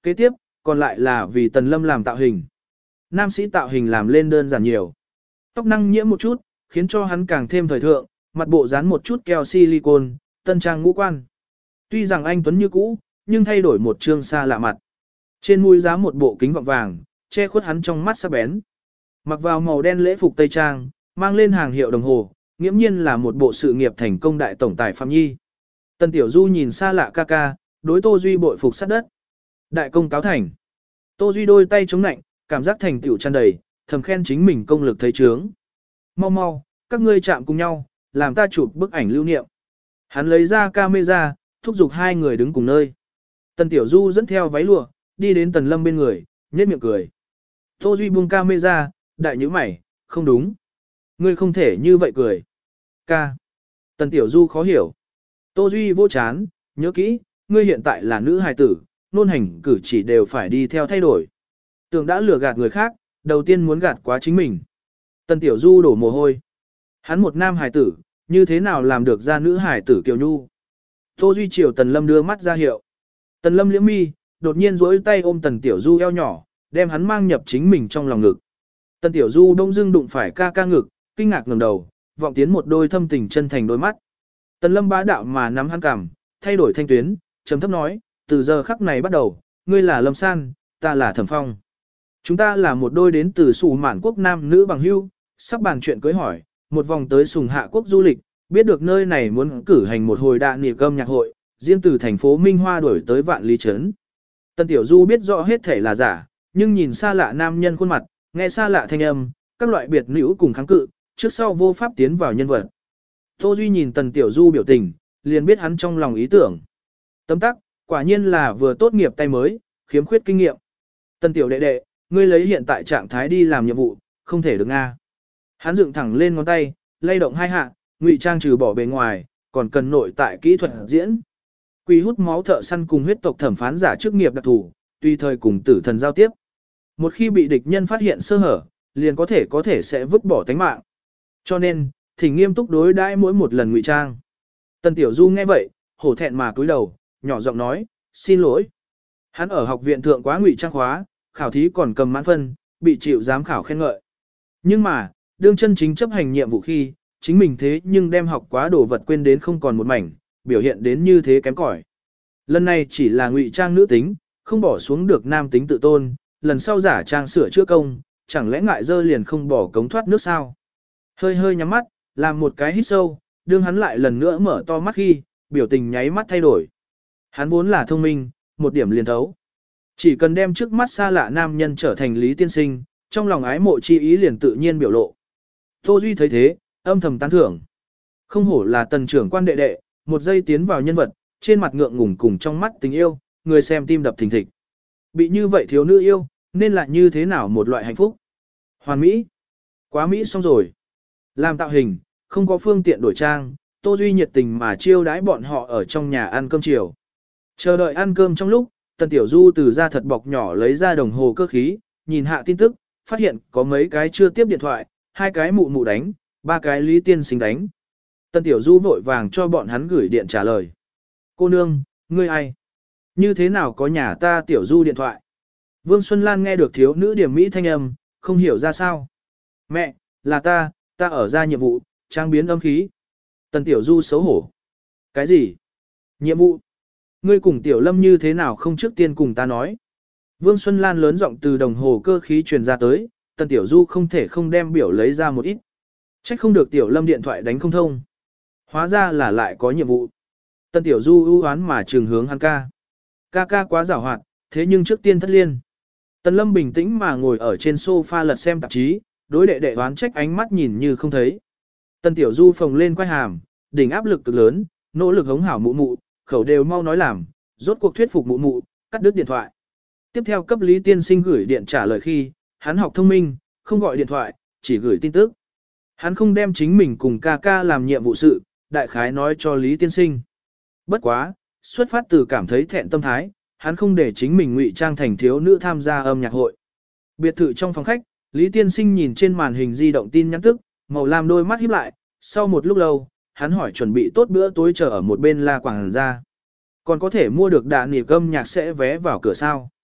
kế tiếp, còn lại là vì Tần Lâm làm tạo hình. Nam sĩ tạo hình làm lên đơn giản nhiều. Tóc năng nhiễm một chút, khiến cho hắn càng thêm thời thượng, mặt bộ dán một chút keo silicone, tân trang ngũ quan. Tuy rằng anh tuấn như cũ, nhưng thay đổi một trương xa lạ mặt. Trên mũi giá một bộ kính gọng vàng, che khuất hắn trong mắt sắc bén. Mặc vào màu đen lễ phục tây trang, mang lên hàng hiệu đồng hồ, nghiễm nhiên là một bộ sự nghiệp thành công đại tổng tài Phạm Nhi. Tần Tiểu Du nhìn xa lạ ca ca, đối Tô Duy bội phục sát đất. Đại công cáo thành. Tô Duy đôi tay chống nạnh, cảm giác thành tựu tràn đầy, thầm khen chính mình công lực thấy trướng. Mau mau, các ngươi chạm cùng nhau, làm ta chụp bức ảnh lưu niệm. Hắn lấy ra camera, thúc giục hai người đứng cùng nơi. Tần Tiểu Du dẫn theo váy lụa, đi đến Tần Lâm bên người, nhếch miệng cười. Tô Duy buông camera, đại nhíu mày, không đúng. Ngươi không thể như vậy cười. Ca. Tần Tiểu Du khó hiểu. Tô Duy vô chán, nhớ kỹ, ngươi hiện tại là nữ hài tử, nôn hành cử chỉ đều phải đi theo thay đổi. Tưởng đã lừa gạt người khác, đầu tiên muốn gạt quá chính mình. Tần Tiểu Du đổ mồ hôi. Hắn một nam hài tử, như thế nào làm được ra nữ hài tử kiều nhu. Tô Duy chiều Tần Lâm đưa mắt ra hiệu. Tần Lâm liễm mi, đột nhiên duỗi tay ôm Tần Tiểu Du eo nhỏ, đem hắn mang nhập chính mình trong lòng ngực. Tần Tiểu Du đông dưng đụng phải ca ca ngực, kinh ngạc ngẩng đầu, vọng tiến một đôi thâm tình chân thành đôi mắt. Tần Lâm bá đạo mà nắm hắn cằm, thay đổi thanh tuyến, trầm thấp nói, từ giờ khắc này bắt đầu, ngươi là Lâm San, ta là Thẩm Phong. Chúng ta là một đôi đến từ Sù Mạn quốc nam nữ bằng hữu, sắp bàn chuyện cưới hỏi, một vòng tới Sùng Hạ quốc du lịch, biết được nơi này muốn cử hành một hồi đạ niệm âm nhạc hội, riêng từ thành phố Minh Hoa đuổi tới Vạn Lý Trấn. Tần Tiểu Du biết rõ hết thể là giả, nhưng nhìn xa lạ nam nhân khuôn mặt, nghe xa lạ thanh âm, các loại biệt nữ cùng kháng cự, trước sau vô pháp tiến vào nhân vật. Tô Duy nhìn Tần Tiểu Du biểu tình, liền biết hắn trong lòng ý tưởng. Tấm tắc, quả nhiên là vừa tốt nghiệp tay mới, khiếm khuyết kinh nghiệm. Tần Tiểu đệ đệ, ngươi lấy hiện tại trạng thái đi làm nhiệm vụ, không thể được nga. Hắn dựng thẳng lên ngón tay, lay động hai hạ, ngụy trang trừ bỏ bề ngoài, còn cần nội tại kỹ thuật diễn. Quy hút máu thợ săn cùng huyết tộc thẩm phán giả chức nghiệp đặc thù, tùy thời cùng tử thần giao tiếp. Một khi bị địch nhân phát hiện sơ hở, liền có thể sẽ vứt bỏ tánh mạng. Cho nên, thỉnh nghiêm túc đối đãi mỗi một lần ngụy trang. Tần Tiểu Du nghe vậy, hổ thẹn mà cúi đầu, nhỏ giọng nói, xin lỗi. Hắn ở học viện thượng quá ngụy trang khóa, khảo thí còn cầm mãn phân, bị chịu giám khảo khen ngợi. Nhưng mà, đương chân chính chấp hành nhiệm vụ khi, chính mình thế nhưng đem học quá đồ vật quên đến không còn một mảnh, biểu hiện đến như thế kém cỏi. Lần này chỉ là ngụy trang nữ tính, không bỏ xuống được nam tính tự tôn, lần sau giả trang sửa chữa công, chẳng lẽ ngại dơ liền không bỏ cống thoát nước sao? Hơi hơi nhắm mắt, làm một cái hít sâu, đương hắn lại lần nữa mở to mắt khi, biểu tình nháy mắt thay đổi. Hắn vốn là thông minh, một điểm liền thấu. Chỉ cần đem trước mắt xa lạ nam nhân trở thành Lý Tiên Sinh, trong lòng ái mộ chi ý liền tự nhiên biểu lộ. Tô Duy thấy thế, âm thầm tán thưởng. Không hổ là Tần trưởng quan đệ đệ, một giây tiến vào nhân vật, trên mặt ngượng ngùng cùng trong mắt tình yêu, người xem tim đập thình thịch. Bị như vậy thiếu nữ yêu, nên là như thế nào một loại hạnh phúc? Hoàn mỹ. Quá mỹ xong rồi. Làm tạo hình, không có phương tiện đổi trang, Tô Duy nhiệt tình mà chiêu đãi bọn họ ở trong nhà ăn cơm chiều. Chờ đợi ăn cơm trong lúc, Tần Tiểu Du từ ra thật bọc nhỏ lấy ra đồng hồ cơ khí, nhìn hạ tin tức, phát hiện có mấy cái chưa tiếp điện thoại, 2 cái mụ mụ đánh, 3 cái Lý Tiên Sinh đánh. Tần Tiểu Du vội vàng cho bọn hắn gửi điện trả lời. Cô nương, ngươi ai? Như thế nào có nhà ta Tiểu Du điện thoại? Vương Xuân Lan nghe được thiếu nữ điểm mỹ thanh âm, không hiểu ra sao. Mẹ, là ta ở ra nhiệm vụ, trang biến âm khí. Tần Tiểu Du xấu hổ. Cái gì? Nhiệm vụ? Ngươi cùng Tiểu Lâm như thế nào không trước tiên cùng ta nói? Vương Xuân Lan lớn giọng từ đồng hồ cơ khí truyền ra tới, Tần Tiểu Du không thể không đem biểu lấy ra một ít. Trách không được Tiểu Lâm điện thoại đánh không thông. Hóa ra là lại có nhiệm vụ. Tần Tiểu Du ưu oán mà trường hướng hắn ca. Ca quá giảo hoạt, thế nhưng trước tiên thất liên. Tần Lâm bình tĩnh mà ngồi ở trên sofa lật xem tạp chí, đối đệ đệ oán trách ánh mắt nhìn như không thấy. Tần Tiểu Du phồng lên quay hàm, đỉnh áp lực cực lớn, nỗ lực hống hảo mụ mụ, khẩu đều mau nói làm, rốt cuộc thuyết phục mụ mụ, cắt đứt điện thoại. Tiếp theo cấp Lý Tiên Sinh gửi điện trả lời khi, hắn học thông minh, không gọi điện thoại, chỉ gửi tin tức. Hắn không đem chính mình cùng ca làm nhiệm vụ sự, đại khái nói cho Lý Tiên Sinh. Bất quá, xuất phát từ cảm thấy thẹn tâm thái, hắn không để chính mình ngụy trang thành thiếu nữ tham gia âm nhạc hội. Biệt thự trong phòng khách, Lý Tiên Sinh nhìn trên màn hình di động tin nhắn tức, màu lam đôi mắt híp lại, sau một lúc lâu, hắn hỏi chuẩn bị tốt bữa tối chờ ở một bên La Quảng ra. Còn có thể mua được đạn nỉ âm nhạc sẽ vé vào cửa sao?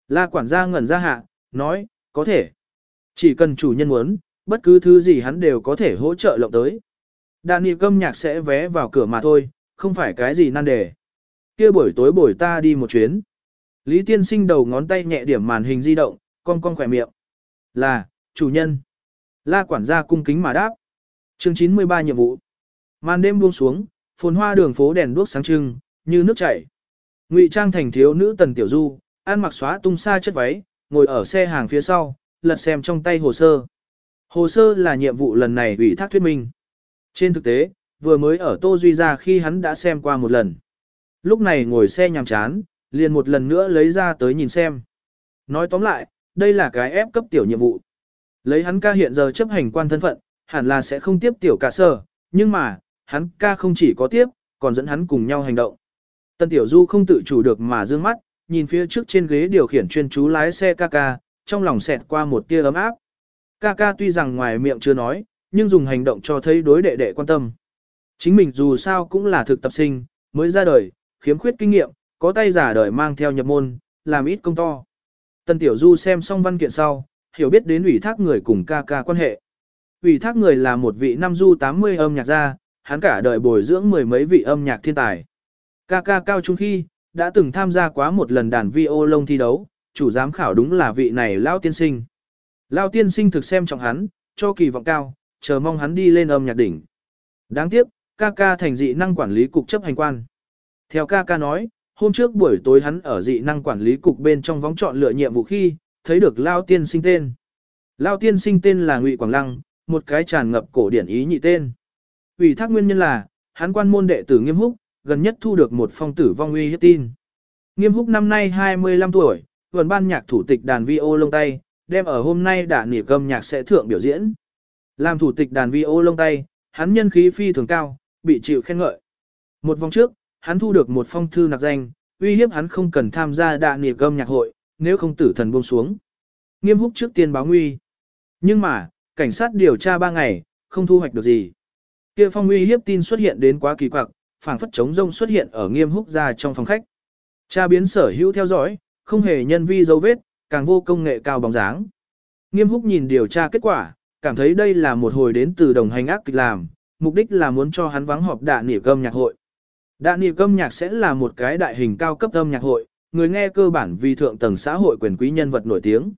La quản gia ngẩn ra hạ, nói, có thể. Chỉ cần chủ nhân muốn, bất cứ thứ gì hắn đều có thể hỗ trợ lộng tới. Đạn nghị câm nhạc sẽ vé vào cửa mà thôi, không phải cái gì nan đề. Kia buổi tối buổi ta đi một chuyến. Lý tiên sinh đầu ngón tay nhẹ điểm màn hình di động, con khỏe miệng. Là, chủ nhân. La quản gia cung kính mà đáp. Chương 93 nhiệm vụ. Màn đêm buông xuống, phồn hoa đường phố đèn đuốc sáng trưng, như nước chảy. Ngụy trang thành thiếu nữ Tần Tiểu Du, ăn mặc xóa tung xa chất váy, ngồi ở xe hàng phía sau, lật xem trong tay hồ sơ. Hồ sơ là nhiệm vụ lần này ủy thác thuyết minh. Trên thực tế, vừa mới ở Tô Duy ra khi hắn đã xem qua một lần. Lúc này ngồi xe nhàm chán, liền một lần nữa lấy ra tới nhìn xem. Nói tóm lại, đây là cái ép cấp tiểu nhiệm vụ. Lấy hắn ca hiện giờ chấp hành quan thân phận, hẳn là sẽ không tiếp tiểu cả sở, nhưng mà, hắn ca không chỉ có tiếp, còn dẫn hắn cùng nhau hành động. Tân Tiểu Du không tự chủ được mà dương mắt, nhìn phía trước trên ghế điều khiển chuyên chú lái xe ca ca, trong lòng xẹt qua một tia ấm áp. Ca ca tuy rằng ngoài miệng chưa nói, nhưng dùng hành động cho thấy đối đệ đệ quan tâm. Chính mình dù sao cũng là thực tập sinh, mới ra đời, khiếm khuyết kinh nghiệm, có tay giả đời mang theo nhập môn, làm ít công to. Tân Tiểu Du xem xong văn kiện sau, hiểu biết đến ủy thác người cùng ca ca quan hệ. Ủy thác người là một vị năm du 80 âm nhạc gia, hắn cả đời bồi dưỡng mười mấy vị âm nhạc thiên tài. Ca ca cao trung khi, đã từng tham gia quá một lần đàn violon thi đấu, chủ giám khảo đúng là vị này Lao tiên sinh. Lao tiên sinh thực xem trọng hắn, cho kỳ vọng cao, chờ mong hắn đi lên âm nhạc đỉnh. Đáng tiếc, ca ca thành dị năng quản lý cục chấp hành quan. Theo ca ca nói, hôm trước buổi tối hắn ở dị năng quản lý cục bên trong vóng chọn lựa nhiệm vụ khi, thấy được Lao tiên sinh tên. Lao tiên sinh tên là Ngụy Quảng Lăng, một cái tràn ngập cổ điển ý nhị tên. Ủy thác nguyên nhân là, hắn quan môn đệ tử Nghiêm Húc, gần nhất thu được một phong tử vong uy hiếp tin. Nghiêm Húc năm nay 25 tuổi, vườn ban nhạc thủ tịch đàn violon tay, đem ở hôm nay đã nỉ âm nhạc sẽ thượng biểu diễn. Làm thủ tịch đàn violon tay, hắn nhân khí phi thường cao, bị chịu khen ngợi. Một vòng trước, hắn thu được một phong thư nặc danh, uy hiếp hắn không cần tham gia đạ nỉ âm nhạc hội, nếu không tử thần buông xuống. Nghiêm Húc trước tiên báo nguy. Nhưng mà, cảnh sát điều tra 3 ngày, không thu hoạch được gì. Kia phong uy hiếp tin xuất hiện đến quá kỳ quặc, phảng phất trống rông xuất hiện ở Nghiêm Húc ra trong phòng khách. Tra biến sở hữu theo dõi, không hề nhân vi dấu vết, càng vô công nghệ cao bóng dáng. Nghiêm Húc nhìn điều tra kết quả, cảm thấy đây là một hồi đến từ đồng hành ác kịch làm, mục đích là muốn cho hắn vắng họp đạ nỉ âm nhạc hội. Đạ nỉ âm nhạc sẽ là một cái đại hình cao cấp âm nhạc hội, người nghe cơ bản vì thượng tầng xã hội quyền quý nhân vật nổi tiếng.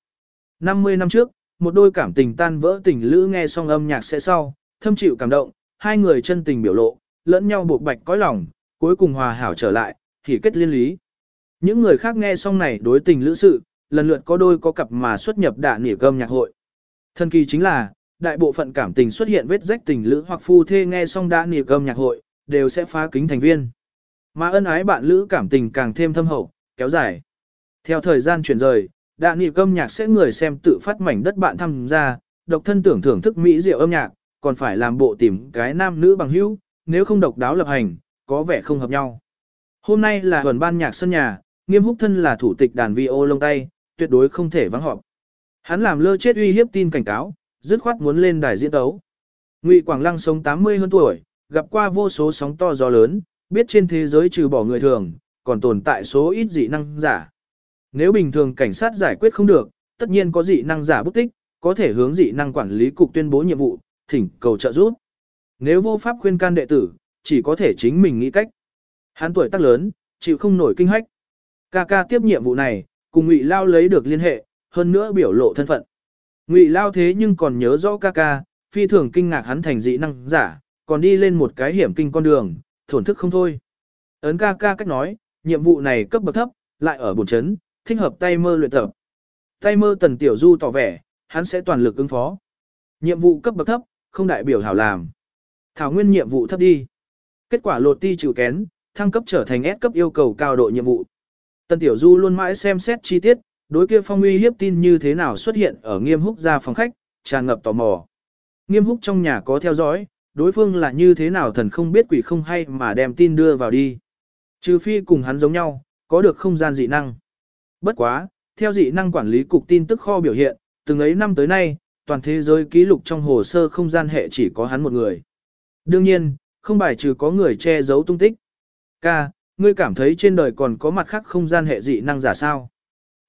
50 năm trước, một đôi cảm tình tan vỡ tình lữ nghe xong âm nhạc sẽ sau, thâm chịu cảm động, hai người chân tình biểu lộ, lẫn nhau buộc bạch cõi lòng, cuối cùng hòa hảo trở lại, thì kết liên lý. Những người khác nghe xong này đối tình lữ sự, lần lượt có đôi có cặp mà xuất nhập đạ nỉ âm nhạc hội. Thần kỳ chính là, đại bộ phận cảm tình xuất hiện vết rách tình lữ hoặc phu thê nghe xong đạ nỉ âm nhạc hội, đều sẽ phá kính thành viên. Mà ân ái bạn lữ cảm tình càng thêm thâm hậu, kéo dài. Theo thời gian chuyển rời, đạ nỉ âm nhạc sẽ người xem tự phát mảnh đất bạn tham gia, độc thân tưởng thưởng thức mỹ diệu âm nhạc, còn phải làm bộ tìm cái nam nữ bằng hữu, nếu không độc đáo lập hành, có vẻ không hợp nhau. Hôm nay là tuần ban nhạc sân nhà, Nghiêm Húc thân là thủ tịch đàn violon tay, tuyệt đối không thể vắng họp. Hắn làm lơ chết uy hiếp tin cảnh cáo, dứt khoát muốn lên đài diễn tấu. Ngụy Quảng Lăng sống 80 hơn tuổi, gặp qua vô số sóng to gió lớn, biết trên thế giới trừ bỏ người thường, còn tồn tại số ít dị năng giả. Nếu bình thường cảnh sát giải quyết không được, tất nhiên có dị năng giả bút tích, có thể hướng dị năng quản lý cục tuyên bố nhiệm vụ, thỉnh cầu trợ giúp. Nếu vô pháp khuyên can đệ tử, chỉ có thể chính mình nghĩ cách. Hắn tuổi tác lớn, chịu không nổi kinh hách. Ca ca tiếp nhiệm vụ này, cùng Ngụy Lao lấy được liên hệ, hơn nữa biểu lộ thân phận. Ngụy Lao thế nhưng còn nhớ rõ ca ca, phi thường kinh ngạc hắn thành dị năng giả, còn đi lên một cái hiểm kinh con đường, thổn thức không thôi. Ấn ca ca cách nói, nhiệm vụ này cấp bậc thấp, lại ở bổn chấn, thích hợp tay mơ luyện tập. Tay mơ Tần Tiểu Du tỏ vẻ, hắn sẽ toàn lực ứng phó. Nhiệm vụ cấp bậc thấp, không đại biểu hảo làm. Thảo nguyên nhiệm vụ thấp đi. Kết quả lột ti chịu kén, thăng cấp trở thành S cấp yêu cầu cao độ nhiệm vụ. Tần Tiểu Du luôn mãi xem xét chi tiết, đối kia phong uy hiếp tin như thế nào xuất hiện ở Nghiêm Húc ra phòng khách, tràn ngập tò mò. Nghiêm Húc trong nhà có theo dõi, đối phương là như thế nào thần không biết quỷ không hay mà đem tin đưa vào đi. Trừ phi cùng hắn giống nhau, có được không gian dị năng. Bất quá, theo dị năng quản lý cục tin tức kho biểu hiện, từng ấy năm tới nay, toàn thế giới ký lục trong hồ sơ không gian hệ chỉ có hắn một người. Đương nhiên, không bài trừ có người che giấu tung tích. Ca, ngươi cảm thấy trên đời còn có mặt khác không gian hệ dị năng giả sao?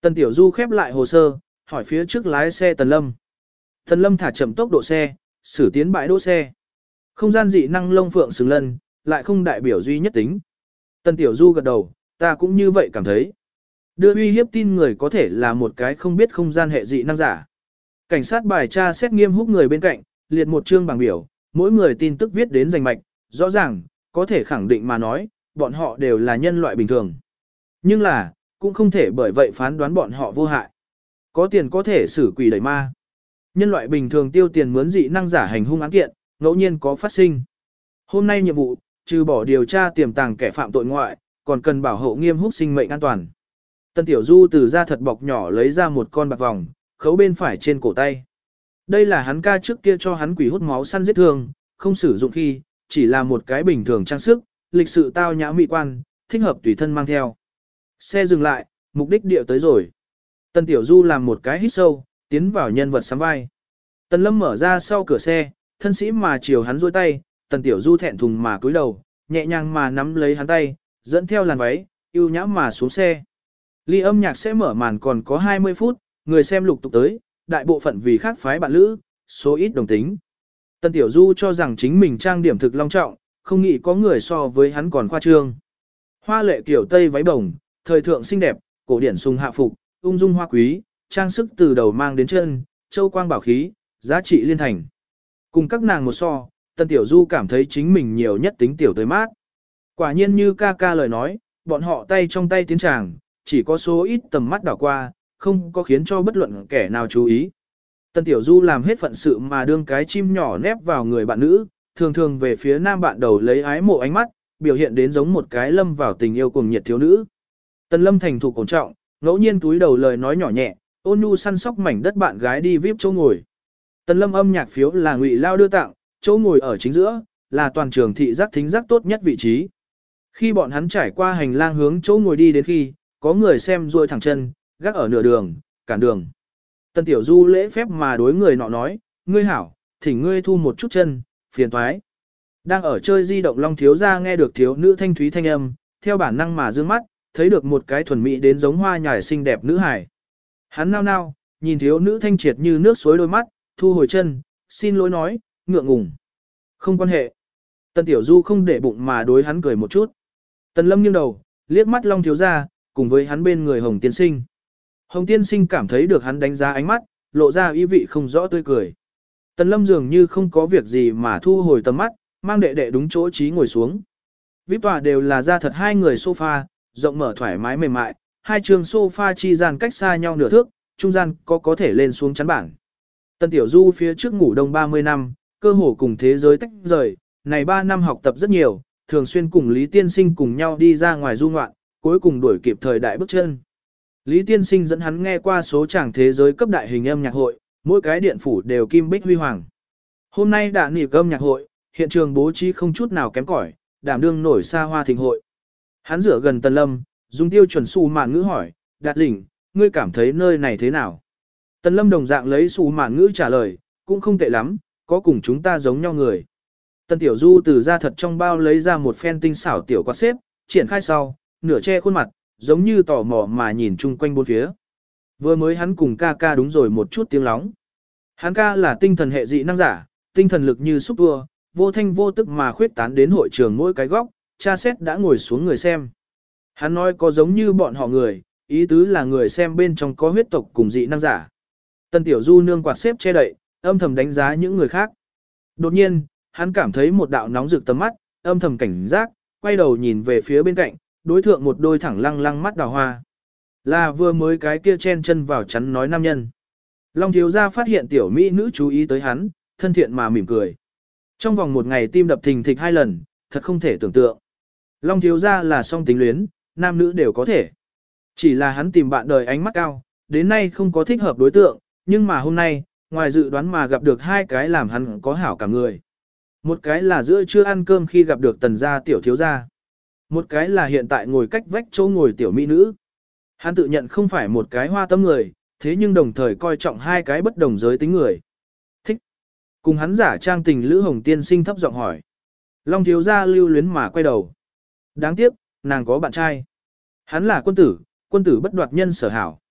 Tần Tiểu Du khép lại hồ sơ, hỏi phía trước lái xe Tần Lâm. Tần Lâm thả chậm tốc độ xe, xử tiến bãi đỗ xe. Không gian dị năng lông phượng xứng lân, lại không đại biểu duy nhất tính. Tần Tiểu Du gật đầu, ta cũng như vậy cảm thấy. Đưa uy hiếp tin người có thể là một cái không biết không gian hệ dị năng giả. Cảnh sát bài tra xét nghiêm húc người bên cạnh, liệt một chương bảng biểu, mỗi người tin tức viết đến rành mạch, rõ ràng, có thể khẳng định mà nói, bọn họ đều là nhân loại bình thường. Nhưng là, cũng không thể bởi vậy phán đoán bọn họ vô hại. Có tiền có thể xử quỷ đẩy ma. Nhân loại bình thường tiêu tiền mướn dị năng giả hành hung án kiện, ngẫu nhiên có phát sinh. Hôm nay nhiệm vụ, trừ bỏ điều tra tiềm tàng kẻ phạm tội ngoại, còn cần bảo hộ nghiêm húc sinh mệnh an toàn. Tân Tiểu Du từ da thật bọc nhỏ lấy ra một con bạc vòng, khấu bên phải trên cổ tay. Đây là hắn ca trước kia cho hắn quỷ hút máu săn giết thương, không sử dụng khi, chỉ là một cái bình thường trang sức, lịch sự tao nhã mỹ quan, thích hợp tùy thân mang theo. Xe dừng lại, mục đích địa tới rồi. Tân Tiểu Du làm một cái hít sâu, tiến vào nhân vật sắm vai. Tần Lâm mở ra sau cửa xe, thân sĩ mà chiều hắn duỗi tay, Tần Tiểu Du thẹn thùng mà cúi đầu, nhẹ nhàng mà nắm lấy hắn tay, dẫn theo làn váy, ưu nhã mà xuống xe. Ly âm nhạc sẽ mở màn còn có 20 phút, người xem lục tục tới, đại bộ phận vì khác phái bạn lữ, số ít đồng tính. Tần Tiểu Du cho rằng chính mình trang điểm thực long trọng, không nghĩ có người so với hắn còn khoa trương. Hoa lệ kiểu tây váy bồng, thời thượng xinh đẹp, cổ điển sùng hạ phục, ung dung hoa quý, trang sức từ đầu mang đến chân, châu quang bảo khí, giá trị liên thành. Cùng các nàng một so, Tần Tiểu Du cảm thấy chính mình nhiều nhất tính tiểu tới mát. Quả nhiên như ca ca lời nói, bọn họ tay trong tay tiến tràng, chỉ có số ít tầm mắt đảo qua, không có khiến cho bất luận kẻ nào chú ý. Tần Tiểu Du làm hết phận sự mà đương cái chim nhỏ nép vào người bạn nữ, thường thường về phía nam bạn đầu lấy ái mộ ánh mắt, biểu hiện đến giống một cái lâm vào tình yêu cùng nhiệt thiếu nữ. Tần Lâm thành thục ổn trọng, ngẫu nhiên túi đầu lời nói nhỏ nhẹ, ôn nhu săn sóc mảnh đất bạn gái đi VIP chỗ ngồi. Tần Lâm âm nhạc phiếu là Ngụy Lao đưa tặng, chỗ ngồi ở chính giữa, là toàn trường thị giác thính giác tốt nhất vị trí. Khi bọn hắn trải qua hành lang hướng chỗ ngồi đi đến khi, có người xem ruôi thẳng chân, gác ở nửa đường, cản đường. Tần Tiểu Du lễ phép mà đối người nọ nói, ngươi hảo, thỉnh ngươi thu một chút chân, phiền toái. Đang ở chơi di động Long thiếu gia nghe được thiếu nữ thanh thúy thanh âm, theo bản năng mà dương mắt, thấy được một cái thuần mỹ đến giống hoa nhài xinh đẹp nữ hài. Hắn nao nao, nhìn thiếu nữ thanh triệt như nước suối đôi mắt, thu hồi chân, xin lỗi nói, ngượng ngùng. Không quan hệ. Tần Tiểu Du không để bụng mà đối hắn cười một chút. Tần Lâm nghiêng đầu, liếc mắt Long thiếu gia, cùng với hắn bên người Hồng Tiên Sinh. Hồng Tiên Sinh cảm thấy được hắn đánh giá ánh mắt, lộ ra ý vị không rõ tươi cười. Tần Lâm dường như không có việc gì mà thu hồi tầm mắt, mang đệ đệ đúng chỗ trí ngồi xuống. VIP tòa đều là ra thật hai người sofa, rộng mở thoải mái mềm mại, hai trường sofa chi gian cách xa nhau nửa thước, trung gian có thể lên xuống chắn bảng. Tần Tiểu Du phía trước ngủ đông 30 năm, cơ hồ cùng thế giới tách rời, này 3 năm học tập rất nhiều, thường xuyên cùng Lý Tiên Sinh cùng nhau đi ra ngoài du ngoạn, cuối cùng đuổi kịp thời đại bước chân. Lý Tiên Sinh dẫn hắn nghe qua số tràng thế giới cấp đại hình âm nhạc hội, mỗi cái điện phủ đều kim bích huy hoàng. Hôm nay đã nỉ âm nhạc hội, hiện trường bố trí không chút nào kém cỏi, đảm đương nổi xa hoa thịnh hội. Hắn rửa gần Tần Lâm, dùng tiêu chuẩn xù mạn ngữ hỏi, Đạt Lĩnh, ngươi cảm thấy nơi này thế nào? Tần Lâm đồng dạng lấy xù mạn ngữ trả lời, cũng không tệ lắm, có cùng chúng ta giống nhau người. Tần Tiểu Du từ ra thật trong bao lấy ra một phen tinh xảo tiểu quạt xếp, triển khai sau, nửa che khuôn mặt, giống như tò mò mà nhìn chung quanh bốn phía. Vừa mới hắn cùng ca ca đúng rồi một chút tiếng lóng. Hắn ca là tinh thần hệ dị năng giả, tinh thần lực như xúc tua, vô thanh vô tức mà khuyết tán đến hội trường mỗi cái góc, cha xét đã ngồi xuống người xem. Hắn nói có giống như bọn họ người, ý tứ là người xem bên trong có huyết tộc cùng dị năng giả. Tần Tiểu Du nương quạt xếp che đậy, âm thầm đánh giá những người khác. Đột nhiên, hắn cảm thấy một đạo nóng rực tầm mắt, âm thầm cảnh giác, quay đầu nhìn về phía bên cạnh, đối thượng một đôi thẳng lăng lăng mắt đào hoa. Là vừa mới cái kia chen chân vào chắn nói nam nhân. Long thiếu gia phát hiện tiểu mỹ nữ chú ý tới hắn, thân thiện mà mỉm cười. Trong vòng một ngày tim đập thình thịch 2 lần, thật không thể tưởng tượng. Long thiếu gia là song tính luyến, nam nữ đều có thể. Chỉ là hắn tìm bạn đời ánh mắt cao, đến nay không có thích hợp đối tượng, nhưng mà hôm nay, ngoài dự đoán mà gặp được 2 cái làm hắn có hảo cả người. Một cái là giữa trưa ăn cơm khi gặp được Tần gia tiểu thiếu gia. Một cái là hiện tại ngồi cách vách chỗ ngồi tiểu mỹ nữ. Hắn tự nhận không phải một cái hoa tâm người, thế nhưng đồng thời coi trọng 2 cái bất đồng giới tính người. Thích. Cùng hắn giả trang tình Lữ Hồng Tiên Sinh thấp giọng hỏi. Long thiếu gia lưu luyến mà quay đầu. Đáng tiếc, nàng có bạn trai. Hắn là quân tử bất đoạt nhân sở hảo.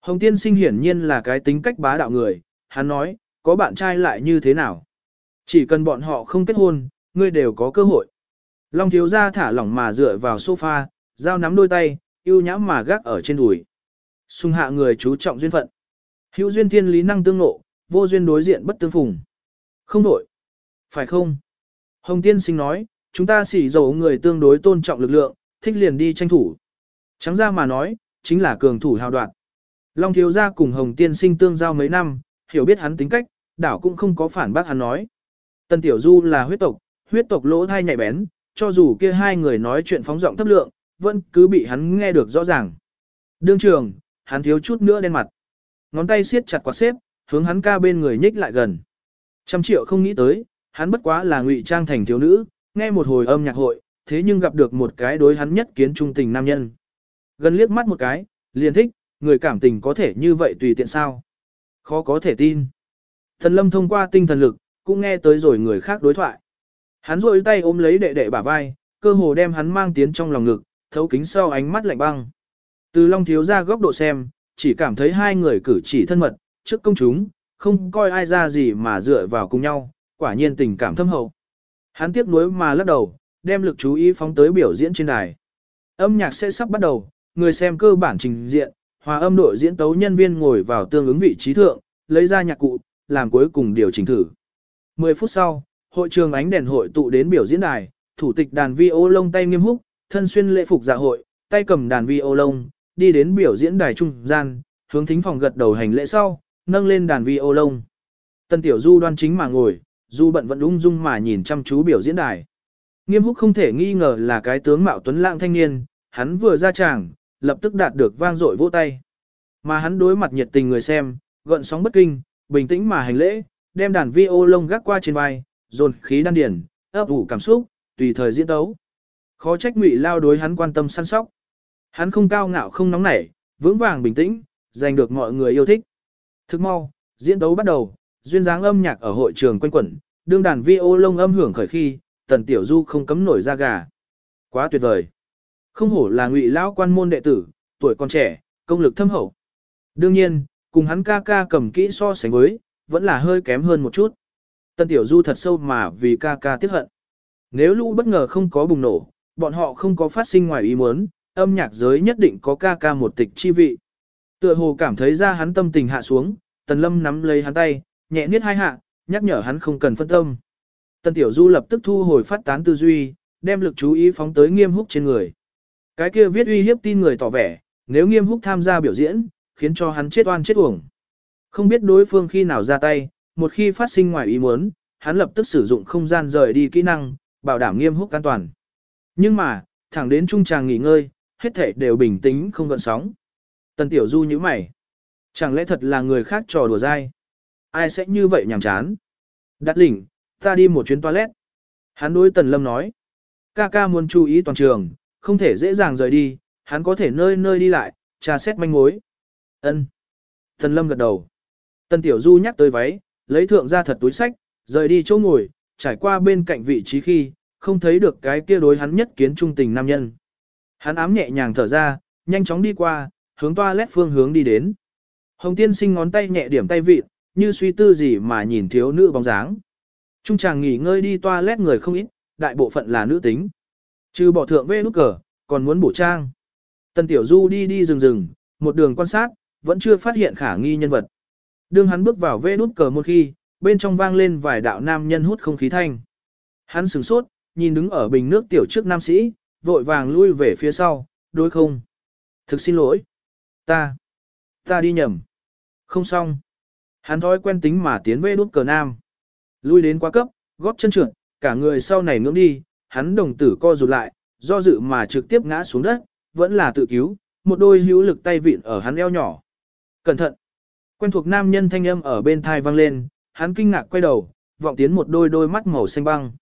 Hồng tiên sinh hiển nhiên là cái tính cách bá đạo người, hắn nói, có bạn trai lại như thế nào? Chỉ cần bọn họ không kết hôn, ngươi đều có cơ hội. Long thiếu gia thả lỏng mà dựa vào sofa, dao nắm đôi tay, yêu nhãm mà gác ở trên đùi. Xung hạ người chú trọng duyên phận. Hữu duyên thiên lý năng tương ngộ, vô duyên đối diện bất tương phùng. Không đổi. Phải không? Hồng tiên sinh nói, chúng ta xỉ dầu người tương đối tôn trọng lực lượng, thích liền đi tranh thủ. Trắng ra mà nói, chính là cường thủ hào đoạt. Long thiếu gia cùng Hồng tiên sinh tương giao mấy năm, hiểu biết hắn tính cách, đảo cũng không có phản bác hắn nói. Tân Tiểu Du là huyết tộc lỗ thai nhạy bén, cho dù kia hai người nói chuyện phóng giọng thấp lượng, vẫn cứ bị hắn nghe được rõ ràng. Đương trường, hắn thiếu chút nữa đen mặt. Ngón tay siết chặt quạt xếp, hướng hắn ca bên người nhích lại gần. 100 triệu không nghĩ tới, hắn bất quá là ngụy trang thành thiếu nữ, nghe một hồi âm nhạc hội, thế nhưng gặp được một cái đối hắn nhất kiến trung tình nam nhân. Gần liếc mắt một cái, liền thích, người cảm tình có thể như vậy tùy tiện sao. Khó có thể tin. Thần Lâm thông qua tinh thần lực, cũng nghe tới rồi người khác đối thoại. Hắn rôi tay ôm lấy đệ đệ bả vai, cơ hồ đem hắn mang tiến trong lòng ngực, thấu kính sau ánh mắt lạnh băng. Từ Long thiếu gia góc độ xem, chỉ cảm thấy hai người cử chỉ thân mật, trước công chúng, không coi ai ra gì mà dựa vào cùng nhau, quả nhiên tình cảm thâm hậu. Hắn tiếc nuối mà lắc đầu, đem lực chú ý phóng tới biểu diễn trên đài. Âm nhạc sẽ sắp bắt đầu, người xem cơ bản trình diện, hòa âm đội diễn tấu nhân viên ngồi vào tương ứng vị trí thượng, lấy ra nhạc cụ, làm cuối cùng điều chỉnh thử. 10 phút sau, hội trường ánh đèn hội tụ đến biểu diễn đài, thủ tịch đàn vi ô lông tay nghiêm húc, thân xuyên lễ phục dạ hội, tay cầm đàn vi ô lông, đi đến biểu diễn đài trung gian, hướng thính phòng gật đầu hành lễ sau, nâng lên đàn vi ô lông. Tân Tiểu Du đoan chính mà ngồi, Du bận vẫn ung dung mà nhìn chăm chú biểu diễn đài. Nghiêm húc không thể nghi ngờ là cái tướng mạo tuấn lãng thanh niên, hắn vừa ra tràng, lập tức đạt được vang dội vỗ tay. Mà hắn đối mặt nhiệt tình người xem, gợn sóng bất kinh, bình tĩnh mà hành lễ, đem đàn vi ô lông gác qua trên vai, dồn khí đan điển, ấp ủ cảm xúc, tùy thời diễn tấu. Khó trách Ngụy Lao đối hắn quan tâm săn sóc. Hắn không cao ngạo không nóng nảy, vững vàng bình tĩnh, giành được mọi người yêu thích. Thức mau, diễn tấu bắt đầu, duyên dáng âm nhạc ở hội trường quanh quẩn, đương đàn vi ô lông âm hưởng khởi khi, Tần Tiểu Du không cấm nổi da gà. Quá tuyệt vời. Không hổ là Ngụy Lão quan môn đệ tử, tuổi còn trẻ, công lực thâm hậu. Đương nhiên, cùng hắn ca ca cầm kỹ so sánh với, vẫn là hơi kém hơn một chút. Tần Tiểu Du thật sâu mà vì ca ca tiếc hận. Nếu lũ bất ngờ không có bùng nổ, bọn họ không có phát sinh ngoài ý muốn, âm nhạc giới nhất định có ca ca một tịch chi vị. Tựa hồ cảm thấy ra hắn tâm tình hạ xuống, Tần Lâm nắm lấy hắn tay, nhẹ niết hai hạ, nhắc nhở hắn không cần phân tâm. Tần Tiểu Du lập tức thu hồi phát tán tư duy, đem lực chú ý phóng tới Nghiêm Húc trên người. Cái kia viết uy hiếp tin người tỏ vẻ, nếu Nghiêm Húc tham gia biểu diễn, khiến cho hắn chết oan chết uổng. Không biết đối phương khi nào ra tay, một khi phát sinh ngoài ý muốn, hắn lập tức sử dụng không gian rời đi kỹ năng, bảo đảm Nghiêm Húc an toàn. Nhưng mà, thẳng đến trung tràng nghỉ ngơi, hết thảy đều bình tĩnh không gợn sóng. Tần Tiểu Du nhíu mày. Chẳng lẽ thật là người khác trò đùa dai? Ai sẽ như vậy nhàm chán? Đắt đỉnh, ta đi một chuyến toilet. Hắn đối Tần Lâm nói. Ca ca muốn chú ý toàn trường, không thể dễ dàng rời đi, hắn có thể nơi nơi đi lại, tra xét manh mối. Ân. Tần Lâm gật đầu. Tần Tiểu Du nhắc tới váy, lấy thượng ra thật túi sách, rời đi chỗ ngồi, trải qua bên cạnh vị trí khi, không thấy được cái kia đối hắn nhất kiến trung tình nam nhân. Hắn ám nhẹ nhàng thở ra, nhanh chóng đi qua, hướng toilet phương hướng đi đến. Hồng tiên sinh ngón tay nhẹ điểm tay vịt, như suy tư gì mà nhìn thiếu nữ bóng dáng. Trung chàng nghỉ ngơi đi toilet người không ít, đại bộ phận là nữ tính. Trừ bỏ thượng vê nút cờ, còn muốn bổ trang. Tần Tiểu Du đi đi rừng rừng, một đường quan sát, vẫn chưa phát hiện khả nghi nhân vật. Đương hắn bước vào vê nút cờ một khi, bên trong vang lên vài đạo nam nhân hút không khí thanh. Hắn sửng sốt, nhìn đứng ở bình nước tiểu trước nam sĩ, vội vàng lui về phía sau, đối không. Thực xin lỗi. Ta đi nhầm. Không xong. Hắn thói quen tính mà tiến về đút cờ nam. Lui đến quá cấp, góp chân trượt, cả người sau này ngưỡng đi, hắn đồng tử co rụt lại, do dự mà trực tiếp ngã xuống đất, vẫn là tự cứu, một đôi hữu lực tay vịn ở hắn eo nhỏ. Cẩn thận. Quen thuộc nam nhân thanh âm ở bên thai vang lên, hắn kinh ngạc quay đầu, vọng tiến một đôi mắt màu xanh băng.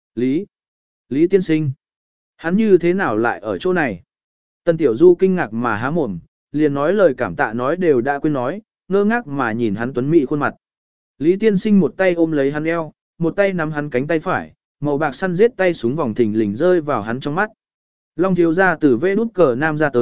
Lý tiên sinh. Hắn như thế nào lại ở chỗ này? Tần Tiểu Du kinh ngạc mà há mồm, liền nói lời cảm tạ nói đều đã quên nói, ngơ ngác mà nhìn hắn tuấn mỹ khuôn mặt. Lý tiên sinh một tay ôm lấy hắn eo, một tay nắm hắn cánh tay phải, màu bạc săn giết tay súng vòng thình lình rơi vào hắn trong mắt. Long thiếu gia từ vê đút cờ nam ra tới,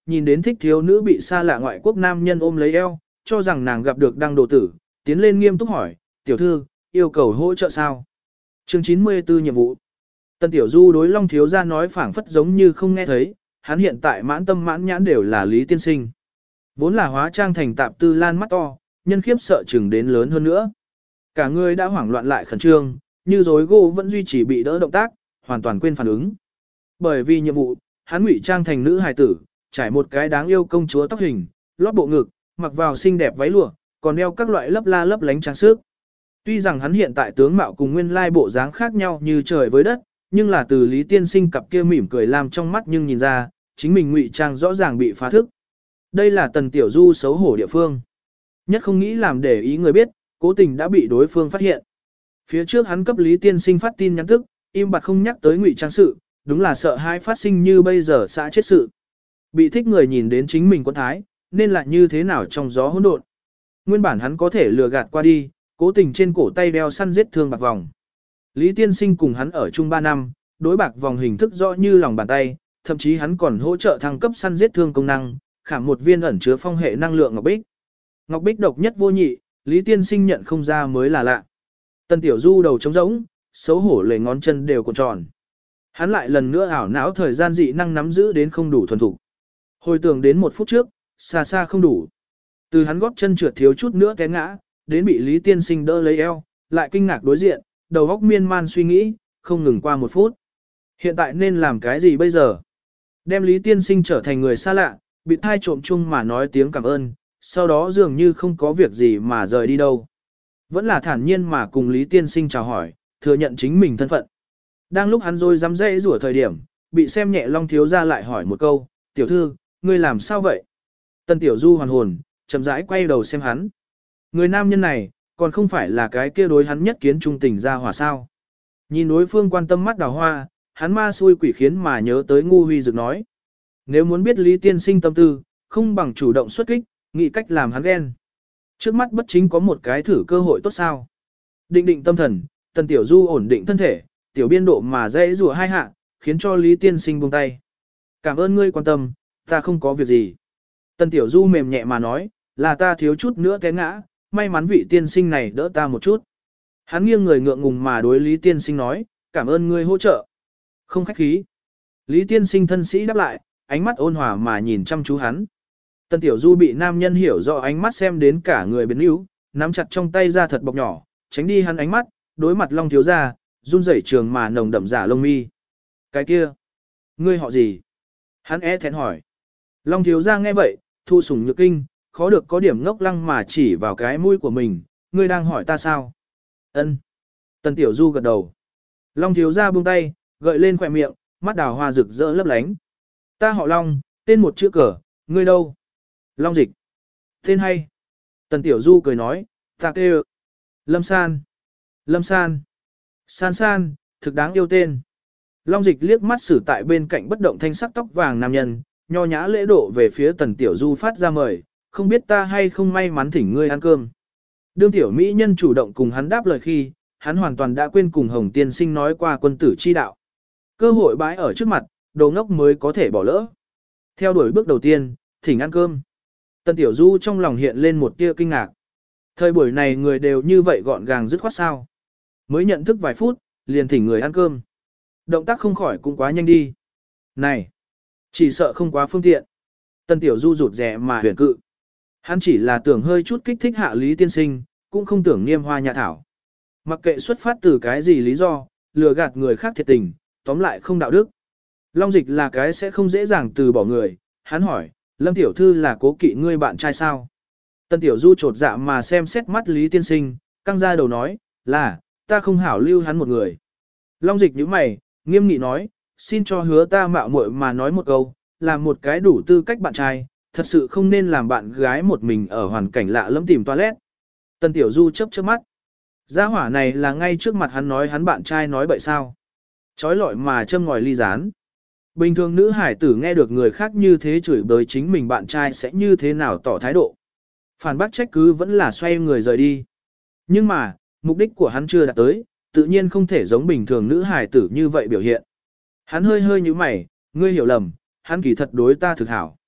nhìn đến thích thiếu nữ bị xa lạ ngoại quốc nam nhân ôm lấy eo, cho rằng nàng gặp được đăng đồ tử, tiến lên nghiêm túc hỏi, tiểu thư, yêu cầu hỗ trợ sao? Chương 94 nhiệm vụ. Tân Tiểu Du đối Long thiếu gia nói phảng phất giống như không nghe thấy, hắn hiện tại mãn tâm mãn nhãn đều là Lý Tiên Sinh. Vốn là hóa trang thành tạp tư lan mắt to, nhân khiếp sợ chừng đến lớn hơn nữa. Cả người đã hoảng loạn lại khẩn trương, như rối gỗ vẫn duy trì bị đỡ động tác, hoàn toàn quên phản ứng. Bởi vì nhiệm vụ, hắn ngụy trang thành nữ hài tử, trải một cái đáng yêu công chúa tóc hình, lót bộ ngực, mặc vào xinh đẹp váy lụa, còn đeo các loại lấp la lấp lánh trang sức. Tuy rằng hắn hiện tại tướng mạo cùng nguyên lai bộ dáng khác nhau như trời với đất, nhưng là từ Lý Tiên Sinh cặp kia mỉm cười làm trong mắt nhưng nhìn ra, chính mình ngụy trang rõ ràng bị phá thức. Đây là Tần Tiểu Du xấu hổ địa phương. Nhất không nghĩ làm để ý người biết, cố tình đã bị đối phương phát hiện. Phía trước hắn cấp Lý Tiên Sinh phát tin nhắn tức, im bặt không nhắc tới ngụy trang sự, đúng là sợ hai phát sinh như bây giờ xã chết sự. Bị thích người nhìn đến chính mình quân thái, nên là như thế nào trong gió hỗn độn. Nguyên bản hắn có thể lừa gạt qua đi, cố tình trên cổ tay đeo săn giết thương bạc vòng. Lý Tiên Sinh cùng hắn ở chung 3 năm, đối bạc vòng hình thức rõ như lòng bàn tay, thậm chí hắn còn hỗ trợ thăng cấp săn giết thương công năng, khảm một viên ẩn chứa phong hệ năng lượng ngọc bích. Ngọc bích độc nhất vô nhị, Lý Tiên Sinh nhận không ra mới là lạ. Tần Tiểu Du đầu trống rỗng, xấu hổ lề ngón chân đều cuộn tròn. Hắn lại lần nữa ảo não thời gian dị năng nắm giữ đến không đủ thuần thục. Hồi tưởng đến 1 phút trước, xa xa không đủ. Từ hắn góp chân trượt thiếu chút nữa té ngã, đến bị Lý Tiên Sinh đỡ lấy eo, lại kinh ngạc đối diện, đầu óc miên man suy nghĩ, không ngừng qua 1 phút. Hiện tại nên làm cái gì bây giờ? Đem Lý Tiên Sinh trở thành người xa lạ, bị thai trộm chung mà nói tiếng cảm ơn, sau đó dường như không có việc gì mà rời đi đâu. Vẫn là thản nhiên mà cùng Lý Tiên Sinh chào hỏi, thừa nhận chính mình thân phận. Đang lúc hắn rồi dám dây rủa thời điểm, bị xem nhẹ Long thiếu gia lại hỏi một câu, tiểu thư, ngươi làm sao vậy? Tần Tiểu Du hoàn hồn, chậm rãi quay đầu xem hắn. Người nam nhân này, còn không phải là cái kia đối hắn nhất kiến trung tình ra hòa sao. Nhìn đối phương quan tâm mắt đào hoa, hắn ma xui quỷ khiến mà nhớ tới Ngu Huy Dực nói. Nếu muốn biết Lý Tiên Sinh tâm tư, không bằng chủ động xuất kích, nghĩ cách làm hắn ghen. Trước mắt bất chính có một cái thử cơ hội tốt sao. Định định tâm thần, Tần Tiểu Du ổn định thân thể, tiểu biên độ mà dễ rùa 2 hạ, khiến cho Lý Tiên Sinh buông tay. Cảm ơn ngươi quan tâm, ta không có việc gì. Tần Tiểu Du mềm nhẹ mà nói, là ta thiếu chút nữa té ngã, may mắn vị tiên sinh này đỡ ta một chút. Hắn nghiêng người ngượng ngùng mà đối Lý Tiên Sinh nói, cảm ơn ngươi hỗ trợ. Không khách khí. Lý Tiên Sinh thân sĩ đáp lại, ánh mắt ôn hòa mà nhìn chăm chú hắn. Tần Tiểu Du bị nam nhân hiểu rõ ánh mắt xem đến cả người biến yếu, nắm chặt trong tay ra thật bọc nhỏ, tránh đi hắn ánh mắt, đối mặt Long thiếu gia, run rẩy trường mà nồng đậm giả lông mi. Cái kia, ngươi họ gì? Hắn thẹn hỏi. Long thiếu gia nghe vậy, thu sủng nhược kinh, khó được có điểm ngốc lăng mà chỉ vào cái mũi của mình, ngươi đang hỏi ta sao? Ân. Tần Tiểu Du gật đầu. Long thiếu gia buông tay, gợi lên khỏe miệng, mắt đào hoa rực rỡ lấp lánh. Ta họ Long, tên một chữ cờ, ngươi đâu? Long Dịch. Tên hay. Tần Tiểu Du cười nói, ta kêu. Lâm San. Lâm San. San San, thực đáng yêu tên. Long Dịch liếc mắt xử tại bên cạnh bất động thanh sắc tóc vàng nam nhân, nho nhã lễ độ về phía Tần Tiểu Du phát ra mời, không biết ta hay không may mắn thỉnh ngươi ăn cơm. Đương tiểu mỹ nhân chủ động cùng hắn đáp lời khi, hắn hoàn toàn đã quên cùng Hồng Tiên Sinh nói qua quân tử chi đạo. Cơ hội bãi ở trước mặt, đồ ngốc mới có thể bỏ lỡ. Theo đuổi bước đầu tiên, thỉnh ăn cơm. Tần Tiểu Du trong lòng hiện lên một tia kinh ngạc. Thời buổi này người đều như vậy gọn gàng dứt khoát sao. Mới nhận thức vài phút, liền thỉnh người ăn cơm. Động tác không khỏi cũng quá nhanh đi. Này, chỉ sợ không quá phương tiện. Tần Tiểu Du rụt rè mà huyền cự. Hắn chỉ là tưởng hơi chút kích thích hạ Lý Tiên Sinh, cũng không tưởng niêm hoa nhà thảo. Mặc kệ xuất phát từ cái gì lý do, lừa gạt người khác thiệt tình, tóm lại không đạo đức. Long Dịch là cái sẽ không dễ dàng từ bỏ người. Hắn hỏi, Lâm Tiểu Thư là cố kỵ ngươi bạn trai sao? Tần Tiểu Du trột dạ mà xem xét mắt Lý Tiên Sinh, căng ra đầu nói, là, ta không hảo lưu hắn một người. Long Dịch nhíu mày, nghiêm nghị nói, xin cho hứa ta mạo muội mà nói một câu, làm một cái đủ tư cách bạn trai, thật sự không nên làm bạn gái một mình ở hoàn cảnh lạ lẫm tìm toilet. Tần Tiểu Du chớp chớp mắt. Gia hỏa này là ngay trước mặt hắn nói hắn bạn trai nói bậy sao. Chói lọi mà châm ngòi ly gián. Bình thường nữ hải tử nghe được người khác như thế chửi bới chính mình bạn trai sẽ như thế nào tỏ thái độ. Phản bác trách cứ vẫn là xoay người rời đi. Nhưng mà, mục đích của hắn chưa đạt tới, tự nhiên không thể giống bình thường nữ hải tử như vậy biểu hiện. Hắn hơi hơi như mày, ngươi hiểu lầm, hắn kỳ thật đối ta thực hảo.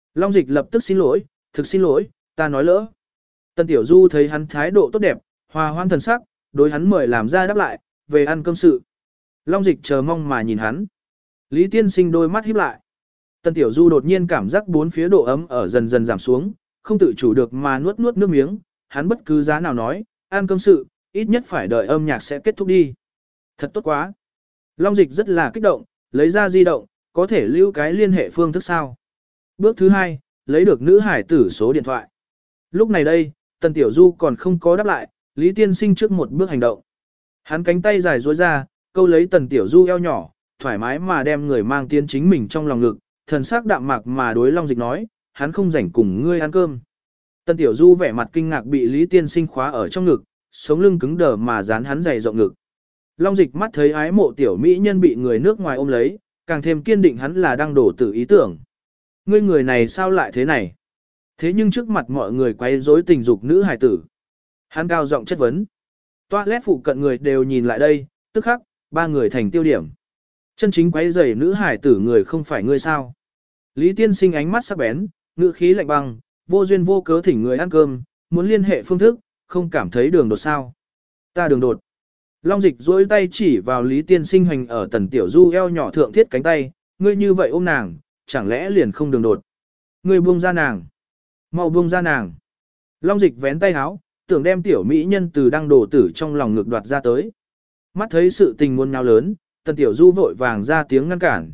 Long Dịch lập tức xin lỗi, thực xin lỗi, ta nói lỡ. Tần Tiểu Du thấy hắn thái độ tốt đẹp, hòa hoan thần sắc, đối hắn mời làm ra đáp lại, về ăn cơm sự. Long Dịch chờ mong mà nhìn hắn. Lý Tiên Sinh đôi mắt híp lại. Tần Tiểu Du đột nhiên cảm giác bốn phía độ ấm ở dần dần giảm xuống, không tự chủ được mà nuốt nuốt nước miếng, hắn bất cứ giá nào nói, ăn cơm sự, ít nhất phải đợi âm nhạc sẽ kết thúc đi. Thật tốt quá. Long Dịch rất là kích động, lấy ra di động, có thể lưu cái liên hệ phương thức sao. Bước thứ 2, lấy được nữ hải tử số điện thoại. Lúc này đây, Tần Tiểu Du còn không có đáp lại, Lý Tiên Sinh trước một bước hành động. Hắn cánh tay dài duỗi ra, câu lấy Tần Tiểu Du eo nhỏ, thoải mái mà đem người mang tiến chính mình trong lòng ngực, thần sắc đạm mạc mà đối Long Dịch nói, hắn không rảnh cùng ngươi ăn cơm. Tần Tiểu Du vẻ mặt kinh ngạc bị Lý Tiên Sinh khóa ở trong ngực, sống lưng cứng đờ mà dán hắn dày rộng ngực. Long Dịch mắt thấy ái mộ tiểu mỹ nhân bị người nước ngoài ôm lấy, càng thêm kiên định hắn là đang đổ tử ý tưởng. Ngươi người này sao lại thế này? Thế nhưng trước mặt mọi người quấy rối tình dục nữ hài tử. Hắn cao giọng chất vấn. Toilet phụ cận người đều nhìn lại đây, tức khắc, ba người thành tiêu điểm. Chân chính quấy rầy nữ hài tử người không phải ngươi sao? Lý Tiên Sinh ánh mắt sắc bén, ngữ khí lạnh băng, vô duyên vô cớ thỉnh người ăn cơm, muốn liên hệ phương thức, không cảm thấy đường đột sao? Ta đường đột. Long Dịch duỗi tay chỉ vào Lý Tiên Sinh hoành ở Tần Tiểu Du eo nhỏ thượng thiết cánh tay, ngươi như vậy ôm nàng, chẳng lẽ liền không đường đột? Ngươi buông ra nàng. Mau buông ra nàng. Long Dịch vén tay áo, tưởng đem tiểu mỹ nhân từ đang đổ tử trong lòng ngực đoạt ra tới. Mắt thấy sự tình muôn nháo lớn, Tần Tiểu Du vội vàng ra tiếng ngăn cản,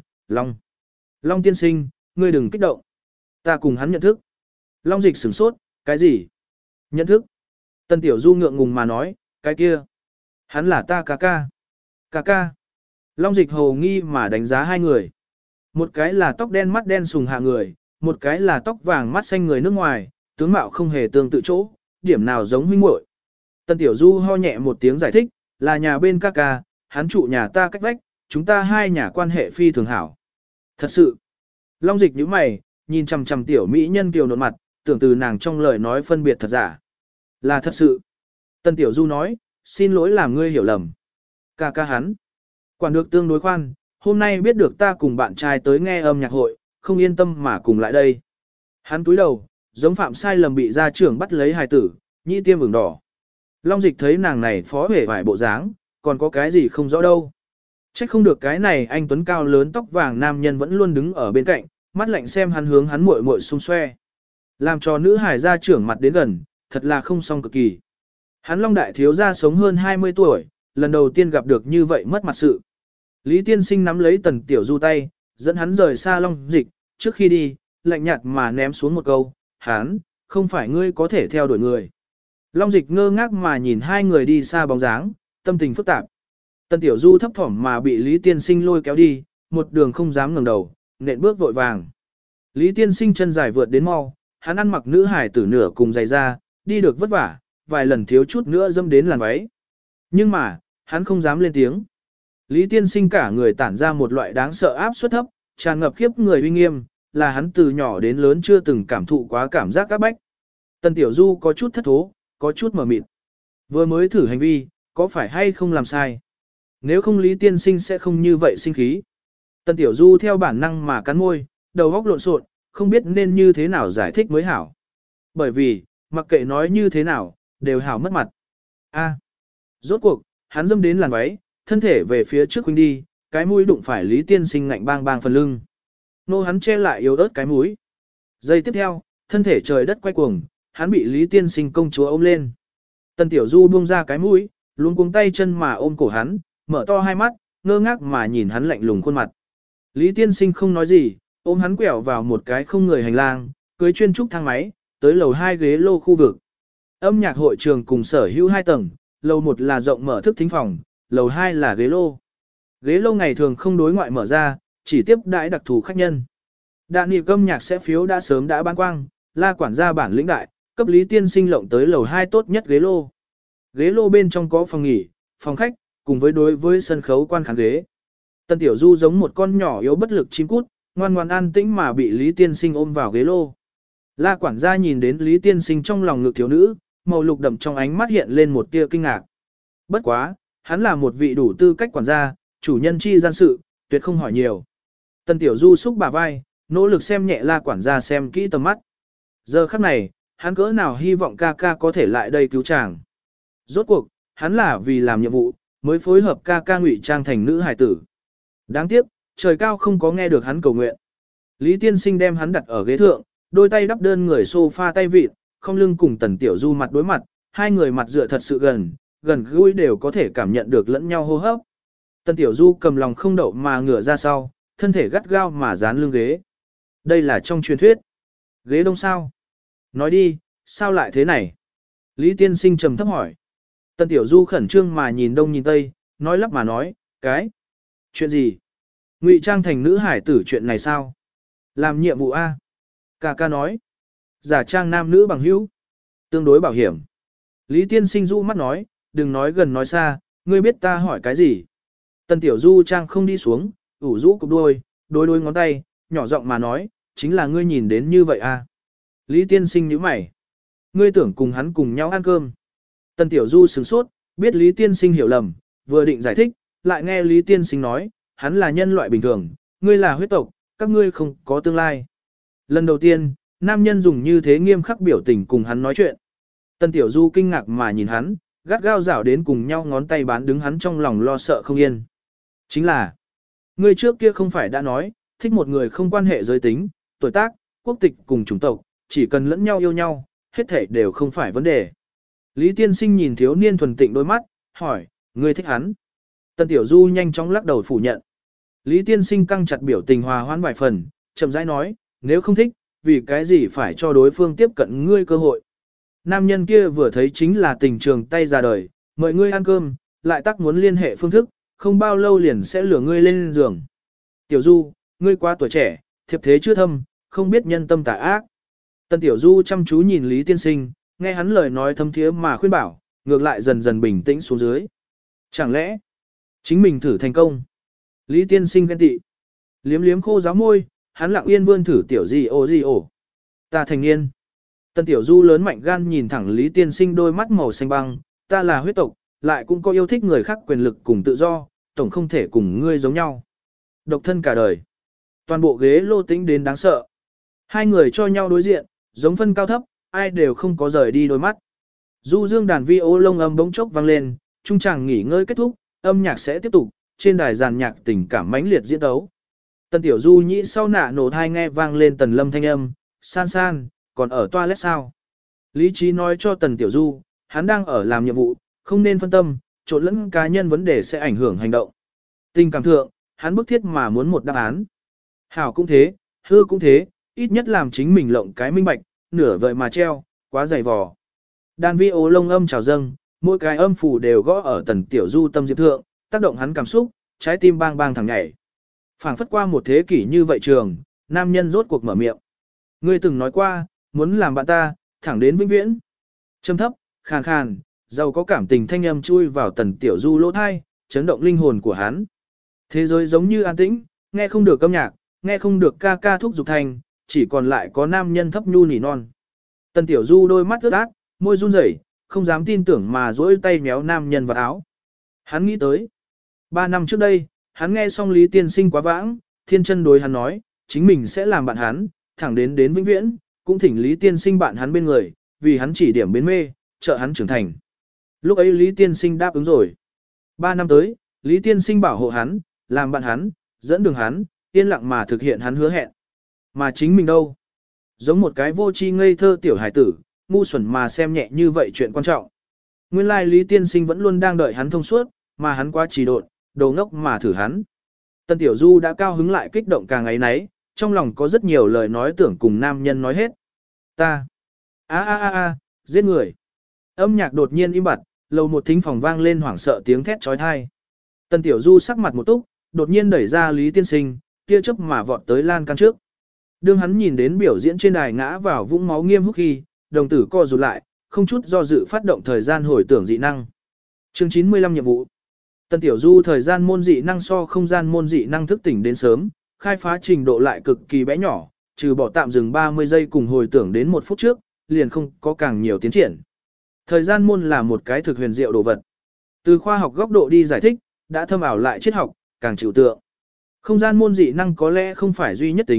Long tiên sinh, ngươi đừng kích động. Ta cùng hắn nhận thức. Long Dịch sửng sốt, cái gì? Nhận thức. Tần Tiểu Du ngượng ngùng mà nói, cái kia. Hắn là ta ca ca. Ca ca. Long Dịch hồ nghi mà đánh giá hai người. Một cái là tóc đen mắt đen sùng hạ người, một cái là tóc vàng mắt xanh người nước ngoài, tướng mạo không hề tương tự chỗ, điểm nào giống huynh muội. Tần Tiểu Du ho nhẹ một tiếng giải thích, là nhà bên ca ca, hắn trụ nhà ta cách vách, chúng ta hai nhà quan hệ phi thường hảo. Thật sự. Long Dịch nhíu mày, nhìn chằm chằm tiểu mỹ nhân kiều nộn mặt, tưởng từ nàng trong lời nói phân biệt thật giả. Là thật sự. Tần Tiểu Du nói, xin lỗi làm ngươi hiểu lầm. Ca ca hắn. Quản được tương đối khoan, hôm nay biết được ta cùng bạn trai tới nghe âm nhạc hội, không yên tâm mà cùng lại đây. Hắn túi đầu, giống phạm sai lầm bị gia trưởng bắt lấy hài tử, nhĩ tiêm ửng đỏ. Long Dịch thấy nàng này phó hề vải bộ dáng, còn có cái gì không rõ đâu. Trách không được cái này anh tuấn cao lớn tóc vàng nam nhân vẫn luôn đứng ở bên cạnh, mắt lạnh xem hắn hướng hắn muội muội xung xoe. Làm cho nữ hài gia trưởng mặt đến gần, thật là không xong cực kỳ. Hắn Long đại thiếu gia sống hơn 20 tuổi, lần đầu tiên gặp được như vậy mất mặt sự. Lý Tiên Sinh nắm lấy Tần Tiểu Du tay, dẫn hắn rời xa Long Dịch, trước khi đi, lạnh nhạt mà ném xuống một câu, hắn, không phải ngươi có thể theo đuổi người. Long Dịch ngơ ngác mà nhìn hai người đi xa bóng dáng, tâm tình phức tạp. Tần Tiểu Du thấp thỏm mà bị Lý Tiên Sinh lôi kéo đi, một đường không dám ngẩng đầu, nện bước vội vàng. Lý Tiên Sinh chân dài vượt đến mau, hắn ăn mặc nữ hải tử nửa cùng giày da, đi được vất vả, vài lần thiếu chút nữa dâm đến làn váy. Nhưng mà, hắn không dám lên tiếng. Lý Tiên Sinh cả người tản ra một loại đáng sợ áp suất thấp, tràn ngập khiếp người uy nghiêm, là hắn từ nhỏ đến lớn chưa từng cảm thụ quá cảm giác áp bách. Tần Tiểu Du có chút thất thố, có chút mờ mịt. Vừa mới thử hành vi, có phải hay không làm sai? Nếu không Lý Tiên Sinh sẽ không như vậy sinh khí. Tần Tiểu Du theo bản năng mà cắn môi, đầu óc lộn xộn, không biết nên như thế nào giải thích mới hảo. Bởi vì, mặc kệ nói như thế nào, đều hảo mất mặt. Rốt cuộc, hắn dâm đến làn váy, thân thể về phía trước huynh đi, cái mũi đụng phải Lý Tiên Sinh ngạnh bang bang phần lưng. Nô hắn che lại yếu ớt cái mũi. Giây tiếp theo, thân thể trời đất quay cuồng, hắn bị Lý Tiên Sinh công chúa ôm lên. Tần Tiểu Du buông ra cái mũi, luống cuống tay chân mà ôm cổ hắn, mở to hai mắt, ngơ ngác mà nhìn hắn lạnh lùng khuôn mặt. Lý Tiên Sinh không nói gì, ôm hắn quẹo vào một cái không người hành lang, cưới chuyên trúc thang máy, tới lầu 2 ghế lô khu vực. Âm nhạc hội trường cùng sở hữu 2 tầng, lầu 1 là rộng mở thức thính phòng, lầu 2 là ghế lô. Ghế lô ngày thường không đối ngoại mở ra, chỉ tiếp đãi đặc thù khách nhân. Đạn nghị âm nhạc sẽ phiếu đã sớm đã bán quang, La quản gia bản lĩnh đại, cấp Lý Tiên Sinh lộng tới lầu 2 tốt nhất ghế lô. Ghế lô bên trong có phòng nghỉ, phòng khách, cùng đối với sân khấu quan khán ghế. Tần Tiểu Du giống một con nhỏ yếu bất lực chim cút, ngoan ngoan an tĩnh mà bị Lý Tiên Sinh ôm vào ghế lô. La quản gia nhìn đến Lý Tiên Sinh trong lòng ngực thiếu nữ, màu lục đậm trong ánh mắt hiện lên một tia kinh ngạc. Bất quá, hắn là một vị đủ tư cách quản gia, chủ nhân chi gian sự, tuyệt không hỏi nhiều. Tần Tiểu Du xúc bả vai, nỗ lực xem nhẹ La quản gia xem kỹ tầm mắt. Giờ khắc này, hắn cỡ nào hy vọng ca ca có thể lại đây cứu chàng. Rốt cuộc, hắn là vì làm nhiệm vụ, mới phối hợp ca ca ngụy trang thành nữ hài tử. Đáng tiếc, trời cao không có nghe được hắn cầu nguyện. Lý Tiên Sinh đem hắn đặt ở ghế thượng, đôi tay đắp đơn người sofa tay vịt, không lưng cùng Tần Tiểu Du mặt đối mặt, hai người mặt dựa thật sự gần gũi đều có thể cảm nhận được lẫn nhau hô hấp. Tần Tiểu Du cầm lòng không đậu mà ngửa ra sau, thân thể gắt gao mà dán lưng ghế. Đây là trong truyền thuyết. Ghế đông sao? Nói đi, sao lại thế này? Lý Tiên Sinh trầm thấp hỏi. Tần Tiểu Du khẩn trương mà nhìn đông nhìn tây, nói lắp mà nói, cái? Chuyện gì? Ngụy trang thành nữ hải tử chuyện này sao? Làm nhiệm vụ A. Ca ca nói. Giả trang nam nữ bằng hữu. Tương đối bảo hiểm. Lý Tiên Sinh du mắt nói, đừng nói gần nói xa, ngươi biết ta hỏi cái gì? Tần Tiểu Du trang không đi xuống, ủ rũ cục đuôi, đôi ngón tay, nhỏ giọng mà nói, chính là ngươi nhìn đến như vậy a. Lý Tiên Sinh nhíu mày. Ngươi tưởng cùng hắn cùng nhau ăn cơm. Tần Tiểu Du sửng sốt, biết Lý Tiên Sinh hiểu lầm, vừa định giải thích, lại nghe Lý Tiên Sinh nói, hắn là nhân loại bình thường, ngươi là huyết tộc, các ngươi không có tương lai. Lần đầu tiên, nam nhân dùng như thế nghiêm khắc biểu tình cùng hắn nói chuyện. Tần Tiểu Du kinh ngạc mà nhìn hắn, gắt gao rảo đến cùng nhau ngón tay bán đứng hắn trong lòng lo sợ không yên. Chính là, ngươi trước kia không phải đã nói, thích một người không quan hệ giới tính, tuổi tác, quốc tịch cùng chủng tộc, chỉ cần lẫn nhau yêu nhau, hết thảy đều không phải vấn đề. Lý Tiên Sinh nhìn thiếu niên thuần tịnh đôi mắt, hỏi, ngươi thích hắn? Tần Tiểu Du nhanh chóng lắc đầu phủ nhận. Lý Tiên Sinh căng chặt biểu tình hòa hoãn vài phần, chậm rãi nói, nếu không thích, vì cái gì phải cho đối phương tiếp cận ngươi cơ hội? Nam nhân kia vừa thấy chính là tình trường tay ra đời, mời ngươi ăn cơm, lại tắc muốn liên hệ phương thức, không bao lâu liền sẽ lừa ngươi lên giường. Tiểu Du, ngươi quá tuổi trẻ, thiệp thế chưa thâm, không biết nhân tâm tà ác. Tần Tiểu Du chăm chú nhìn Lý Tiên Sinh, nghe hắn lời nói thâm thiế mà khuyên bảo, ngược lại dần dần bình tĩnh xuống dưới. Chẳng lẽ, chính mình thử thành công? Lý Tiên Sinh ghen tị. Liếm liếm khô giáo môi, hắn lặng yên vươn thử tiểu gì ồ. Ta thành niên. Tần Tiểu Du lớn mạnh gan nhìn thẳng Lý Tiên Sinh đôi mắt màu xanh băng, ta là huyết tộc, lại cũng có yêu thích người khác quyền lực cùng tự do, tổng không thể cùng ngươi giống nhau. Độc thân cả đời. Toàn bộ ghế lô tĩnh đến đáng sợ. Hai người cho nhau đối diện, giống phân cao thấp, ai đều không có rời đi đôi mắt. Du dương đàn vi ô lông âm bỗng chốc vang lên, trung tràng nghỉ ngơi kết thúc, âm nhạc sẽ tiếp tục, trên đài giàn nhạc tình cảm mãnh liệt diễn tấu. Tần Tiểu Du nhĩ sau nạ nổ thai nghe vang lên Tần Lâm thanh âm, san, còn ở toilet sao? Lý trí nói cho Tần Tiểu Du, hắn đang ở làm nhiệm vụ, không nên phân tâm, trộn lẫn cá nhân vấn đề sẽ ảnh hưởng hành động. Tình cảm thượng, hắn bức thiết mà muốn một đáp án. Hảo cũng thế, hư cũng thế, ít nhất làm chính mình lộng cái minh bạch, nửa vời mà treo, quá dày vò. Đàn vi ô lông âm trào dâng, mỗi cái âm phủ đều gõ ở Tần Tiểu Du tâm diệp thượng, tác động hắn cảm xúc, trái tim bang bang thẳng nhảy. Phảng phất qua một thế kỷ như vậy trường, nam nhân rốt cuộc mở miệng. Ngươi từng nói qua, muốn làm bạn ta, thẳng đến vĩnh viễn. Trầm thấp, khàn khàn, giàu có cảm tình thanh âm chui vào Tần Tiểu Du lỗ thai, chấn động linh hồn của hắn. Thế giới giống như an tĩnh, nghe không được âm nhạc, nghe không được ca ca thúc giục thành, chỉ còn lại có nam nhân thấp nhu nỉ non. Tần Tiểu Du đôi mắt ướt át, môi run rẩy, không dám tin tưởng mà duỗi tay méo nam nhân vào áo. Hắn nghĩ tới, 3 năm trước đây, hắn nghe xong Lý Tiên Sinh quá vãng, thiên chân đối hắn nói, chính mình sẽ làm bạn hắn, thẳng đến vĩnh viễn, cũng thỉnh Lý Tiên Sinh bạn hắn bên người, vì hắn chỉ điểm bến mê, trợ hắn trưởng thành. Lúc ấy Lý Tiên Sinh đáp ứng rồi. 3 năm tới, Lý Tiên Sinh bảo hộ hắn, làm bạn hắn, dẫn đường hắn, yên lặng mà thực hiện hắn hứa hẹn. Mà chính mình đâu? Giống một cái vô tri ngây thơ tiểu hải tử, ngu xuẩn mà xem nhẹ như vậy chuyện quan trọng. Nguyên lai Lý Tiên Sinh vẫn luôn đang đợi hắn thông suốt, mà hắn quá trì độn, đồ ngốc mà thử hắn. Tần Tiểu Du đã cao hứng lại kích động càng ngày nấy, trong lòng có rất nhiều lời nói tưởng cùng nam nhân nói hết. Ta. Giết người. Âm nhạc đột nhiên im bặt, lầu một thính phòng vang lên hoảng sợ tiếng thét trói thai. Tần Tiểu Du sắc mặt một túc, đột nhiên đẩy ra Lý Tiên Sinh, tia chớp mà vọt tới lan can trước. Đương hắn nhìn đến biểu diễn trên đài ngã vào vũng máu nghiêm húc khi, đồng tử co rụt lại, không chút do dự phát động thời gian hồi tưởng dị năng. Chương 95 nhiệm vụ. Tần Tiểu Du thời gian môn dị năng so không gian môn dị năng thức tỉnh đến sớm, khai phá trình độ lại cực kỳ bé nhỏ, trừ bỏ tạm dừng 30 giây cùng hồi tưởng đến 1 phút trước, liền không có càng nhiều tiến triển. Thời gian môn là một cái thực huyền diệu đồ vật. Từ khoa học góc độ đi giải thích, đã thâm ảo lại triết học, càng chịu tượng. Không gian môn dị năng có lẽ không phải duy nhất tính,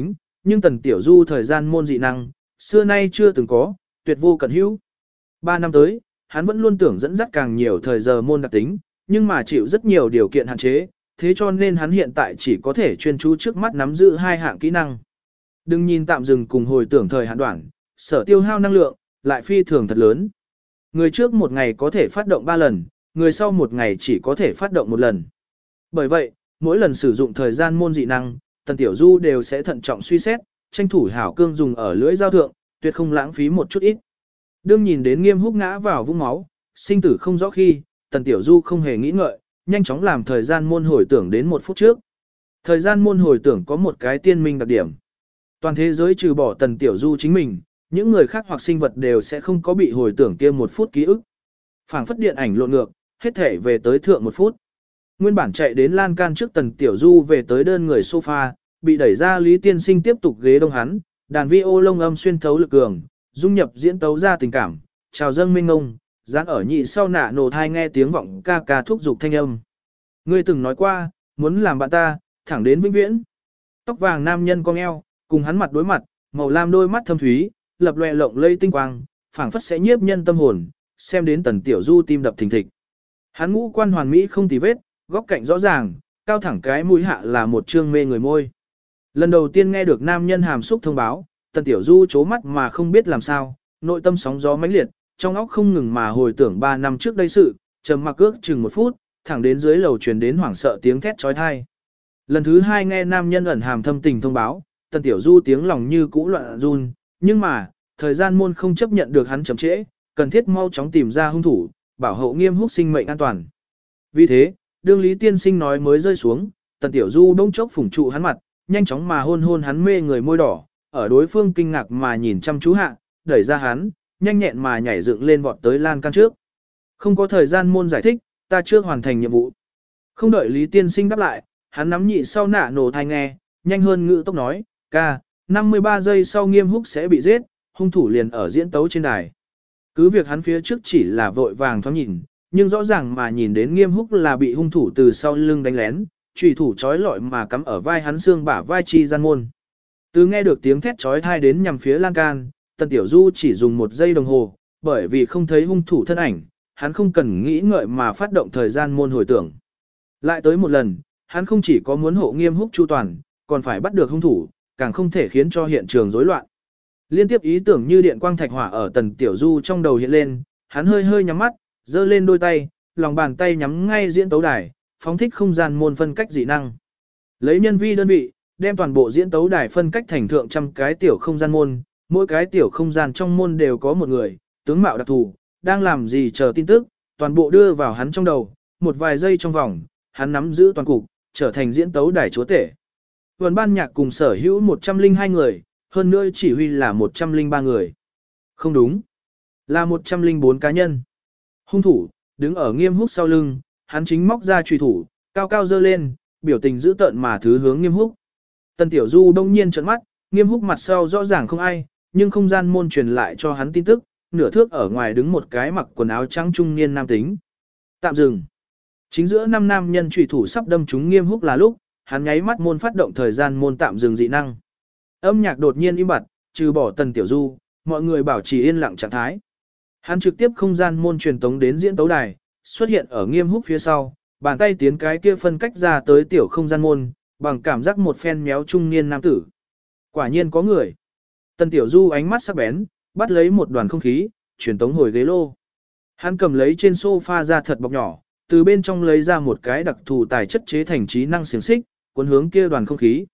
nhưng Tần Tiểu Du thời gian môn dị năng, xưa nay chưa từng có, tuyệt vô cận hữu. 3 năm tới, hắn vẫn luôn tưởng dẫn dắt càng nhiều thời giờ môn đặc tính, nhưng mà chịu rất nhiều điều kiện hạn chế, thế cho nên hắn hiện tại chỉ có thể chuyên chú trước mắt nắm giữ 2 hạng kỹ năng. Đừng nhìn tạm dừng cùng hồi tưởng thời hạn đoạn, sở tiêu hao năng lượng, lại phi thường thật lớn. Người trước một ngày có thể phát động 3 lần, người sau một ngày chỉ có thể phát động 1 lần. Bởi vậy, mỗi lần sử dụng thời gian môn dị năng, Tần Tiểu Du đều sẽ thận trọng suy xét, tranh thủ hảo cương dùng ở lưỡi dao thượng, tuyệt không lãng phí một chút ít. Đương nhìn đến Nghiêm Húc ngã vào vũng máu, sinh tử không rõ khi, Tần Tiểu Du không hề nghĩ ngợi, nhanh chóng làm thời gian môn hồi tưởng đến 1 phút trước. Thời gian môn hồi tưởng có một cái tiên minh đặc điểm. Toàn thế giới trừ bỏ Tần Tiểu Du chính mình, những người khác hoặc sinh vật đều sẽ không có bị hồi tưởng kia 1 phút ký ức. Phảng phất điện ảnh lộn ngược, hết thể về tới thượng 1 phút. Nguyên bản chạy đến lan can trước Tần Tiểu Du về tới đơn người sofa, bị đẩy ra Lý Tiên Sinh tiếp tục ghế đông hắn, đàn vi ô lông âm xuyên thấu lực cường, dung nhập diễn tấu ra tình cảm, chào dâng minh ngông, dán ở nhị sau nạ nổ thai nghe tiếng vọng ca ca thúc giục thanh âm. Ngươi từng nói qua, muốn làm bạn ta, thẳng đến vĩnh viễn. Tóc vàng nam nhân cong eo, cùng hắn mặt đối mặt, màu lam đôi mắt thâm thúy, lập lòe lộng lây tinh quang, phảng phất sẽ nhiếp nhân tâm hồn, xem đến Tần Tiểu Du tim đập thình thịch. Hắn ngũ quan hoàn mỹ không tì vết, góc cạnh rõ ràng, cao thẳng cái mũi hạ là một trương mê người môi. Lần đầu tiên nghe được nam nhân hàm xúc thông báo, Tần Tiểu Du chố mắt mà không biết làm sao, nội tâm sóng gió mãnh liệt, trong óc không ngừng mà hồi tưởng 3 năm trước đây sự, trầm mặc ước chừng 1 phút, thẳng đến dưới lầu truyền đến hoảng sợ tiếng thét chói tai. Lần thứ 2 nghe nam nhân ẩn hàm thâm tình thông báo, Tần Tiểu Du tiếng lòng như cũ loạn run, nhưng mà, thời gian môn không chấp nhận được hắn chậm trễ, cần thiết mau chóng tìm ra hung thủ, bảo hộ Nghiêm Húc sinh mệnh an toàn. Vì thế, đương Lý Tiên Sinh nói mới rơi xuống, Tần Tiểu Du bỗng chốc phủng trụ hắn mặt, nhanh chóng mà hôn hôn hắn mê người môi đỏ, ở đối phương kinh ngạc mà nhìn chăm chú hạ, đẩy ra hắn, nhanh nhẹn mà nhảy dựng lên vọt tới lan can trước. Không có thời gian môn giải thích, ta chưa hoàn thành nhiệm vụ. Không đợi Lý Tiên Sinh đáp lại, hắn nắm nhị sau nạ nổ thai nghe, nhanh hơn ngữ tốc nói, ca, 53 giây sau Nghiêm Húc sẽ bị giết, hung thủ liền ở diễn tấu trên đài. Cứ việc hắn phía trước chỉ là vội vàng thoáng nhìn, nhưng rõ ràng mà nhìn đến Nghiêm Húc là bị hung thủ từ sau lưng đánh lén, chủy thủ trói lọi mà cắm ở vai hắn xương bả vai chi gian môn. Từ nghe được tiếng thét trói thai đến nhằm phía lan can, Tần Tiểu Du chỉ dùng 1 giây đồng hồ, bởi vì không thấy hung thủ thân ảnh, hắn không cần nghĩ ngợi mà phát động thời gian môn hồi tưởng. Lại tới một lần, hắn không chỉ có muốn hộ Nghiêm Húc chu toàn, còn phải bắt được hung thủ, càng không thể khiến cho hiện trường rối loạn. Liên tiếp ý tưởng như điện quang thạch hỏa ở Tần Tiểu Du trong đầu hiện lên, hắn hơi hơi nhắm mắt, giơ lên đôi tay, lòng bàn tay nhắm ngay diễn tấu đài, phóng thích không gian môn phân cách dị năng. Lấy nhân vi đơn vị, đem toàn bộ diễn tấu đài phân cách thành thượng trăm cái tiểu không gian môn, mỗi cái tiểu không gian trong môn đều có một người, tướng mạo đặc thù, đang làm gì chờ tin tức, toàn bộ đưa vào hắn trong đầu, một vài giây trong vòng, hắn nắm giữ toàn cục, trở thành diễn tấu đài chúa tể. Vườn ban nhạc cùng sở hữu 102 người, hơn nữa chỉ huy là 103 người. Không đúng, là 104 cá nhân. Hung thủ, đứng ở Nghiêm Húc sau lưng, hắn chính móc ra chùy thủ, cao cao dơ lên, biểu tình dữ tợn mà thứ hướng Nghiêm Húc. Tần Tiểu Du đông nhiên trợn mắt, Nghiêm Húc mặt sau rõ ràng không ai, nhưng không gian môn truyền lại cho hắn tin tức, nửa thước ở ngoài đứng một cái mặc quần áo trắng trung niên nam tính. Tạm dừng. Chính giữa 5 nam nhân chùy thủ sắp đâm trúng Nghiêm Húc là lúc, hắn nháy mắt môn phát động thời gian môn tạm dừng dị năng. Âm nhạc đột nhiên im bặt, trừ bỏ Tần Tiểu Du, mọi người bảo trì yên lặng trạng thái. Hắn trực tiếp không gian môn truyền tống đến diễn tấu đài, xuất hiện ở Nghiêm Húc phía sau, bàn tay tiến cái kia phân cách ra tới tiểu không gian môn, bằng cảm giác một phen méo trung niên nam tử. Quả nhiên có người. Tần Tiểu Du ánh mắt sắc bén, bắt lấy một đoàn không khí, truyền tống hồi ghế lô. Hắn cầm lấy trên sofa ra thật bọc nhỏ, từ bên trong lấy ra một cái đặc thù tài chất chế thành trí năng xiềng xích, cuốn hướng kia đoàn không khí.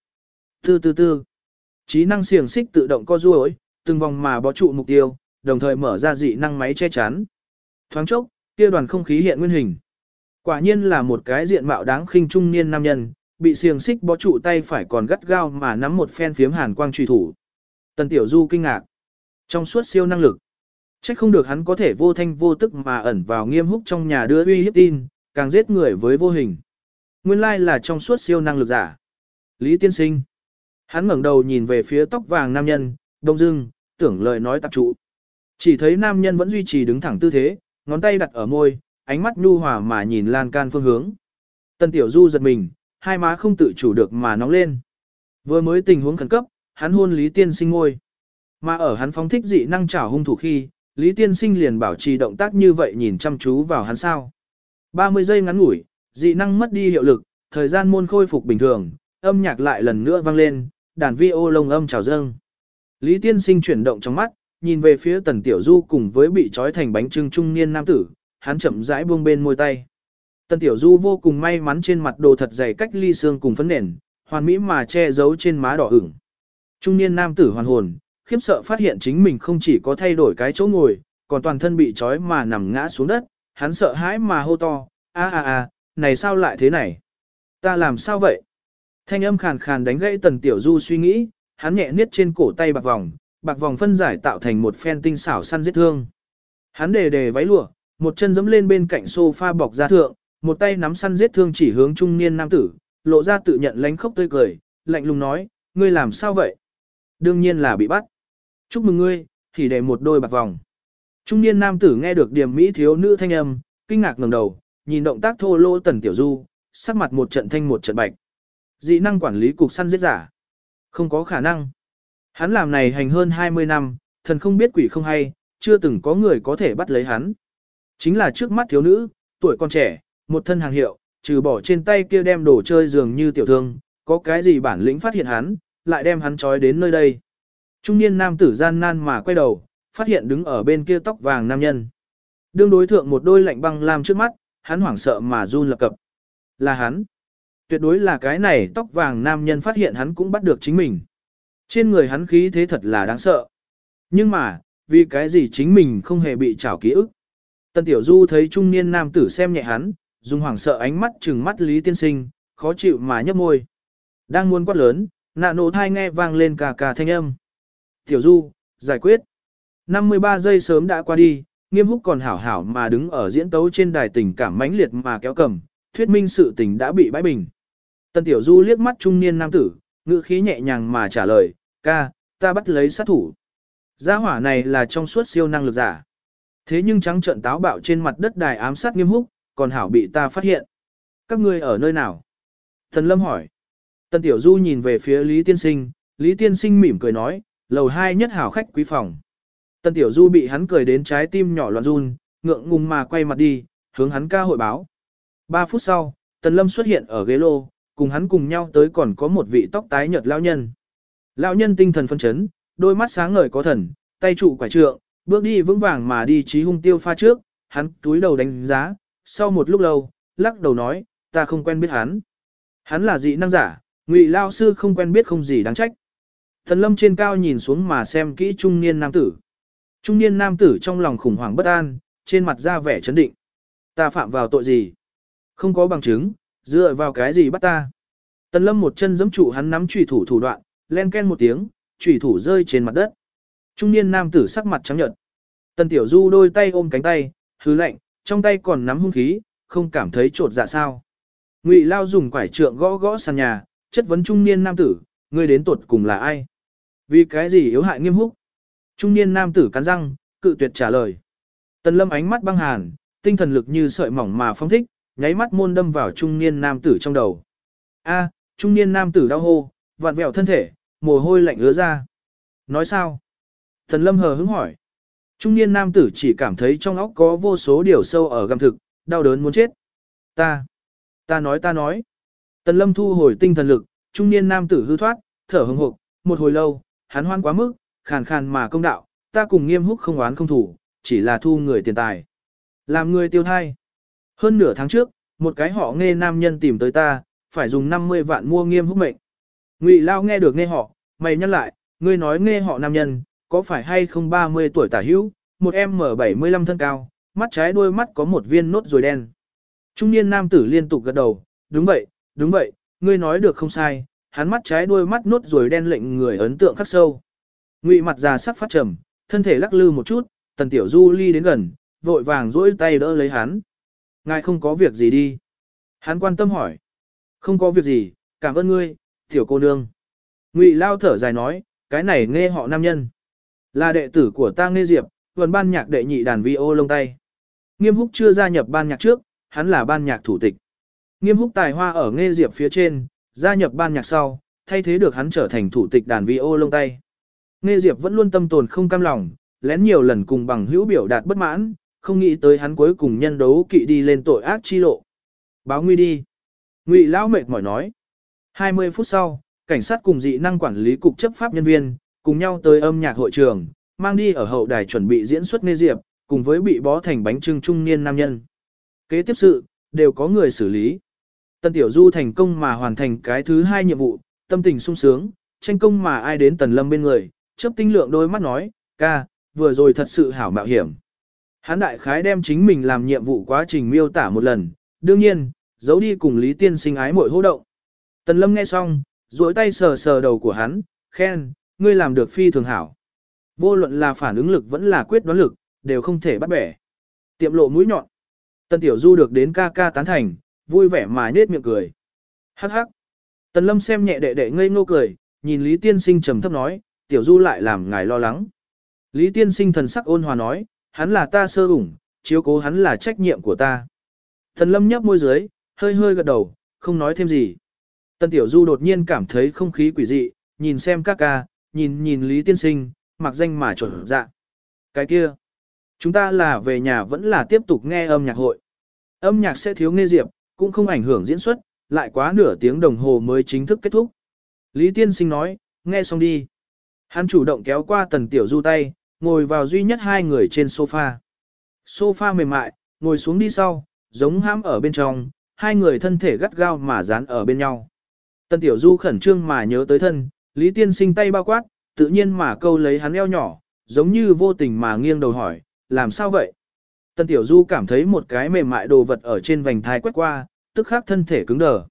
Tư. Trí năng xiềng xích tự động co duỗi, từng vòng mà bó trụ mục tiêu, đồng thời mở ra dị năng máy che chắn. Thoáng chốc, kia đoàn không khí hiện nguyên hình. Quả nhiên là một cái diện mạo đáng khinh trung niên nam nhân, bị xiềng xích bó trụ tay phải còn gắt gao mà nắm một phen phiếm hàn quang truy thủ. Tần Tiểu Du kinh ngạc. Trong suốt siêu năng lực. Trách không được hắn có thể vô thanh vô tức mà ẩn vào Nghiêm Húc trong nhà đưa uy hiếp tin, càng giết người với vô hình. Nguyên lai là trong suốt siêu năng lực giả. Lý Tiên Sinh. Hắn ngẩng đầu nhìn về phía tóc vàng nam nhân, đông dưng, tưởng lời nói tập trụ. Chỉ thấy nam nhân vẫn duy trì đứng thẳng tư thế, ngón tay đặt ở môi, ánh mắt nhu hòa mà nhìn lan can phương hướng. Tần Tiểu Du giật mình, hai má không tự chủ được mà nóng lên. Vừa mới tình huống khẩn cấp, hắn hôn Lý Tiên Sinh ngôi. Mà ở hắn phóng thích dị năng trảo hung thủ khi, Lý Tiên Sinh liền bảo trì động tác như vậy nhìn chăm chú vào hắn sao. 30 giây ngắn ngủi, dị năng mất đi hiệu lực, thời gian môn khôi phục bình thường, âm nhạc lại lần nữa vang lên, đàn vi ô lông âm trào dâng. Lý Tiên Sinh chuyển động trong mắt, nhìn về phía Tần Tiểu Du cùng với bị trói thành bánh trưng trung niên nam tử, hắn chậm rãi buông bên môi tay. Tần Tiểu Du vô cùng may mắn trên mặt đồ thật dày cách ly xương cùng phấn nền, hoàn mỹ mà che giấu trên má đỏ ửng. Trung niên nam tử hoàn hồn, khiếp sợ phát hiện chính mình không chỉ có thay đổi cái chỗ ngồi, còn toàn thân bị trói mà nằm ngã xuống đất, hắn sợ hãi mà hô to, này sao lại thế này? Ta làm sao vậy? Thanh âm khàn khàn đánh gãy Tần Tiểu Du suy nghĩ, hắn nhẹ niết trên cổ tay bạc vòng phân giải tạo thành một phen tinh xảo săn giết thương. Hắn đề váy lụa, một chân giẫm lên bên cạnh sofa bọc da thượng, một tay nắm săn giết thương chỉ hướng trung niên nam tử, lộ ra tự nhận lánh khóc tươi cười, lạnh lùng nói, ngươi làm sao vậy? Đương nhiên là bị bắt. Chúc mừng ngươi, thì để một đôi bạc vòng. Trung niên nam tử nghe được điểm mỹ thiếu nữ thanh âm, kinh ngạc ngẩng đầu, nhìn động tác thô lỗ Tần Tiểu Du, sắc mặt một trận thanh một trận bạch. Dị năng quản lý cục săn giết giả. Không có khả năng. Hắn làm này hành hơn 20 năm, thần không biết quỷ không hay, chưa từng có người có thể bắt lấy hắn. Chính là trước mắt thiếu nữ, tuổi còn trẻ, một thân hàng hiệu, trừ bỏ trên tay kia đem đồ chơi dường như tiểu thương, có cái gì bản lĩnh phát hiện hắn, lại đem hắn trói đến nơi đây. Trung niên nam tử gian nan mà quay đầu, phát hiện đứng ở bên kia tóc vàng nam nhân. Đương đối thượng một đôi lạnh băng lam trước mắt, hắn hoảng sợ mà run lập cập. Là hắn. Tuyệt đối là cái này tóc vàng nam nhân phát hiện hắn cũng bắt được chính mình. Trên người hắn khí thế thật là đáng sợ. Nhưng mà, vì cái gì chính mình không hề bị trảo ký ức. Tần Tiểu Du thấy trung niên nam tử xem nhẹ hắn, dùng hoảng sợ ánh mắt trừng mắt Lý Tiên Sinh, khó chịu mà nhấp môi. Đang muốn quát lớn, nạ nổ thai nghe vang lên cà thanh âm. Tiểu Du, giải quyết. 53 giây sớm đã qua đi, Nghiêm Húc còn hảo hảo mà đứng ở diễn tấu trên đài tình cảm mãnh liệt mà kéo cầm, thuyết minh sự tình đã bị bãi bình. Tần Tiểu Du liếc mắt trung niên nam tử, ngữ khí nhẹ nhàng mà trả lời, ca, ta bắt lấy sát thủ. Gia hỏa này là trong suốt siêu năng lực giả. Thế nhưng trắng trợn táo bạo trên mặt đất đài ám sát Nghiêm Húc, còn hảo bị ta phát hiện. Các ngươi ở nơi nào? Tần Lâm hỏi. Tần Tiểu Du nhìn về phía Lý Tiên Sinh, Lý Tiên Sinh mỉm cười nói, lầu 2 nhất hảo khách quý phòng. Tần Tiểu Du bị hắn cười đến trái tim nhỏ loạn run, ngượng ngùng mà quay mặt đi, hướng hắn ca hội báo. 3 phút sau, Tần Lâm xuất hiện ở ghế lô, cùng hắn cùng nhau tới còn có một vị tóc tái nhợt lão nhân. Lão nhân tinh thần phân chấn, đôi mắt sáng ngời có thần, tay trụ quả trượng, bước đi vững vàng mà đi chí hung tiêu pha trước, hắn túi đầu đánh giá, sau một lúc lâu, lắc đầu nói, ta không quen biết hắn. Hắn là dị năng giả, Ngụy lão sư không quen biết không gì đáng trách. Tần Lâm trên cao nhìn xuống mà xem kỹ trung niên nam tử. Trung niên nam tử trong lòng khủng hoảng bất an, trên mặt ra vẻ chấn định. Ta phạm vào tội gì? Không có bằng chứng, dựa vào cái gì bắt ta? Tần Lâm một chân giẫm trụ hắn nắm chủy thủ thủ đoạn, len ken một tiếng, chủy thủ rơi trên mặt đất. Trung niên nam tử sắc mặt trắng nhợt. Tần Tiểu Du đôi tay ôm cánh tay, hứ lạnh, trong tay còn nắm hung khí, không cảm thấy trột dạ sao? Ngụy Lao dùng quải trượng gõ gõ sàn nhà, chất vấn trung niên nam tử, ngươi đến tuột cùng là ai? Vì cái gì yếu hại Nghiêm Húc? Trung niên nam tử cắn răng, cự tuyệt trả lời. Tần Lâm ánh mắt băng hàn, tinh thần lực như sợi mỏng mà phóng thích, nháy mắt môn đâm vào trung niên nam tử trong đầu. A, trung niên nam tử đau hô, vặn vẹo thân thể, mồ hôi lạnh ứa ra. Nói sao? Tần Lâm hờ hững hỏi. Trung niên nam tử chỉ cảm thấy trong óc có vô số điều sâu ở găm thực, đau đớn muốn chết. Ta nói. Tần Lâm thu hồi tinh thần lực, trung niên nam tử hư thoát, thở hừng hực, một hồi lâu, hắn hoan quá mức, khàn khàn mà công đạo, ta cùng Nghiêm Húc không oán không thủ, chỉ là thu người tiền tài. Làm người tiêu thai. Hơn nửa tháng trước, một cái họ Nghe nam nhân tìm tới ta, phải dùng 50 vạn mua Nghiêm Húc mệnh. Ngụy Lao nghe được Nghe họ, mày nhắc lại, ngươi nói Nghe họ nam nhân, có phải hay không 30 tuổi tả hữu, một M75 thân cao, mắt trái đôi mắt có một viên nốt ruồi đen. Trung niên nam tử liên tục gật đầu, đúng vậy, ngươi nói được không sai, hắn mắt trái đôi mắt nốt ruồi đen lệnh người ấn tượng khắc sâu. Ngụy mặt già sắc phát trầm, thân thể lắc lư một chút, Tần Tiểu Du ly đến gần, vội vàng duỗi tay đỡ lấy hắn. Ngài không có việc gì đi. Hắn quan tâm hỏi. Không có việc gì, cảm ơn ngươi, tiểu cô nương. Ngụy Lao thở dài nói, cái này Nghe họ nam nhân. Là đệ tử của ta Nghe Diệp, vần ban nhạc đệ nhị đàn vi ô lông tay. Nghiêm Húc chưa gia nhập ban nhạc trước, hắn là ban nhạc thủ tịch. Nghiêm Húc tài hoa ở Nghe Diệp phía trên, gia nhập ban nhạc sau, thay thế được hắn trở thành thủ tịch đàn vi ô lông tay. Nghe Diệp vẫn luôn tâm tồn không cam lòng, lén nhiều lần cùng bằng hữu biểu đạt bất mãn, không nghĩ tới hắn cuối cùng nhân đấu kỵ đi lên tội ác chi lộ. Báo nguy đi. Ngụy lão mệt mỏi nói. 20 phút sau, cảnh sát cùng dị năng quản lý cục chấp pháp nhân viên, cùng nhau tới âm nhạc hội trường, mang đi ở hậu đài chuẩn bị diễn xuất Nghe Diệp, cùng với bị bó thành bánh trưng trung niên nam nhân. Kế tiếp sự, đều có người xử lý. Tần Tiểu Du thành công mà hoàn thành cái thứ 2 nhiệm vụ, tâm tình sung sướng, tranh công mà ai đến Tần Lâm bên người, chớp tinh lượng đôi mắt nói, ca, vừa rồi thật sự hảo mạo hiểm. Hắn đại khái đem chính mình làm nhiệm vụ quá trình miêu tả một lần, đương nhiên, giấu đi cùng Lý Tiên Sinh ái muội hô động. Tần Lâm nghe xong, duỗi tay sờ sờ đầu của hắn, khen, ngươi làm được phi thường hảo. Vô luận là phản ứng lực vẫn là quyết đoán lực, đều không thể bắt bẻ. Tiệm lộ mũi nhọn. Tần Tiểu Du được đến ca ca tán thành, vui vẻ mà nết miệng cười. Hắc hắc. Tần Lâm xem nhẹ đệ đệ ngây ngô cười, nhìn Lý Tiên Sinh trầm thấp nói, Tiểu Du lại làm ngài lo lắng. Lý Tiên Sinh thần sắc ôn hòa nói, hắn là ta sơ ủng, chiếu cố hắn là trách nhiệm của ta. Tần Lâm nhấp môi dưới, hơi hơi gật đầu, không nói thêm gì. Tần Tiểu Du đột nhiên cảm thấy không khí quỷ dị, nhìn xem các ca, nhìn Lý Tiên Sinh, mặc danh mà trộn dạ. Cái kia, chúng ta là về nhà vẫn là tiếp tục nghe âm nhạc hội. Âm nhạc sẽ thiếu Nghe Diệp, cũng không ảnh hưởng diễn xuất, lại quá nửa tiếng đồng hồ mới chính thức kết thúc. Lý Tiên Sinh nói, nghe xong đi. Hắn chủ động kéo qua Tần Tiểu Du tay, ngồi vào duy nhất 2 người trên sofa. Sofa mềm mại, ngồi xuống đi sau, giống hãm ở bên trong, 2 người thân thể gắt gao mà dán ở bên nhau. Tần Tiểu Du khẩn trương mà nhớ tới thân, Lý Tiên Sinh tay bao quát, tự nhiên mà câu lấy hắn eo nhỏ, giống như vô tình mà nghiêng đầu hỏi, làm sao vậy? Tần Tiểu Du cảm thấy một cái mềm mại đồ vật ở trên vành thai quét qua, tức khắc thân thể cứng đờ.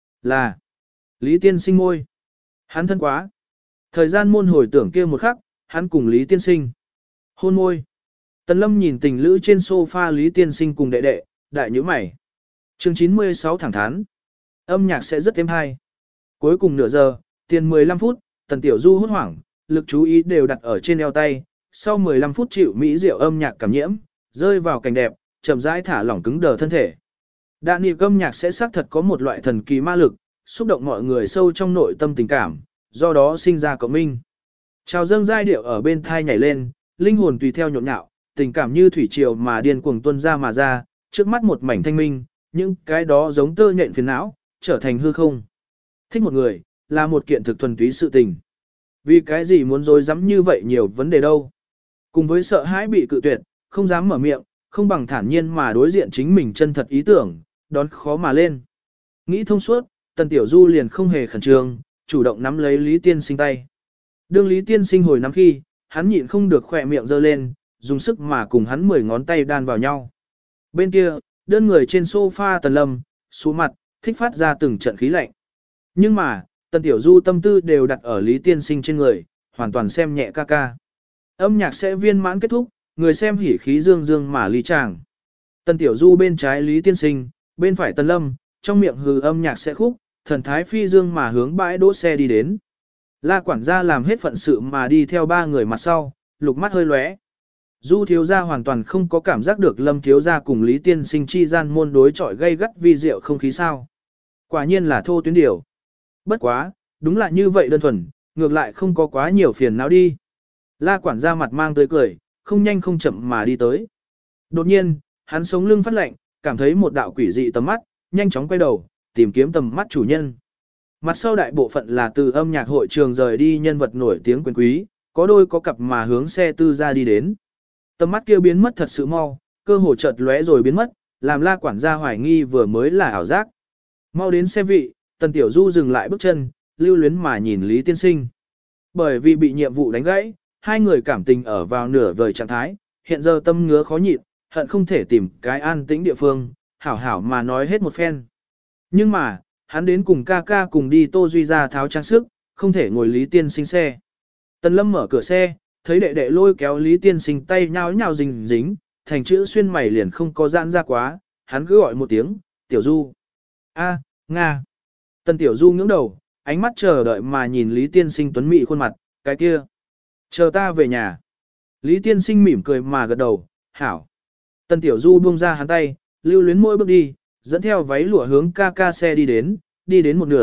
Là Lý Tiên Sinh môi. Hắn thân quá. Thời gian môn hồi tưởng kia một khắc, hắn cùng Lý Tiên Sinh hôn môi. Tần Lâm nhìn tình lữ trên sofa Lý Tiên Sinh cùng đệ đệ, đại nhíu mày. Chương 96 thẳng thắn. Âm nhạc sẽ rất êm hay. Cuối cùng nửa giờ, tiền 15 phút, Tần Tiểu Du hốt hoảng, lực chú ý đều đặt ở trên eo tay. Sau 15 phút chịu mỹ diệu âm nhạc cảm nhiễm, rơi vào cảnh đẹp, chậm rãi thả lỏng cứng đờ thân thể. Đạn nhịp âm nhạc sẽ xác thật có một loại thần kỳ ma lực, xúc động mọi người sâu trong nội tâm tình cảm, do đó sinh ra cộng minh. Chào dâng giai điệu ở bên thai nhảy lên, linh hồn tùy theo nhộn nhạo, tình cảm như thủy triều mà điên cuồng tuôn ra mà ra, trước mắt một mảnh thanh minh, những cái đó giống tơ nhện phiền não, trở thành hư không. Thích một người, là một kiện thực thuần túy sự tình. Vì cái gì muốn dối dám như vậy nhiều vấn đề đâu. Cùng với sợ hãi bị cự tuyệt, không dám mở miệng, không bằng thản nhiên mà đối diện chính mình chân thật ý tưởng, đón khó mà lên. Nghĩ thông suốt, Tần Tiểu Du liền không hề khẩn trương, chủ động nắm lấy Lý Tiên Sinh tay. Đương Lý Tiên Sinh hồi nắm khi, hắn nhịn không được khỏe miệng giơ lên, dùng sức mà cùng hắn 10 ngón tay đan vào nhau. Bên kia, đơn người trên sofa Tần Lâm, xuống mặt, thích phát ra từng trận khí lạnh. Nhưng mà, Tần Tiểu Du tâm tư đều đặt ở Lý Tiên Sinh trên người, hoàn toàn xem nhẹ ca ca. Âm nhạc sẽ viên mãn kết thúc, người xem hỉ khí dương dương mà ly tràng. Tần Tiểu Du bên trái Lý Tiên Sinh, bên phải Tần Lâm, trong miệng hừ âm nhạc sẽ khúc, thần thái phi dương mà hướng bãi đỗ xe đi đến. La quản gia làm hết phận sự mà đi theo 3 người mặt sau, lục mắt hơi lóe. Du thiếu gia hoàn toàn không có cảm giác được Lâm thiếu gia cùng Lý Tiên Sinh chi gian môn đối chọi gây gắt vi diệu không khí sao. Quả nhiên là thô tuyến điều. Bất quá, đúng là như vậy đơn thuần, ngược lại không có quá nhiều phiền não đi. La quản gia mặt mang tươi cười, không nhanh không chậm mà đi tới. Đột nhiên, hắn sống lưng phát lạnh, cảm thấy một đạo quỷ dị tầm mắt, nhanh chóng quay đầu, tìm kiếm tầm mắt chủ nhân. Mặt sau đại bộ phận là từ âm nhạc hội trường rời đi nhân vật nổi tiếng quyền quý, có đôi có cặp mà hướng xe tư ra đi đến. Tầm mắt kia biến mất thật sự mau, cơ hồ chợt lóe rồi biến mất, làm La quản gia hoài nghi vừa mới là ảo giác. Mau đến xe vị, Tần Tiểu Du dừng lại bước chân, lưu luyến mà nhìn Lý Tiên Sinh. Bởi vì bị nhiệm vụ đánh gãy, 2 người cảm tình ở vào nửa vời trạng thái, hiện giờ tâm ngứa khó nhịn, hận không thể tìm cái an tĩnh địa phương, hảo hảo mà nói hết một phen. Nhưng mà, hắn đến cùng ca ca cùng đi Tô Duy ra tháo trang sức, không thể ngồi Lý Tiên Sinh xe. Tần Lâm mở cửa xe, thấy đệ đệ lôi kéo Lý Tiên Sinh tay nhao nhao dính dính, thành chữ xuyên mày liền không có giãn ra quá, hắn cứ gọi một tiếng, Tiểu Du. A, Nga. Tần Tiểu Du ngưỡng đầu, ánh mắt chờ đợi mà nhìn Lý Tiên Sinh tuấn mỹ khuôn mặt, cái kia. Chờ ta về nhà. Lý Tiên Sinh mỉm cười mà gật đầu, hảo. Tần Tiểu Du buông ra hắn tay, lưu luyến mỗi bước đi, dẫn theo váy lụa hướng ca ca xe đi đến một nửa,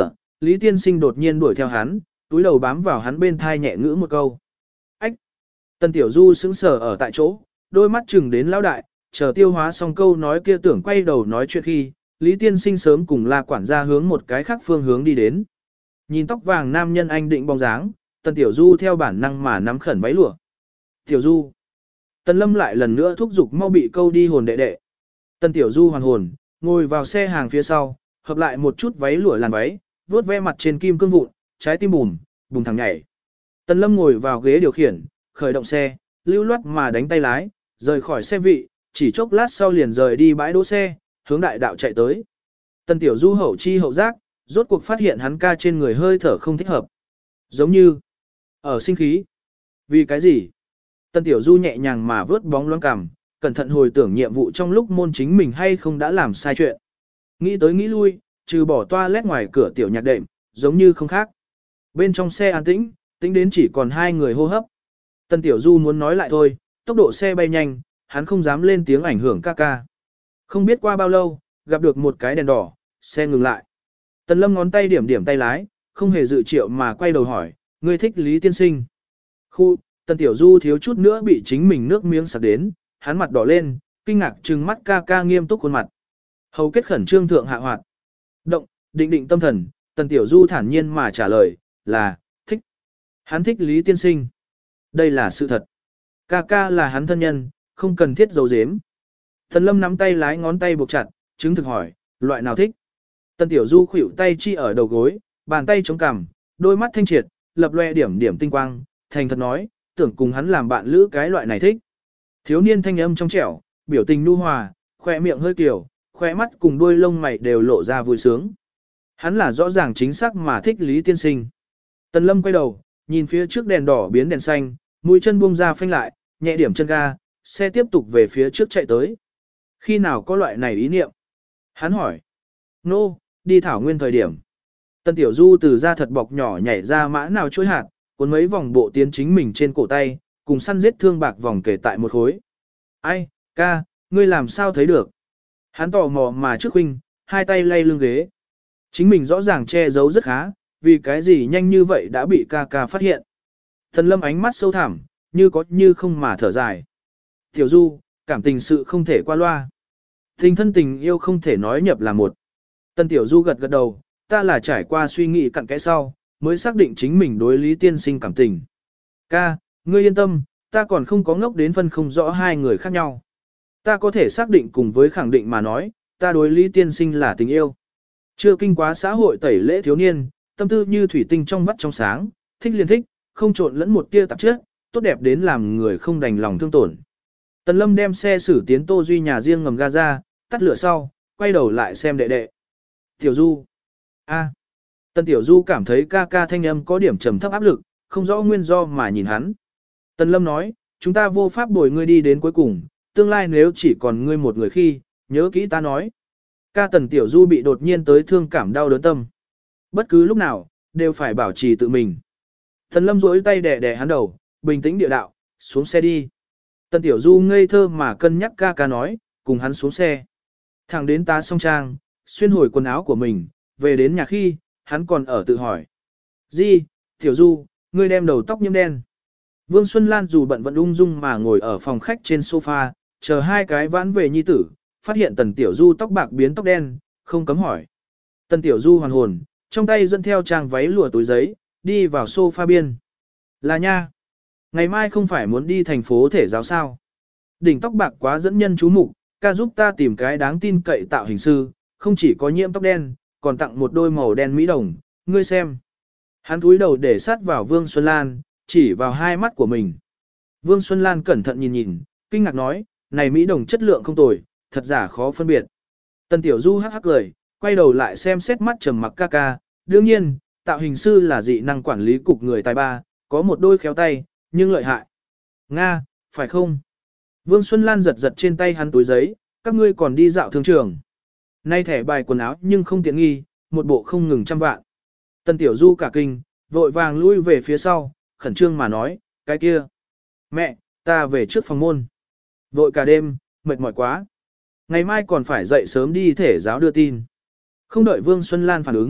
Lý Tiên Sinh đột nhiên đuổi theo hắn, túi đầu bám vào hắn bên thai nhẹ ngữ một câu. Ách! Tần Tiểu Du sững sờ ở tại chỗ, đôi mắt chừng đến lão đại, chờ tiêu hóa xong câu nói kia tưởng quay đầu nói chuyện khi, Lý Tiên Sinh sớm cùng La quản gia hướng một cái khác phương hướng đi đến. Nhìn tóc vàng nam nhân anh định bóng dáng, Tần Tiểu Du theo bản năng mà nắm khẩn váy lụa. Tiểu Du! Tần Lâm lại lần nữa thúc giục mau bị câu đi hồn đệ đệ. Tần Tiểu Du hoàn hồn, ngồi vào xe hàng phía sau, hợp lại một chút váy lụa làn váy, vuốt ve mặt trên kim cương vụn, trái tim bùm, bùm thẳng nhảy. Tần Lâm ngồi vào ghế điều khiển, khởi động xe, lưu loát mà đánh tay lái, rời khỏi xe vị, chỉ chốc lát sau liền rời đi bãi đỗ xe, hướng đại đạo chạy tới. Tần Tiểu Du hậu chi hậu giác, rốt cuộc phát hiện hắn ca trên người hơi thở không thích hợp. Giống như ở sinh khí. Vì cái gì? Tần Tiểu Du nhẹ nhàng mà vớt bóng loáng cằm, cẩn thận hồi tưởng nhiệm vụ trong lúc môn chính mình hay không đã làm sai chuyện. Nghĩ tới nghĩ lui, trừ bỏ toilet ngoài cửa tiểu nhạc đệm, giống như không khác. Bên trong xe an tĩnh, tính đến chỉ còn hai người hô hấp. Tần Tiểu Du muốn nói lại thôi, tốc độ xe bay nhanh, hắn không dám lên tiếng ảnh hưởng ca ca. Không biết qua bao lâu, gặp được một cái đèn đỏ, xe ngừng lại. Tần Lâm ngón tay điểm điểm tay lái, không hề dự triệu mà quay đầu hỏi, ngươi thích Lý Tiên Sinh. Khu, Tần Tiểu Du thiếu chút nữa bị chính mình nước miếng sặc đến, hắn mặt đỏ lên, kinh ngạc trừng mắt ca ca nghiêm túc khuôn mặt. Hầu kết khẩn trương thượng hạ hoạt. Động, định định tâm thần, Tần Tiểu Du thản nhiên mà trả lời, là, thích. Hắn thích Lý Tiên Sinh. Đây là sự thật. Ca ca là hắn thân nhân, không cần thiết giấu giếm. Tần Lâm nắm tay lái ngón tay buộc chặt, chứng thực hỏi, loại nào thích. Tần Tiểu Du khuỷu tay chi ở đầu gối, bàn tay chống cằm, đôi mắt thanh triệt, lập loe điểm điểm tinh quang, thành thật nói, tưởng cùng hắn làm bạn lữ cái loại này thích. Thiếu niên thanh âm trong trẻo, biểu tình nhu hòa, khoe miệng hơi kiểu, khoe mắt cùng đuôi lông mày đều lộ ra vui sướng. Hắn là rõ ràng chính xác mà thích Lý Tiên Sinh. Tần Lâm quay đầu, nhìn phía trước đèn đỏ biến đèn xanh, mũi chân buông ra phanh lại, nhẹ điểm chân ga, xe tiếp tục về phía trước chạy tới. Khi nào có loại này ý niệm? Hắn hỏi. Nô, đi thảo nguyên thời điểm. Tần Tiểu Du từ ra thật bọc nhỏ nhảy ra mã nào trôi hạt, cuốn mấy vòng bộ tiến chính mình trên cổ tay, cùng săn giết thương bạc vòng kể tại một khối. Ai, ca, ngươi làm sao thấy được? Hắn tò mò mà trước huynh, hai tay lay lưng ghế. Chính mình rõ ràng che giấu rất khá, vì cái gì nhanh như vậy đã bị ca ca phát hiện. Thần Lâm ánh mắt sâu thẳm, như có như không mà thở dài. Tiểu Du, cảm tình sự không thể qua loa. Tình thân tình yêu không thể nói nhập là một. Tần Tiểu Du gật gật đầu, ta là trải qua suy nghĩ cặn kẽ sau, mới xác định chính mình đối Lý Tiên Sinh cảm tình. Ca, ngươi yên tâm, ta còn không có ngốc đến phân không rõ hai người khác nhau. Ta có thể xác định cùng với khẳng định mà nói, ta đối Lý Tiên Sinh là tình yêu. Chưa kinh quá xã hội tẩy lễ thiếu niên, tâm tư như thủy tinh trong vắt trong sáng, thích liền thích, không trộn lẫn một tia tạp chất, tốt đẹp đến làm người không đành lòng thương tổn. Tần Lâm đem xe xử tiến Tô Duy nhà riêng ngầm ga ra, tắt lửa sau, quay đầu lại xem đệ đệ. Tiểu Du. A. Tần Tiểu Du cảm thấy ca ca thanh âm có điểm trầm thấp áp lực, không rõ nguyên do mà nhìn hắn. Tần Lâm nói, chúng ta vô pháp bồi ngươi đi đến cuối cùng, tương lai nếu chỉ còn ngươi một người khi, nhớ kỹ ta nói. Ca Tần Tiểu Du bị đột nhiên tới thương cảm đau đớn tâm. Bất cứ lúc nào, đều phải bảo trì tự mình. Tần Lâm duỗi tay đè đè hắn đầu, bình tĩnh địa đạo, xuống xe đi. Tần Tiểu Du ngây thơ mà cân nhắc ca ca nói, cùng hắn xuống xe. Thẳng đến tá xong trang, xuyên hồi quần áo của mình, về đến nhà khi, hắn còn ở tự hỏi. Di, Tiểu Du, ngươi đem đầu tóc nhiễm đen. Vương Xuân Lan dù bận vẫn ung dung mà ngồi ở phòng khách trên sofa, chờ hai cái vãn về nhi tử, phát hiện Tần Tiểu Du tóc bạc biến tóc đen, không cấm hỏi. Tần Tiểu Du hoàn hồn, trong tay dẫn theo trang váy lụa túi giấy, đi vào sofa biên. Là nha. Ngày mai không phải muốn đi thành phố thể giáo sao. Đỉnh tóc bạc quá dẫn nhân chú mục, ca giúp ta tìm cái đáng tin cậy tạo hình sư, không chỉ có nhiễm tóc đen, còn tặng một đôi màu đen mỹ đồng, ngươi xem. Hắn cúi đầu để sát vào Vương Xuân Lan, chỉ vào hai mắt của mình. Vương Xuân Lan cẩn thận nhìn nhìn, kinh ngạc nói, này mỹ đồng chất lượng không tồi, thật giả khó phân biệt. Tần Tiểu Du hắc hắc cười, quay đầu lại xem xét mắt trầm mặc ca ca, đương nhiên, tạo hình sư là dị năng quản lý cục người tài ba, có một đôi khéo tay, nhưng lợi hại. Nga, phải không? Vương Xuân Lan giật giật trên tay hắn túi giấy, các ngươi còn đi dạo thương trường. Nay thẻ bài quần áo nhưng không tiện nghi, một bộ không ngừng trăm vạn. Tần Tiểu Du cả kinh, vội vàng lui về phía sau, khẩn trương mà nói, cái kia. Mẹ, ta về trước phòng môn. Vội cả đêm, mệt mỏi quá. Ngày mai còn phải dậy sớm đi thể giáo đưa tin. Không đợi Vương Xuân Lan phản ứng,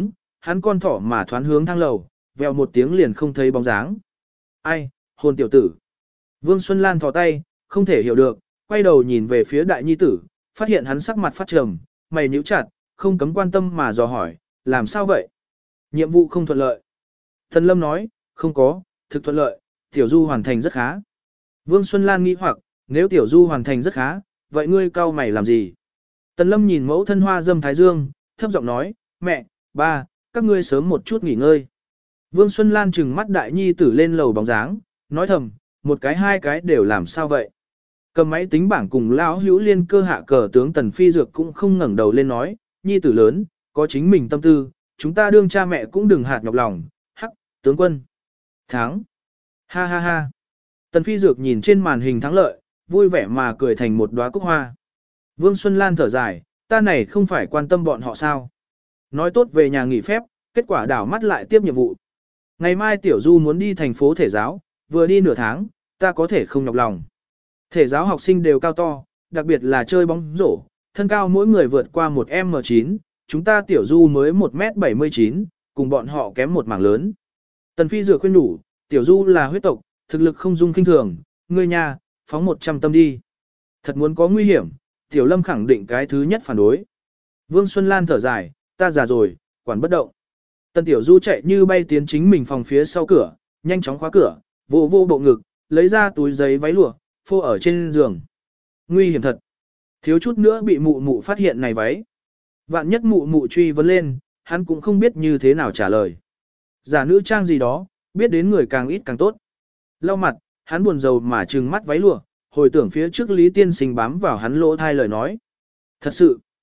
hắn con thỏ mà thoán hướng thang lầu, vèo một tiếng liền không thấy bóng dáng. Ai, hồn tiểu tử. Vương Xuân Lan thò tay, không thể hiểu được, quay đầu nhìn về phía đại nhi tử, phát hiện hắn sắc mặt phát trầm, mày nhíu chặt, không cấm quan tâm mà dò hỏi, làm sao vậy? Nhiệm vụ không thuận lợi. Tần Lâm nói, không có, thực thuận lợi, Tiểu Du hoàn thành rất khá. Vương Xuân Lan nghi hoặc, nếu Tiểu Du hoàn thành rất khá, vậy ngươi cau mày làm gì? Tần Lâm nhìn mẫu thân Hoa Dâm Thái Dương, thấp giọng nói, mẹ, ba, các ngươi sớm một chút nghỉ ngơi. Vương Xuân Lan trừng mắt đại nhi tử lên lầu bóng dáng, nói thầm, một cái hai cái đều làm sao vậy? Cầm máy tính bảng cùng lão hữu liên cơ hạ cờ tướng Tần Phi Dược cũng không ngẩng đầu lên nói, nhi tử lớn, có chính mình tâm tư, chúng ta đương cha mẹ cũng đừng hạt nhọc lòng, hắc, tướng quân. Thắng. Ha ha ha. Tần Phi Dược nhìn trên màn hình thắng lợi, vui vẻ mà cười thành một đóa cúc hoa. Vương Xuân Lan thở dài, ta này không phải quan tâm bọn họ sao. Nói tốt về nhà nghỉ phép, kết quả đảo mắt lại tiếp nhiệm vụ. Ngày mai Tiểu Du muốn đi thành phố thể giáo, vừa đi nửa tháng, ta có thể không nhọc lòng. Thể giáo học sinh đều cao to, đặc biệt là chơi bóng rổ, thân cao mỗi người vượt qua 1m9, chúng ta Tiểu Du mới 1m79, cùng bọn họ kém một mảng lớn. Tần Phi Dược khuyên đủ, Tiểu Du là huyết tộc, thực lực không dung kinh thường, ngươi nhà, phóng 100 tâm đi. Thật muốn có nguy hiểm, Tiểu Lâm khẳng định cái thứ nhất phản đối. Vương Xuân Lan thở dài, ta già rồi, quản bất động. Tần Tiểu Du chạy như bay tiến chính mình phòng phía sau cửa, nhanh chóng khóa cửa, vô vô bộ ngực, lấy ra túi giấy váy lụa, phô ở trên giường. Nguy hiểm thật. Thiếu chút nữa bị mụ mụ phát hiện này váy. Vạn nhất mụ mụ truy vấn lên, hắn cũng không biết như thế nào trả lời. Giả nữ trang gì đó, biết đến người càng ít càng tốt. Lau mặt, hắn buồn rầu mà trừng mắt váy lụa, hồi tưởng phía trước Lý Tiên Sinh bám vào hắn lỗ thai lời nói. Thật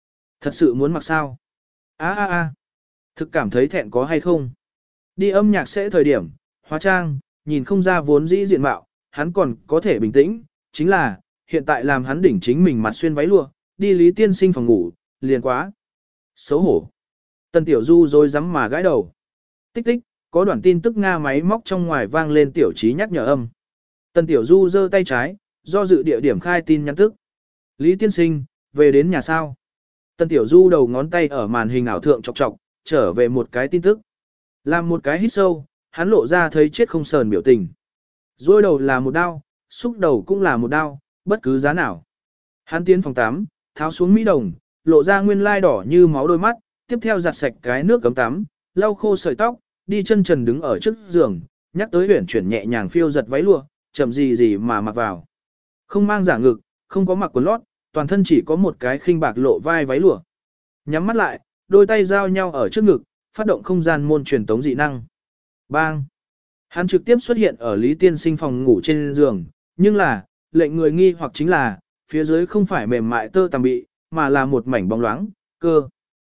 sự muốn mặc sao? A. Thực cảm thấy thẹn có hay không? Đi âm nhạc sẽ thời điểm, hóa trang, nhìn không ra vốn dĩ diện mạo, hắn còn có thể bình tĩnh, chính là, hiện tại làm hắn đỉnh chính mình mặt xuyên váy lụa, đi Lý Tiên Sinh phòng ngủ, liền quá. Xấu hổ. Tần Tiểu Du rồi dám mà gãi đầu. Tích tích, có đoạn tin tức Nga máy móc trong ngoài vang lên tiểu trí nhắc nhở âm. Tần Tiểu Du giơ tay trái, do dự địa điểm khai tin nhắn tức. Lý Tiên Sinh, về đến nhà sao? Tần Tiểu Du đầu ngón tay ở màn hình ảo thượng chọc chọc, trở về một cái tin tức. Làm một cái hít sâu, hắn lộ ra thấy chết không sờn biểu tình. Dôi đầu là một đao, xúc đầu cũng là một đao, bất cứ giá nào. Hắn tiến phòng 8, tháo xuống mỹ đồng, lộ ra nguyên lai đỏ như máu đôi mắt, tiếp theo giặt sạch cái nước cấm tắm, lau khô sợi tóc, đi chân trần đứng ở trước giường, nhắc tới huyển chuyển nhẹ nhàng phiêu giật váy lụa, chậm gì mà mặc vào. Không mang giả ngực, không có mặc quần lót, toàn thân chỉ có một cái khinh bạc lộ vai váy lụa. Nhắm mắt lại, đôi tay giao nhau ở trước ngực, phát động không gian môn truyền tống dị năng. Bang! Hắn trực tiếp xuất hiện ở Lý Tiên Sinh phòng ngủ trên giường, nhưng là, lệnh người nghi hoặc chính là, phía dưới không phải mềm mại tơ tằm bị, mà là một mảnh bóng loáng, cơ.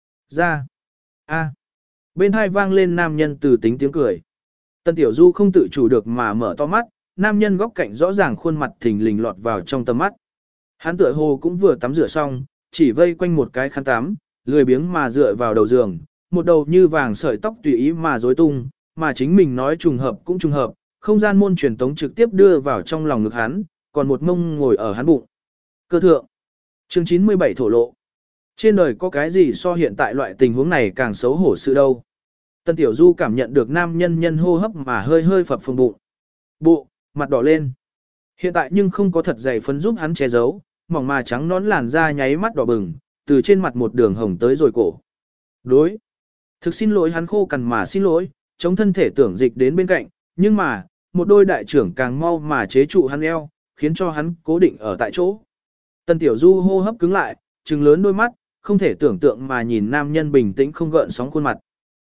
Ra. A. Bên hai vang lên nam nhân từ tính tiếng cười. Tần Tiểu Du không tự chủ được mà mở to mắt, nam nhân góc cạnh rõ ràng khuôn mặt thình lình lọt vào trong tầm mắt. Hắn tựa hồ cũng vừa tắm rửa xong, chỉ vây quanh một cái khăn tắm, lười biếng mà dựa vào đầu giường, một đầu như vàng sợi tóc tùy ý mà rối tung, mà chính mình nói trùng hợp cũng trùng hợp, không gian môn truyền tống trực tiếp đưa vào trong lòng ngực hắn, còn một mông ngồi ở hắn bụng. Cơ thượng. Chương 97 thổ lộ. Trên đời có cái gì so hiện tại loại tình huống này càng xấu hổ sự đâu. Tần Tiểu Du cảm nhận được nam nhân nhân hô hấp mà hơi hơi phập phồng bụng. Bộ, mặt đỏ lên. Hiện tại nhưng không có thật dày phấn giúp hắn che giấu, mỏng mà trắng nón làn da nháy mắt đỏ bừng, từ trên mặt một đường hồng tới rồi cổ. Đối. Thực xin lỗi hắn khô cằn mà xin lỗi, chống thân thể tưởng dịch đến bên cạnh, nhưng mà, một đôi đại trưởng càng mau mà chế trụ hắn eo, khiến cho hắn cố định ở tại chỗ. Tần Tiểu Du hô hấp cứng lại, trừng lớn đôi mắt, không thể tưởng tượng mà nhìn nam nhân bình tĩnh không gợn sóng khuôn mặt.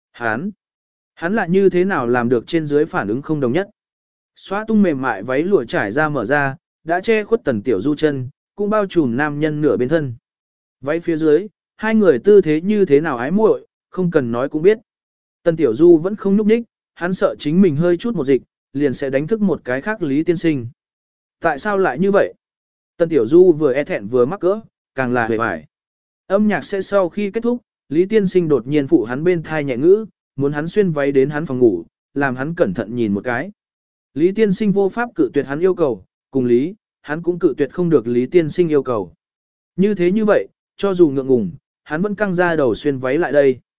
Hắn lại như thế nào làm được trên dưới phản ứng không đồng nhất. Xóa tung mềm mại váy lụa trải ra mở ra, đã che khuất Tần Tiểu Du chân, cũng bao trùm nam nhân nửa bên thân. Váy phía dưới, hai người tư thế như thế nào ái muội, không cần nói cũng biết. Tần Tiểu Du vẫn không nhúc nhích, hắn sợ chính mình hơi chút một dịch, liền sẽ đánh thức một cái khác Lý Tiên Sinh. Tại sao lại như vậy? Tần Tiểu Du vừa e thẹn vừa mắc cỡ, càng là hề bại. Âm nhạc sẽ sau khi kết thúc, Lý Tiên Sinh đột nhiên phụ hắn bên thai nhẹ ngữ, muốn hắn xuyên váy đến hắn phòng ngủ, làm hắn cẩn thận nhìn một cái. Lý Tiên Sinh vô pháp cự tuyệt hắn yêu cầu, cùng Lý, hắn cũng cự tuyệt không được Lý Tiên Sinh yêu cầu. Như thế như vậy, cho dù ngượng ngùng, hắn vẫn căng ra đầu xuyên váy lại đây.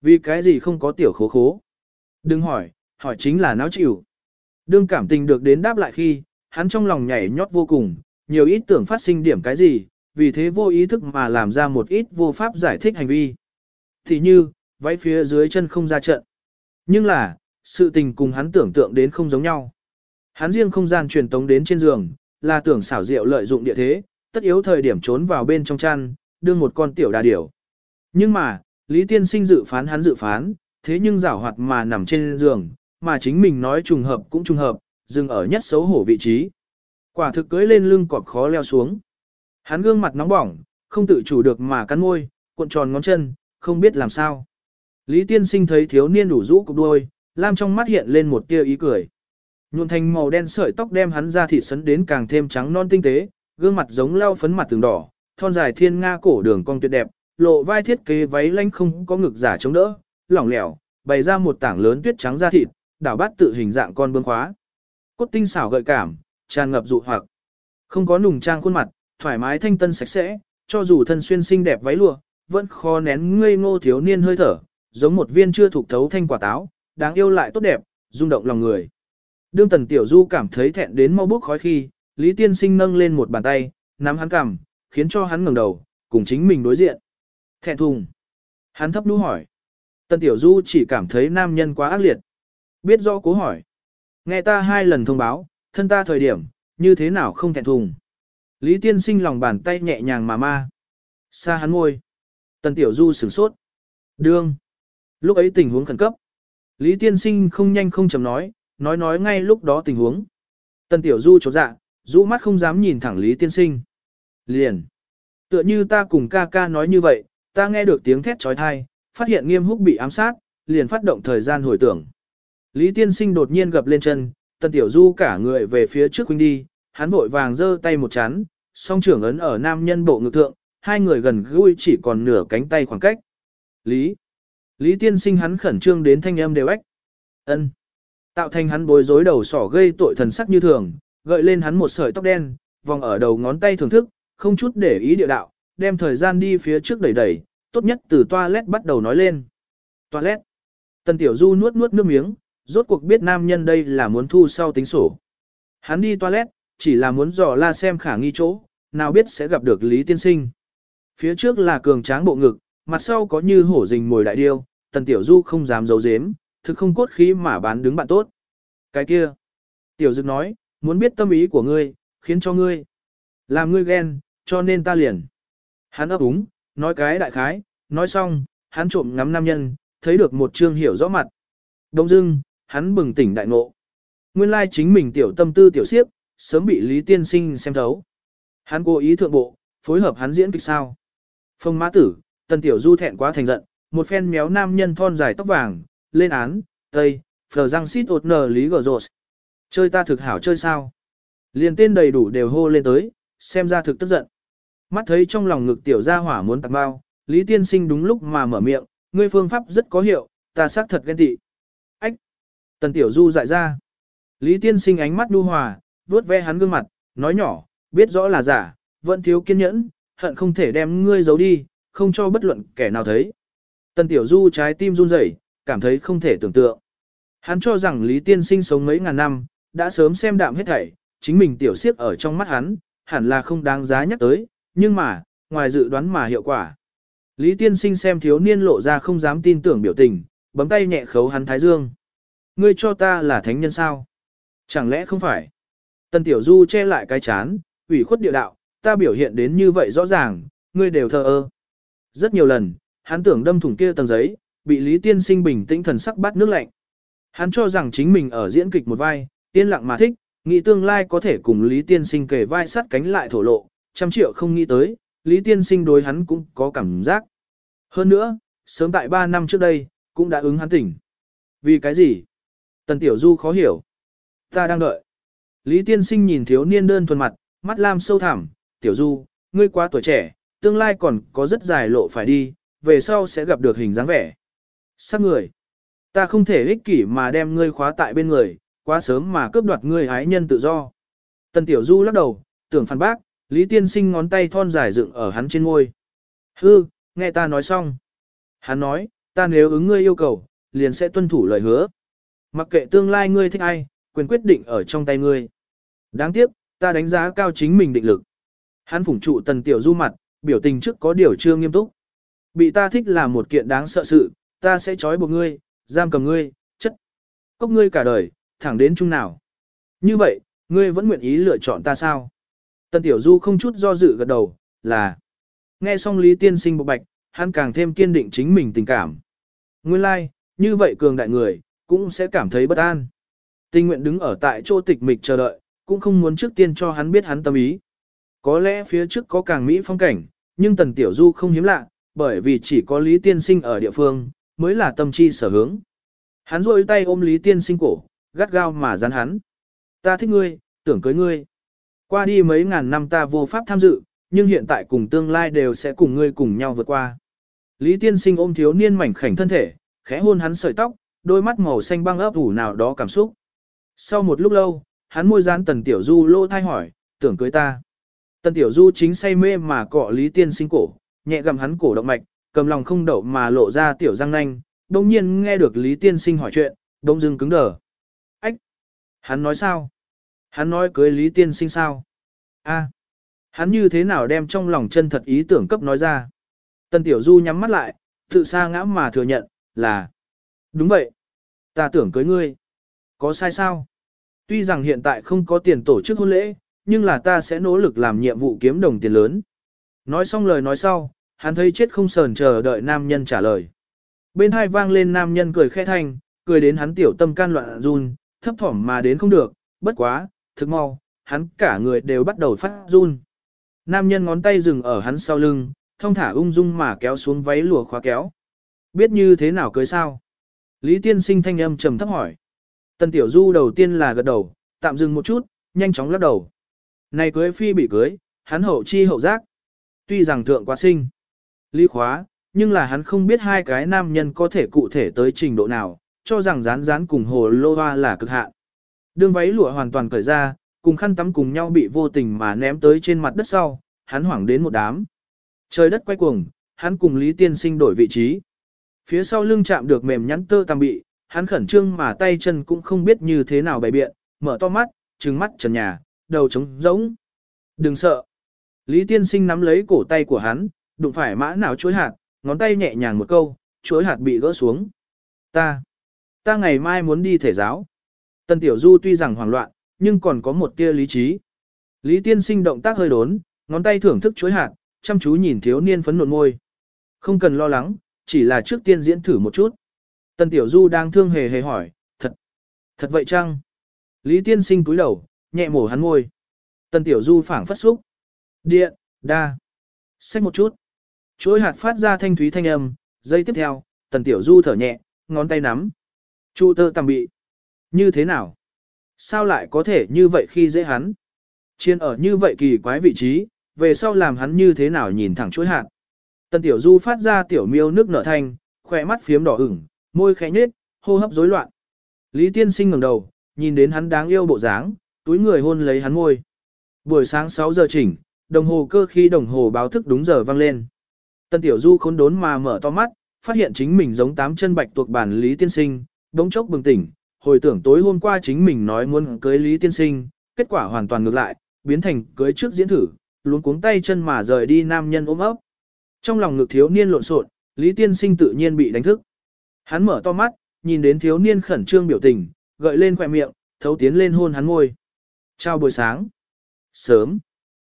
Vì cái gì không có tiểu khố khố? Đừng hỏi, hỏi chính là náo chịu. Đương cảm tình được đến đáp lại khi, hắn trong lòng nhảy nhót vô cùng, nhiều ít tưởng phát sinh điểm cái gì, vì thế vô ý thức mà làm ra một ít vô pháp giải thích hành vi. Thì như, váy phía dưới chân không ra trận. Nhưng là, sự tình cùng hắn tưởng tượng đến không giống nhau. Hắn riêng không gian truyền tống đến trên giường, là tưởng xảo diệu lợi dụng địa thế, tất yếu thời điểm trốn vào bên trong chăn, đưa một con tiểu đà điểu. Nhưng mà, Lý Tiên Sinh dự phán hắn dự phán, thế nhưng giảo hoạt mà nằm trên giường, mà chính mình nói trùng hợp cũng trùng hợp, dừng ở nhất xấu hổ vị trí. Quả thực cưỡi lên lưng cọp khó leo xuống. Hắn gương mặt nóng bỏng, không tự chủ được mà cắn môi, cuộn tròn ngón chân, không biết làm sao. Lý Tiên Sinh thấy thiếu niên đủ rũ cục đuôi, lam trong mắt hiện lên một tia ý cười. Nhuộm thành màu đen sợi tóc đem hắn ra thịt sấn đến càng thêm trắng non tinh tế, gương mặt giống lau phấn mặt tường đỏ, thon dài thiên nga cổ đường cong tuyệt đẹp, lộ vai thiết kế váy lanh không có ngực giả chống đỡ, lỏng lẻo, bày ra một tảng lớn tuyết trắng da thịt, đảo bát tự hình dạng con bướm khóa. Cốt tinh xảo gợi cảm, tràn ngập dụ hoặc. Không có nùng trang khuôn mặt, thoải mái thanh tân sạch sẽ, cho dù thân xuyên xinh đẹp váy lụa, vẫn khó nén ngây ngô thiếu niên hơi thở, giống một viên chưa thuộc thấu thanh quả táo, đáng yêu lại tốt đẹp, rung động lòng người. Đương Tần Tiểu Du cảm thấy thẹn đến mau bốc khói khi, Lý Tiên Sinh nâng lên một bàn tay, nắm hắn cằm, khiến cho hắn ngẩng đầu, cùng chính mình đối diện. Thẹn thùng. Hắn thấp đũ hỏi. Tần Tiểu Du chỉ cảm thấy nam nhân quá ác liệt. Biết rõ cố hỏi. Nghe ta 2 lần thông báo, thân ta thời điểm, như thế nào không thẹn thùng. Lý Tiên Sinh lòng bàn tay nhẹ nhàng mà ma. Xa hắn ngồi. Tần Tiểu Du sửng sốt. Đương. Lúc ấy tình huống khẩn cấp. Lý Tiên Sinh không nhanh không chậm nói ngay lúc đó tình huống. Tần Tiểu Du chột dạ, rũ mắt không dám nhìn thẳng Lý Tiên Sinh. Liền. Tựa như ta cùng ca ca nói như vậy, ta nghe được tiếng thét trói thai, phát hiện Nghiêm Húc bị ám sát, liền phát động thời gian hồi tưởng. Lý Tiên Sinh đột nhiên gập lên chân, Tần Tiểu Du cả người về phía trước huynh đi, hắn vội vàng giơ tay một chán, song trưởng ấn ở nam nhân bộ ngực thượng, hai người gần gũi chỉ còn nửa cánh tay khoảng cách. Lý Tiên Sinh hắn khẩn trương đến thanh âm đều ếch. Ân. Tạo thành hắn bối rối đầu sỏ gây tội thần sắc như thường, gợi lên hắn một sợi tóc đen, vòng ở đầu ngón tay thưởng thức, không chút để ý địa đạo, đem thời gian đi phía trước đẩy, tốt nhất từ toilet bắt đầu nói lên. Toilet. Tần Tiểu Du nuốt nước miếng, rốt cuộc biết nam nhân đây là muốn thu sau tính sổ. Hắn đi toilet, chỉ là muốn dò la xem khả nghi chỗ, nào biết sẽ gặp được Lý Tiên Sinh. Phía trước là cường tráng bộ ngực, mặt sau có như hổ rình mồi đại điêu, Tần Tiểu Du không dám giấu giếm, thực không cốt khí mà bán đứng bạn tốt. Cái kia. Tiểu Dực nói, muốn biết tâm ý của ngươi, khiến cho ngươi. Làm ngươi ghen, cho nên ta liền. Hắn ấp úng, nói cái đại khái, nói xong, hắn trộm ngắm nam nhân, thấy được một trương hiểu rõ mặt. Đông dưng, hắn bừng tỉnh đại ngộ. Nguyên lai chính mình tiểu tâm tư tiểu siếp, sớm bị Lý Tiên Sinh xem thấu. Hắn cố ý thượng bộ, phối hợp hắn diễn kịch sao. Phong mã tử, Tần Tiểu Du thẹn quá thành giận, một phen méo nam nhân thon dài tóc vàng, lên án, tây, phờ răng xít ột nờ Lý Gờ Rột. Chơi ta thực hảo chơi sao? Liền tên đầy đủ đều hô lên tới, xem ra thực tức giận. Mắt thấy trong lòng ngực tiểu gia hỏa muốn tặng bao, Lý Tiên Sinh đúng lúc mà mở miệng, ngươi phương pháp rất có hiệu, ta xác thật ghen tị. Ách! Tần Tiểu Du dại ra. Lý Tiên Sinh ánh mắt nhu hòa, vuốt ve hắn gương mặt, nói nhỏ, biết rõ là giả, vẫn thiếu kiên nhẫn, hận không thể đem ngươi giấu đi, không cho bất luận kẻ nào thấy. Tần Tiểu Du trái tim run rẩy, cảm thấy không thể tưởng tượng. Hắn cho rằng Lý Tiên Sinh sống mấy ngàn năm, đã sớm xem đạm hết thảy, chính mình tiểu siếp ở trong mắt hắn, hẳn là không đáng giá nhắc tới, nhưng mà, ngoài dự đoán mà hiệu quả. Lý Tiên Sinh xem thiếu niên lộ ra không dám tin tưởng biểu tình, bấm tay nhẹ khấu hắn thái dương. Ngươi cho ta là thánh nhân sao? Chẳng lẽ không phải? Tần Tiểu Du che lại cái chán, ủy khuất địa đạo, ta biểu hiện đến như vậy rõ ràng, ngươi đều thờ ơ. Rất nhiều lần, hắn tưởng đâm thủng kia tầng giấy, bị Lý Tiên Sinh bình tĩnh thần sắc bắt nước lạnh. Hắn cho rằng chính mình ở diễn kịch một vai, yên lặng mà thích, nghĩ tương lai có thể cùng Lý Tiên Sinh kề vai sát cánh lại thổ lộ, 100 triệu không nghĩ tới, Lý Tiên Sinh đối hắn cũng có cảm giác. Hơn nữa, sớm tại 3 năm trước đây, cũng đã ứng hắn tỉnh. Vì cái gì? Tần Tiểu Du khó hiểu. Ta đang đợi. Lý Tiên Sinh nhìn thiếu niên đơn thuần mặt, mắt lam sâu thẳm, Tiểu Du, ngươi quá tuổi trẻ, tương lai còn có rất dài lộ phải đi, về sau sẽ gặp được hình dáng vẻ. Sắc người. Ta không thể ích kỷ mà đem ngươi khóa tại bên người, quá sớm mà cướp đoạt ngươi ái nhân tự do. Tần Tiểu Du lắc đầu, tưởng phản bác, Lý Tiên Sinh ngón tay thon dài dựng ở hắn trên ngôi. Hư, nghe ta nói xong. Hắn nói, ta nếu ứng ngươi yêu cầu, liền sẽ tuân thủ lời hứa. Mặc kệ tương lai ngươi thích ai, quyền quyết định ở trong tay ngươi. Đáng tiếc, ta đánh giá cao chính mình định lực. Hắn phủng trụ Tần Tiểu Du mặt, biểu tình trước có điều chưa nghiêm túc. Bị ta thích là một kiện đáng sợ sự, ta sẽ trói buộc ngươi, giam cầm ngươi, chất cốc ngươi cả đời, thẳng đến chung nào. Như vậy, ngươi vẫn nguyện ý lựa chọn ta sao? Tần Tiểu Du không chút do dự gật đầu, là. Nghe xong Lý Tiên Sinh bộc bạch, hắn càng thêm kiên định chính mình tình cảm. Nguyên lai, like, như vậy cường đại người, cũng sẽ cảm thấy bất an. Tình nguyện đứng ở tại chỗ tịch mịch chờ đợi, cũng không muốn trước tiên cho hắn biết hắn tâm ý. Có lẽ phía trước có càng mỹ phong cảnh, nhưng Tần Tiểu Du không hiếm lạ, bởi vì chỉ có Lý Tiên Sinh ở địa phương, mới là tâm chi sở hướng. Hắn rôi tay ôm Lý Tiên Sinh cổ, gắt gao mà dán hắn. Ta thích ngươi, tưởng cưới ngươi. Qua đi mấy ngàn năm ta vô pháp tham dự, nhưng hiện tại cùng tương lai đều sẽ cùng ngươi cùng nhau vượt qua. Lý Tiên Sinh ôm thiếu niên mảnh khảnh thân thể, khẽ hôn hắn sợi tóc, đôi mắt màu xanh băng ấp ủ nào đó cảm xúc. Sau một lúc lâu, hắn môi dán Tần Tiểu Du lô thai hỏi, tưởng cưới ta. Tần Tiểu Du chính say mê mà cọ Lý Tiên Sinh cổ, nhẹ gặm hắn cổ động mạch, cầm lòng không đậu mà lộ ra tiểu răng nanh, đồng nhiên nghe được Lý Tiên Sinh hỏi chuyện, đông dưng cứng đờ. Ách! Hắn nói sao? Hắn nói cưới Lý Tiên Sinh sao? A! Hắn như thế nào đem trong lòng chân thật ý tưởng cấp nói ra? Tần Tiểu Du nhắm mắt lại, tự sa ngã mà thừa nhận, là. Đúng vậy. Ta tưởng cưới ngươi. Có sai sao? Tuy rằng hiện tại không có tiền tổ chức hôn lễ, nhưng là ta sẽ nỗ lực làm nhiệm vụ kiếm đồng tiền lớn. Nói xong lời nói sau, hắn thấy chết không sờn chờ đợi nam nhân trả lời. Bên hai vang lên nam nhân cười khẽ thanh, cười đến hắn tiểu tâm can loạn run, thấp thỏm mà đến không được, bất quá, thực mau, hắn cả người đều bắt đầu phát run. Nam nhân ngón tay dừng ở hắn sau lưng, thong thả ung dung mà kéo xuống váy lụa khóa kéo. Biết như thế nào cưới sao? Lý Tiên Sinh thanh âm trầm thấp hỏi. Tần Tiểu Du đầu tiên là gật đầu, tạm dừng một chút, nhanh chóng lắc đầu. Này cưới phi bị cưới, hắn hậu chi hậu giác. Tuy rằng thượng quá sinh, lý khóa, nhưng là hắn không biết hai cái nam nhân có thể cụ thể tới trình độ nào, cho rằng rán rán cùng hồ lô hoa là cực hạn. Đương váy lụa hoàn toàn cởi ra, cùng khăn tắm cùng nhau bị vô tình mà ném tới trên mặt đất sau, hắn hoảng đến một đám. Trời đất quay cuồng, hắn cùng Lý Tiên Sinh đổi vị trí. Phía sau lưng chạm được mềm nhắn tơ tằm bị, hắn khẩn trương mà tay chân cũng không biết như thế nào bày biện, mở to mắt, trừng mắt trần nhà, đầu trống rỗng. Đừng sợ. Lý Tiên Sinh nắm lấy cổ tay của hắn, đụng phải mã nào chuối hạt, ngón tay nhẹ nhàng một câu, chuối hạt bị gỡ xuống. Ta ngày mai muốn đi thể giáo. Tần Tiểu Du tuy rằng hoảng loạn, nhưng còn có một tia lý trí. Lý Tiên Sinh động tác hơi đốn, ngón tay thưởng thức chuối hạt, chăm chú nhìn thiếu niên phấn nộn môi. Không cần lo lắng, chỉ là trước tiên diễn thử một chút. Tần Tiểu Du đang thương hề hề hỏi, thật vậy chăng? Lý Tiên Sinh cúi đầu, nhẹ mổ hắn môi. Tần Tiểu Du phảng phất xúc. Điện, đa. Xách một chút. Chuối hạt phát ra thanh thúy thanh âm, giây tiếp theo, Tần Tiểu Du thở nhẹ, ngón tay nắm. Chu tơ tằm bị. Như thế nào? Sao lại có thể như vậy khi dễ hắn? Chiên ở như vậy kỳ quái vị trí, về sau làm hắn như thế nào nhìn thẳng chuối hạt. Tần Tiểu Du phát ra tiểu miêu nước nở thanh, khỏe mắt phiếm đỏ ửng, môi khẽ nhếch, hô hấp rối loạn. Lý Tiên Sinh ngẩng đầu, nhìn đến hắn đáng yêu bộ dáng, túi người hôn lấy hắn môi. Buổi sáng 6 giờ chỉnh, đồng hồ cơ khí đồng hồ báo thức đúng giờ vang lên. Tần Tiểu Du khốn đốn mà mở to mắt, phát hiện chính mình giống 8 chân bạch tuộc bản Lý Tiên Sinh, đống chốc bừng tỉnh, hồi tưởng tối hôm qua chính mình nói muốn cưới Lý Tiên Sinh, kết quả hoàn toàn ngược lại, biến thành cưới trước diễn thử, luống cuống tay chân mà rời đi nam nhân ôm ấp. Trong lòng ngực thiếu niên lộn xộn, Lý Tiên Sinh tự nhiên bị đánh thức. Hắn mở to mắt, nhìn đến thiếu niên khẩn trương biểu tình, gợi lên khỏe miệng, thấu tiến lên hôn hắn môi. Chào buổi sáng. Sớm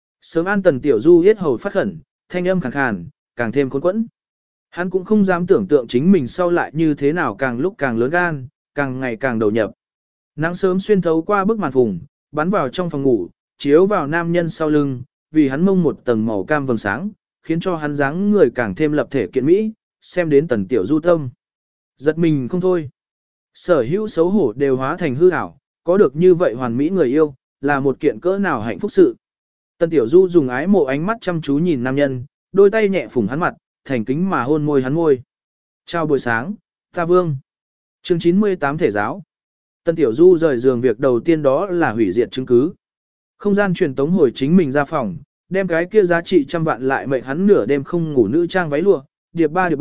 an Tần Tiểu Du yết hầu phát khẩn, thanh âm khàn khàn, càng thêm khốn quẫn. Hắn cũng không dám tưởng tượng chính mình sau lại như thế nào càng lúc càng lớn gan, càng ngày càng đầu nhập. Nắng sớm xuyên thấu qua bức màn phùng, bắn vào trong phòng ngủ, chiếu vào nam nhân sau lưng, vì hắn mông một tầng màu cam vầng sáng, khiến cho hắn dáng người càng thêm lập thể kiện mỹ, xem đến Tần Tiểu Du tâm. Giật mình không thôi. Sở hữu xấu hổ đều hóa thành hư ảo, có được như vậy hoàn mỹ người yêu, là một kiện cỡ nào hạnh phúc sự. Tần Tiểu Du dùng ái mộ ánh mắt chăm chú nhìn nam nhân, đôi tay nhẹ phủng hắn mặt, thành kính mà hôn môi hắn môi. Chào buổi sáng, ta Vương. Chương 98 thể giáo. Tần Tiểu Du rời giường việc đầu tiên đó là hủy diệt chứng cứ. Không gian truyền tống hồi chính mình ra phòng, đem cái kia giá trị trăm vạn lại mệnh hắn nửa đêm không ngủ nữ trang váy lụa, điệp ba,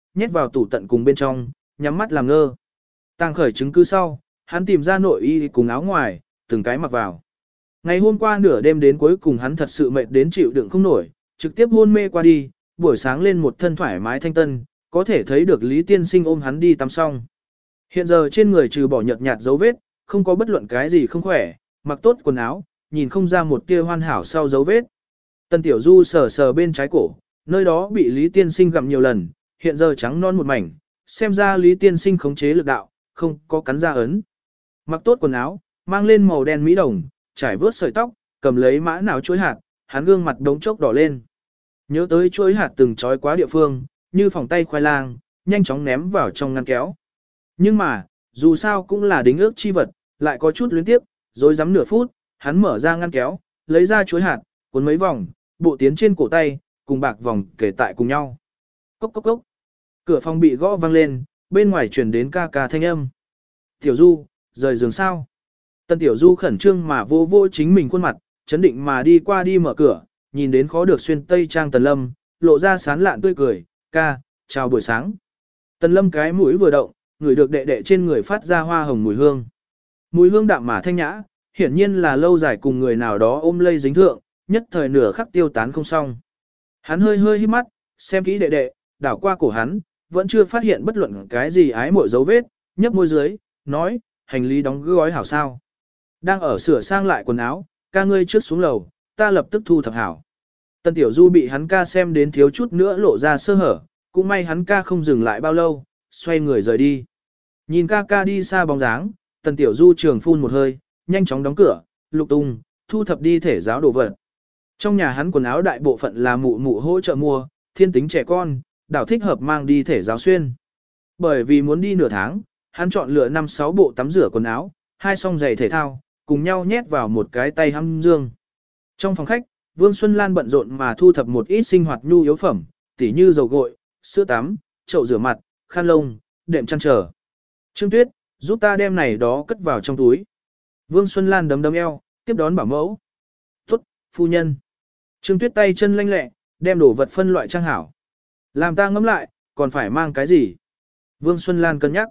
nhét vào tủ tận cùng bên trong, nhắm mắt làm ngơ. Tàng khởi chứng cứ sau, hắn tìm ra nội y cùng áo ngoài, từng cái mặc vào. Ngày hôm qua nửa đêm đến cuối cùng hắn thật sự mệt đến chịu đựng không nổi, trực tiếp hôn mê qua đi, buổi sáng lên một thân thoải mái thanh tân, có thể thấy được Lý Tiên Sinh ôm hắn đi tắm xong. Hiện giờ trên người trừ bỏ nhợt nhạt dấu vết, không có bất luận cái gì không khỏe, mặc tốt quần áo, nhìn không ra một tia hoàn hảo sau dấu vết. Tân Tiểu Du sờ sờ bên trái cổ, nơi đó bị Lý Tiên Sinh gặm nhiều lần, hiện giờ trắng non một mảnh, xem ra Lý Tiên Sinh khống chế lực đạo, không có cắn ra ấn. Mặc tốt quần áo, mang lên màu đen mỹ đồng, trải vớt sợi tóc, cầm lấy mã nào chuối hạt, hắn gương mặt đống chốc đỏ lên. Nhớ tới chuối hạt từng trói quá địa phương, như phòng tay khoai lang, nhanh chóng ném vào trong ngăn kéo. Nhưng mà, dù sao cũng là đính ước chi vật, lại có chút luyến tiếp, rồi dám nửa phút, hắn mở ra ngăn kéo, lấy ra chuối hạt, cuốn mấy vòng, bộ tiến trên cổ tay, cùng bạc vòng kể tại cùng nhau. Cốc cốc cốc. Cửa phòng bị gõ vang lên, bên ngoài truyền đến ca ca thanh âm. Tiểu Du, rời giường sao? Tân Tiểu Du khẩn trương mà vô vô chính mình khuôn mặt, chấn định mà đi qua đi mở cửa, nhìn đến khó được xuyên tây trang Tần Lâm, lộ ra sán lạn tươi cười, ca, chào buổi sáng. Tần Lâm cái mũi vừa động, ngửi được đệ đệ trên người phát ra hoa hồng mùi hương. Mùi hương đạm mà thanh nhã, hiển nhiên là lâu dài cùng người nào đó ôm lây dính thượng, nhất thời nửa khắc tiêu tán không xong. Hắn hơi hơi hít mắt, xem kỹ đệ đệ, đảo qua cổ hắn, vẫn chưa phát hiện bất luận cái gì ái mội dấu vết, nhấp môi dưới, nói, hành lý đóng gói hảo sao. Đang ở sửa sang lại quần áo, ca ngươi trước xuống lầu, ta lập tức thu thập hảo. Tân Tiểu Du bị hắn ca xem đến thiếu chút nữa lộ ra sơ hở, cũng may hắn ca không dừng lại bao lâu, xoay người rời đi. Nhìn ca ca đi xa bóng dáng, Tần Tiểu Du trường phun một hơi, nhanh chóng đóng cửa, lục tung, thu thập đi thể giáo đồ vật. Trong nhà hắn quần áo đại bộ phận là mụ mụ hỗ trợ mua, thiên tính trẻ con, đảo thích hợp mang đi thể giáo xuyên. Bởi vì muốn đi nửa tháng, hắn chọn lựa 5-6 bộ tắm rửa quần áo, 2 song giày thể thao, cùng nhau nhét vào một cái tay hăm dương. Trong phòng khách, Vương Xuân Lan bận rộn mà thu thập một ít sinh hoạt nhu yếu phẩm, tỉ như dầu gội, sữa tắm, chậu rửa mặt, khăn lông, đệm chăn trở. Trương Tuyết, giúp ta đem này đó cất vào trong túi. Vương Xuân Lan đấm đấm eo, tiếp đón bảo mẫu. Tốt, phu nhân. Trương Tuyết tay chân lanh lẹ, đem đồ vật phân loại trang hảo. Làm ta ngẫm lại, còn phải mang cái gì? Vương Xuân Lan cân nhắc.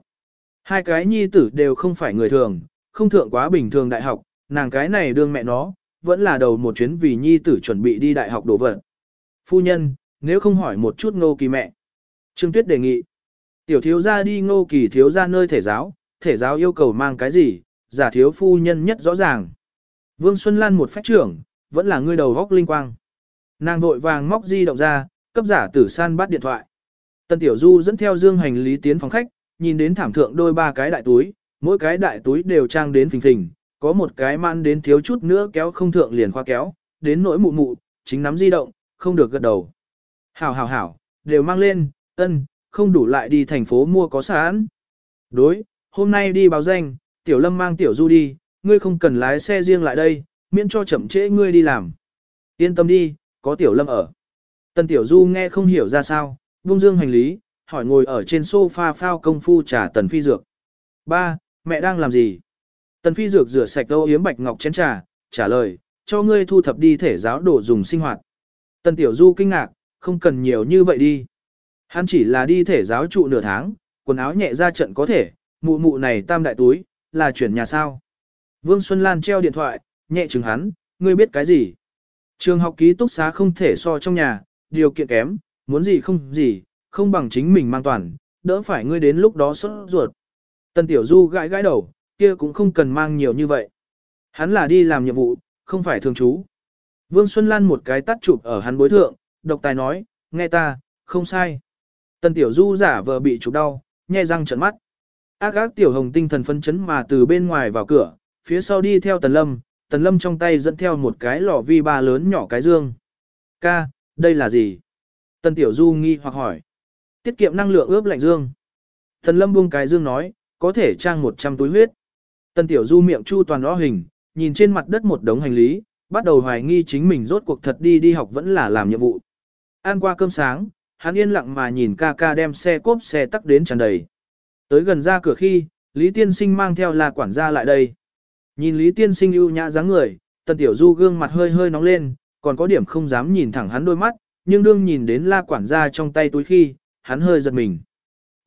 2 cái nhi tử đều không phải người thường, không thượng quá bình thường đại học, nàng cái này đương mẹ nó, vẫn là đầu một chuyến vì nhi tử chuẩn bị đi đại học đồ vật. Phu nhân, nếu không hỏi một chút Ngô Kỳ mẹ. Trương Tuyết đề nghị. Tiểu thiếu gia đi Ngô Kỳ thiếu gia nơi thể giáo yêu cầu mang cái gì, giả thiếu phu nhân nhất rõ ràng. Vương Xuân Lan một phách trưởng, vẫn là ngươi đầu góc linh quang. Nàng vội vàng móc di động ra, cấp giả tử san bắt điện thoại. Tân Tiểu Du dẫn theo dương hành lý tiến phòng khách, nhìn đến thảm thượng đôi 3 cái đại túi, mỗi cái đại túi đều trang đến phình phình, có một cái man đến thiếu chút nữa kéo không thượng liền khoa kéo, đến nỗi mụ mụ, chính nắm di động, không được gật đầu. Hảo, đều mang lên, không đủ lại đi thành phố mua có sẵn. Đối, hôm nay đi báo danh, Tiểu Lâm mang Tiểu Du đi, ngươi không cần lái xe riêng lại đây, miễn cho chậm trễ ngươi đi làm. Yên tâm đi, có Tiểu Lâm ở. Tần Tiểu Du nghe không hiểu ra sao, buông dương hành lý, hỏi ngồi ở trên sofa phao công phu trà Tần Phi Dược. Ba, mẹ đang làm gì? Tần Phi Dược rửa sạch âu yếm bạch ngọc chén trà, trả lời, cho ngươi thu thập đi thể giáo đồ dùng sinh hoạt. Tần Tiểu Du kinh ngạc, không cần nhiều như vậy đi. Hắn chỉ là đi thể giáo trụ nửa tháng, quần áo nhẹ ra trận có thể, mụ mụ này tam đại túi, là chuyển nhà sao. Vương Xuân Lan treo điện thoại, nhẹ chừng hắn, ngươi biết cái gì? Trường học ký túc xá không thể so trong nhà, điều kiện kém, muốn gì, không bằng chính mình mang toàn, đỡ phải ngươi đến lúc đó sốt ruột. Tần Tiểu Du gãi gãi đầu, kia cũng không cần mang nhiều như vậy. Hắn là đi làm nhiệm vụ, không phải thường trú. Vương Xuân Lan một cái tắt chụp ở hắn bối thượng, độc tài nói, nghe ta, không sai. Tần Tiểu Du giả vờ bị chụp đau, nhe răng trợn mắt. Ác Tiểu Hồng tinh thần phấn chấn mà từ bên ngoài vào cửa, phía sau đi theo Tần Lâm trong tay dẫn theo một cái lò vi ba lớn nhỏ cái dương. Ca, đây là gì? Tần Tiểu Du nghi hoặc hỏi. Tiết kiệm năng lượng ướp lạnh dương. Tần Lâm buông cái dương nói, có thể trang 100 túi huyết. Tần Tiểu Du miệng chu toàn rõ hình, nhìn trên mặt đất một đống hành lý, bắt đầu hoài nghi chính mình rốt cuộc thật đi học vẫn là làm nhiệm vụ. Ăn qua cơm sáng, hắn yên lặng mà nhìn ca ca đem xe cốp xe tắc đến tràn đầy. Tới gần ra cửa khi, Lý Tiên Sinh mang theo là quản gia lại đây. Nhìn Lý Tiên Sinh ưu nhã dáng người, Tần Tiểu Du gương mặt hơi hơi nóng lên, còn có điểm không dám nhìn thẳng hắn đôi mắt, nhưng đương nhìn đến la quản gia trong tay túi khi, hắn hơi giật mình.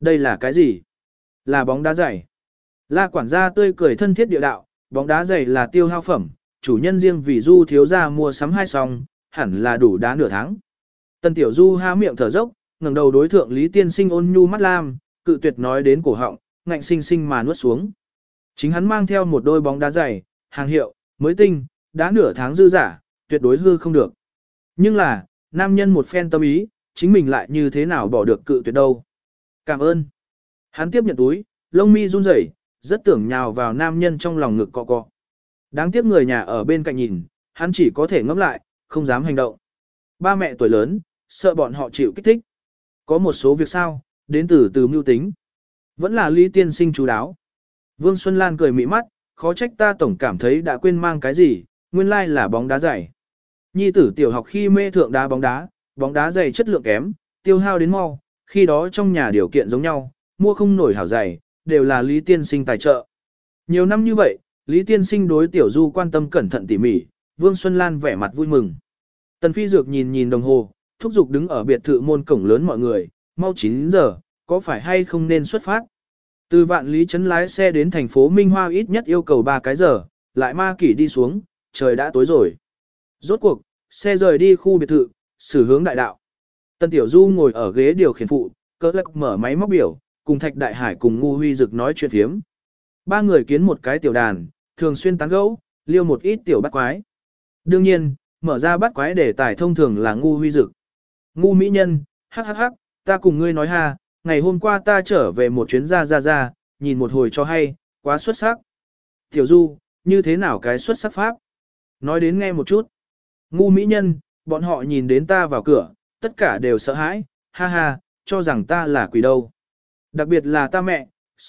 Đây là cái gì? Là bóng đá giày. La quản gia tươi cười thân thiết địa đạo, bóng đá giày là tiêu hao phẩm, chủ nhân riêng vì Du thiếu gia mua sắm 2 song, hẳn là đủ đá nửa tháng. Tân Tiểu Du há miệng thở dốc, ngẩng đầu đối thượng Lý Tiên Sinh ôn nhu mắt lam, cự tuyệt nói đến cổ họng, ngạnh sinh sinh mà nuốt xuống. Chính hắn mang theo một đôi bóng đá giày, hàng hiệu, mới tinh, đá nửa tháng dư giả, tuyệt đối hư không được. Nhưng là, nam nhân một phen tâm ý, chính mình lại như thế nào bỏ được cự tuyệt đâu. Cảm ơn. Hắn tiếp nhận túi, lông mi run rẩy, rất tưởng nhào vào nam nhân trong lòng ngực cọ cọ. Đáng tiếc người nhà ở bên cạnh nhìn, hắn chỉ có thể ngẫm lại, không dám hành động. Ba mẹ tuổi lớn, sợ bọn họ chịu kích thích. Có một số việc sao, đến từ mưu tính. Vẫn là Lý Tiên Sinh chú đáo. Vương Xuân Lan cười mị mắt, khó trách ta tổng cảm thấy đã quên mang cái gì, nguyên lai là bóng đá giày. Nhi tử tiểu học khi mê thượng đá bóng đá giày chất lượng kém, tiêu hao đến mau, khi đó trong nhà điều kiện giống nhau, mua không nổi hảo giày, đều là Lý Tiên Sinh tài trợ. Nhiều năm như vậy, Lý Tiên Sinh đối Tiểu Du quan tâm cẩn thận tỉ mỉ, Vương Xuân Lan vẻ mặt vui mừng. Tần Phi Dược nhìn nhìn đồng hồ, thúc giục đứng ở biệt thự môn cổng lớn mọi người, mau 9 giờ, có phải hay không nên xuất phát. Từ Vạn Lý Trấn lái xe đến thành phố Minh Hoa ít nhất yêu cầu 3 cái giờ, lại ma kỷ đi xuống, trời đã tối rồi. Rốt cuộc, xe rời đi khu biệt thự, xử hướng đại đạo. Tần Tiểu Du ngồi ở ghế điều khiển phụ, cỡ lắc mở máy móc biểu, cùng Thạch Đại Hải cùng Ngu Huy Dực nói chuyện phiếm. Ba người kiến một cái tiểu đàn, thường xuyên tán gẫu, liêu một ít tiểu bắt quái. Đương nhiên, mở ra bắt quái để tài thông thường là Ngu Huy Dực. Ngu mỹ nhân, hắc hắc hắc, ta cùng ngươi nói ha, ngày hôm qua ta trở về một chuyến ra, nhìn một hồi cho hay, quá xuất sắc. Tiểu Du, như thế nào cái xuất sắc pháp? Nói đến nghe một chút. Ngu mỹ nhân, bọn họ nhìn đến ta vào cửa, tất cả đều sợ hãi, ha ha, cho rằng ta là quỷ đâu. Đặc biệt là ta mẹ,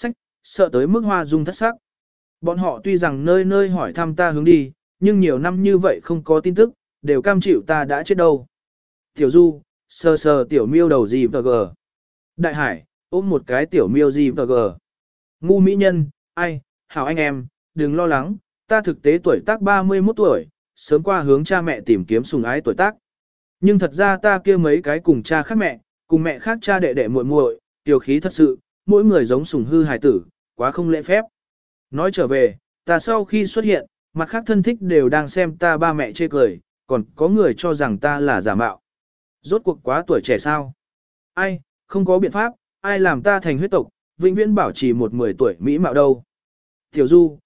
sợ tới mức hoa dung thất sắc. Bọn họ tuy rằng nơi nơi hỏi thăm ta hướng đi, nhưng nhiều năm như vậy không có tin tức, đều cam chịu ta đã chết đâu. Tiểu Du, sờ sờ tiểu miêu đầu gì và gờ. Đại Hải, ôm một cái tiểu miêu gì và gờ. Ngu mỹ nhân, ai, hảo anh em, đừng lo lắng, ta thực tế tuổi tác 31 tuổi, sớm qua hướng cha mẹ tìm kiếm sùng ái tuổi tác. Nhưng thật ra ta kia mấy cái cùng cha khác mẹ, cùng mẹ khác cha đệ đệ muội muội, tiểu khí thật sự, mỗi người giống sùng hư hài tử, quá không lễ phép. Nói trở về, ta sau khi xuất hiện, mặt khác thân thích đều đang xem ta ba mẹ chê cười, còn có người cho rằng ta là giả mạo. Rốt cuộc quá tuổi trẻ sao? Ai, không có biện pháp, ai làm ta thành huyết tộc, vĩnh viễn bảo trì một 10 tuổi mỹ mạo đâu. Tiểu Du,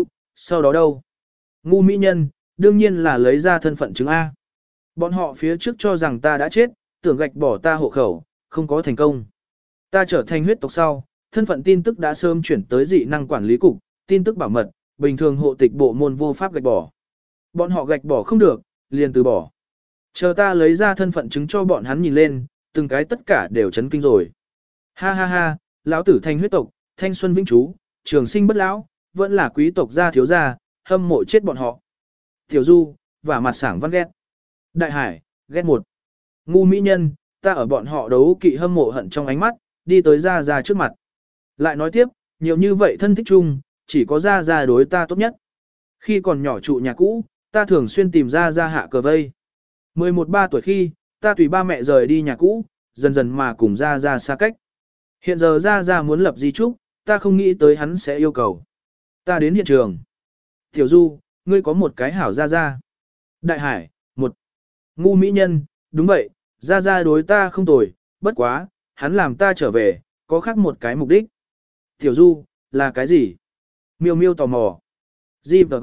sau đó đâu? Ngu mỹ nhân, đương nhiên là lấy ra thân phận chứng A. Bọn họ phía trước cho rằng ta đã chết, tưởng gạch bỏ ta hộ khẩu, không có thành công. Ta trở thành huyết tộc sau, thân phận tin tức đã sớm chuyển tới dị năng quản lý cục, tin tức bảo mật, bình thường hộ tịch bộ môn vô pháp gạch bỏ. Bọn họ gạch bỏ không được, liền từ bỏ. Chờ ta lấy ra thân phận chứng cho bọn hắn nhìn lên, từng cái tất cả đều chấn kinh rồi. Ha ha ha, lão tử thành huyết tộc, thanh xuân vĩnh trú, trường sinh bất lão, vẫn là quý tộc gia thiếu gia, hâm mộ chết bọn họ. Tiểu Du, và mặt sảng văn ghét. Đại Hải, ghét một. Ngu mỹ nhân, ta ở bọn họ đấu kỵ hâm mộ hận trong ánh mắt, đi tới ra trước mặt. Lại nói tiếp, nhiều như vậy thân thích chung, chỉ có ra đối ta tốt nhất. Khi còn nhỏ trụ nhà cũ, ta thường xuyên tìm ra hạ cờ vây. 11-13 tuổi khi, ta tùy ba mẹ rời đi nhà cũ, dần dần mà cùng ra xa cách. Hiện giờ ra muốn lập di trúc, ta không nghĩ tới hắn sẽ yêu cầu. Ta đến hiện trường. Tiểu Du, ngươi có một cái hảo ra. Đại Hải, một. Ngu mỹ nhân, đúng vậy, ra đối ta không tồi, bất quá, hắn làm ta trở về, có khác một cái mục đích. Tiểu Du, là cái gì? Miêu miêu tò mò. G và G.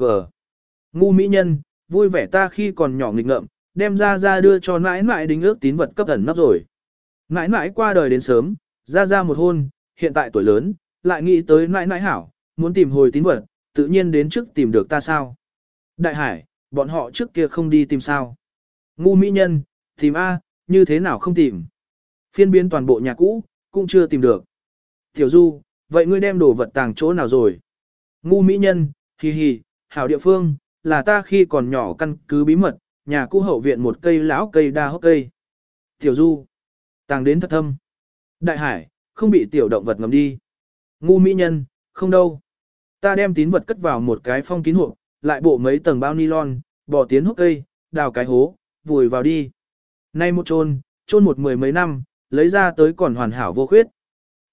Ngu mỹ nhân, vui vẻ ta khi còn nhỏ nghịch ngợm, đem ra đưa cho nãi nãi đính ước tín vật cấp ẩn nấp rồi. Nãi nãi qua đời đến sớm, ra một hôn, hiện tại tuổi lớn, lại nghĩ tới nãi nãi hảo, muốn tìm hồi tín vật, tự nhiên đến trước tìm được ta sao. Đại Hải, bọn họ trước kia không đi tìm sao. Ngu mỹ nhân, tìm A, như thế nào không tìm. Phiên biến toàn bộ nhà cũ, cũng chưa tìm được. Tiểu Du, vậy ngươi đem đồ vật tàng chỗ nào rồi? Ngu mỹ nhân, hì, hảo địa phương, là ta khi còn nhỏ căn cứ bí mật, nhà cũ hậu viện một cây lão cây đa hốc cây. Tiểu Du, tàng đến thật thâm. Đại Hải, không bị tiểu động vật ngầm đi. Ngu mỹ nhân, không đâu. Ta đem tín vật cất vào một cái phong kín hộp, lại bộ mấy tầng bao nylon, bỏ tiến hốc cây, đào cái hố, vùi vào đi. Nay một chôn một 10 mấy năm, lấy ra tới còn hoàn hảo vô khuyết.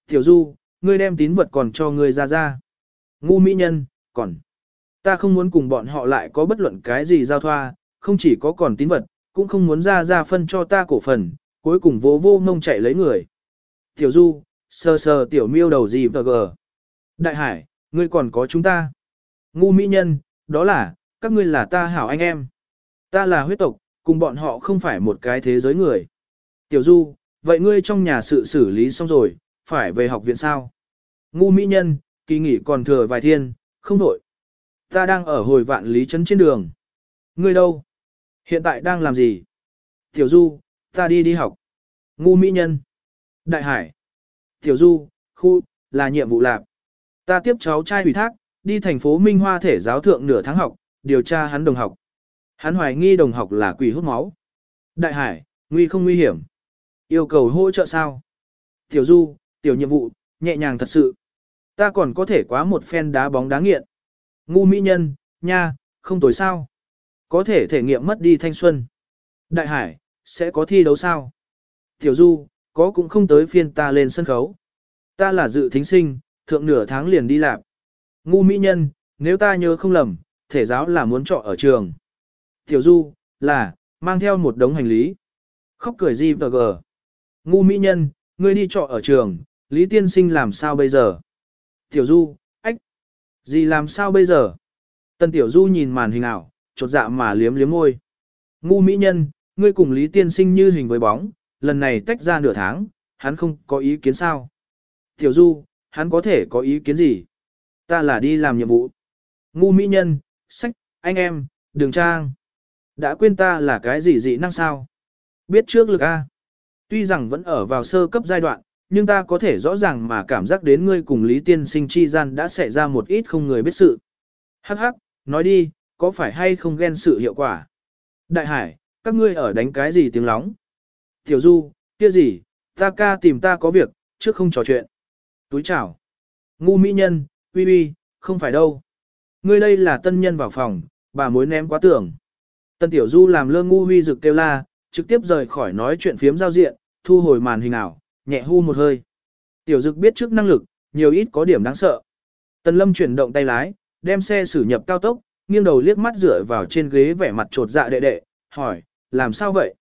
Tiểu Du, ngươi đem tín vật còn cho ngươi ra ra. Ngu mỹ nhân, còn. Ta không muốn cùng bọn họ lại có bất luận cái gì giao thoa, không chỉ có còn tín vật, cũng không muốn ra ra phân cho ta cổ phần, cuối cùng vô vô ngông chạy lấy người. Tiểu Du, sờ sờ tiểu miêu đầu gì vờ gờ. Đại Hải, ngươi còn có chúng ta. Ngu mỹ nhân, đó là, các ngươi là ta hảo anh em. Ta là huyết tộc, cùng bọn họ không phải một cái thế giới người. Tiểu Du, vậy ngươi trong nhà sự xử lý xong rồi, phải về học viện sao? Ngu mỹ nhân, kỳ nghỉ còn thừa vài thiên, không đổi. Ta đang ở hồi Vạn Lý Trấn trên đường. Ngươi đâu? Hiện tại đang làm gì? Tiểu Du, ta đi học. Ngu mỹ nhân. Đại Hải. Tiểu Du, khu, là nhiệm vụ lạc. Ta tiếp cháu trai ủy thác, đi thành phố Minh Hoa thể giáo thượng nửa tháng học, điều tra hắn đồng học. Hắn hoài nghi đồng học là quỷ hút máu. Đại Hải, nguy không nguy hiểm? Yêu cầu hỗ trợ sao? Tiểu Du, tiểu nhiệm vụ, nhẹ nhàng thật sự. Ta còn có thể quá một phen đá bóng đá nghiện. Ngu mỹ nhân, nha, không tồi sao. Có thể thể nghiệm mất đi thanh xuân. Đại Hải, sẽ có thi đấu sao? Tiểu Du, có cũng không tới phiên ta lên sân khấu. Ta là dự thính sinh, thượng nửa tháng liền đi làm. Ngu mỹ nhân, nếu ta nhớ không lầm, thể giáo là muốn trọ ở trường. Tiểu Du, là, mang theo một đống hành lý. Khóc cười gì và gờ. Ngu mỹ nhân, ngươi đi trọ ở trường, Lý tiên sinh làm sao bây giờ? Tiểu Du, ách, gì làm sao bây giờ? Tần Tiểu Du nhìn màn hình ảo, chột dạ mà liếm liếm môi. Ngu mỹ nhân, ngươi cùng Lý tiên sinh như hình với bóng, lần này tách ra nửa tháng, hắn không có ý kiến sao? Tiểu Du, hắn có thể có ý kiến gì? Ta là đi làm nhiệm vụ. Ngu mỹ nhân, sách, anh em, đừng trang. Đã quên ta là cái gì dị năng sao? Biết trước lực A. Tuy rằng vẫn ở vào sơ cấp giai đoạn, nhưng ta có thể rõ ràng mà cảm giác đến ngươi cùng Lý tiên sinh chi gian đã xảy ra một ít không người biết sự. Hắc hắc, nói đi, có phải hay không ghen sự hiệu quả? Đại Hải, các ngươi ở đánh cái gì tiếng lóng? Tiểu Du, kia gì, ta ca tìm ta có việc, trước không trò chuyện. Túi chào. Ngu mỹ nhân, uy uy, không phải đâu. Ngươi đây là tân nhân vào phòng, bà mối ném quá tưởng. Tân Tiểu Du làm lơ ngu huy rực kêu la, trực tiếp rời khỏi nói chuyện phiếm giao diện, thu hồi màn hình ảo, nhẹ hu một hơi. Tiểu Dực biết trước năng lực, nhiều ít có điểm đáng sợ. Tần Lâm chuyển động tay lái, đem xe xử nhập cao tốc, nghiêng đầu liếc mắt dựa vào trên ghế vẻ mặt trột dạ đệ đệ, hỏi, làm sao vậy?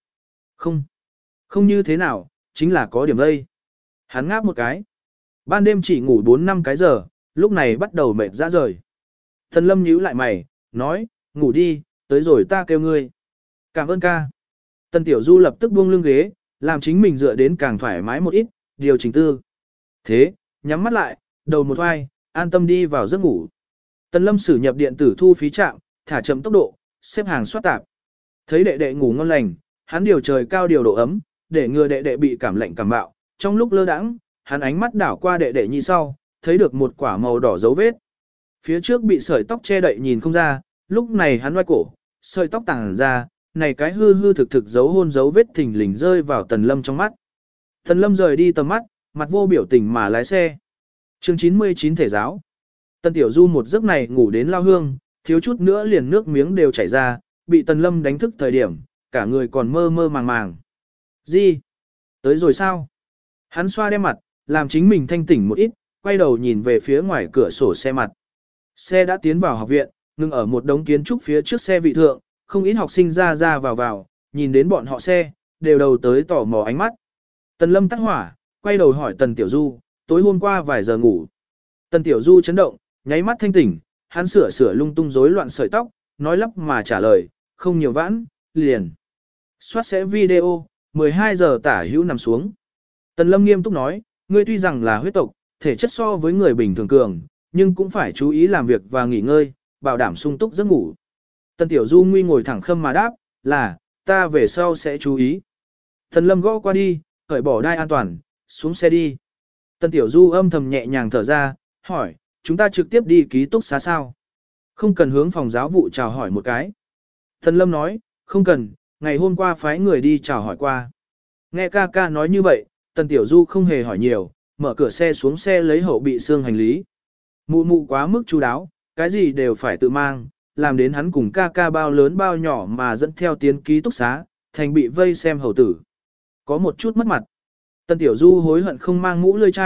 Không như thế nào, chính là có điểm đây. Hắn ngáp một cái. Ban đêm chỉ ngủ 4-5 cái giờ, lúc này bắt đầu mệt ra rời. Tần Lâm nhíu lại mày, nói, ngủ đi, tới rồi ta kêu ngươi. Cảm ơn ca. Tần Tiểu Du lập tức buông lưng ghế, làm chính mình dựa đến càng thoải mái một ít, điều chỉnh tư. Thế, nhắm mắt lại, đầu một hoài, an tâm đi vào giấc ngủ. Tần Lâm sử nhập điện tử thu phí trạm, thả chậm tốc độ, xếp hàng soát tạp. Thấy đệ đệ ngủ ngon lành, hắn điều trời cao điều độ ấm, để ngừa đệ đệ bị cảm lạnh cảm bạo. Trong lúc lơ đãng, hắn ánh mắt đảo qua đệ đệ như sau, thấy được một quả màu đỏ dấu vết. Phía trước bị sợi tóc che đậy nhìn không ra, lúc này hắn oai cổ, sợi tóc tàng ra, này cái hư hư thực thực dấu hôn dấu vết thình lình rơi vào Tần Lâm trong mắt. Tần Lâm rời đi tầm mắt, mặt vô biểu tình mà lái xe. Chương 99 thể giáo. Tần Tiểu Du một giấc này ngủ đến lao hương, thiếu chút nữa liền nước miếng đều chảy ra, bị Tần Lâm đánh thức thời điểm, cả người còn mơ mơ màng màng. Gì? Tới rồi sao? Hắn xoa đem mặt, làm chính mình thanh tỉnh một ít, quay đầu nhìn về phía ngoài cửa sổ xe mặt. Xe đã tiến vào học viện, ngừng ở một đống kiến trúc phía trước xe vị thượng, không ít học sinh ra ra vào, nhìn đến bọn họ xe, đều đầu tới tò mò ánh mắt. Tần Lâm tắt hỏa, quay đầu hỏi Tần Tiểu Du, tối hôm qua vài giờ ngủ. Tần Tiểu Du chấn động, nháy mắt thanh tỉnh, hắn sửa lung tung rối loạn sợi tóc, nói lắp mà trả lời, không nhiều vãn, liền. Xoát sẽ video, 12 giờ tả hữu nằm xuống. Tần Lâm nghiêm túc nói, ngươi tuy rằng là huyết tộc, thể chất so với người bình thường cường, nhưng cũng phải chú ý làm việc và nghỉ ngơi, bảo đảm sung túc giấc ngủ. Tần Tiểu Du nguy ngồi thẳng khâm mà đáp, là, ta về sau sẽ chú ý. Tần Lâm gõ qua đi, cởi bỏ đai an toàn, xuống xe đi. Tần Tiểu Du âm thầm nhẹ nhàng thở ra, hỏi, chúng ta trực tiếp đi ký túc xá sao? Không cần hướng phòng giáo vụ chào hỏi một cái. Tần Lâm nói, không cần, ngày hôm qua phái người đi chào hỏi qua. Nghe ca ca nói như vậy, Tần Tiểu Du không hề hỏi nhiều, mở cửa xe xuống xe lấy hậu bị xương hành lý. Mụ mụ quá mức chu đáo, cái gì đều phải tự mang, làm đến hắn cùng ca ca bao lớn bao nhỏ mà dẫn theo tiến ký túc xá, thành bị vây xem hầu tử. Có một chút mất mặt. Tần Tiểu Du hối hận không mang mũ lươi chai,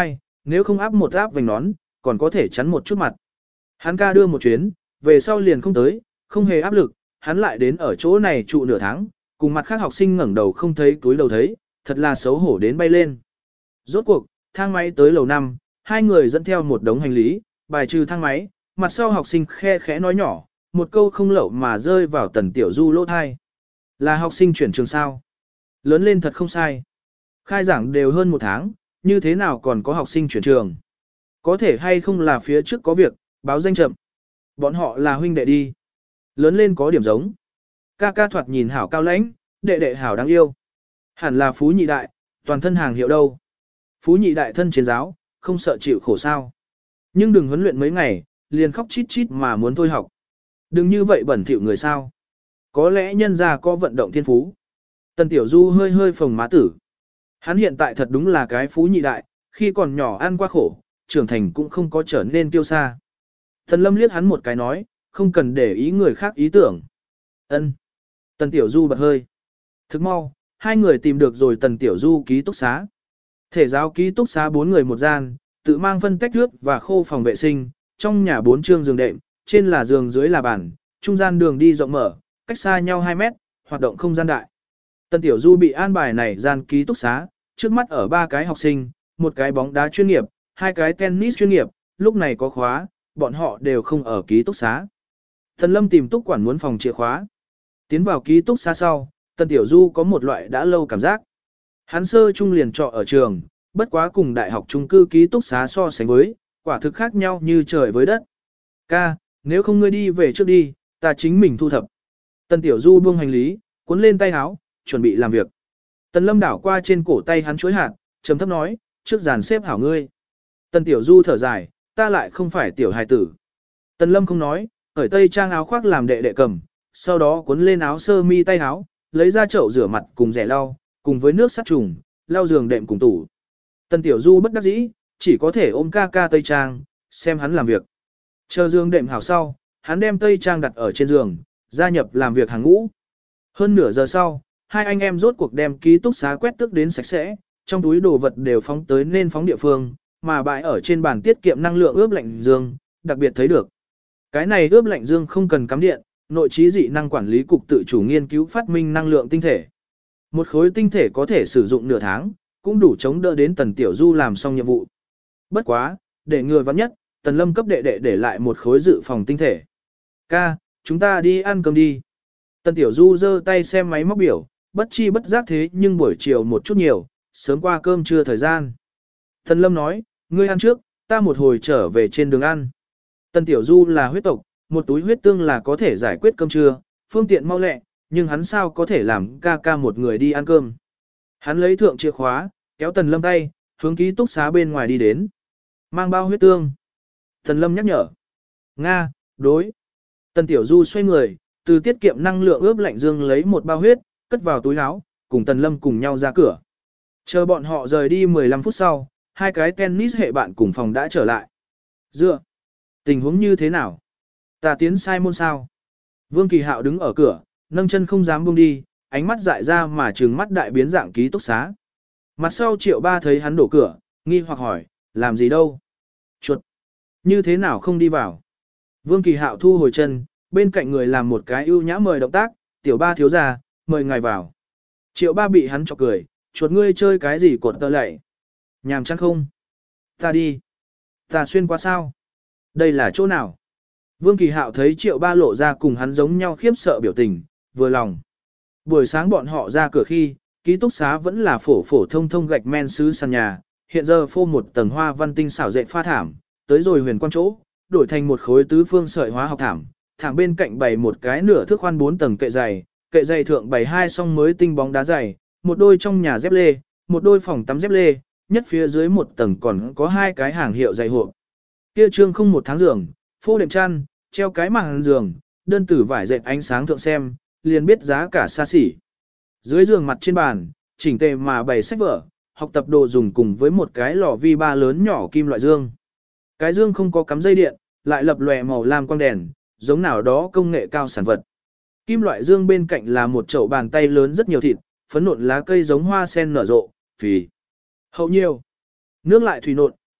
nếu không áp một áp vành nón, còn có thể chắn một chút mặt. Hắn ca đưa một chuyến, về sau liền không tới, không hề áp lực, hắn lại đến ở chỗ này trụ nửa tháng, cùng mặt khác học sinh ngẩng đầu không thấy túi đầu thấy, thật là xấu hổ đến bay lên. Rốt cuộc, thang máy tới lầu 5, hai người dẫn theo một đống hành lý, bài trừ thang máy, mặt sau học sinh khe khẽ nói nhỏ, một câu không lậu mà rơi vào Tần Tiểu Du lỗ thai. Là học sinh chuyển trường sao? Lớn lên thật không sai. Khai giảng đều hơn một tháng, như thế nào còn có học sinh chuyển trường? Có thể hay không là phía trước có việc, báo danh chậm. Bọn họ là huynh đệ đi. Lớn lên có điểm giống. Ca ca thoạt nhìn hảo cao lãnh, đệ đệ hảo đáng yêu. Hẳn là phú nhị đại, toàn thân hàng hiệu đâu. Phú nhị đại thân chiến giáo, không sợ chịu khổ sao. Nhưng đừng huấn luyện mấy ngày, liền khóc chít chít mà muốn thôi học. Đừng như vậy bẩn thỉu người sao. Có lẽ nhân gia có vận động thiên phú. Tần Tiểu Du hơi hơi phồng má tử. Hắn hiện tại thật đúng là cái phú nhị đại, khi còn nhỏ ăn qua khổ, trưởng thành cũng không có trở nên tiêu xa. Tần Lâm liếc hắn một cái nói, không cần để ý người khác ý tưởng. Ân. Tần Tiểu Du bật hơi. Thức mau, hai người tìm được rồi Tần Tiểu Du ký túc xá. Thể giáo ký túc xá 4 người một gian, tự mang phân tách nước và khô phòng vệ sinh, trong nhà 4 trương giường đệm, trên là giường dưới là bàn, trung gian đường đi rộng mở, cách xa nhau 2 mét, hoạt động không gian đại. Tần Tiểu Du bị an bài này gian ký túc xá, trước mắt ở 3 cái học sinh, một cái bóng đá chuyên nghiệp, 2 cái tennis chuyên nghiệp, lúc này có khóa, bọn họ đều không ở ký túc xá. Tần Lâm tìm túc quản muốn phòng chìa khóa. Tiến vào ký túc xá sau, Tần Tiểu Du có một loại đã lâu cảm giác. Hắn sơ trung liền trọ ở trường, bất quá cùng đại học chung cư ký túc xá so sánh với, quả thực khác nhau như trời với đất. Ca, nếu không ngươi đi về trước đi, ta chính mình thu thập. Tần Tiểu Du buông hành lý, cuốn lên tay áo, chuẩn bị làm việc. Tần Lâm đảo qua trên cổ tay hắn chuối hạt, trầm thấp nói, trước dàn xếp hảo ngươi. Tần Tiểu Du thở dài, ta lại không phải tiểu hài tử. Tần Lâm không nói, khởi tây trang áo khoác làm đệ đệ cầm, sau đó cuốn lên áo sơ mi tay áo, lấy ra chậu rửa mặt cùng rẻ lau, cùng với nước sát trùng, lau giường đệm cùng tủ. Tần Tiểu Du bất đắc dĩ, chỉ có thể ôm ca ca tây trang, xem hắn làm việc. Chờ giường đệm hảo sau, hắn đem tây trang đặt ở trên giường, gia nhập làm việc hàng ngũ. Hơn nửa giờ sau, hai anh em rốt cuộc đem ký túc xá quét tước đến sạch sẽ, trong túi đồ vật đều phóng tới nên phóng địa phương, mà bãi ở trên bàn tiết kiệm năng lượng ướp lạnh dương, đặc biệt thấy được. Cái này ướp lạnh dương không cần cắm điện, nội trí dị năng quản lý cục tự chủ nghiên cứu phát minh năng lượng tinh thể. Một khối tinh thể có thể sử dụng nửa tháng, cũng đủ chống đỡ đến Tần Tiểu Du làm xong nhiệm vụ. Bất quá, để ngừa vắng nhất, Tần Lâm cấp đệ đệ để lại một khối dự phòng tinh thể. Ca, chúng ta đi ăn cơm đi. Tần Tiểu Du giơ tay xem máy móc biểu, bất chi bất giác thế nhưng buổi chiều một chút nhiều, sớm qua cơm trưa thời gian. Tần Lâm nói, ngươi ăn trước, ta một hồi trở về trên đường ăn. Tần Tiểu Du là huyết tộc, một túi huyết tương là có thể giải quyết cơm trưa, phương tiện mau lẹ, nhưng hắn sao có thể làm ca ca một người đi ăn cơm. Hắn lấy thượng chìa khóa, kéo Tần Lâm tay, hướng ký túc xá bên ngoài đi đến. Mang bao huyết tương. Tần Lâm nhắc nhở. Nga, đối. Tần Tiểu Du xoay người, từ tiết kiệm năng lượng ướp lạnh dương lấy một bao huyết, cất vào túi áo, cùng Tần Lâm cùng nhau ra cửa. Chờ bọn họ rời đi 15 phút sau, hai cái tennis hệ bạn cùng phòng đã trở lại. Dựa. Tình huống như thế nào? Ta tiến sai môn sao? Vương Kỳ Hạo đứng ở cửa, nâng chân không dám buông đi, ánh mắt dại ra mà trừng mắt đại biến dạng ký túc xá. Mặt sau Triệu Ba thấy hắn đổ cửa, nghi hoặc hỏi, làm gì đâu? Chuột. Như thế nào không đi vào? Vương Kỳ Hạo thu hồi chân, bên cạnh người làm một cái ưu nhã mời động tác, Tiểu Ba thiếu gia, mời ngài vào. Triệu Ba bị hắn chọc cười, chuột ngươi chơi cái gì cột tơ lạy? Nhàm chán không? Ta đi. Ta xuyên qua sao? Đây là chỗ nào? Vương Kỳ Hạo thấy Triệu Ba lộ ra cùng hắn giống nhau khiếp sợ biểu tình, vừa lòng. Buổi sáng bọn họ ra cửa khi, ký túc xá vẫn là phổ phổ thông thông gạch men sứ sàn nhà, hiện giờ phô một tầng hoa văn tinh xảo dệt pha thảm, tới rồi huyền quan chỗ, đổi thành một khối tứ phương sợi hóa học thảm, thảm bên cạnh bày một cái nửa thước khoan 4 tầng kệ dày thượng bày hai song mới tinh bóng đá dày, một đôi trong nhà dép lê, một đôi phòng tắm dép lê, nhất phía dưới một tầng còn có hai cái hàng hiệu dày hộp. Kia trương không một tháng giường, phô đệm chăn, treo cái màn giường, đơn tử vải dệt ánh sáng thượng xem, liền biết giá cả xa xỉ. Dưới giường mặt trên bàn, chỉnh tề mà bày sách vở, học tập đồ dùng cùng với một cái lò vi ba lớn nhỏ kim loại dương. Cái dương không có cắm dây điện, lại lập lòe màu lam quang đèn, giống nào đó công nghệ cao sản vật. Kim loại dương bên cạnh là một chậu bàn tay lớn rất nhiều thịt, phấn nộn lá cây giống hoa sen nở rộ, phì. Hậu nhiều. Nước lại thủy nộn,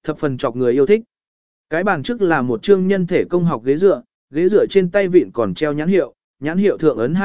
thập phần chọc người yêu thích. Cái bàn trước là một chương nhân thể công học ghế dựa trên tay vịn còn treo nhãn hiệu thượng ấn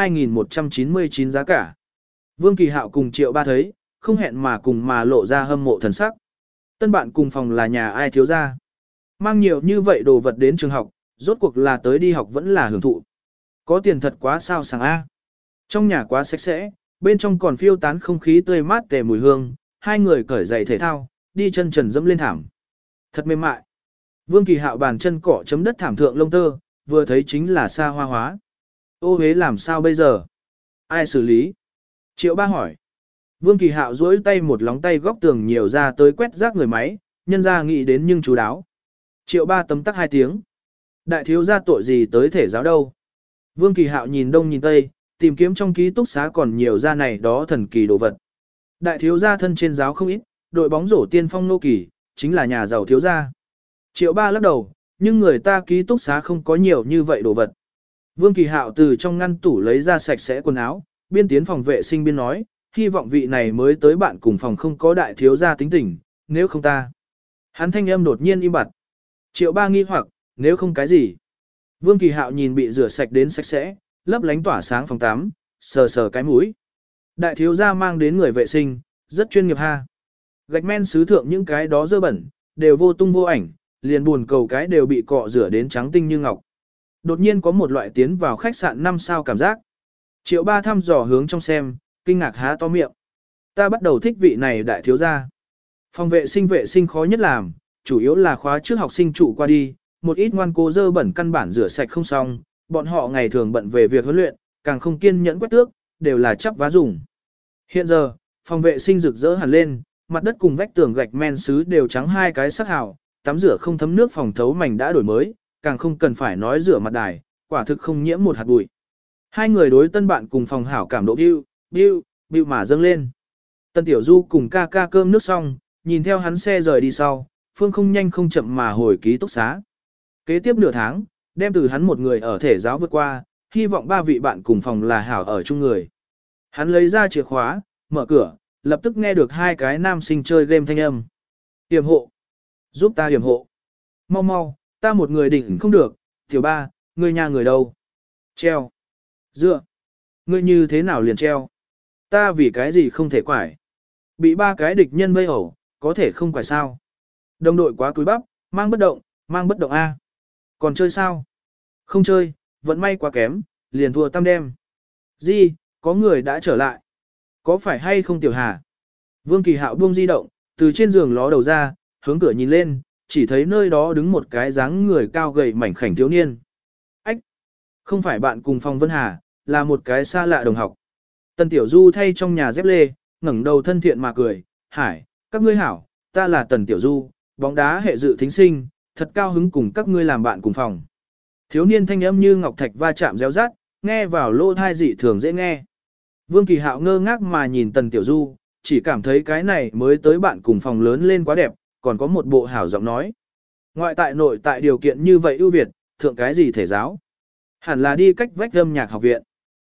2.199 giá cả. Vương Kỳ Hạo cùng Triệu Ba thấy, không hẹn mà cùng mà lộ ra hâm mộ thần sắc. Tân bạn cùng phòng là nhà ai thiếu gia? Mang nhiều như vậy đồ vật đến trường học, rốt cuộc là tới đi học vẫn là hưởng thụ. Có tiền thật quá sao sảng A. Trong nhà quá sạch sẽ, bên trong còn phiêu tán không khí tươi mát tề mùi hương, hai người cởi giày thể thao, đi chân trần dẫm lên thảm. Thật mềm mại. Vương Kỳ Hạo bàn chân cỏ chấm đất thảm thượng lông tơ, vừa thấy chính là xa hoa hóa. Ô hế làm sao bây giờ? Ai xử lý? Triệu Ba hỏi. Vương Kỳ Hạo duỗi tay một lóng tay góc tường nhiều ra tới quét rác người máy, nhân ra nghĩ đến nhưng chú đáo. Triệu Ba tấm tắc 2 tiếng. Đại thiếu gia tội gì tới thể giáo đâu? Vương Kỳ Hạo nhìn đông nhìn tây, tìm kiếm trong ký túc xá còn nhiều ra này đó thần kỳ đồ vật. Đại thiếu gia thân trên giáo không ít, đội bóng rổ tiên phong nô kỳ, chính là nhà giàu thiếu gia. Triệu Ba lắc đầu, nhưng người ta ký túc xá không có nhiều như vậy đồ vật. Vương Kỳ Hạo từ trong ngăn tủ lấy ra sạch sẽ quần áo, biên tiến phòng vệ sinh biên nói, hy vọng vị này mới tới bạn cùng phòng không có đại thiếu gia tính tình, nếu không ta. Hắn thanh âm đột nhiên im bặt. Triệu Ba nghi hoặc, nếu không cái gì. Vương Kỳ Hạo nhìn bị rửa sạch đến sạch sẽ, lấp lánh tỏa sáng phòng tắm, sờ sờ cái mũi. Đại thiếu gia mang đến người vệ sinh, rất chuyên nghiệp ha. Gạch men sứ thượng những cái đó dơ bẩn, đều vô tung vô ảnh, liền buồn cầu cái đều bị cọ rửa đến trắng tinh như ngọc. Đột nhiên có một loại tiến vào khách sạn 5 sao cảm giác. Triệu Ba thăm dò hướng trong xem, kinh ngạc há to miệng. Ta bắt đầu thích vị này đại thiếu gia. Phòng vệ sinh khó nhất làm, chủ yếu là khóa trước học sinh trụ qua đi, một ít ngoan cố dơ bẩn căn bản rửa sạch không xong, bọn họ ngày thường bận về việc huấn luyện, càng không kiên nhẫn quét tước, đều là chắp vá dùng. Hiện giờ, phòng vệ sinh rực rỡ hẳn lên, mặt đất cùng vách tường gạch men sứ đều trắng hai cái sắc hào, tắm rửa không thấm nước phòng thấu mảnh đã đổi mới, càng không cần phải nói rửa mặt đài, quả thực không nhiễm một hạt bụi. Hai người đối tân bạn cùng phòng hảo cảm độ biu mà dâng lên. Tân Tiểu Du cùng ca ca cơm nước xong, nhìn theo hắn xe rời đi sau, Phương không nhanh không chậm mà hồi ký túc xá. Kế tiếp nửa tháng, đem từ hắn một người ở thể giáo vượt qua, hy vọng 3 vị bạn cùng phòng là hảo ở chung người. Hắn lấy ra chìa khóa, mở cửa, lập tức nghe được 2 cái nam sinh chơi game thanh âm. Yểm hộ. Giúp ta yểm hộ. Mau mau, ta một người đỉnh không được, Tiểu Ba, ngươi nhà người đâu? Treo. Dựa. Ngươi như thế nào liền treo? Ta vì cái gì không thể quải? Bị 3 cái địch nhân vây ẩu, có thể không quải sao? Đồng đội quá cúi bắp, mang bất động A. Còn chơi sao? Không chơi, vận may quá kém, liền thua tam đem. Di, có người đã trở lại. Có phải hay không Tiểu Hà? Vương Kỳ Hạo buông di động, từ trên giường ló đầu ra, hướng cửa nhìn lên, chỉ thấy nơi đó đứng một cái dáng người cao gầy mảnh khảnh thiếu niên. Ách! Không phải bạn cùng phòng Vân Hà, là một cái xa lạ đồng học. Tần Tiểu Du thay trong nhà dép lê, ngẩng đầu thân thiện mà cười, Hải, các ngươi hảo, ta là Tần Tiểu Du, bóng đá hệ dự thính sinh, thật cao hứng cùng các ngươi làm bạn cùng phòng. Thiếu niên thanh âm như ngọc thạch va chạm réo rát, nghe vào lỗ thai dị thường dễ nghe. Vương Kỳ Hạo ngơ ngác mà nhìn Tần Tiểu Du, chỉ cảm thấy cái này mới tới bạn cùng phòng lớn lên quá đẹp, còn có một bộ hảo giọng nói. Ngoại tại nội tại điều kiện như vậy ưu việt, thượng cái gì thể giáo? Hẳn là đi cách vách âm nhạc học viện.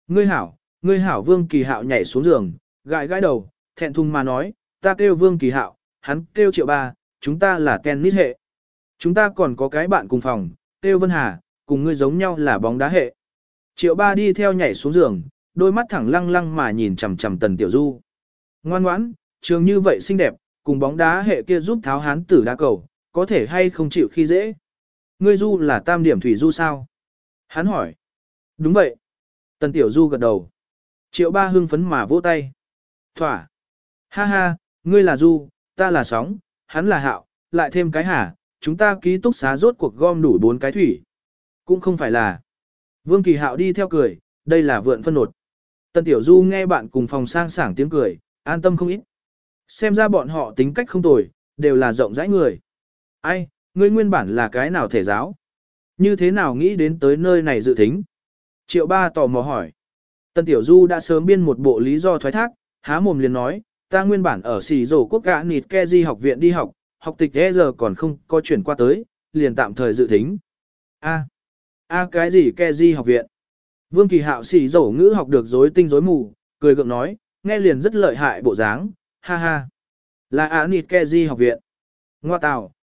Ngươi hảo Vương Kỳ Hạo nhảy xuống giường, gãi gãi đầu, thẹn thùng mà nói, ta kêu Vương Kỳ Hạo, hắn kêu Triệu Ba, chúng ta là tennis hệ. Chúng ta còn có cái bạn cùng phòng, kêu Vân Hà, cùng ngươi giống nhau là bóng đá hệ. Triệu Ba đi theo nhảy xuống giường, đôi mắt thẳng lăng lăng mà nhìn chằm chằm Tần Tiểu Du. Ngoan ngoãn, trường như vậy xinh đẹp, cùng bóng đá hệ kia giúp tháo hán tử đá cầu, có thể hay không chịu khi dễ. Ngươi Du là tam điểm thủy Du sao? Hắn hỏi. Đúng vậy. Tần Tiểu Du gật đầu. Triệu Ba hưng phấn mà vỗ tay. Thỏa. Ha ha, ngươi là Du, ta là Sóng, hắn là Hạo, lại thêm cái Hà, chúng ta ký túc xá rốt cuộc gom đủ 4 cái thủy. Cũng không phải là. Vương Kỳ Hạo đi theo cười, đây là vượn phân nột. Tần Tiểu Du nghe bạn cùng phòng sang sảng tiếng cười, an tâm không ít. Xem ra bọn họ tính cách không tồi, đều là rộng rãi người. Ai, ngươi nguyên bản là cái nào thể giáo? Như thế nào nghĩ đến tới nơi này dự thính? Triệu Ba tò mò hỏi. Tần Tiểu Du đã sớm biên một bộ lý do thoái thác, há mồm liền nói, ta nguyên bản ở xì rổ quốc gã nịt Keji học viện đi học, học tịch giờ còn không có chuyển qua tới, liền tạm thời dự thính. Cái gì Keji học viện? Vương Kỳ Hạo xì rổ ngữ học được rối tinh rối mù, cười gượng nói, nghe liền rất lợi hại bộ dáng, ha ha. Là nịt Keji học viện. Ngoa tào,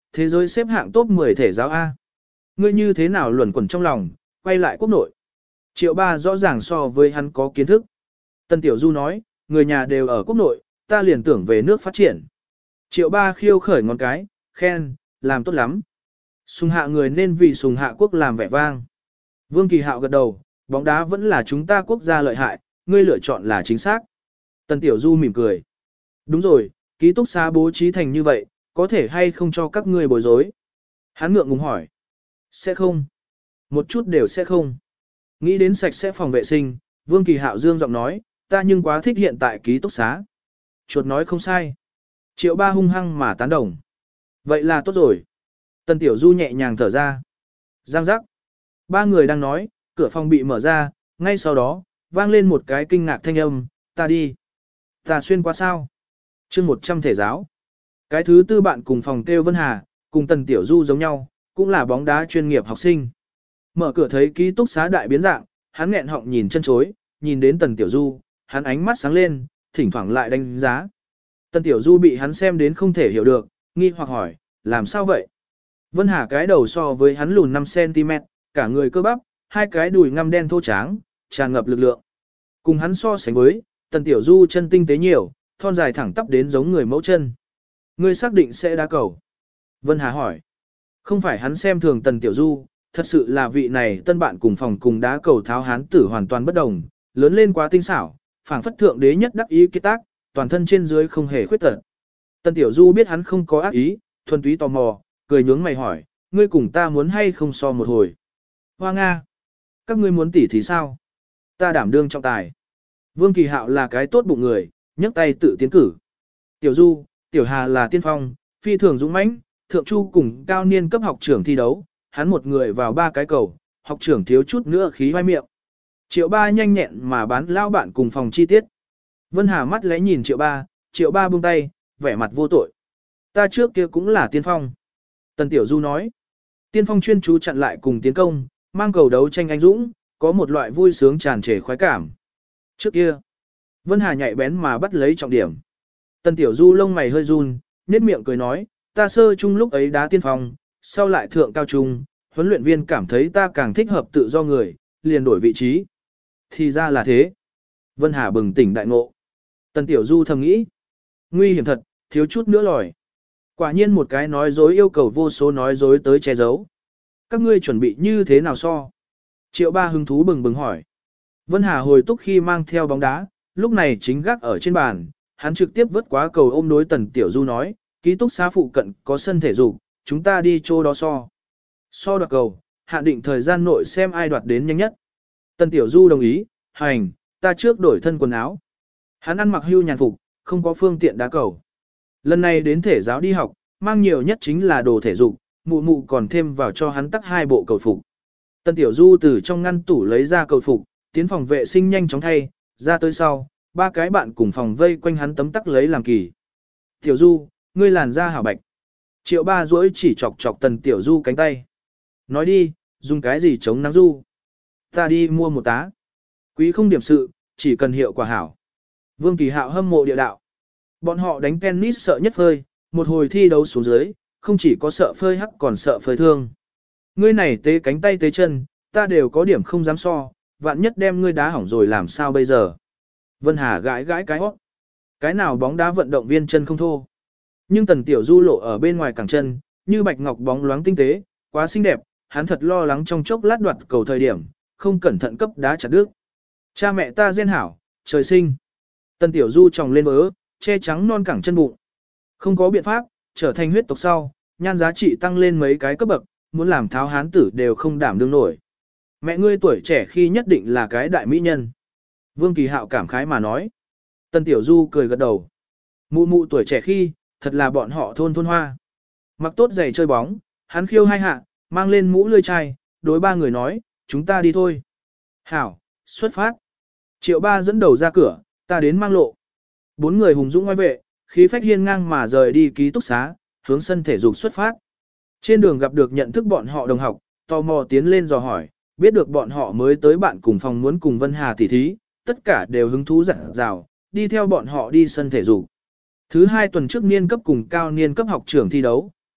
thế giới xếp hạng top 10 thể giáo A. Ngươi như thế nào luẩn quẩn trong lòng, quay lại quốc nội. Triệu Ba rõ ràng so với hắn có kiến thức. Tân Tiểu Du nói, người nhà đều ở quốc nội, ta liền tưởng về nước phát triển. Triệu Ba khiêu khởi ngón cái, khen, làm tốt lắm. Sùng hạ người nên vì sùng hạ quốc làm vẻ vang. Vương Kỳ Hạo gật đầu, bóng đá vẫn là chúng ta quốc gia lợi hại, ngươi lựa chọn là chính xác. Tân Tiểu Du mỉm cười. Đúng rồi, ký túc xá bố trí thành như vậy, có thể hay không cho các ngươi bối rối? Hắn ngượng ngùng hỏi. Sẽ không. Một chút đều sẽ không. Nghĩ đến sạch sẽ phòng vệ sinh, Vương Kỳ Hạo dương giọng nói, ta nhưng quá thích hiện tại ký túc xá. Chuột nói không sai. Triệu Ba hung hăng mà tán đồng. Vậy là tốt rồi. Tân Tiểu Du nhẹ nhàng thở ra. Giang giác. Ba người đang nói, cửa phòng bị mở ra, ngay sau đó, vang lên một cái kinh ngạc thanh âm, ta đi. Ta xuyên qua sao? chương 100 thể giáo. Cái thứ tư bạn cùng phòng kêu Vân Hà, cùng Tần Tiểu Du giống nhau, cũng là bóng đá chuyên nghiệp học sinh. Mở cửa thấy ký túc xá đại biến dạng, hắn nghẹn họng nhìn chân chối, nhìn đến Tần Tiểu Du, hắn ánh mắt sáng lên, thỉnh thoảng lại đánh giá. Tần Tiểu Du bị hắn xem đến không thể hiểu được, nghi hoặc hỏi, làm sao vậy? Vân Hà cái đầu so với hắn lùn 5cm, cả người cơ bắp, hai cái đùi ngăm đen thô tráng, tràn ngập lực lượng. Cùng hắn so sánh với, Tần Tiểu Du chân tinh tế nhiều, thon dài thẳng tắp đến giống người mẫu chân. Ngươi xác định sẽ đá cầu? Vân Hà hỏi. Không phải hắn xem thường Tần Tiểu Du, thật sự là vị này tân bạn cùng phòng cùng đá cầu tháo hán tử hoàn toàn bất đồng, lớn lên quá tinh xảo, phảng phất thượng đế nhất đắc ý kết tác, toàn thân trên dưới không hề khuyết tật. Tần Tiểu Du biết hắn không có ác ý, thuần túy tò mò, cười nhướng mày hỏi, ngươi cùng ta muốn hay không so một hồi? Hoa Nga! Các ngươi muốn tỉ thì sao? Ta đảm đương trọng tài. Vương Kỳ Hạo là cái tốt bụng người, nhấc tay tự tiến cử. Tiểu Du, Tiểu Hà là tiên phong, phi thường dũng mãnh, thượng chu cùng cao niên cấp học trưởng thi đấu, hắn một người vào 3 cái cầu, học trưởng thiếu chút nữa khí hoai miệng. Triệu Ba nhanh nhẹn mà bán lao bạn cùng phòng chi tiết. Vân Hà mắt lẽ nhìn Triệu Ba buông tay, vẻ mặt vô tội. Ta trước kia cũng là tiên phong. Tần Tiểu Du nói, tiên phong chuyên chú chặn lại cùng tiến công, mang cầu đấu tranh anh dũng, có một loại vui sướng tràn trề khoái cảm. Trước kia, Vân Hà nhạy bén mà bắt lấy trọng điểm. Tần Tiểu Du lông mày hơi run, nét miệng cười nói, ta sơ chung lúc ấy đá tiên phong, sau lại thượng cao trung, huấn luyện viên cảm thấy ta càng thích hợp tự do người, liền đổi vị trí. Thì ra là thế. Vân Hà bừng tỉnh đại ngộ. Tần Tiểu Du thầm nghĩ, nguy hiểm thật, thiếu chút nữa lòi. Quả nhiên một cái nói dối yêu cầu vô số nói dối tới che giấu. Các ngươi chuẩn bị như thế nào so? Triệu Ba hứng thú bừng bừng hỏi. Vân Hà hồi túc khi mang theo bóng đá, lúc này chính gác ở trên bàn, hắn trực tiếp vớt quá cầu ôm đối Tần Tiểu Du nói, ký túc xá phụ cận có sân thể dục, chúng ta đi chỗ đó so. So đoạt cầu, hạn định thời gian nội xem ai đoạt đến nhanh nhất. Tần Tiểu Du đồng ý, hành, ta trước đổi thân quần áo. Hắn ăn mặc hưu nhàn phục, không có phương tiện đá cầu. Lần này đến thể giáo đi học, mang nhiều nhất chính là đồ thể dục, mụ mụ còn thêm vào cho hắn tắc 2 bộ cầu phục. Tần Tiểu Du từ trong ngăn tủ lấy ra cầu phục, tiến phòng vệ sinh nhanh chóng thay, ra tới sau, 3 cái bạn cùng phòng vây quanh hắn tấm tắc lấy làm kỳ. Tiểu Du, ngươi làn da hảo bạch. Triệu Ba duỗi chỉ chọc chọc Tần Tiểu Du cánh tay. Nói đi, dùng cái gì chống nắng du? Ta đi mua một tá. Quý không điểm sự, chỉ cần hiệu quả hảo. Vương Kỳ Hạo hâm mộ địa đạo. Bọn họ đánh tennis sợ nhất phơi, một hồi thi đấu xuống dưới, không chỉ có sợ phơi hắc còn sợ phơi thương. Ngươi này tế cánh tay tế chân, ta đều có điểm không dám so, vạn nhất đem ngươi đá hỏng rồi làm sao bây giờ. Vân Hà gãi gãi cái hót. Cái nào bóng đá vận động viên chân không thô. Nhưng Tần Tiểu Du lộ ở bên ngoài cẳng chân, như bạch ngọc bóng loáng tinh tế, quá xinh đẹp, hắn thật lo lắng trong chốc lát đoạt cầu thời điểm, không cẩn thận cấp đá chặt đứt. Cha mẹ ta gen hảo, trời sinh. Tần Tiểu Du tròng lên vớ, che trắng non cẳng chân bụng. Không có biện pháp, trở thành huyết tộc sau, nhan giá trị tăng lên mấy cái cấp bậc, muốn làm tháo hán tử đều không đảm đương nổi. Mẹ ngươi tuổi trẻ khi nhất định là cái đại mỹ nhân. Vương Kỳ Hạo cảm khái mà nói. Tần Tiểu Du cười gật đầu. Mụ mụ tuổi trẻ khi, thật là bọn họ thôn hoa. Mặc tốt giày chơi bóng, hắn khiêu 2 hạ, mang lên mũ lươi chai, đối 3 người nói, chúng ta đi thôi. Hảo, xuất phát. Triệu Ba dẫn đầu ra cửa, ta đến mang lộ. 4 người hùng dũng ngoài vệ, khí phách hiên ngang mà rời đi ký túc xá, hướng sân thể dục xuất phát. Trên đường gặp được nhận thức bọn họ đồng học, tò mò tiến lên dò hỏi, biết được bọn họ mới tới bạn cùng phòng muốn cùng Vân Hà tỉ thí, tất cả đều hứng thú dặn dào, đi theo bọn họ đi sân thể dục. Thứ 2 tuần trước niên cấp cùng cao niên cấp học trưởng thi đấu,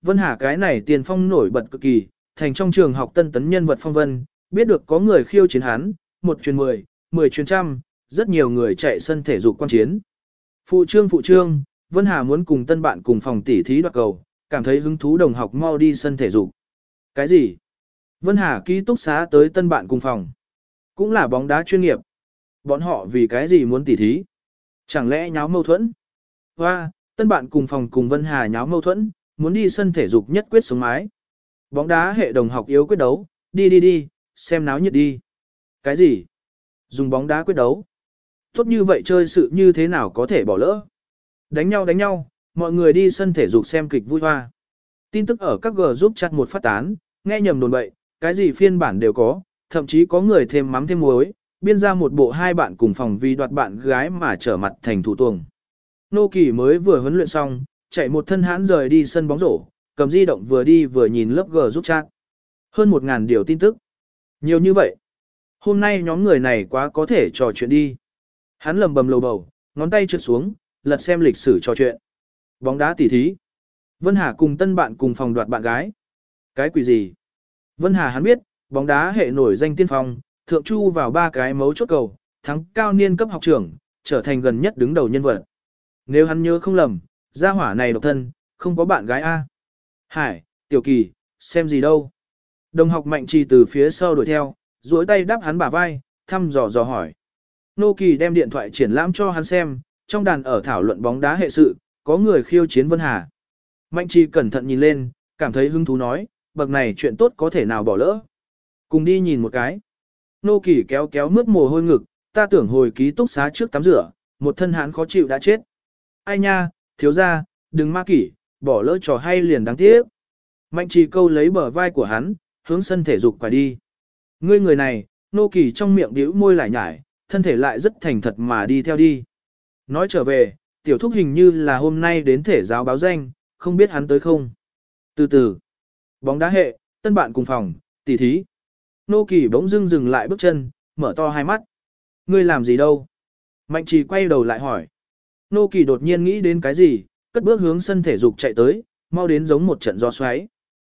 Vân Hà cái này tiền phong nổi bật cực kỳ, thành trong trường học tân tấn nhân vật phong vân, biết được có người khiêu chiến hắn, 1 truyền 10, 10 truyền trăm, rất nhiều người chạy sân thể dục quan chiến. Phụ trương, Vân Hà muốn cùng tân bạn cùng phòng tỉ thí đoạt cầu, cảm thấy hứng thú đồng học mau đi sân thể dục. Cái gì? Vân Hà ký túc xá tới tân bạn cùng phòng. Cũng là bóng đá chuyên nghiệp. Bọn họ vì cái gì muốn tỉ thí? Chẳng lẽ nháo mâu thuẫn? Hoa, tân bạn cùng phòng cùng Vân Hà nháo mâu thuẫn, muốn đi sân thể dục nhất quyết sống mái. Bóng đá hệ đồng học yếu quyết đấu, đi, xem náo nhiệt đi. Cái gì? Dùng bóng đá quyết đấu. Tốt như vậy chơi sự như thế nào có thể bỏ lỡ? Đánh nhau, mọi người đi sân thể dục xem kịch vui hoa. Tin tức ở các G giúp chat một phát tán, nghe nhầm đồn bậy, cái gì phiên bản đều có, thậm chí có người thêm mắm thêm muối, biên ra một bộ hai bạn cùng phòng vì đoạt bạn gái mà trở mặt thành thủ tuồng. Nô Kỳ mới vừa huấn luyện xong, chạy một thân hãn rời đi sân bóng rổ, cầm di động vừa đi vừa nhìn lớp G giúp chat. Hơn 1000 điều tin tức. Nhiều như vậy. Hôm nay nhóm người này quá có thể trò chuyện đi. Hắn lầm bầm lầu bầu, ngón tay trượt xuống, lật xem lịch sử trò chuyện. Bóng đá tỉ thí. Vân Hà cùng tân bạn cùng phòng đoạt bạn gái. Cái quỷ gì? Vân Hà hắn biết, bóng đá hệ nổi danh tiên phong, thượng chu vào 3 cái mấu chốt cầu, thắng cao niên cấp học trưởng, trở thành gần nhất đứng đầu nhân vật. Nếu hắn nhớ không lầm, gia hỏa này độc thân, không có bạn gái A. Hải, Tiểu Kỳ, xem gì đâu? Đồng học Mạnh Trì từ phía sau đuổi theo, duỗi tay đắp hắn bả vai, thăm dò hỏi. Nô Kỳ đem điện thoại triển lãm cho hắn xem, trong đàn ở thảo luận bóng đá hệ sự, có người khiêu chiến Vân Hà. Mạnh Trì cẩn thận nhìn lên, cảm thấy hứng thú nói, bậc này chuyện tốt có thể nào bỏ lỡ. Cùng đi nhìn một cái. Nô Kỳ kéo mướt mồ hôi ngực, ta tưởng hồi ký túc xá trước tắm rửa, một thân hắn khó chịu đã chết. Ai nha, thiếu ra, đừng ma kỷ, bỏ lỡ trò hay liền đáng tiếc. Mạnh Trì câu lấy bờ vai của hắn, hướng sân thể dục quay đi. Ngươi người này, Nô Kỳ trong miệng bĩu môi lại nhải, thân thể lại rất thành thật mà đi theo đi. Nói trở về, tiểu thúc hình như là hôm nay đến thể giáo báo danh, không biết hắn tới không. Từ từ, bóng đá hệ, tân bạn cùng phòng, tỉ thí. Nô Kỳ bỗng dưng dừng lại bước chân, mở to hai mắt. Ngươi làm gì đâu? Mạnh Trì quay đầu lại hỏi. Nô Kỳ đột nhiên nghĩ đến cái gì, cất bước hướng sân thể dục chạy tới, mau đến giống một trận gió xoáy.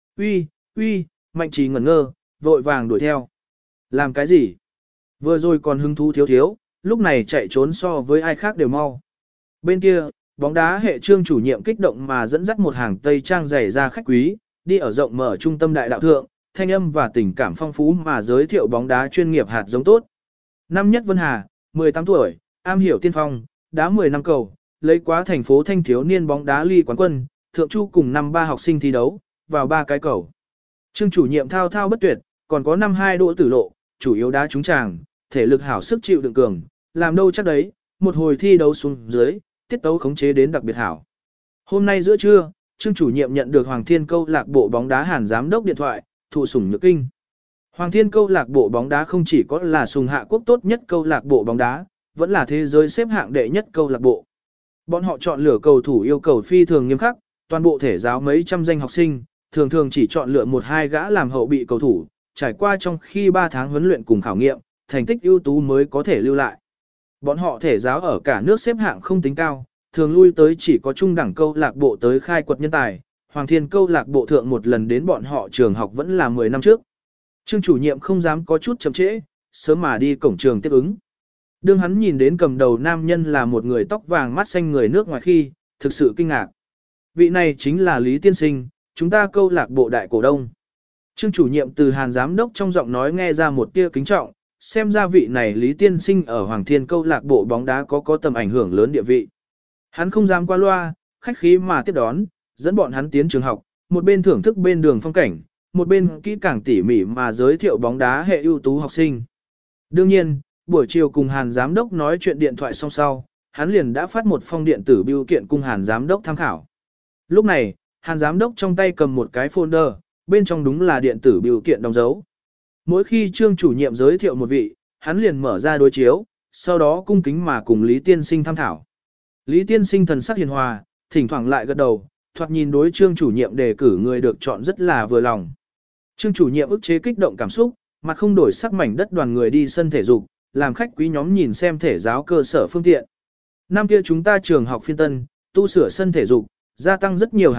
Uy, Mạnh Trì ngẩn ngơ, vội vàng đuổi theo. Làm cái gì? Vừa rồi còn hứng thú thiếu, lúc này chạy trốn so với ai khác đều mau. Bên kia, bóng đá hệ trương chủ nhiệm kích động mà dẫn dắt một hàng tây trang giày ra khách quý, đi ở rộng mở trung tâm đại đạo thượng, thanh âm và tình cảm phong phú mà giới thiệu bóng đá chuyên nghiệp hạt giống tốt. Năm nhất Vân Hà, 18 tuổi, am hiểu tiên phong, đá 10 năm cầu, lấy quá thành phố thanh thiếu niên bóng đá ly quán quân, thượng chu cùng năm 3 học sinh thi đấu, vào 3 cái cầu. Trương chủ nhiệm thao bất tuyệt, còn có năm 2 Đỗ Tử Lộ, chủ yếu đá trúng tràng, thể lực hảo sức chịu đựng cường, làm đâu chắc đấy, một hồi thi đấu xuống dưới, tiết tấu khống chế đến đặc biệt hảo. Hôm nay giữa trưa, Trương chủ nhiệm nhận được Hoàng Thiên câu lạc bộ bóng đá Hàn giám đốc điện thoại, thụ sủng nhược kinh. Hoàng Thiên câu lạc bộ bóng đá không chỉ có là sùng hạ quốc tốt nhất câu lạc bộ bóng đá, vẫn là thế giới xếp hạng đệ nhất câu lạc bộ. Bọn họ chọn lựa cầu thủ yêu cầu phi thường nghiêm khắc, toàn bộ thể giáo mấy trăm danh học sinh, thường chỉ chọn lựa 1-2 gã làm hậu bị cầu thủ, trải qua trong khi 3 tháng huấn luyện cùng khảo nghiệm, thành tích ưu tú mới có thể lưu lại. Bọn họ thể giáo ở cả nước xếp hạng không tính cao, thường lui tới chỉ có trung đẳng câu lạc bộ tới khai quật nhân tài, Hoàng Thiên câu lạc bộ thượng một lần đến bọn họ trường học vẫn là 10 năm trước. Trương chủ nhiệm không dám có chút chậm trễ, sớm mà đi cổng trường tiếp ứng. Đương hắn nhìn đến cầm đầu nam nhân là một người tóc vàng mắt xanh người nước ngoài khi, thực sự kinh ngạc. Vị này chính là Lý Tiên Sinh, chúng ta câu lạc bộ đại cổ đông. Trương chủ nhiệm từ Hàn giám đốc trong giọng nói nghe ra một tia kính trọng, xem ra vị này Lý Tiên Sinh ở Hoàng Thiên câu lạc bộ bóng đá có tầm ảnh hưởng lớn địa vị. Hắn không dám qua loa, khách khí mà tiếp đón, dẫn bọn hắn tiến trường học, một bên thưởng thức bên đường phong cảnh, một bên kỹ càng tỉ mỉ mà giới thiệu bóng đá hệ ưu tú học sinh. Đương nhiên, buổi chiều cùng Hàn giám đốc nói chuyện điện thoại xong sau, hắn liền đã phát một phong điện tử bưu kiện cùng Hàn giám đốc tham khảo. Lúc này, Hàn giám đốc trong tay cầm một cái folder, bên trong đúng là điện tử bưu kiện đóng dấu. Mỗi khi Trương chủ nhiệm giới thiệu một vị, hắn liền mở ra đối chiếu, sau đó cung kính mà cùng Lý Tiên Sinh tham thảo. Lý Tiên Sinh thần sắc hiền hòa, thỉnh thoảng lại gật đầu, thoạt nhìn đối Trương chủ nhiệm đề cử người được chọn rất là vừa lòng. Trương chủ nhiệm ức chế kích động cảm xúc, mặt không đổi sắc mảnh đất đoàn người đi sân thể dục, làm khách quý nhóm nhìn xem thể giáo cơ sở phương tiện. Năm kia chúng ta trường học phiên tân, tu sửa sân thể dục, gia tăng rất nhiều hạng mục,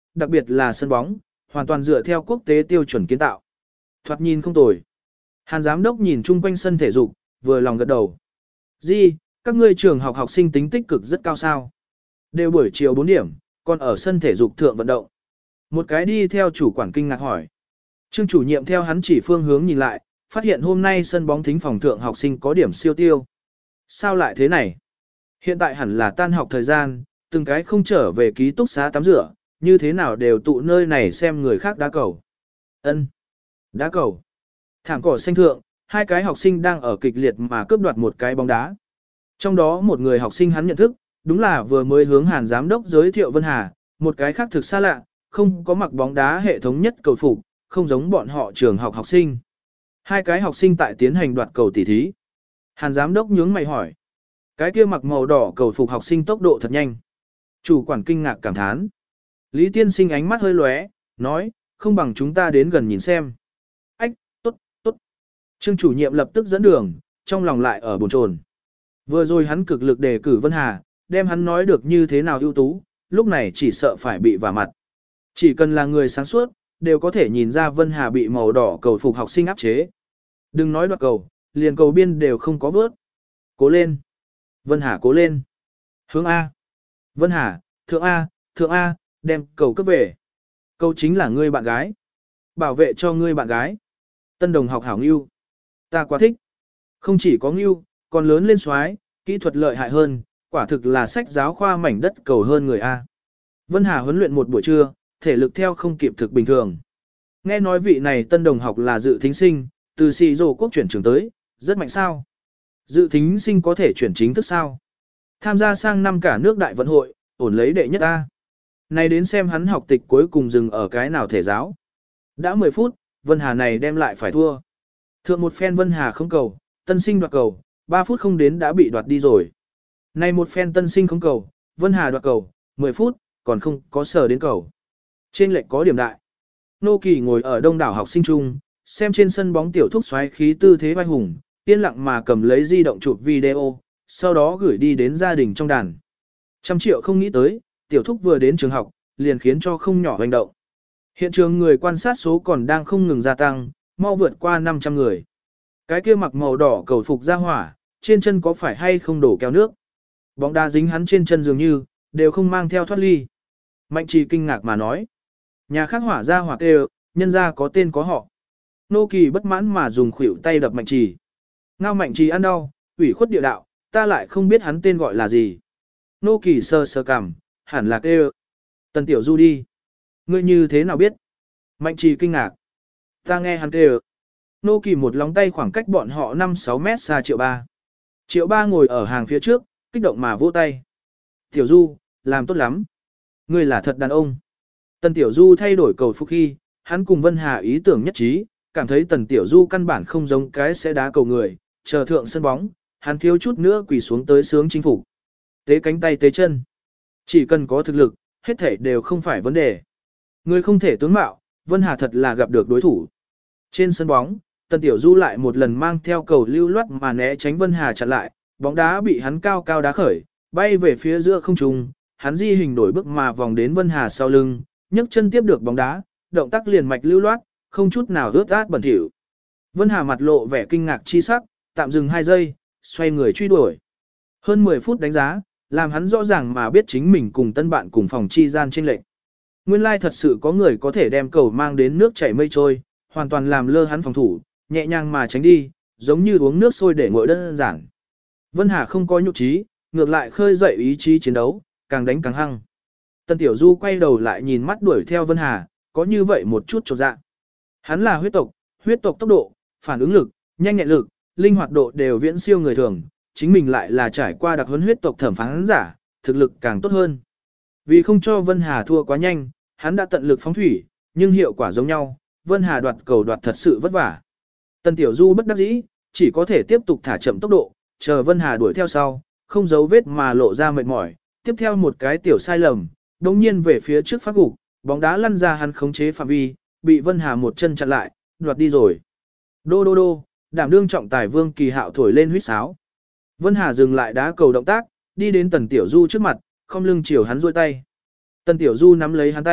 đặc biệt là sân bóng, hoàn toàn dựa theo quốc tế tiêu chuẩn kiến tạo. Thoạt nhìn không tồi. Hàn giám đốc nhìn chung quanh sân thể dục, vừa lòng gật đầu. Di, các ngươi trường học học sinh tính tích cực rất cao sao. Đều buổi chiều 4 điểm, còn ở sân thể dục thượng vận động. Một cái đi theo chủ quản kinh ngạc hỏi. Trương chủ nhiệm theo hắn chỉ phương hướng nhìn lại, phát hiện hôm nay sân bóng thính phòng thượng học sinh có điểm siêu tiêu. Sao lại thế này? Hiện tại hẳn là tan học thời gian, từng cái không trở về ký túc xá tắm rửa, như thế nào đều tụ nơi này xem người khác đá cầu. Ân, đá cầu. Thảm cỏ xanh thượng, hai cái học sinh đang ở kịch liệt mà cướp đoạt một cái bóng đá. Trong đó một người học sinh hắn nhận thức, đúng là vừa mới hướng Hàn giám đốc giới thiệu Vân Hà, một cái khác thực xa lạ, không có mặc bóng đá hệ thống nhất cầu phục, không giống bọn họ trường học học sinh. Hai cái học sinh tại tiến hành đoạt cầu tỉ thí. Hàn giám đốc nhướng mày hỏi. Cái kia mặc màu đỏ cầu phục học sinh tốc độ thật nhanh. Chủ quản kinh ngạc cảm thán. Lý tiên sinh ánh mắt hơi lóe, nói, không bằng chúng ta đến gần nhìn xem. Ách, tốt, tốt. Trương chủ nhiệm lập tức dẫn đường, trong lòng lại ở bồn chồn. Vừa rồi hắn cực lực đề cử Vân Hà, đem hắn nói được như thế nào ưu tú, lúc này chỉ sợ phải bị vả mặt. Chỉ cần là người sáng suốt, đều có thể nhìn ra Vân Hà bị màu đỏ cầu phục học sinh áp chế. Đừng nói đoạt cầu, liền cầu biên đều không có vớt. Cố lên. Vân Hà cố lên. Hướng A. Vân Hà, thượng A, đem cầu cấp về. Cầu chính là ngươi bạn gái. Bảo vệ cho ngươi bạn gái. Tân đồng học hảo ngưu. Ta quá thích. Không chỉ có ngưu, còn lớn lên xoái, kỹ thuật lợi hại hơn, quả thực là sách giáo khoa mảnh đất cầu hơn người A. Vân Hà huấn luyện một buổi trưa, thể lực theo không kịp thực bình thường. Nghe nói vị này tân đồng học là dự thính sinh, từ sĩ dô quốc chuyển trường tới, rất mạnh sao. Dự thính sinh có thể chuyển chính thức sao? Tham gia sang năm cả nước đại vận hội, ổn lấy đệ nhất A. Này đến xem hắn học tịch cuối cùng dừng ở cái nào thể giáo. Đã 10 phút, Vân Hà này đem lại phải thua. Thượng một phen Vân Hà không cầu, tân sinh đoạt cầu, 3 phút không đến đã bị đoạt đi rồi. Này một phen tân sinh không cầu, Vân Hà đoạt cầu, 10 phút, còn không có sở đến cầu. Trên lệch có điểm đại. Nô Kỳ ngồi ở đông đảo học sinh chung, xem trên sân bóng tiểu thúc xoáy khí tư thế vai hùng, yên lặng mà cầm lấy di động chụp video, sau đó gửi đi đến gia đình trong đàn. 100 triệu không nghĩ tới, tiểu thúc vừa đến trường học, liền khiến cho không nhỏ hành động. Hiện trường người quan sát số còn đang không ngừng gia tăng, mau vượt qua 500 người. Cái kia mặc màu đỏ cầu phục ra hỏa, trên chân có phải hay không đổ keo nước? Bóng đá dính hắn trên chân dường như, đều không mang theo thoát ly. Mạnh Trì kinh ngạc mà nói. Nhà khác hỏa ra hỏa kêu, nhân ra có tên có họ. Nô Kỳ bất mãn mà dùng khuỷu tay đập Mạnh Trì. Ngao Mạnh Trì ăn đau, ủy khuất địa đạo, ta lại không biết hắn tên gọi là gì. Nô Kỳ sơ sơ cằm, hẳn là kêu. Tần Tiểu Du đi. Ngươi như thế nào biết? Mạnh Trì kinh ngạc. Ta nghe hắn kêu. Nô Kỳ một lóng tay khoảng cách bọn họ 5-6 mét xa Triệu Ba. Triệu Ba ngồi ở hàng phía trước, kích động mà vỗ tay. Tiểu Du, làm tốt lắm. Ngươi là thật đàn ông. Tần Tiểu Du thay đổi cầu phục khi, hắn cùng Vân Hà ý tưởng nhất trí, cảm thấy Tần Tiểu Du căn bản không giống cái sẽ đá cầu người, chờ thượng sân bóng, hắn thiếu chút nữa quỳ xuống tới sướng chính phủ. Tế cánh tay tế chân. Chỉ cần có thực lực, hết thể đều không phải vấn đề. Người không thể tướng mạo, Vân Hà thật là gặp được đối thủ. Trên sân bóng, Tần Tiểu Du lại một lần mang theo cầu lưu loát mà né tránh Vân Hà chặn lại, bóng đá bị hắn cao cao đá khởi, bay về phía giữa không trung, hắn di hình đổi bước mà vòng đến Vân Hà sau lưng, nhấc chân tiếp được bóng đá, động tác liền mạch lưu loát, không chút nào rớt át bẩn thỉu. Vân Hà mặt lộ vẻ kinh ngạc chi sắc, tạm dừng 2 giây, xoay người truy đuổi. Hơn 10 phút đánh giá, làm hắn rõ ràng mà biết chính mình cùng tân bạn cùng phòng chi gian chênh lệch. Nguyên lai thật sự có người có thể đem cầu mang đến nước chảy mây trôi, hoàn toàn làm lơ hắn phòng thủ, nhẹ nhàng mà tránh đi, giống như uống nước sôi để nguội đơn giản. Vân Hà không có nhục trí, ngược lại khơi dậy ý chí chiến đấu, càng đánh càng hăng. Tần Tiểu Du quay đầu lại nhìn mắt đuổi theo Vân Hà, có như vậy một chút chột dạ. Hắn là huyết tộc tốc độ, phản ứng lực, nhanh nhẹn lực, linh hoạt độ đều viễn siêu người thường, chính mình lại là trải qua đặc huấn huyết tộc thẩm phán giả, thực lực càng tốt hơn. Vì không cho Vân Hà thua quá nhanh, hắn đã tận lực phóng thủy, nhưng hiệu quả giống nhau, Vân Hà đoạt cầu đoạt thật sự vất vả. Tần Tiểu Du bất đắc dĩ, chỉ có thể tiếp tục thả chậm tốc độ, chờ Vân Hà đuổi theo sau, không giấu vết mà lộ ra mệt mỏi, tiếp theo một cái tiểu sai lầm, đồng nhiên về phía trước phát gục, bóng đá lăn ra hắn khống chế phạm vi, bị Vân Hà một chân chặn lại, đoạt đi rồi. Đô đô đô, đảm đương trọng tài Vương Kỳ Hạo thổi lên huýt sáo. Vân Hà dừng lại đá cầu động tác, đi đến Tần Tiểu Du trước mặt, không lưng chiều hắn duỗi tay. Tần Tiểu Du nắm lấy hắn tay,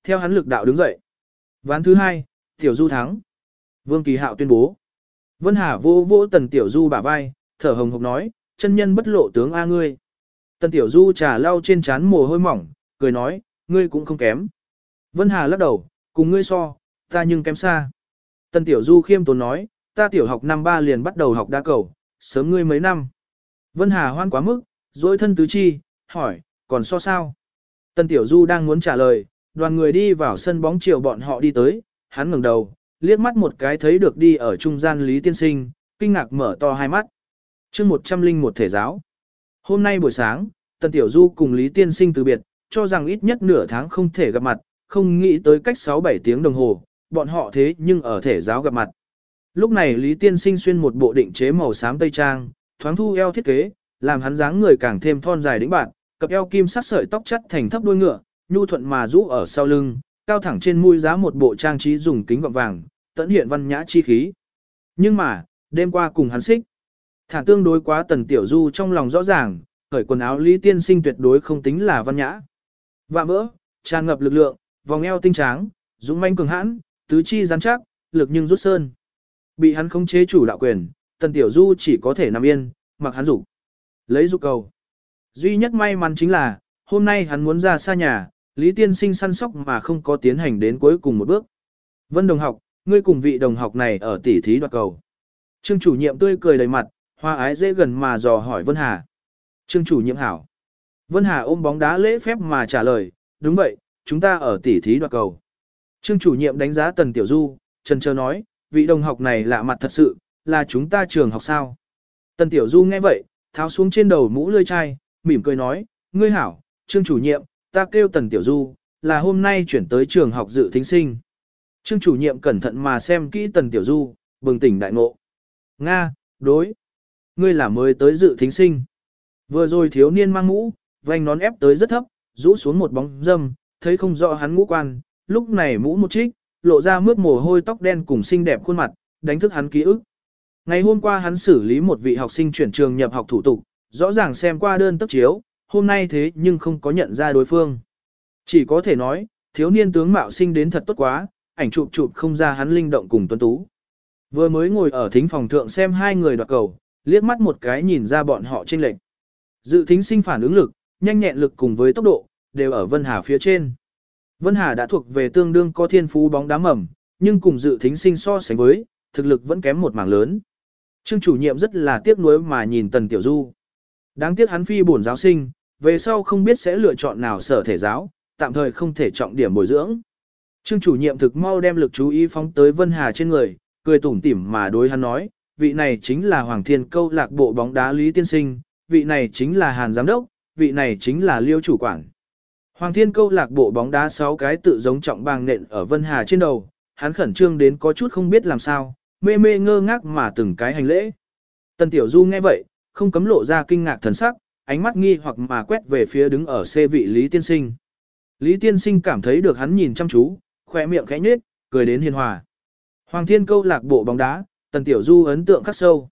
theo hắn lực đạo đứng dậy. Ván thứ 2, Tiểu Du thắng. Vương Kỳ Hạo tuyên bố. Vân Hà vô vỗ Tần Tiểu Du bả vai, thở hồng hộc nói, chân nhân bất lộ tướng A ngươi. Tần Tiểu Du trà lau trên trán mồ hôi mỏng, cười nói, ngươi cũng không kém. Vân Hà lắc đầu, cùng ngươi so, ta nhưng kém xa. Tần Tiểu Du khiêm tốn nói, ta tiểu học năm 3 liền bắt đầu học đá cầu, sớm ngươi mấy năm. Vân Hà hoan quá mức, dối thân tứ chi, hỏi, còn so sao? Tần Tiểu Du đang muốn trả lời, đoàn người đi vào sân bóng chiều bọn họ đi tới, hắn ngẩng đầu, liếc mắt một cái thấy được đi ở trung gian Lý Tiên Sinh, kinh ngạc mở to hai mắt. chương 101 thể giáo. Hôm nay buổi sáng, Tần Tiểu Du cùng Lý Tiên Sinh từ biệt, cho rằng ít nhất nửa tháng không thể gặp mặt, không nghĩ tới cách 6-7 tiếng đồng hồ, bọn họ thế nhưng ở thể giáo gặp mặt. Lúc này Lý Tiên Sinh xuyên một bộ định chế màu xám tây trang, thoáng thu eo thiết kế, làm hắn dáng người càng thêm thon dài đĩnh bạn, cặp eo kim sắc sợi tóc chắt thành thấp đuôi ngựa, nhu thuận mà rũ ở sau lưng, cao thẳng trên mũi giá một bộ trang trí dùng kính gọng vàng, tận hiện văn nhã chi khí. Nhưng mà, đêm qua cùng hắn xích, thả tương đối quá Tần Tiểu Du trong lòng rõ ràng, cởi quần áo Lý Tiên Sinh tuyệt đối không tính là văn nhã. Vạm vỡ, tràn ngập lực lượng, vòng eo tinh tráng, dũng manh cường hãn, tứ chi rắn chắc, lực nhưng rút sơn. Bị hắn khống chế chủ đạo quyền, Tần Tiểu Du chỉ có thể nằm yên, mặc hắn dục lấy dục cầu. Duy nhất may mắn chính là, hôm nay hắn muốn ra xa nhà, Lý Tiên Sinh săn sóc mà không có tiến hành đến cuối cùng một bước. Vân đồng học, ngươi cùng vị đồng học này ở tỉ thí đoạt cầu. Trương chủ nhiệm tươi cười đầy mặt, hoa ái dễ gần mà dò hỏi Vân Hà. Trương chủ nhiệm hảo. Vân Hà ôm bóng đá lễ phép mà trả lời, đúng vậy, chúng ta ở tỉ thí đoạt cầu. Trương chủ nhiệm đánh giá Tần Tiểu Du, chần chờ nói, vị đồng học này lạ mặt thật sự, là chúng ta trường học sao. Tần Tiểu Du nghe vậy, tháo xuống trên đầu mũ lươi chai, mỉm cười nói, ngươi hảo, Trương chủ nhiệm, ta kêu Tần Tiểu Du, là hôm nay chuyển tới trường học dự thính sinh. Trương chủ nhiệm cẩn thận mà xem kỹ Tần Tiểu Du, bừng tỉnh đại ngộ. Nga, đối. Ngươi là mới tới dự thính sinh. Vừa rồi thiếu niên mang mũ, vành nón ép tới rất thấp, rũ xuống một bóng dâm, thấy không rõ hắn ngũ quan, lúc này mũ một trích, lộ ra mướt mồ hôi tóc đen cùng xinh đẹp khuôn mặt, đánh thức hắn ký ức. Ngày hôm qua hắn xử lý một vị học sinh chuyển trường nhập học thủ tục, rõ ràng xem qua đơn tấc chiếu, hôm nay thế nhưng không có nhận ra đối phương. Chỉ có thể nói, thiếu niên tướng mạo sinh đến thật tốt quá, ảnh chụp chụp không ra hắn linh động cùng tuấn tú. Vừa mới ngồi ở thính phòng thượng xem hai người đoạt cầu, liếc mắt một cái nhìn ra bọn họ chênh lệch. Dự thính sinh phản ứng lực, nhanh nhẹn lực cùng với tốc độ, đều ở Vân Hà phía trên. Vân Hà đã thuộc về tương đương có thiên phú bóng đá mầm, nhưng cùng dự thính sinh so sánh với, thực lực vẫn kém một mảng lớn. Trương chủ nhiệm rất là tiếc nuối mà nhìn Tần Tiểu Du. Đáng tiếc hắn phi bổn giáo sinh, về sau không biết sẽ lựa chọn nào sở thể giáo, tạm thời không thể trọng điểm bồi dưỡng. Trương chủ nhiệm thực mau đem lực chú ý phóng tới Vân Hà trên người, cười tủm tỉm mà đối hắn nói, vị này chính là Hoàng Thiên câu lạc bộ bóng đá Lý Tiên Sinh, vị này chính là Hàn Giám đốc, vị này chính là Liêu chủ quản. Hoàng Thiên câu lạc bộ bóng đá 6 cái tự giống trọng bàng nện ở Vân Hà trên đầu, hắn khẩn trương đến có chút không biết làm sao, mê mê ngơ ngác mà từng cái hành lễ. Tần Tiểu Du nghe vậy, không cấm lộ ra kinh ngạc thần sắc, ánh mắt nghi hoặc mà quét về phía đứng ở xe vị Lý Tiên Sinh. Lý Tiên Sinh cảm thấy được hắn nhìn chăm chú, khỏe miệng khẽ nhếch, cười đến hiền hòa. Hoàng Thiên câu lạc bộ bóng đá, Tần Tiểu Du ấn tượng khắc sâu.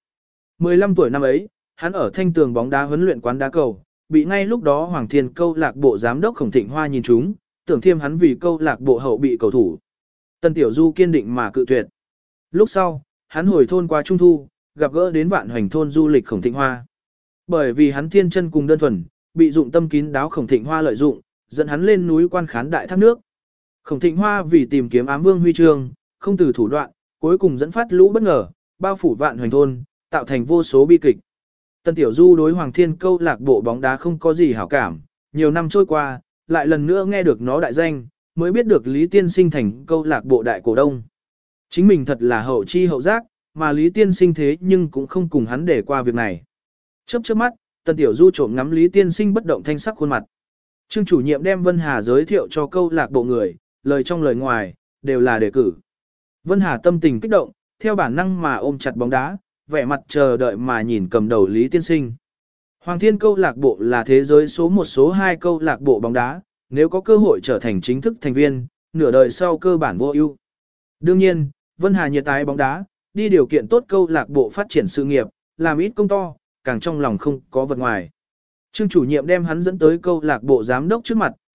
15 tuổi năm ấy, hắn ở Thanh Tường bóng đá huấn luyện quán đá cầu, bị ngay lúc đó Hoàng Thiên câu lạc bộ giám đốc Khổng Thịnh Hoa nhìn trúng, tưởng thiêm hắn vì câu lạc bộ hậu bị cầu thủ. Tần Tiểu Du kiên định mà cự tuyệt. Lúc sau, hắn hồi thôn qua Trung Thu, gặp gỡ đến Vạn Hoành thôn du lịch Khổng Thịnh Hoa. Bởi vì hắn thiên chân cùng đơn thuần, bị dụng tâm kín đáo Khổng Thịnh Hoa lợi dụng, dẫn hắn lên núi quan khán đại thác nước. Khổng Thịnh Hoa vì tìm kiếm ám vương huy chương, không từ thủ đoạn, cuối cùng dẫn phát lũ bất ngờ, bao phủ Vạn Hoành thôn, tạo thành vô số bi kịch. Tần Tiểu Du đối Hoàng Thiên câu lạc bộ bóng đá không có gì hảo cảm, nhiều năm trôi qua, lại lần nữa nghe được nó đại danh, mới biết được Lý Tiên Sinh thành câu lạc bộ đại cổ đông. Chính mình thật là hậu chi hậu giác, mà Lý Tiên Sinh thế nhưng cũng không cùng hắn để qua việc này. Chớp chớp mắt, Tần Tiểu Du trộm ngắm Lý Tiên Sinh bất động thanh sắc khuôn mặt. Trương chủ nhiệm đem Vân Hà giới thiệu cho câu lạc bộ người, lời trong lời ngoài, đều là đề cử. Vân Hà tâm tình kích động, theo bản năng mà ôm chặt bóng đá, vẻ mặt chờ đợi mà nhìn cầm đầu Lý Tiên Sinh. Hoàng Thiên câu lạc bộ là thế giới số 1 số 2 câu lạc bộ bóng đá, nếu có cơ hội trở thành chính thức thành viên, nửa đời sau cơ bản vô ưu. Đương nhiên, Vân Hà nhiệt ái bóng đá, đi điều kiện tốt câu lạc bộ phát triển sự nghiệp, làm ít công to, càng trong lòng không có vật ngoài. Trương chủ nhiệm đem hắn dẫn tới câu lạc bộ giám đốc trước mặt,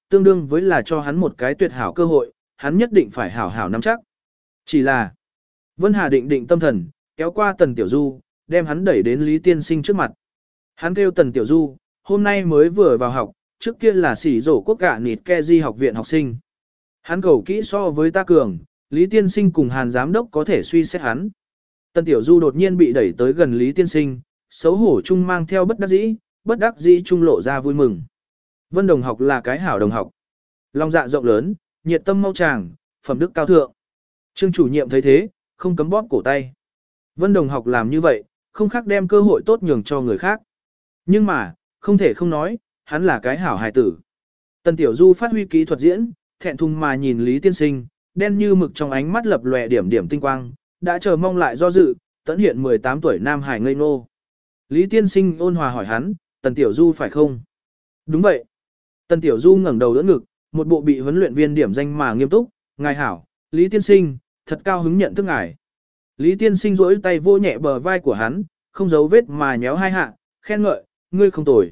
tương đương với là cho hắn một cái tuyệt hảo cơ hội, hắn nhất định phải hảo hảo nắm chắc. Chỉ là, Vân Hà định định tâm thần, kéo qua Tần Tiểu Du, đem hắn đẩy đến Lý Tiên Sinh trước mặt. Hắn kêu Tần Tiểu Du, hôm nay mới vừa vào học, trước kia là sỉ rổ quốc gạ nịt ke di học viện học sinh. Hắn cầu kỹ so với ta cường, Lý Tiên Sinh cùng Hàn Giám Đốc có thể suy xét hắn. Tần Tiểu Du đột nhiên bị đẩy tới gần Lý Tiên Sinh, xấu hổ chung mang theo bất đắc dĩ chung lộ ra vui mừng. Vân đồng học là cái hảo đồng học. Lòng dạ rộng lớn, nhiệt tâm mau chàng, phẩm đức cao thượng. Trương chủ nhiệm thấy thế, không cấm bóp cổ tay. Vân đồng học làm như vậy, không khác đem cơ hội tốt nhường cho người khác. Nhưng mà, không thể không nói, hắn là cái hảo hài tử. Tần Tiểu Du phát huy kỹ thuật diễn, thẹn thùng mà nhìn Lý Tiên Sinh, đen như mực trong ánh mắt lập lòe điểm điểm tinh quang, đã chờ mong lại do dự, tẫn hiện 18 tuổi nam hải ngây ngô. Lý Tiên Sinh ôn hòa hỏi hắn, Tần Tiểu Du phải không? Đúng vậy. Tần Tiểu Du ngẩng đầu đỡ ngực, một bộ bị huấn luyện viên điểm danh mà nghiêm túc, ngài hảo, Lý Tiên Sinh, thật cao hứng nhận thức ngài. Lý Tiên Sinh duỗi tay vô nhẹ bờ vai của hắn, không giấu vết mà nhéo hai hạ, khen ngợi, ngươi không tồi.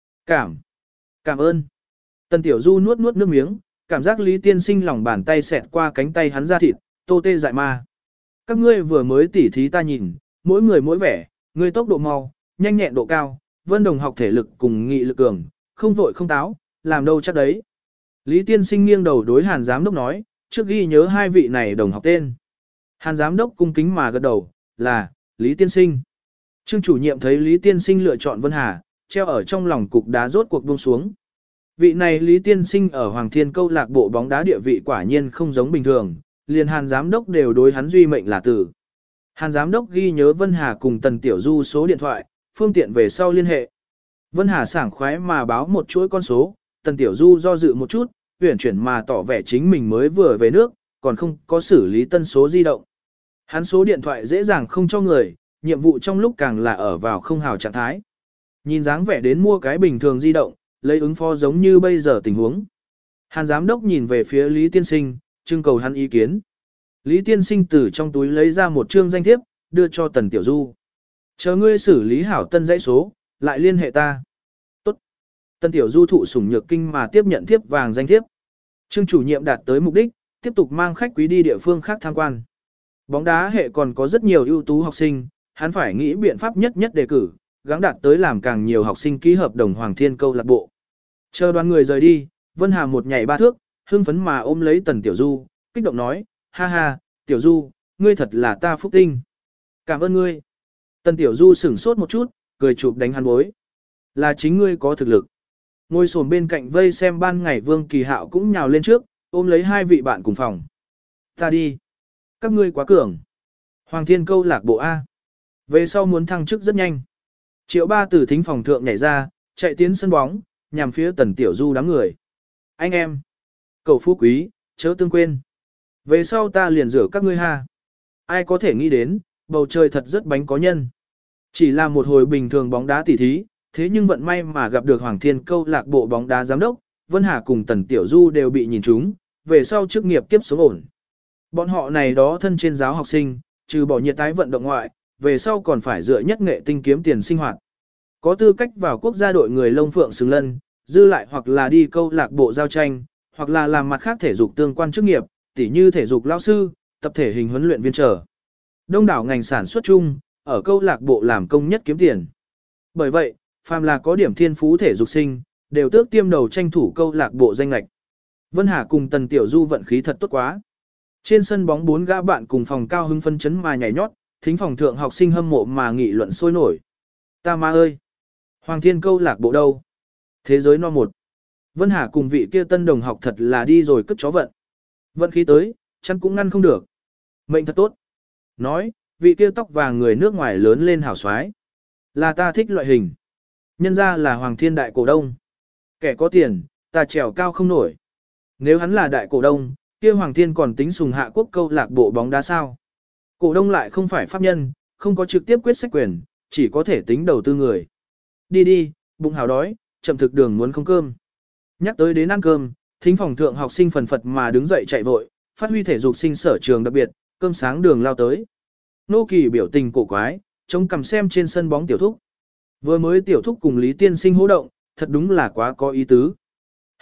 Cảm ơn. Tần Tiểu Du nuốt nước miếng, cảm giác Lý Tiên Sinh lòng bàn tay xẹt qua cánh tay hắn ra thịt, tô tê dại ma. Các ngươi vừa mới tỉ thí ta nhìn, mỗi người mỗi vẻ, ngươi tốc độ mau, nhanh nhẹn độ cao, Vân đồng học thể lực cùng nghị lực cường, không vội không táo, làm đâu chắc đấy. Lý Tiên Sinh nghiêng đầu đối Hàn Giám Đốc nói, trước ghi nhớ hai vị này đồng học tên. Hàn Giám Đốc cung kính mà gật đầu, là, Lý Tiên Sinh. Trương chủ nhiệm thấy Lý Tiên Sinh lựa chọn Vân Hà, treo ở trong lòng cục đá rốt cuộc buông xuống. Vị này Lý Tiên Sinh ở Hoàng Thiên câu lạc bộ bóng đá địa vị quả nhiên không giống bình thường, liền Hàn Giám Đốc đều đối hắn duy mệnh là tử. Hàn Giám Đốc ghi nhớ Vân Hà cùng Tần Tiểu Du số điện thoại, phương tiện về sau liên hệ. Vân Hà sảng khoái mà báo một chuỗi con số, Tần Tiểu Du do dự một chút, huyển chuyển mà tỏ vẻ chính mình mới vừa về nước, còn không có xử lý tân số di động. Hắn số điện thoại dễ dàng không cho người, nhiệm vụ trong lúc càng là ở vào không hào trạng thái. Nhìn dáng vẻ đến mua cái bình thường di động, lấy ứng phó giống như bây giờ tình huống. Hàn Giám Đốc nhìn về phía Lý Tiên Sinh, trưng cầu hắn ý kiến. Lý Tiên Sinh từ trong túi lấy ra một chương danh thiếp, đưa cho Tần Tiểu Du. Chờ ngươi xử lý hảo tân dãy số, lại liên hệ ta. Tốt. Tần Tiểu Du thụ sủng nhược kinh mà tiếp nhận thiếp vàng danh thiếp. Trương chủ nhiệm đạt tới mục đích, tiếp tục mang khách quý đi địa phương khác tham quan. Bóng đá hệ còn có rất nhiều ưu tú học sinh, hắn phải nghĩ biện pháp nhất đề cử, gắng đạt tới làm càng nhiều học sinh ký hợp đồng Hoàng Thiên câu lạc bộ. Chờ đoàn người rời đi, Vân Hà một nhảy ba thước, hưng phấn mà ôm lấy Tần Tiểu Du, kích động nói, ha ha, Tiểu Du, ngươi thật là ta phúc tinh. Cảm ơn ngươi. Tần Tiểu Du sửng sốt một chút, cười chụp đánh hắn bối. Là chính ngươi có thực lực. Ngồi xổm bên cạnh vây xem ban ngày Vương Kỳ Hạo cũng nhào lên trước, ôm lấy hai vị bạn cùng phòng. Ta đi. Các ngươi quá cường. Hoàng Thiên câu lạc bộ A. Về sau muốn thăng chức rất nhanh. Triệu Ba từ thính phòng thượng nhảy ra, chạy tiến sân bóng, nhằm phía Tần Tiểu Du đám người. Anh em. Cầu phú quý, chớ tương quên. Về sau ta liền rửa các ngươi ha. Ai có thể nghĩ đến, bầu trời thật rất bánh có nhân. Chỉ là một hồi bình thường bóng đá tỉ thí, thế nhưng vận may mà gặp được Hoàng Thiên câu lạc bộ bóng đá giám đốc, Vân Hà cùng Tần Tiểu Du đều bị nhìn trúng, về sau chức nghiệp kiếp sống ổn. Bọn họ này đó thân trên giáo học sinh, trừ bỏ nhiệt tái vận động ngoại, về sau còn phải dựa nhất nghệ tinh kiếm tiền sinh hoạt. Có tư cách vào quốc gia đội người lông phượng xứng lân, dư lại hoặc là đi câu lạc bộ giao tranh, hoặc là làm mặt khác thể dục tương quan chức nghiệp, tỉ như thể dục lao sư, tập thể hình huấn luyện viên trở. Đông đảo ngành sản xuất chung, ở câu lạc bộ làm công nhất kiếm tiền. Bởi vậy, phàm là có điểm thiên phú thể dục sinh, đều tước tiêm đầu tranh thủ câu lạc bộ danh lệch. Vân Hà cùng Tần Tiểu Du vận khí thật tốt quá. Trên sân bóng 4 gã bạn cùng phòng cao hưng phân chấn mà nhảy nhót, thính phòng thượng học sinh hâm mộ mà nghị luận sôi nổi. Ta ma ơi! Hoàng Thiên câu lạc bộ đâu? Thế giới no một. Vân Hà cùng vị kia tân đồng học thật là đi rồi cất chó vận. Vận khí tới, chắn cũng ngăn không được. Mệnh thật tốt. Nói, vị kia tóc vàng người nước ngoài lớn lên hảo xoái. Là ta thích loại hình. Nhân ra là Hoàng Thiên đại cổ đông. Kẻ có tiền, ta trèo cao không nổi. Nếu hắn là đại cổ đông, kia Hoàng Thiên còn tính sùng hạ quốc câu lạc bộ bóng đá sao. Cổ đông lại không phải pháp nhân, không có trực tiếp quyết sách quyền, chỉ có thể tính đầu tư người. Đi đi, bụng hào đói, chậm thực đường muốn không cơm. Nhắc tới đến ăn cơm, thính phòng thượng học sinh phần phật mà đứng dậy chạy vội, phát huy thể dục sinh sở trường đặc biệt, cơm sáng đường lao tới. Nô Kỳ biểu tình cổ quái, chống cằm xem trên sân bóng tiểu thúc. Vừa mới tiểu thúc cùng Lý Tiên Sinh hô động, thật đúng là quá có ý tứ.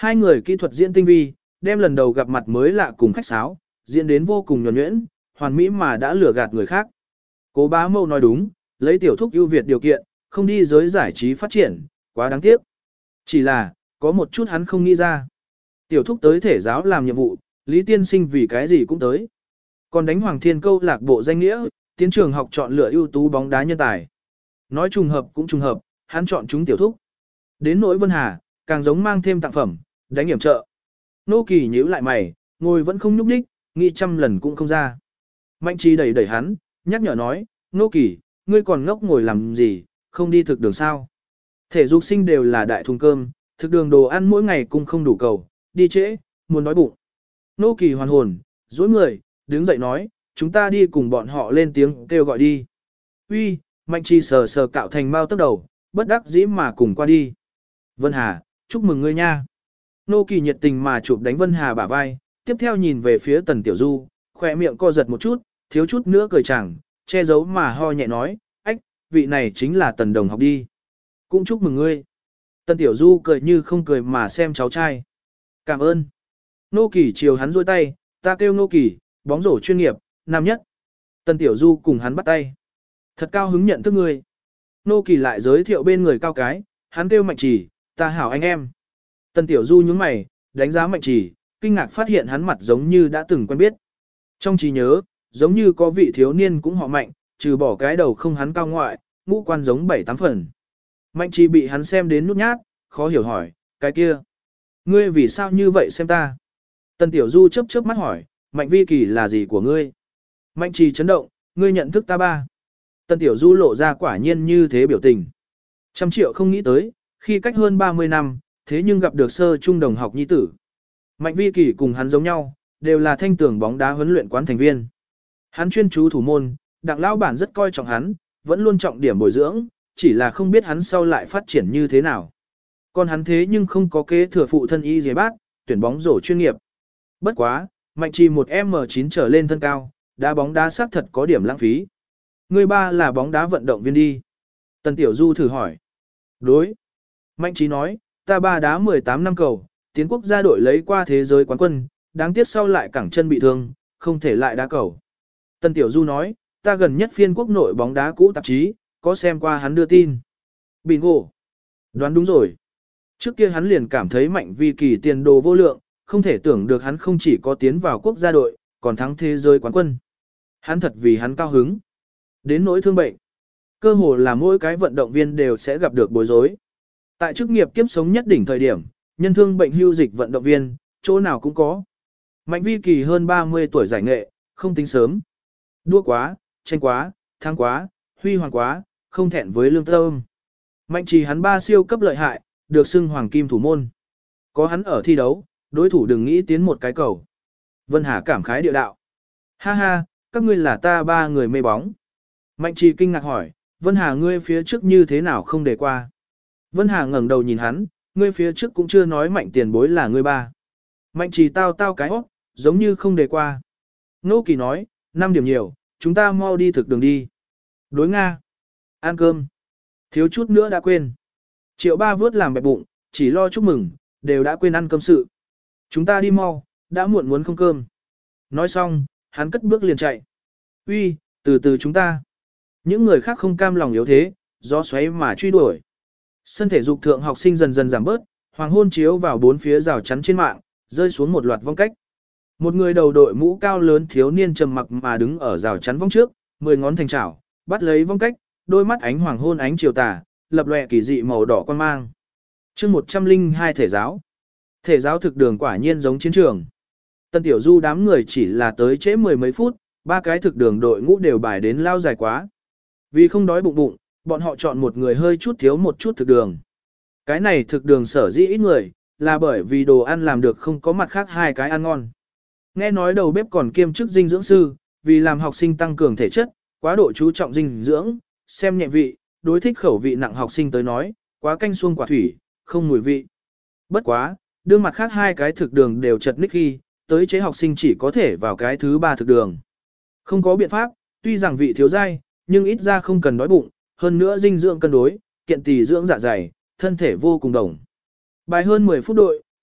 Hai người kỹ thuật diễn tinh vi, đem lần đầu gặp mặt mới lạ cùng khách sáo, diễn đến vô cùng nhuần nhuyễn, hoàn mỹ mà đã lừa gạt người khác. Cố bá mâu nói đúng, lấy tiểu thúc ưu việt điều kiện, không đi giới giải trí phát triển, quá đáng tiếc. Chỉ là, có một chút hắn không nghĩ ra. Tiểu thúc tới thể giáo làm nhiệm vụ, Lý Tiên Sinh vì cái gì cũng tới. Còn đánh Hoàng Thiên câu lạc bộ danh nghĩa, tiến trường học chọn lựa ưu tú bóng đá nhân tài. Nói trùng hợp cũng trùng hợp, hắn chọn chúng tiểu thúc. Đến nỗi Vân Hà, càng giống mang thêm tặng phẩm, đánh hiểm trợ. Nô Kỳ nhíu lại mày, ngồi vẫn không nhúc nhích, nghĩ trăm lần cũng không ra. Mạnh Trì đẩy đẩy hắn, nhắc nhở nói, Nô Kỳ, ngươi còn ngốc ngồi làm gì, không đi thực đường sao. Thể dục sinh đều là đại thùng cơm, thực đường đồ ăn mỗi ngày cũng không đủ cầu, đi trễ, muốn đói bụng. Nô Kỳ hoàn hồn, dối người, đứng dậy nói, chúng ta đi cùng bọn họ lên tiếng kêu gọi đi. Uy, Mạnh Trì sờ sờ cạo thành mau tốc đầu, bất đắc dĩ mà cùng qua đi. Vân Hà, chúc mừng ngươi nha. Nô Kỳ nhiệt tình mà chụp đánh Vân Hà bả vai, tiếp theo nhìn về phía Tần Tiểu Du, khỏe miệng co giật một chút, thiếu chút nữa cười chẳng, che giấu mà ho nhẹ nói, ách, vị này chính là Tần đồng học đi. Cũng chúc mừng ngươi. Tần Tiểu Du cười như không cười mà xem cháu trai. Cảm ơn. Nô Kỳ chiều hắn duỗi tay, ta kêu Nô Kỳ, bóng rổ chuyên nghiệp, nam nhất. Tần Tiểu Du cùng hắn bắt tay. Thật cao hứng nhận thức ngươi. Nô Kỳ lại giới thiệu bên người cao cái, hắn kêu Mạnh Trì, ta hảo anh em. Tần Tiểu Du nhướng mày, đánh giá Mạnh Trì, kinh ngạc phát hiện hắn mặt giống như đã từng quen biết. Trong trí nhớ, giống như có vị thiếu niên cũng họ Mạnh, trừ bỏ cái đầu không hắn cao ngoại, ngũ quan giống 7-8 phần. Mạnh Trì bị hắn xem đến nhút nhát, khó hiểu hỏi, cái kia. Ngươi vì sao như vậy xem ta? Tần Tiểu Du chớp chớp mắt hỏi, Mạnh Vi Kỳ là gì của ngươi? Mạnh Trì chấn động, ngươi nhận thức ta ba. Tần Tiểu Du lộ ra quả nhiên như thế biểu tình. 100 triệu không nghĩ tới, khi cách hơn 30 năm, thế nhưng gặp được sơ trung đồng học nhi tử. Mạnh Vi Kỳ cùng hắn giống nhau, đều là thanh tưởng bóng đá huấn luyện quán thành viên. Hắn chuyên chú thủ môn, Đặng lão bản rất coi trọng hắn, vẫn luôn trọng điểm bồi dưỡng, chỉ là không biết hắn sau lại phát triển như thế nào. Còn hắn thế nhưng không có kế thừa phụ thân y dề bác, tuyển bóng rổ chuyên nghiệp. Bất quá, Mạnh Trì một M9 trở lên thân cao, đá bóng đá xác thật có điểm lãng phí. Người ba là bóng đá vận động viên đi. Tần Tiểu Du thử hỏi. Đối. Mạnh Trì nói, ta ba đá 18 năm cầu, tiến quốc gia đội lấy qua thế giới quán quân, đáng tiếc sau lại cẳng chân bị thương, không thể lại đá cầu. Tần Tiểu Du nói, ta gần nhất phiên quốc nội bóng đá cũ tạp chí, có xem qua hắn đưa tin. Bingo. Đoán đúng rồi. Trước kia hắn liền cảm thấy Mạnh Vi Kỳ tiền đồ vô lượng, không thể tưởng được hắn không chỉ có tiến vào quốc gia đội, còn thắng thế giới quán quân. Hắn thật vì hắn cao hứng. Đến nỗi thương bệnh. Cơ hồ là mỗi cái vận động viên đều sẽ gặp được bối rối. Tại chức nghiệp kiếp sống nhất đỉnh thời điểm, nhân thương bệnh hưu dịch vận động viên, chỗ nào cũng có. Mạnh Vi Kỳ hơn 30 tuổi giải nghệ, không tính sớm. Đua quá, tranh quá, thắng quá, huy hoàng quá, không thẹn với lương tâm. Mạnh Trì hắn ba siêu cấp lợi hại, được xưng hoàng kim thủ môn. Có hắn ở thi đấu, đối thủ đừng nghĩ tiến một cái cầu. Vân Hà cảm khái địa đạo. Ha ha, các ngươi là ta ba người mê bóng. Mạnh Trì kinh ngạc hỏi, Vân Hà ngươi phía trước như thế nào không để qua. Vân Hà ngẩng đầu nhìn hắn, ngươi phía trước cũng chưa nói Mạnh tiền bối là ngươi ba. Mạnh Trì tao cái hót, giống như không để qua. Nô Kỳ nói, 5 điểm nhiều, chúng ta mau đi thực đường đi. Đối Nga. Ăn cơm. Thiếu chút nữa đã quên. Triệu ba vớt làm bẹp bụng, chỉ lo chúc mừng, đều đã quên ăn cơm sự. Chúng ta đi mau, đã muộn muốn không cơm. Nói xong, hắn cất bước liền chạy. Uy, từ từ chúng ta. Những người khác không cam lòng yếu thế, gió xoáy mà truy đuổi. Sân thể dục thượng học sinh dần dần giảm bớt, hoàng hôn chiếu vào bốn phía rào chắn trên mạng, rơi xuống một loạt vong cách. Một người đầu đội mũ cao lớn thiếu niên trầm mặc mà đứng ở rào chắn vong trước, 10 ngón thành chảo, bắt lấy vong cách, đôi mắt ánh hoàng hôn ánh chiều tà, lập lòe kỳ dị màu đỏ quan mang. Chương 102 thể giáo. Thể giáo thực đường quả nhiên giống chiến trường. Tân Tiểu Du đám người chỉ là tới trễ 10 mấy phút, ba cái thực đường đội ngũ đều bài đến lao dài quá. Vì không đói bụng, bọn họ chọn một người hơi chút thiếu một chút thực đường. Cái này thực đường sở dĩ ít người, là bởi vì đồ ăn làm được không có mặt khác hai cái ăn ngon. Nghe nói đầu bếp còn kiêm chức dinh dưỡng sư, vì làm học sinh tăng cường thể chất, quá độ chú trọng dinh dưỡng, xem nhẹ vị, đối thích khẩu vị nặng học sinh tới nói, quá canh xuông quả thủy, không mùi vị. Bất quá, đương mặt khác hai cái thực đường đều chật ních khi, tới chế học sinh chỉ có thể vào cái thứ ba thực đường. Không có biện pháp, tuy rằng vị thiếu dai, nhưng ít ra không cần đói bụng, hơn nữa dinh dưỡng cân đối, kiện tỳ dưỡng dạ dày, thân thể vô cùng đồng. Bài hơn 10 phút đội,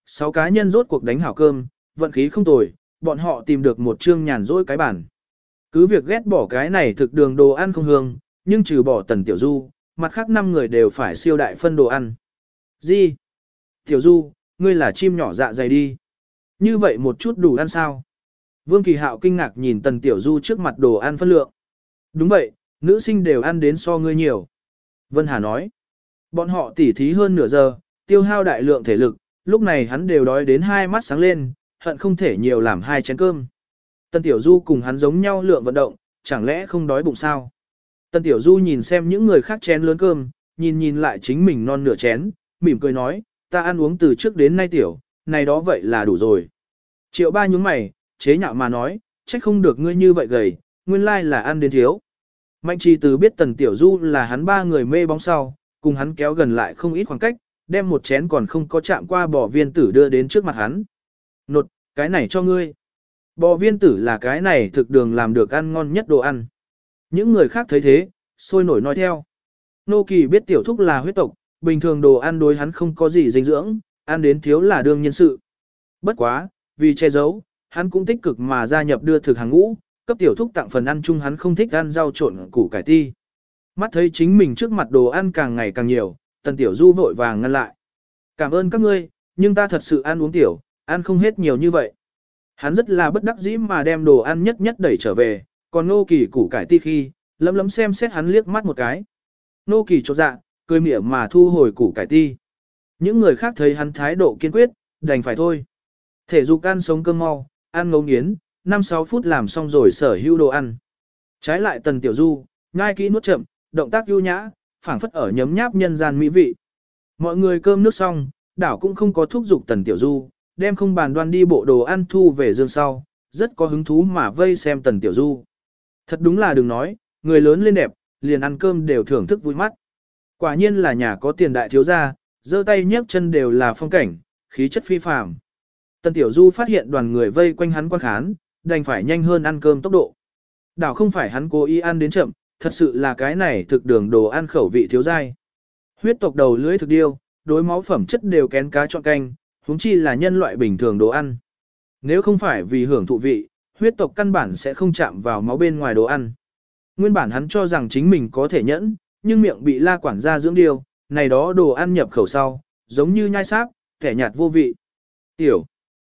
6 cá nhân rốt cuộc đánh hảo cơm, vận khí không tồi, bọn họ tìm được một chương nhàn rỗi cái bản. Cứ việc ghét bỏ cái này thực đường đồ ăn không hương, nhưng trừ bỏ Tần Tiểu Du, mặt khác 5 người đều phải siêu đại phân đồ ăn. Gì? Tiểu Du, ngươi là chim nhỏ dạ dày đi. Như vậy một chút đủ ăn sao? Vương Kỳ Hạo kinh ngạc nhìn Tần Tiểu Du trước mặt đồ ăn phân lượng. Đúng vậy, nữ sinh đều ăn đến so ngươi nhiều. Vân Hà nói. Bọn họ tỉ thí hơn nửa giờ, tiêu hao đại lượng thể lực, lúc này hắn đều đói đến hai mắt sáng lên, hận không thể nhiều làm 2 chén cơm. Tần Tiểu Du cùng hắn giống nhau lượng vận động, chẳng lẽ không đói bụng sao? Tần Tiểu Du nhìn xem những người khác chén lớn cơm, nhìn lại chính mình non nửa chén, mỉm cười nói, ta ăn uống từ trước đến nay tiểu, này đó vậy là đủ rồi. Triệu Ba nhướng mày, chế nhạo mà nói, trách không được ngươi như vậy gầy, nguyên lai là ăn đến thiếu. Mạnh Trì Từ biết Tần Tiểu Du là hắn 3 người mê bóng sau, cùng hắn kéo gần lại không ít khoảng cách, đem một chén còn không có chạm qua bò viên tử đưa đến trước mặt hắn. Nột, cái này cho ngươi. Bò viên tử là cái này thực đường làm được ăn ngon nhất đồ ăn. Những người khác thấy thế, sôi nổi nói theo. Nô Kỳ biết Tiểu Thúc là huyết tộc, bình thường đồ ăn đối hắn không có gì dinh dưỡng, ăn đến thiếu là đương nhiên sự. Bất quá, vì che giấu, hắn cũng tích cực mà gia nhập đưa thực hàng ngũ, cấp Tiểu Thúc tặng phần ăn chung hắn không thích ăn rau trộn củ cải ti. Mắt thấy chính mình trước mặt đồ ăn càng ngày càng nhiều, Tần Tiểu Du vội vàng ngăn lại. Cảm ơn các ngươi, nhưng ta thật sự ăn uống tiểu, ăn không hết nhiều như vậy. Hắn rất là bất đắc dĩ mà đem đồ ăn nhất nhất đẩy trở về, còn Nô Kỳ củ cải ti khi, lấm xem xét hắn liếc mắt một cái. Nô Kỳ chột dạ, cười mỉa mà thu hồi củ cải ti. Những người khác thấy hắn thái độ kiên quyết, đành phải thôi. Thể dục ăn sống cơm mau, ăn ngấu nghiến, 5-6 phút làm xong rồi sở hữu đồ ăn. Trái lại Tần Tiểu Du, nhai kỹ nuốt chậm, động tác ưu nhã, phảng phất ở nhấm nháp nhân gian mỹ vị. Mọi người cơm nước xong, đảo cũng không có thúc giục Tần Tiểu Du, đem không bàn đoan đi bộ đồ ăn thu về giường sau, rất có hứng thú mà vây xem Tần Tiểu Du. Thật đúng là đừng nói, người lớn lên đẹp, liền ăn cơm đều thưởng thức vui mắt. Quả nhiên là nhà có tiền đại thiếu gia, giơ tay nhấc chân đều là phong cảnh, khí chất phi phàm. Tần Tiểu Du phát hiện đoàn người vây quanh hắn quan khán, đành phải nhanh hơn ăn cơm tốc độ. Đảo không phải hắn cố ý ăn đến chậm, thật sự là cái này thực đường đồ ăn khẩu vị thiếu dai. Huyết tộc đầu lưỡi thực điêu, đối máu phẩm chất đều kén cá chọn canh, huống chi là nhân loại bình thường đồ ăn. Nếu không phải vì hưởng thụ vị, huyết tộc căn bản sẽ không chạm vào máu bên ngoài đồ ăn. Nguyên bản hắn cho rằng chính mình có thể nhẫn, nhưng miệng bị la quản gia dưỡng điêu, này đó đồ ăn nhập khẩu sau, giống như nhai sáp, kẻ nhạt vô vị. Tiểu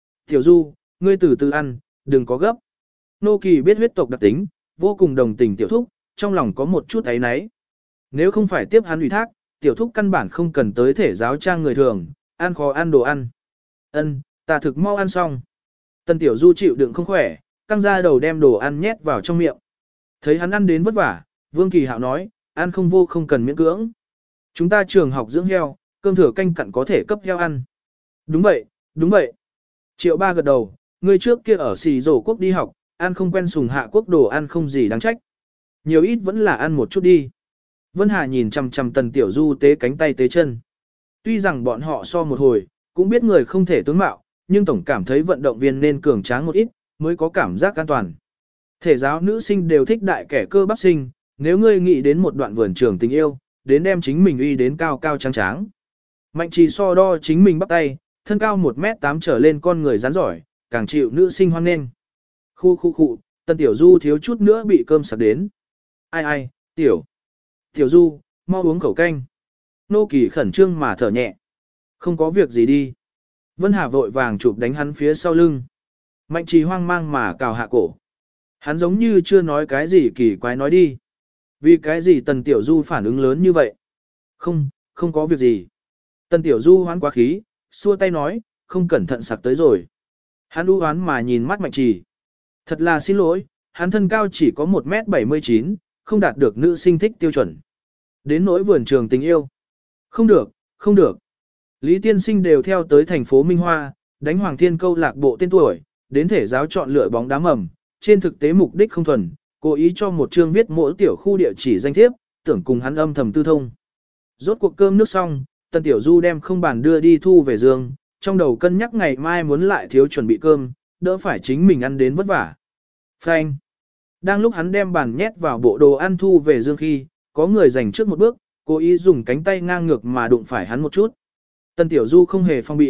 Du, ngươi từ từ ăn, đừng có gấp. Nô Kỳ biết huyết tộc đặc tính, vô cùng đồng tình Tiểu Thúc, trong lòng có một chút áy náy. Nếu không phải tiếp hắn ủy thác, Tiểu Thúc căn bản không cần tới thể giáo trang người thường, ăn khó ăn đồ ăn. Ân, ta thực mau ăn xong. Tần Tiểu Du chịu đựng không khỏe, căng ra đầu đem đồ ăn nhét vào trong miệng. Thấy hắn ăn đến vất vả, Vương Kỳ Hạo nói, ăn không vô không cần miễn cưỡng. Chúng ta trường học dưỡng heo, cơm thừa canh cặn có thể cấp heo ăn. Đúng vậy, đúng vậy. Triệu Ba gật đầu, người trước kia ở xì rổ quốc đi học, ăn không quen sùng hạ quốc đồ ăn không gì đáng trách. Nhiều ít vẫn là ăn một chút đi. Vân Hà nhìn chằm chằm Tần Tiểu Du tế cánh tay tế chân. Tuy rằng bọn họ so một hồi, cũng biết người không thể tướng mạo, nhưng tổng cảm thấy vận động viên nên cường tráng một ít, mới có cảm giác an toàn. Thể giáo nữ sinh đều thích đại kẻ cơ bắp sinh, nếu ngươi nghĩ đến một đoạn vườn trường tình yêu, đến đem chính mình uy đến cao cao trắng tráng. Mạnh Trì so đo chính mình bắt tay, thân cao 1m8 trở lên con người rắn giỏi, càng chịu nữ sinh hoan nghênh. Khu, Tần Tiểu Du thiếu chút nữa bị cơm sặc đến. Ai, Tiểu Du, mau uống khẩu canh. Nô Kỳ khẩn trương mà thở nhẹ. Không có việc gì đi. Vân Hà vội vàng chụp đánh hắn phía sau lưng. Mạnh Trì hoang mang mà cào hạ cổ. Hắn giống như chưa nói cái gì kỳ quái nói đi. Vì cái gì Tần Tiểu Du phản ứng lớn như vậy? Không có việc gì. Tần Tiểu Du hoán quá khí, xua tay nói, không cẩn thận sặc tới rồi. Hắn u hoán mà nhìn mắt Mạnh Trì. Thật là xin lỗi, hắn thân cao chỉ có 1m79, không đạt được nữ sinh thích tiêu chuẩn. Đến nỗi vườn trường tình yêu. Không được. Lý tiên sinh đều theo tới thành phố Minh Hoa, đánh Hoàng Thiên câu lạc bộ tên tuổi, đến thể giáo chọn lựa bóng đá mầm, trên thực tế mục đích không thuần, cố ý cho một chương viết mỗi tiểu khu địa chỉ danh thiếp, tưởng cùng hắn âm thầm tư thông. Rốt cuộc cơm nước xong, Tần Tiểu Du đem không bàn đưa đi thu về giường, trong đầu cân nhắc ngày mai muốn lại thiếu chuẩn bị cơm, đỡ phải chính mình ăn đến vất vả. Phanh. Đang lúc hắn đem bàn nhét vào bộ đồ ăn thu về giường khi, có người giành trước một bước, cố ý dùng cánh tay ngang ngược mà đụng phải hắn một chút. Tần Tiểu Du không hề phong bị,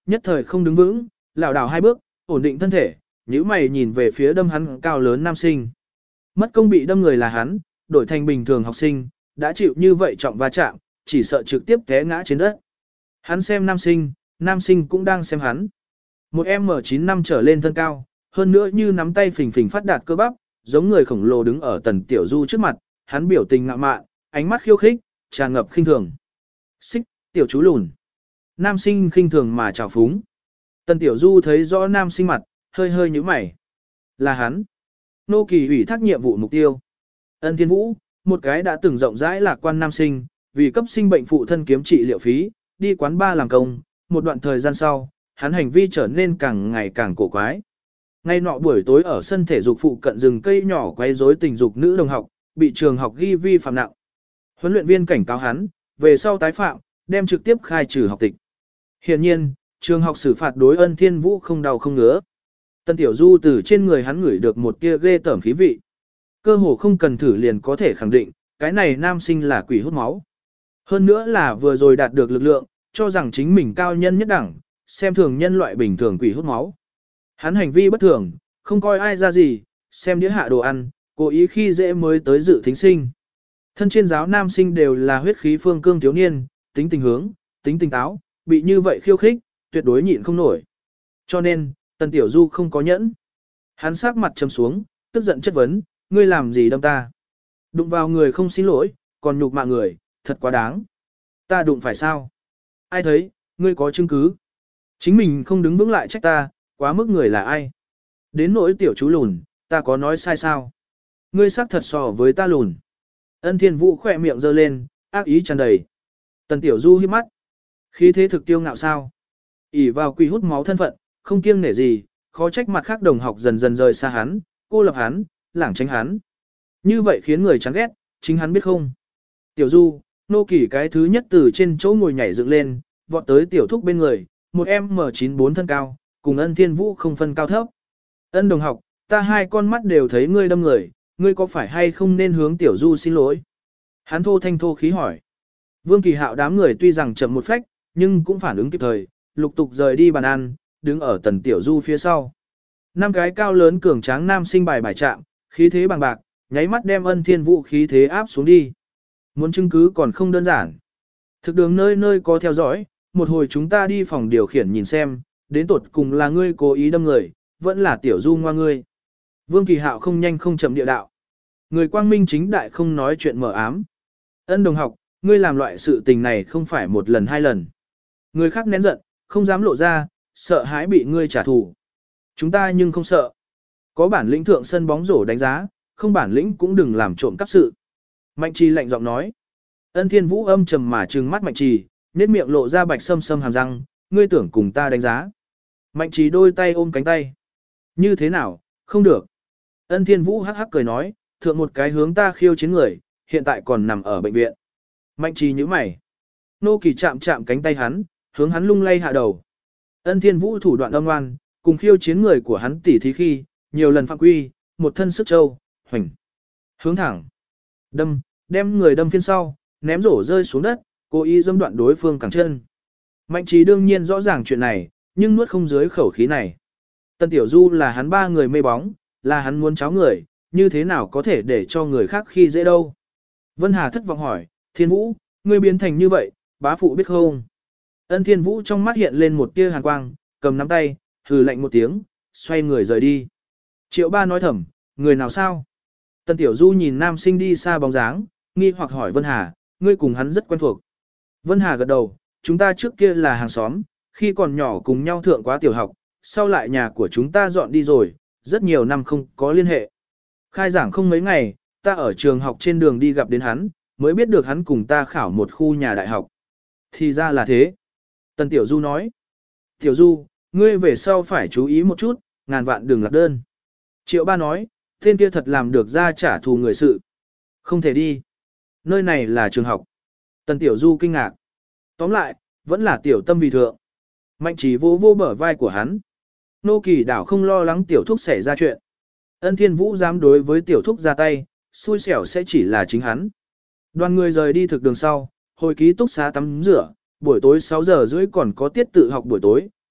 nhất thời không đứng vững, lảo đảo hai bước, ổn định thân thể, nhíu mày nhìn về phía đâm hắn cao lớn nam sinh. Mất công bị đâm người là hắn, đổi thành bình thường học sinh, đã chịu như vậy trọng va chạm, chỉ sợ trực tiếp té ngã trên đất. Hắn xem nam sinh cũng đang xem hắn. Một M9 năm trở lên thân cao, hơn nữa như nắm tay phình phình phát đạt cơ bắp, giống người khổng lồ đứng ở Tần Tiểu Du trước mặt, hắn biểu tình ngạo mạn, ánh mắt khiêu khích, tràn ngập khinh thường. Xích, tiểu chú lùn. Nam sinh khinh thường mà trào phúng. Tần Tiểu Du thấy rõ nam sinh mặt, hơi hơi nhíu mày. Là hắn. Nô Kỳ ủy thác nhiệm vụ mục tiêu. Ân Thiên Vũ, một cái đã từng rộng rãi lạc quan nam sinh, vì cấp sinh bệnh phụ thân kiếm trị liệu phí, đi quán bar làm công, một đoạn thời gian sau, hắn hành vi trở nên càng ngày càng cổ quái. Ngay nọ buổi tối ở sân thể dục phụ cận rừng cây nhỏ quấy rối tình dục nữ đồng học, bị trường học ghi vi phạm nặng. Huấn luyện viên cảnh cáo hắn, về sau tái phạm, đem trực tiếp khai trừ học tịch. Hiển nhiên, trường học xử phạt đối Ân Thiên Vũ không đau không ngứa. Tân Tiểu Du từ trên người hắn ngửi được một tia ghê tởm khí vị. Cơ hồ không cần thử liền có thể khẳng định, cái này nam sinh là quỷ hút máu. Hơn nữa là vừa rồi đạt được lực lượng, cho rằng chính mình cao nhân nhất đẳng, xem thường nhân loại bình thường quỷ hút máu. Hắn hành vi bất thường, không coi ai ra gì, xem đĩa hạ đồ ăn, cố ý khi dễ mới tới dự thính sinh. Thân trên giáo nam sinh đều là huyết khí phương cương thiếu niên, tính tình hướng, tính tình táo, bị như vậy khiêu khích, tuyệt đối nhịn không nổi. Cho nên, Tần Tiểu Du không có nhẫn. Hắn sắc mặt trầm xuống, tức giận chất vấn, ngươi làm gì đâm ta? Đụng vào người không xin lỗi, còn nhục mạ người, thật quá đáng. Ta đụng phải sao? Ai thấy, ngươi có chứng cứ. Chính mình không đứng vững lại trách ta, quá mức người là ai? Đến nỗi tiểu chú lùn, ta có nói sai sao? Ngươi xác thật so với ta lùn. Ân Thiên Vũ khỏe miệng giơ lên, ác ý tràn đầy. Tần Tiểu Du híp mắt. Khí thế thực tiêu ngạo sao? ỷ vào quỷ hút máu thân phận, không kiêng nể gì, khó trách mặt khác đồng học dần dần rời xa hắn, cô lập hắn, lảng tránh hắn. Như vậy khiến người chán ghét, chính hắn biết không? Tiểu Du, nô kỳ cái thứ nhất từ trên chỗ ngồi nhảy dựng lên, vọt tới tiểu thúc bên người, một em M94 thân cao, cùng Ân Thiên Vũ không phân cao thấp. Ân đồng học, ta hai con mắt đều thấy ngươi đâm người, ngươi có phải hay không nên hướng Tiểu Du xin lỗi? Hắn thô thanh thô khí hỏi. Vương Kỳ Hạo đám người tuy rằng chậm một phách, nhưng cũng phản ứng kịp thời, lục tục rời đi bàn ăn, đứng ở Tần Tiểu Du phía sau. Năm cái cao lớn cường tráng nam sinh bài bài chạm, khí thế bằng bạc, nháy mắt đem Ân Thiên Vũ khí thế áp xuống đi. Muốn chứng cứ còn không đơn giản. Thực đường nơi nơi có theo dõi, một hồi chúng ta đi phòng điều khiển nhìn xem, đến tột cùng là ngươi cố ý đâm người, vẫn là Tiểu Du ngoa ngươi. Vương Kỳ Hạo không nhanh không chậm địa đạo. Người quang minh chính đại không nói chuyện mở ám. Ân đồng học, ngươi làm loại sự tình này không phải một lần hai lần. Người khác nén giận, không dám lộ ra, sợ hãi bị ngươi trả thù. Chúng ta nhưng không sợ. Có bản lĩnh thượng sân bóng rổ đánh giá, không bản lĩnh cũng đừng làm trộm cắp sự. Mạnh Trì lạnh giọng nói. Ân Thiên Vũ âm trầm mà trừng mắt Mạnh Trì, nét miệng lộ ra bạch sâm sâm hàm răng, ngươi tưởng cùng ta đánh giá. Mạnh Trì đôi tay ôm cánh tay. Như thế nào, không được. Ân Thiên Vũ hắc hắc cười nói, thượng một cái hướng ta khiêu chiến người, hiện tại còn nằm ở bệnh viện. Mạnh Trì nhíu mày. Nô Kỳ chạm chạm cánh tay hắn, hướng hắn lung lay hạ đầu. Ân Thiên Vũ thủ đoạn âm ngoan, cùng khiêu chiến người của hắn tỉ thí khi, nhiều lần phạm quy, một thân sức trâu, hoành. Hướng thẳng. Đâm, đem người đâm phiên sau, ném rổ rơi xuống đất, cố ý dâm đoạn đối phương cẳng chân. Mạnh Trì đương nhiên rõ ràng chuyện này, nhưng nuốt không dưới khẩu khí này. Tân Tiểu Du là hắn ba người mê bóng, là hắn muốn cháo người, như thế nào có thể để cho người khác khi dễ đâu. Vân Hà thất vọng hỏi, Thiên Vũ, ngươi biến thành như vậy, bá phụ biết không? Ân Thiên Vũ trong mắt hiện lên một tia hàn quang, cầm nắm tay, hừ lạnh một tiếng, xoay người rời đi. Triệu Ba nói thầm, người nào sao? Tân Tiểu Du nhìn nam sinh đi xa bóng dáng, nghi hoặc hỏi Vân Hà, ngươi cùng hắn rất quen thuộc. Vân Hà gật đầu, chúng ta trước kia là hàng xóm, khi còn nhỏ cùng nhau thượng quá tiểu học, sau lại nhà của chúng ta dọn đi rồi, rất nhiều năm không có liên hệ. Khai giảng không mấy ngày, ta ở trường học trên đường đi gặp đến hắn, mới biết được hắn cùng ta khảo một khu nhà đại học. Thì ra là thế. Tần Tiểu Du nói. Tiểu Du, ngươi về sau phải chú ý một chút, ngàn vạn đừng lạc đơn. Triệu Ba nói, tên kia thật làm được ra trả thù người sự. Không thể đi. Nơi này là trường học. Tần Tiểu Du kinh ngạc. Tóm lại, vẫn là tiểu tâm vì thượng. Mạnh Trì vô vô bờ vai của hắn. Nô Kỳ đảo không lo lắng tiểu thúc xảy ra chuyện. Ân Thiên Vũ dám đối với tiểu thúc ra tay, xui xẻo sẽ chỉ là chính hắn. Đoàn người rời đi thực đường sau, hồi ký túc xá tắm rửa, buổi tối 6 giờ rưỡi còn có tiết tự học buổi tối,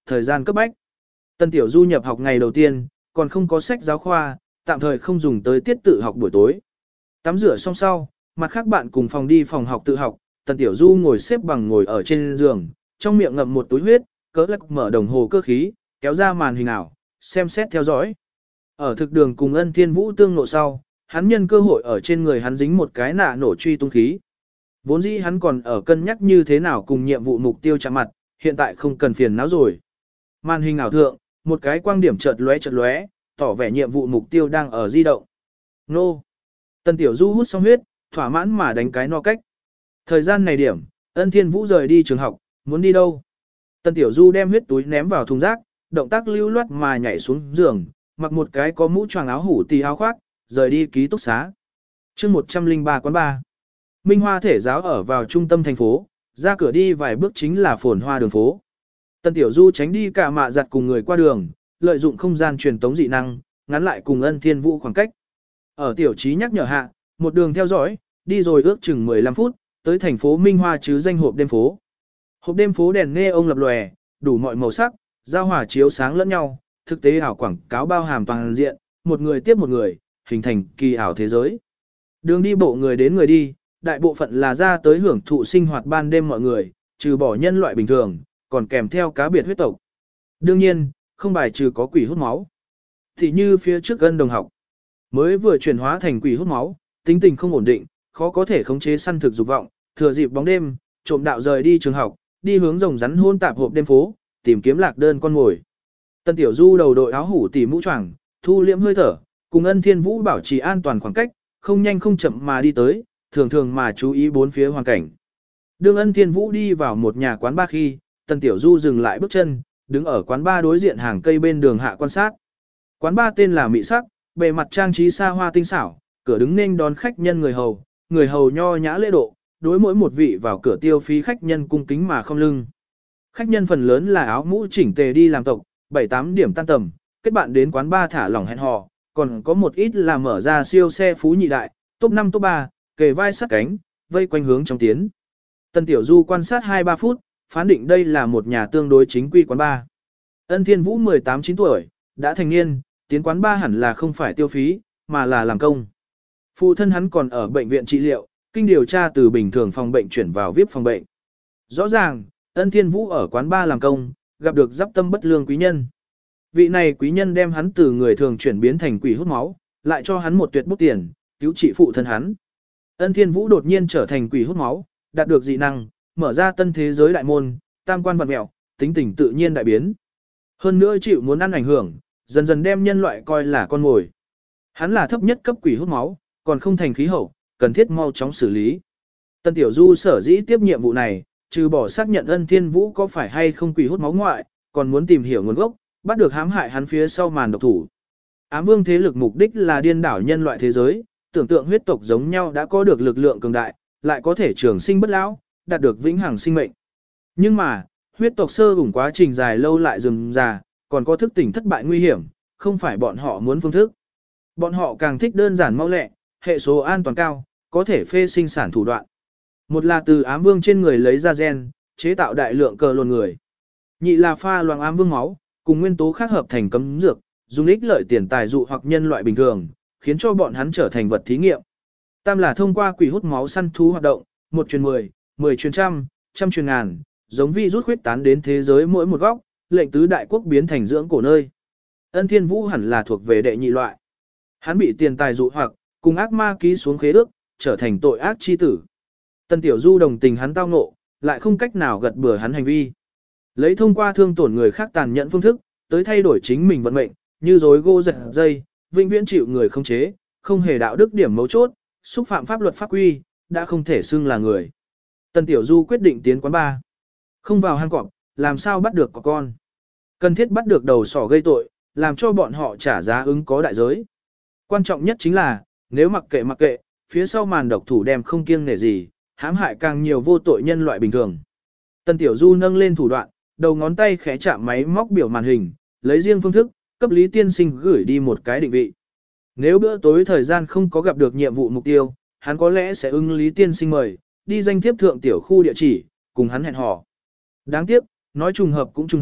thời gian cấp bách. Tân Tiểu Du nhập học ngày đầu tiên, còn không có sách giáo khoa, tạm thời không dùng tới tiết tự học buổi tối. Tắm rửa xong sau, mặt khác bạn cùng phòng đi phòng học tự học, Tần Tiểu Du ngồi xếp bằng ngồi ở trên giường, trong miệng ngậm một túi huyết, cỡ lắc mở đồng hồ cơ khí, kéo ra màn hình ảo, xem xét theo dõi. Ở thực đường cùng Ân Thiên Vũ tương ngộ sau, hắn nhân cơ hội ở trên người hắn dính một cái nạ nổ truy tung khí. Vốn dĩ hắn còn ở cân nhắc như thế nào cùng nhiệm vụ mục tiêu chạm mặt, hiện tại không cần phiền não rồi. Màn hình ảo thượng, một cái quang điểm chợt lóe, tỏ vẻ nhiệm vụ mục tiêu đang ở di động. Nô! Tần Tiểu Du hút xong huyết, thỏa mãn mà đánh cái no cách. Thời gian này điểm, Ân Thiên Vũ rời đi trường học, muốn đi đâu? Tần Tiểu Du đem huyết túi ném vào thùng rác, động tác lưu loát mà nhảy xuống giường, mặc một cái có mũ choàng áo hủ tì áo khoác, rời đi ký túc xá. chương 103 quán bar. Minh Hoa thể giáo ở vào trung tâm thành phố, ra cửa đi vài bước chính là phồn hoa đường phố. Tần Tiểu Du tránh đi cả mạ giặt cùng người qua đường, lợi dụng không gian truyền tống dị năng, ngắn lại cùng Ân Thiên Vũ khoảng cách. Ở tiểu trí nhắc nhở hạ, một đường theo dõi, đi rồi ước chừng 15 phút, tới thành phố Minh Hoa chứ danh hộp đêm phố. Hộp đêm phố đèn nghe ông lập lòe, đủ mọi màu sắc, giao hòa chiếu sáng lẫn nhau, thực tế ảo quảng cáo bao hàm toàn diện, một người tiếp một người, hình thành kỳ ảo thế giới. Đường đi bộ người đến người đi, đại bộ phận là ra tới hưởng thụ sinh hoạt ban đêm mọi người, trừ bỏ nhân loại bình thường, còn kèm theo cá biệt huyết tộc. Đương nhiên, không bài trừ có quỷ hút máu. Thì như phía trước Ân đồng học, mới vừa chuyển hóa thành quỷ hút máu, tính tình không ổn định, khó có thể khống chế săn thực dục vọng, thừa dịp bóng đêm, trộm đạo rời đi trường học, đi hướng rồng rắn hôn tạp hộp đêm phố, tìm kiếm lạc đơn con ngồi. Tân Tiểu Du đầu đội áo hủ tỉ mũ choàng, thu liễm hơi thở, cùng Ân Thiên Vũ bảo trì an toàn khoảng cách, không nhanh không chậm mà đi tới, thường thường mà chú ý bốn phía hoàn cảnh. Đương Ân Thiên Vũ đi vào một nhà quán bar khi, Tân Tiểu Du dừng lại bước chân, đứng ở quán bar đối diện hàng cây bên đường hạ quan sát. Quán bar tên là Mỹ Sắc, bề mặt trang trí xa hoa tinh xảo, cửa đứng nên đón khách nhân người hầu nho nhã lễ độ, đối mỗi một vị vào cửa tiêu phí khách nhân cung kính mà không lưng. Khách nhân phần lớn là áo mũ chỉnh tề đi làm tộc, 7-8 điểm tan tầm, kết bạn đến quán bar thả lỏng hẹn hò, còn có một ít là mở ra siêu xe phú nhị đại, top 5 top 3, kề vai sát cánh, vây quanh hướng trong tiến. Tân Tiểu Du quan sát 2-3 phút, phán định đây là một nhà tương đối chính quy quán bar. Ân Thiên Vũ 18-9 tuổi, đã thành niên, tiến quán bar hẳn là không phải tiêu phí, mà là làm công. Phụ thân hắn còn ở bệnh viện trị liệu, kinh điều tra từ bình thường phòng bệnh chuyển vào VIP phòng bệnh. Rõ ràng, Ân Thiên Vũ ở quán bar làm công, gặp được giáp tâm bất lương quý nhân. Vị này quý nhân đem hắn từ người thường chuyển biến thành quỷ hút máu, lại cho hắn một tuyệt bút tiền, cứu trị phụ thân hắn. Ân Thiên Vũ đột nhiên trở thành quỷ hút máu, đạt được dị năng, mở ra tân thế giới đại môn, tam quan vặn mẹo, tính tình tự nhiên đại biến. Hơn nữa chịu muốn ăn ảnh hưởng, dần dần đem nhân loại coi là con mồi. Hắn là thấp nhất cấp quỷ hút máu, còn không thành khí hậu, cần thiết mau chóng xử lý. Tân Tiểu Du sở dĩ tiếp nhiệm vụ này, trừ bỏ xác nhận Ân Thiên Vũ có phải hay không quỷ hút máu ngoại, còn muốn tìm hiểu nguồn gốc, bắt được hãm hại hắn phía sau màn độc thủ. Ám Vương thế lực mục đích là điên đảo nhân loại thế giới, tưởng tượng huyết tộc giống nhau đã có được lực lượng cường đại, lại có thể trường sinh bất lão, đạt được vĩnh hằng sinh mệnh. Nhưng mà, huyết tộc sơ ủng quá trình dài lâu lại rườm rà, còn có thức tỉnh thất bại nguy hiểm, không phải bọn họ muốn phương thức. Bọn họ càng thích đơn giản mau lẹ, hệ số an toàn cao, có thể phê sinh sản thủ đoạn. Một là từ ám vương trên người lấy ra gen, chế tạo đại lượng cờ lồn người. Nhị là pha loãng ám vương máu, cùng nguyên tố khác hợp thành cấm dược, dùng ích lợi tiền tài dụ hoặc nhân loại bình thường, khiến cho bọn hắn trở thành vật thí nghiệm. Tam là thông qua quỷ hút máu săn thú hoạt động, 1 truyền 10, 10 truyền trăm, trăm truyền ngàn, giống virus khuyết tán đến thế giới mỗi một góc, lệnh tứ đại quốc biến thành dưỡng cổ nơi. Ân Thiên Vũ hẳn là thuộc về đệ nhị loại. Hắn bị tiền tài dụ hoặc, cùng ác ma ký xuống khế ước, trở thành tội ác chi tử. Tân Tiểu Du đồng tình hắn tao ngộ, lại không cách nào gật bừa hắn hành vi. Lấy thông qua thương tổn người khác tàn nhẫn phương thức, tới thay đổi chính mình vận mệnh, như rối gô giật dây, vĩnh viễn chịu người không chế, không hề đạo đức điểm mấu chốt, xúc phạm pháp luật pháp quy, đã không thể xưng là người. Tân Tiểu Du quyết định tiến quán bar. Không vào hang cọp, làm sao bắt được có con. Cần thiết bắt được đầu sỏ gây tội, làm cho bọn họ trả giá ứng có đại giới. Quan trọng nhất chính là, nếu mặc kệ, phía sau màn độc thủ đem không kiêng nể gì, hãm hại càng nhiều vô tội nhân loại bình thường. Tân Tiểu Du nâng lên thủ đoạn, đầu ngón tay khẽ chạm máy móc biểu màn hình, lấy riêng phương thức, cấp Lý Tiên Sinh gửi đi một cái định vị. Nếu bữa tối thời gian không có gặp được nhiệm vụ mục tiêu, hắn có lẽ sẽ ưng Lý Tiên Sinh mời, đi danh thiếp thượng tiểu khu địa chỉ, cùng hắn hẹn hò. Đáng tiếc, nói trùng hợp cũng trùng hợp,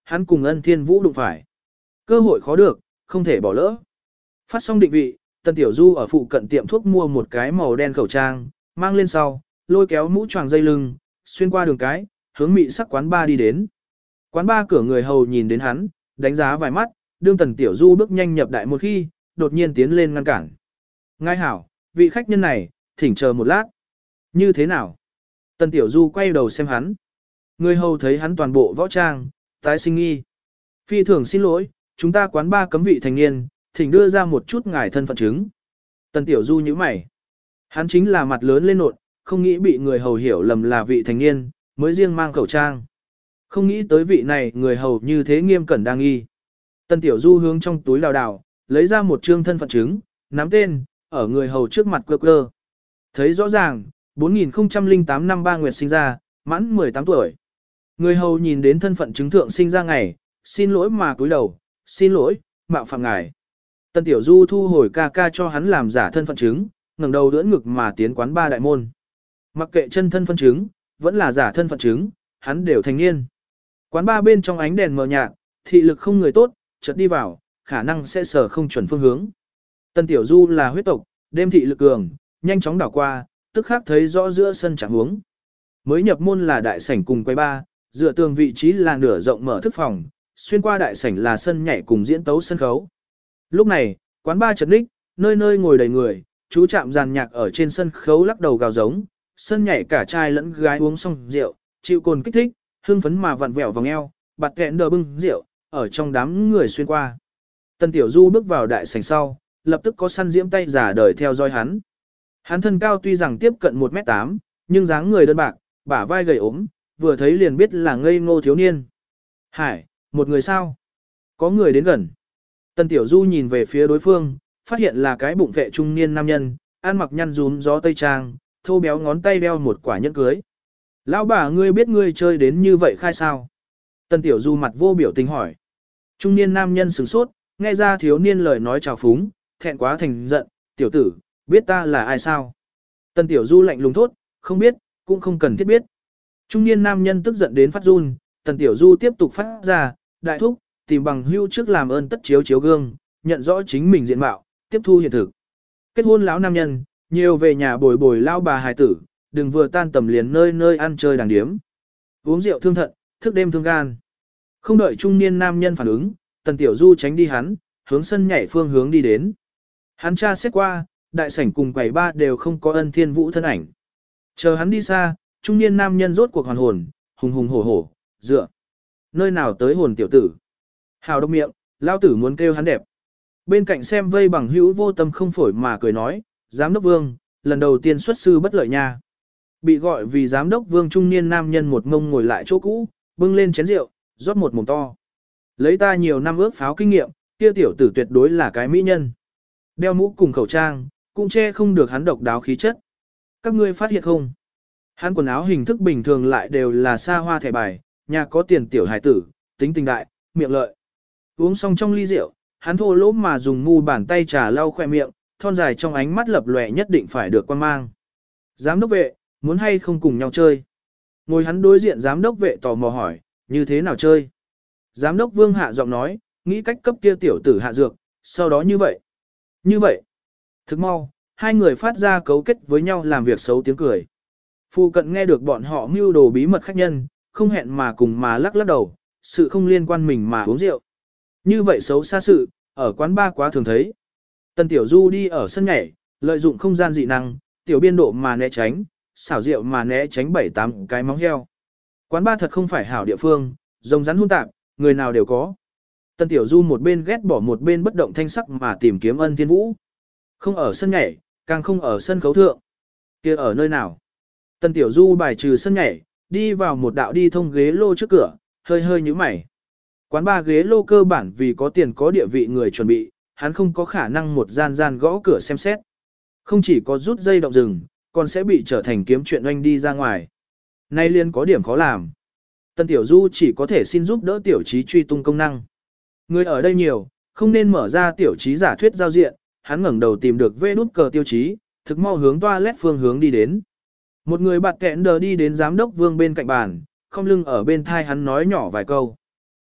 hắn cùng Ân Thiên Vũ đụng phải. Cơ hội khó được, không thể bỏ lỡ. Phát xong định vị, Tần Tiểu Du ở phụ cận tiệm thuốc mua một cái màu đen khẩu trang, mang lên sau, lôi kéo mũ choàng dây lưng, xuyên qua đường cái, hướng mị sắc quán bar đi đến. Quán bar cửa người hầu nhìn đến hắn, đánh giá vài mắt, đương Tần Tiểu Du bước nhanh nhập đại một khi, đột nhiên tiến lên ngăn cản. Ngài hảo, vị khách nhân này, thỉnh chờ một lát. Như thế nào? Tần Tiểu Du quay đầu xem hắn. Người hầu thấy hắn toàn bộ võ trang, tái sinh nghi. Phi thường xin lỗi, chúng ta quán bar cấm vị thành niên, thỉnh đưa ra một chút ngài thân phận chứng. Tần Tiểu Du nhíu mày. Hắn chính là mặt lớn lên nộn, không nghĩ bị người hầu hiểu lầm là vị thành niên, mới riêng mang khẩu trang. Không nghĩ tới vị này người hầu như thế nghiêm cẩn đang nghi. Tần Tiểu Du hướng trong túi đào đào, lấy ra một trương thân phận chứng, nắm tên, ở người hầu trước mặt quơ quơ. Thấy rõ ràng, 4008 năm 3 nguyệt sinh ra, mãn 18 tuổi. Người hầu nhìn đến thân phận chứng thượng sinh ra ngày, xin lỗi mà cúi đầu, xin lỗi, mạo phạm ngài. Tần Tiểu Du thu hồi ca ca cho hắn làm giả thân phận chứng, ngẩng đầu đỡ ngực mà tiến quán ba đại môn. Mặc kệ chân thân phận chứng, vẫn là giả thân phận chứng, hắn đều thành niên. Quán ba bên trong ánh đèn mờ nhạt, thị lực không người tốt, chợt đi vào, khả năng sẽ sở không chuẩn phương hướng. Tần Tiểu Du là huyết tộc, đêm thị lực cường, nhanh chóng đảo qua, tức khắc thấy rõ giữa sân trạng huống. Mới nhập môn là đại sảnh cùng quầy ba, dựa tường vị trí là nửa rộng mở thức phòng, xuyên qua đại sảnh là sân nhảy cùng diễn tấu sân khấu. Lúc này, quán ba chật ních, nơi nơi ngồi đầy người, chú chạm giàn nhạc ở trên sân khấu lắc đầu gào giống, sân nhảy cả trai lẫn gái uống xong rượu, chịu cồn kích thích, hưng phấn mà vặn vẹo vòng eo, bạt kẹn đờ bưng rượu, ở trong đám người xuyên qua. Tần Tiểu Du bước vào đại sảnh sau, lập tức có săn diễm tay giả đời theo dõi hắn. Hắn thân cao tuy rằng tiếp cận 1m8, nhưng dáng người đơn bạc, bả vai gầy ốm, vừa thấy liền biết là ngây ngô thiếu niên. Hải, một người sao? Có người đến gần. Tần Tiểu Du nhìn về phía đối phương, phát hiện là cái bụng vệ trung niên nam nhân, ăn mặc nhăn rúm gió tây trang, thô béo ngón tay đeo một quả nhẫn cưới. Lão bà ngươi biết ngươi chơi đến như vậy khai sao? Tần Tiểu Du mặt vô biểu tình hỏi. Trung niên nam nhân sửng sốt, nghe ra thiếu niên lời nói trào phúng, thẹn quá thành giận, tiểu tử, biết ta là ai sao? Tần Tiểu Du lạnh lùng thốt, không biết, cũng không cần thiết biết. Trung niên nam nhân tức giận đến phát run, Tần Tiểu Du tiếp tục phát ra, đại thúc, tìm bằng hưu trước làm ơn tất chiếu chiếu gương, nhận rõ chính mình diện mạo, tiếp thu hiện thực. Kết hôn lão nam nhân, nhiều về nhà bồi bồi lao bà hài tử, đừng vừa tan tầm liền nơi nơi ăn chơi đàng điếm. Uống rượu thương thận, thức đêm thương gan. Không đợi trung niên nam nhân phản ứng, Tần Tiểu Du tránh đi hắn, hướng sân nhảy phương hướng đi đến. Hắn tra xét qua, đại sảnh cùng quầy ba đều không có Ân Thiên Vũ thân ảnh. Chờ hắn đi xa, trung niên nam nhân rốt cuộc hoàn hồn, hùng hùng hổ hổ, dựa. Nơi nào tới hồn tiểu tử. Hào độc miệng, lao tử muốn kêu hắn đẹp. Bên cạnh xem vây bằng hữu vô tâm không phổi mà cười nói, giám đốc Vương, lần đầu tiên xuất sư bất lợi nha. Bị gọi vì giám đốc Vương trung niên nam nhân một ngông ngồi lại chỗ cũ, bưng lên chén rượu, rót một mồm to. Lấy ta nhiều năm ước pháo kinh nghiệm, kia tiểu tử tuyệt đối là cái mỹ nhân. Đeo mũ cùng khẩu trang, cũng che không được hắn độc đáo khí chất. Các ngươi phát hiện không? Hắn quần áo hình thức bình thường lại đều là xa hoa thẻ bài, nhà có tiền tiểu hải tử, tính tình đại, miệng lợi. Uống xong trong ly rượu, hắn thô lỗ mà dùng mu bàn tay trà lau khoe miệng, thon dài trong ánh mắt lập lòe nhất định phải được quan mang. Giám đốc vệ, muốn hay không cùng nhau chơi? Ngồi hắn đối diện giám đốc vệ tò mò hỏi, như thế nào chơi? Giám đốc Vương hạ giọng nói, nghĩ cách cấp kia tiểu tử hạ dược, sau đó như vậy. Như vậy. Thức mau, hai người phát ra cấu kết với nhau làm việc xấu tiếng cười. Phu cận nghe được bọn họ mưu đồ bí mật khách nhân, không hẹn mà cùng mà lắc lắc đầu, sự không liên quan mình mà uống rượu. Như vậy xấu xa sự, ở quán bar quá thường thấy. Tần Tiểu Du đi ở sân nhảy, lợi dụng không gian dị năng, tiểu biên độ mà né tránh, xảo rượu mà né tránh 7-8 cái móng heo. Quán bar thật không phải hảo địa phương, rồng rắn hôn tạp, người nào đều có. Tần Tiểu Du một bên ghét bỏ một bên bất động thanh sắc mà tìm kiếm Ân Thiên Vũ. Không ở sân nhảy, càng không ở sân khấu thượng. Kia ở nơi nào? Tần Tiểu Du bài trừ sân nhảy, đi vào một đạo đi thông ghế lô trước cửa, hơi hơi nhíu mày. Quán ba ghế lô cơ bản vì có tiền có địa vị người chuẩn bị, hắn không có khả năng một gian gian gõ cửa xem xét. Không chỉ có rút dây động rừng, còn sẽ bị trở thành kiếm chuyện oanh đi ra ngoài. Nay liên có điểm khó làm. Tần Tiểu Du chỉ có thể xin giúp đỡ tiểu trí truy tung công năng. Người ở đây nhiều, không nên mở ra tiểu trí giả thuyết giao diện, hắn ngẩng đầu tìm được vê nút cờ tiêu chí, thực mau hướng toilet phương hướng đi đến. Một người bạt kẹn đờ đi đến giám đốc Vương bên cạnh bàn, không lưng ở bên thai hắn nói nhỏ vài câu.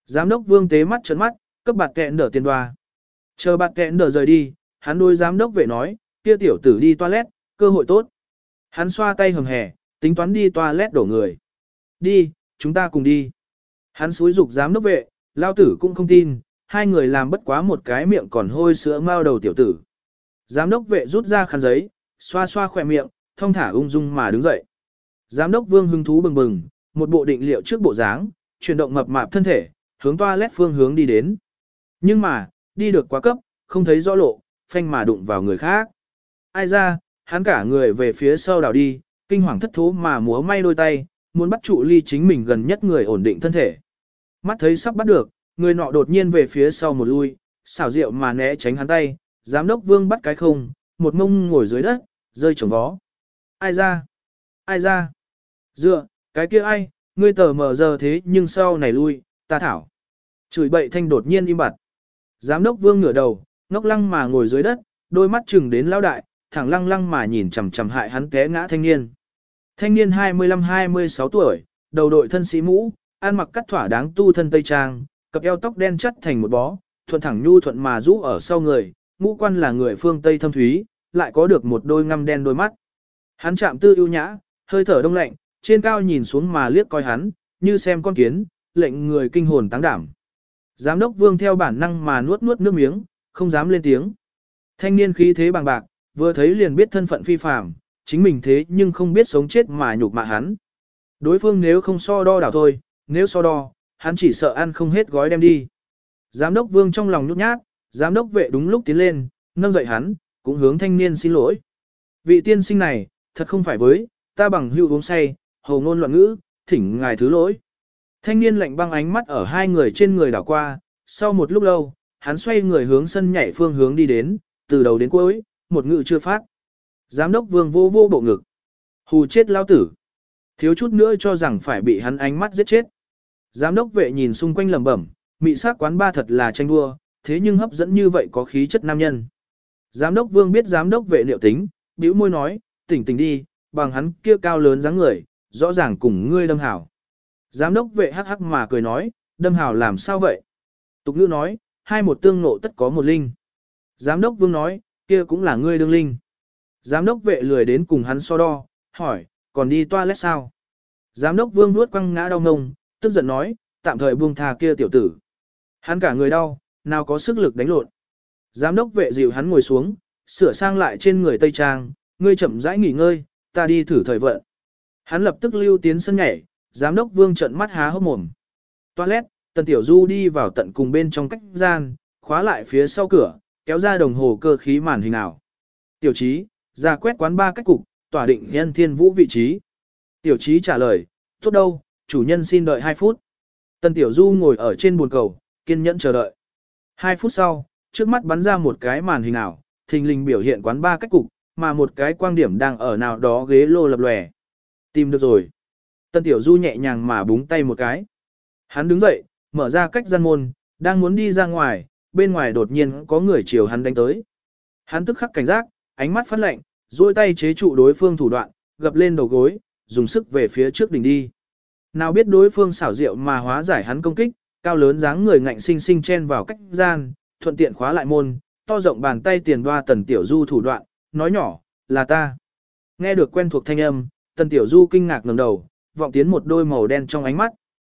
Giám đốc Vương tế mắt trợn mắt, cấp bạt kẹn đỡ tiền đoa. Chờ bạt kẹn đỡ rời đi, hắn đối giám đốc vệ nói, kia tiểu tử đi toilet, cơ hội tốt. Hắn xoa tay hầm hè, tính toán đi toilet đổ người. Đi, chúng ta cùng đi. Hắn xúi dục giám đốc vệ, lao tử cũng không tin, hai người làm bất quá một cái miệng còn hôi sữa mao đầu tiểu tử. Giám đốc vệ rút ra khăn giấy, xoa xoa khỏe miệng, thong thả ung dung mà đứng dậy. Giám đốc Vương hứng thú bừng bừng, một bộ định liệu trước bộ dáng, chuyển động mập mạp thân thể, hướng toilet phương hướng đi đến. Nhưng mà, đi được quá cấp, không thấy rõ lộ, phanh mà đụng vào người khác. Ai ra, hắn cả người về phía sau đảo đi, kinh hoàng thất thố mà múa may đôi tay, muốn bắt trụ ly chính mình gần nhất người ổn định thân thể. Mắt thấy sắp bắt được, người nọ đột nhiên về phía sau một lui, xảo diệu mà né tránh hắn tay, giám đốc Vương bắt cái không, một mông ngồi dưới đất, rơi chồng vó. Ai ra? Ai ra? Dựa, cái kia ai, ngươi tờ mờ giờ thế nhưng sau này lui, ta thảo. Chửi bậy thanh đột nhiên im bặt. Giám đốc Vương ngửa đầu, ngốc lăng mà ngồi dưới đất, đôi mắt chừng đến lão đại, thẳng lăng lăng mà nhìn chằm chằm hại hắn té ngã thanh niên. Thanh niên 25-26 tuổi, đầu đội thân sĩ mũ, ăn mặc cắt thỏa đáng tu thân tây trang, cặp eo tóc đen chất thành một bó, thuận thẳng nhu thuận mà rũ ở sau người, ngũ quan là người phương Tây thâm thúy, lại có được một đôi ngăm đen đôi mắt. Hắn chạm tư ưu nhã, hơi thở đông lạnh, trên cao nhìn xuống mà liếc coi hắn, như xem con kiến, lệnh người kinh hồn táng đảm. Giám đốc Vương theo bản năng mà nuốt nuốt nước miếng, không dám lên tiếng. Thanh niên khí thế bằng bạc, vừa thấy liền biết thân phận phi phàm, chính mình thế nhưng không biết sống chết mà nhục mạ hắn. Đối phương nếu không so đo đảo thôi, nếu so đo, hắn chỉ sợ ăn không hết gói đem đi. Giám đốc Vương trong lòng nhút nhát, giám đốc vệ đúng lúc tiến lên, nâng dậy hắn, cũng hướng thanh niên xin lỗi. Vị tiên sinh này, thật không phải với, ta bằng hữu uống say, hồ ngôn loạn ngữ, thỉnh ngài thứ lỗi. Thanh niên lạnh băng ánh mắt ở hai người trên người đảo qua, sau một lúc lâu, hắn xoay người hướng sân nhảy phương hướng đi đến, từ đầu đến cuối, một ngữ chưa phát. Giám đốc Vương vô vô bộ ngực. Hù chết lao tử. Thiếu chút nữa cho rằng phải bị hắn ánh mắt giết chết. Giám đốc vệ nhìn xung quanh lẩm bẩm, mị sát quán ba thật là tranh đua, thế nhưng hấp dẫn như vậy có khí chất nam nhân. Giám đốc Vương biết giám đốc vệ liệu tính, bĩu môi nói, tỉnh tỉnh đi, bằng hắn kia cao lớn dáng người, rõ ràng cùng ngươi đâm hảo. Giám đốc vệ hắc hắc mà cười nói, đâm hảo làm sao vậy? Tục ngữ nói, hai một tương nộ tất có một linh. Giám đốc Vương nói, kia cũng là ngươi đương linh. Giám đốc vệ lười đến cùng hắn so đo, hỏi, còn đi toilet sao? Giám đốc Vương nuốt quăng ngã đau ngông, tức giận nói, tạm thời buông thà kia tiểu tử. Hắn cả người đau, nào có sức lực đánh lộn. Giám đốc vệ dịu hắn ngồi xuống, sửa sang lại trên người tây trang, ngươi chậm rãi nghỉ ngơi, ta đi thử thời vận. Hắn lập tức lưu tiến sân nhảy, giám đốc Vương trợn mắt há hốc mồm. Toilet, Tần Tiểu Du đi vào tận cùng bên trong cách gian, khóa lại phía sau cửa, kéo ra đồng hồ cơ khí màn hình ảo. Tiểu Chí, ra quét quán ba cách cục, tỏa định Nhân Thiên Vũ vị trí. Tiểu Chí trả lời, tốt đâu, chủ nhân xin đợi 2 phút. Tần Tiểu Du ngồi ở trên bồn cầu, kiên nhẫn chờ đợi. 2 phút sau, trước mắt bắn ra một cái màn hình ảo, thình lình biểu hiện quán ba cách cục, mà một cái quang điểm đang ở nào đó ghế lô lập lòe. Tìm được rồi. Tần Tiểu Du nhẹ nhàng mà búng tay một cái. Hắn đứng dậy, mở ra cách gian môn, đang muốn đi ra ngoài, bên ngoài đột nhiên có người chiều hắn đánh tới. Hắn tức khắc cảnh giác, ánh mắt phát lạnh, duỗi tay chế trụ đối phương thủ đoạn, gập lên đầu gối, dùng sức về phía trước đỉnh đi. Nào biết đối phương xảo diệu mà hóa giải hắn công kích, cao lớn dáng người ngạnh sinh sinh chen vào cách gian, thuận tiện khóa lại môn, to rộng bàn tay tiền đoa Tần Tiểu Du thủ đoạn, nói nhỏ, là ta. Nghe được quen thuộc thanh âm, Tần Tiểu Du kinh ngạc ngẩng đầu, vọng tiến một đôi màu đen trong ánh mắt.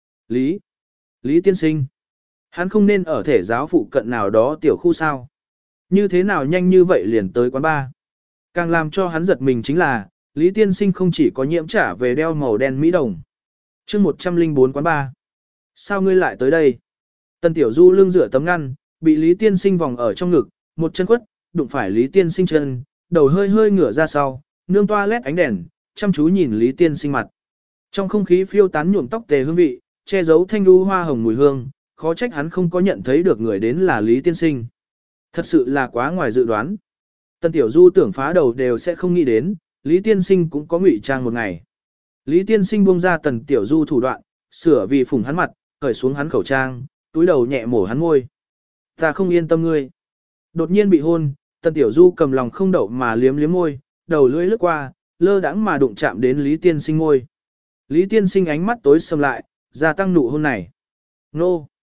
Lý tiên sinh. Hắn không nên ở thể giáo phụ cận nào đó tiểu khu sao. Như thế nào nhanh như vậy liền tới quán bar. Càng làm cho hắn giật mình chính là, Lý tiên sinh không chỉ có nhiễm trả về đeo màu đen mỹ đồng. chương 104 quán bar. Sao ngươi lại tới đây? Tần Tiểu Du lưng rửa tấm ngăn, bị Lý tiên sinh vòng ở trong ngực, một chân quất, đụng phải Lý tiên sinh chân, đầu hơi hơi ngửa ra sau, nương toilet ánh đèn, chăm chú nhìn Lý tiên sinh mặt. Trong không khí phiêu tán nhuộm tóc tề hương vị, che giấu thanh lưu hoa hồng mùi hương, khó trách hắn không có nhận thấy được người đến là Lý tiên sinh. Thật sự là quá ngoài dự đoán. Tần Tiểu Du tưởng phá đầu đều sẽ không nghĩ đến, Lý tiên sinh cũng có ngụy trang một ngày. Lý tiên sinh buông ra Tần Tiểu Du thủ đoạn, sửa vì phùng hắn mặt, cởi xuống hắn khẩu trang, túi đầu nhẹ mổ hắn môi. Ta không yên tâm ngươi. Đột nhiên bị hôn, Tần Tiểu Du cầm lòng không đậu mà liếm liếm môi, đầu lưỡi lướt qua, lơ đãng mà đụng chạm đến Lý tiên sinh môi. Lý tiên sinh ánh mắt tối sầm lại, gia tăng nụ hôn này. Nô!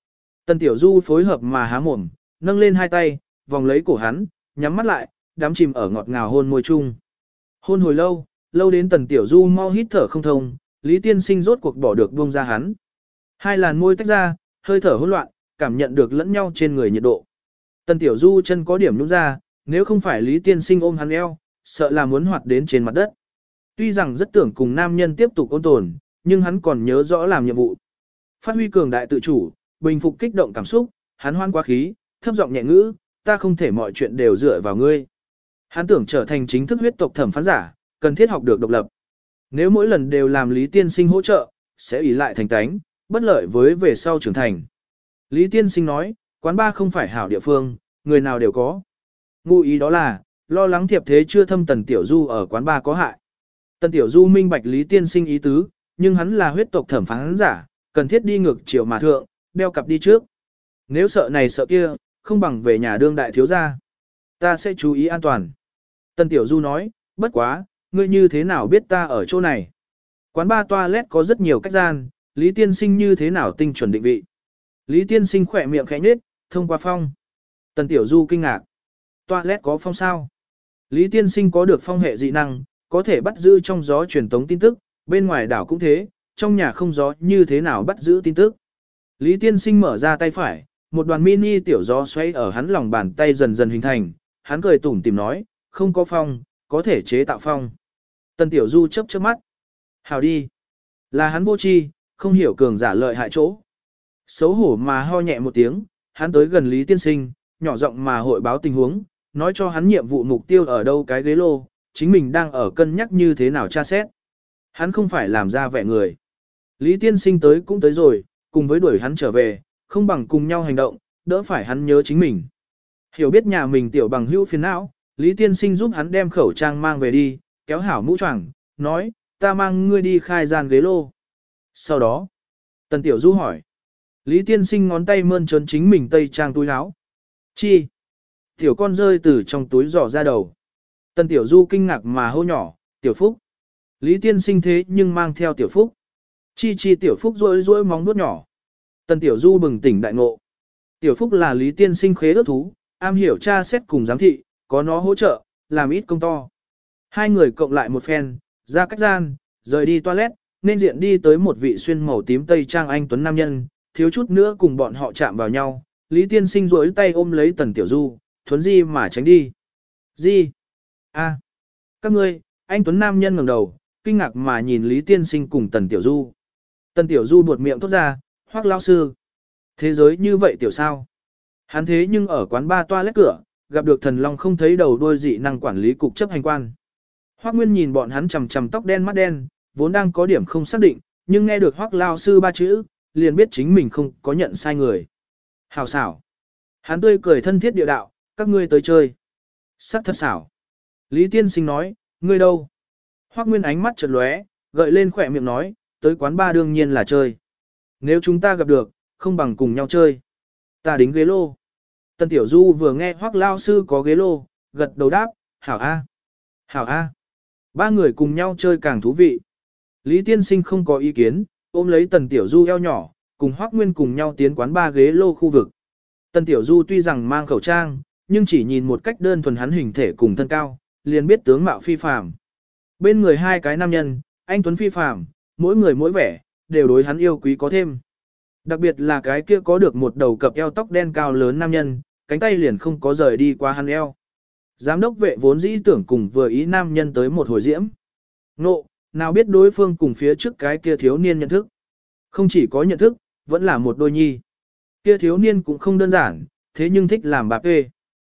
Tần Tiểu Du phối hợp mà há mồm, nâng lên hai tay, vòng lấy cổ hắn, nhắm mắt lại, đắm chìm ở ngọt ngào hôn môi chung. Hôn hồi lâu, lâu đến Tần Tiểu Du mau hít thở không thông, Lý Tiên Sinh rốt cuộc bỏ được buông ra hắn. Hai làn môi tách ra, hơi thở hỗn loạn, cảm nhận được lẫn nhau trên người nhiệt độ. Tần Tiểu Du chân có điểm nhũn ra, nếu không phải Lý Tiên Sinh ôm hắn eo, sợ là muốn hoạt đến trên mặt đất. Tuy rằng rất tưởng cùng nam nhân tiếp tục ôn tồn, nhưng hắn còn nhớ rõ làm nhiệm vụ. Phát huy cường đại tự chủ, bình phục kích động cảm xúc, hắn hoan quá khí, thấp giọng nhẹ ngữ, ta không thể mọi chuyện đều dựa vào ngươi. Hắn tưởng trở thành chính thức huyết tộc thẩm phán giả, cần thiết học được độc lập. Nếu mỗi lần đều làm Lý Tiên Sinh hỗ trợ, sẽ ỷ lại thành tánh, bất lợi với về sau trưởng thành. Lý Tiên Sinh nói, quán ba không phải hảo địa phương, người nào đều có. Ngụ ý đó là, lo lắng thiệp thế chưa thâm Tần Tiểu Du ở quán ba có hại. Tần Tiểu Du minh bạch Lý Tiên Sinh ý tứ, nhưng hắn là huyết tộc thẩm phán giả, cần thiết đi ngược chiều mà thượng, đeo cặp đi trước. Nếu sợ này sợ kia, không bằng về nhà đương đại thiếu gia. Ta sẽ chú ý an toàn. Tần Tiểu Du nói, bất quá, ngươi như thế nào biết ta ở chỗ này? Quán ba toilet có rất nhiều cách gian, Lý Tiên Sinh như thế nào tinh chuẩn định vị? Lý Tiên Sinh khỏe miệng khẽ nhếch, thông qua phong. Tần Tiểu Du kinh ngạc. Toilet có phong sao? Lý Tiên Sinh có được phong hệ dị năng, có thể bắt giữ trong gió truyền tống tin tức, bên ngoài đảo cũng thế, trong nhà không gió như thế nào bắt giữ tin tức. Lý Tiên Sinh mở ra tay phải, một đoàn mini tiểu gió xoay ở hắn lòng bàn tay dần dần hình thành, hắn cười tủm tỉm nói, không có phong, có thể chế tạo phong. Tần Tiểu Du chớp chớp mắt. Hào đi. Là hắn vô tri, không hiểu cường giả lợi hại chỗ. Xấu hổ mà ho nhẹ một tiếng, hắn tới gần Lý Tiên Sinh, nhỏ giọng mà hội báo tình huống, nói cho hắn nhiệm vụ mục tiêu ở đâu cái ghế lô, chính mình đang ở cân nhắc như thế nào tra xét. Hắn không phải làm ra vẻ người. Lý Tiên Sinh tới cũng tới rồi, cùng với đuổi hắn trở về, không bằng cùng nhau hành động, đỡ phải hắn nhớ chính mình. Hiểu biết nhà mình tiểu bằng hữu phiền não, Lý Tiên Sinh giúp hắn đem khẩu trang mang về đi, kéo hảo mũ choàng, nói, ta mang ngươi đi khai gian ghế lô. Sau đó, Tần Tiểu Du hỏi. Lý Tiên Sinh ngón tay mơn trớn chính mình tây trang túi áo. Chi? Tiểu con rơi từ trong túi giỏ ra đầu. Tần Tiểu Du kinh ngạc mà hô nhỏ, Tiểu Phúc. Lý Tiên Sinh thế nhưng mang theo Tiểu Phúc. Chi Tiểu Phúc rỗi rỗi móng vuốt nhỏ. Tần Tiểu Du bừng tỉnh đại ngộ. Tiểu Phúc là Lý Tiên Sinh khế ước thú, am hiểu tra xét cùng giám thị, có nó hỗ trợ, làm ít công to. Hai người cộng lại một phen, ra cách gian, rời đi toilet, nên diện đi tới một vị xuyên màu tím tây trang anh tuấn nam nhân, thiếu chút nữa cùng bọn họ chạm vào nhau. Lý Tiên Sinh duỗi tay ôm lấy Tần Tiểu Du, thuấn di mà tránh đi. Di? A. Các ngươi, anh tuấn nam nhân ngẩng đầu, kinh ngạc mà nhìn Lý Tiên Sinh cùng Tần Tiểu Du. Tần Tiểu Du buột miệng thốt ra, Hoắc lão sư. Thế giới như vậy tiểu sao? Hắn thế nhưng ở quán ba toilet cửa, gặp được thần long không thấy đầu đuôi dị năng quản lý cục chấp hành quan. Hoắc Nguyên nhìn bọn hắn chằm chằm tóc đen mắt đen, vốn đang có điểm không xác định, nhưng nghe được Hoắc lão sư ba chữ, liền biết chính mình không có nhận sai người. Hào xảo. Hắn tươi cười thân thiết địa đạo, các ngươi tới chơi. Sắc thật xảo. Lý Tiên Sinh nói, ngươi đâu? Hoắc Nguyên ánh mắt chợt lóe, gợi lên khỏe miệng nói, tới quán ba đương nhiên là chơi. Nếu chúng ta gặp được, không bằng cùng nhau chơi. Ta đính ghế lô. Tần Tiểu Du vừa nghe Hoắc lao sư có ghế lô, gật đầu đáp, hảo a. Hảo a. Ba người cùng nhau chơi càng thú vị. Lý Tiên Sinh không có ý kiến, ôm lấy Tần Tiểu Du eo nhỏ, cùng Hoắc Nguyên cùng nhau tiến quán ba ghế lô khu vực. Tần Tiểu Du tuy rằng mang khẩu trang, nhưng chỉ nhìn một cách đơn thuần hắn hình thể cùng thân cao, liền biết tướng mạo phi phàm. Bên người hai cái nam nhân, anh tuấn phi phàm, mỗi người mỗi vẻ, đều đối hắn yêu quý có thêm. Đặc biệt là cái kia có được một đầu cặp eo tóc đen cao lớn nam nhân, cánh tay liền không có rời đi qua hắn eo. Giám đốc vệ vốn dĩ tưởng cùng vừa ý nam nhân tới một hồi diễm. Nộ, nào biết đối phương cùng phía trước cái kia thiếu niên nhận thức. Không chỉ có nhận thức, vẫn là một đôi nhi. Kia thiếu niên cũng không đơn giản, thế nhưng thích làm bà phê.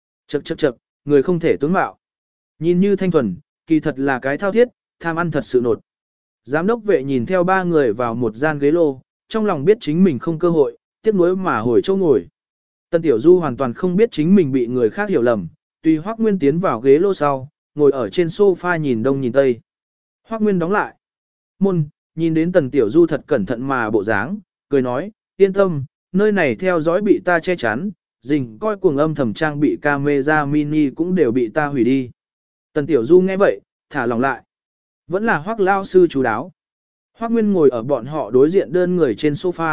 Chậc, người không thể tướng mạo. Nhìn như thanh thuần, kỳ thật là cái thao thiết, tham ăn thật sự nột. Giám đốc vệ nhìn theo ba người vào một gian ghế lô, trong lòng biết chính mình không cơ hội, tiếc nuối mà hồi chỗ ngồi. Tần Tiểu Du hoàn toàn không biết chính mình bị người khác hiểu lầm, tùy Hoắc Nguyên tiến vào ghế lô sau, ngồi ở trên sofa nhìn đông nhìn tây. Hoắc Nguyên đóng lại môn, nhìn đến Tần Tiểu Du thật cẩn thận mà bộ dáng, cười nói, yên tâm, nơi này theo dõi bị ta che chắn, dình coi cuồng âm thầm trang bị camera mini cũng đều bị ta hủy đi. Tần Tiểu Du nghe vậy, thả lòng lại. Vẫn là Hoắc lao sư chú đáo. Hoắc Nguyên ngồi ở bọn họ đối diện đơn người trên sofa,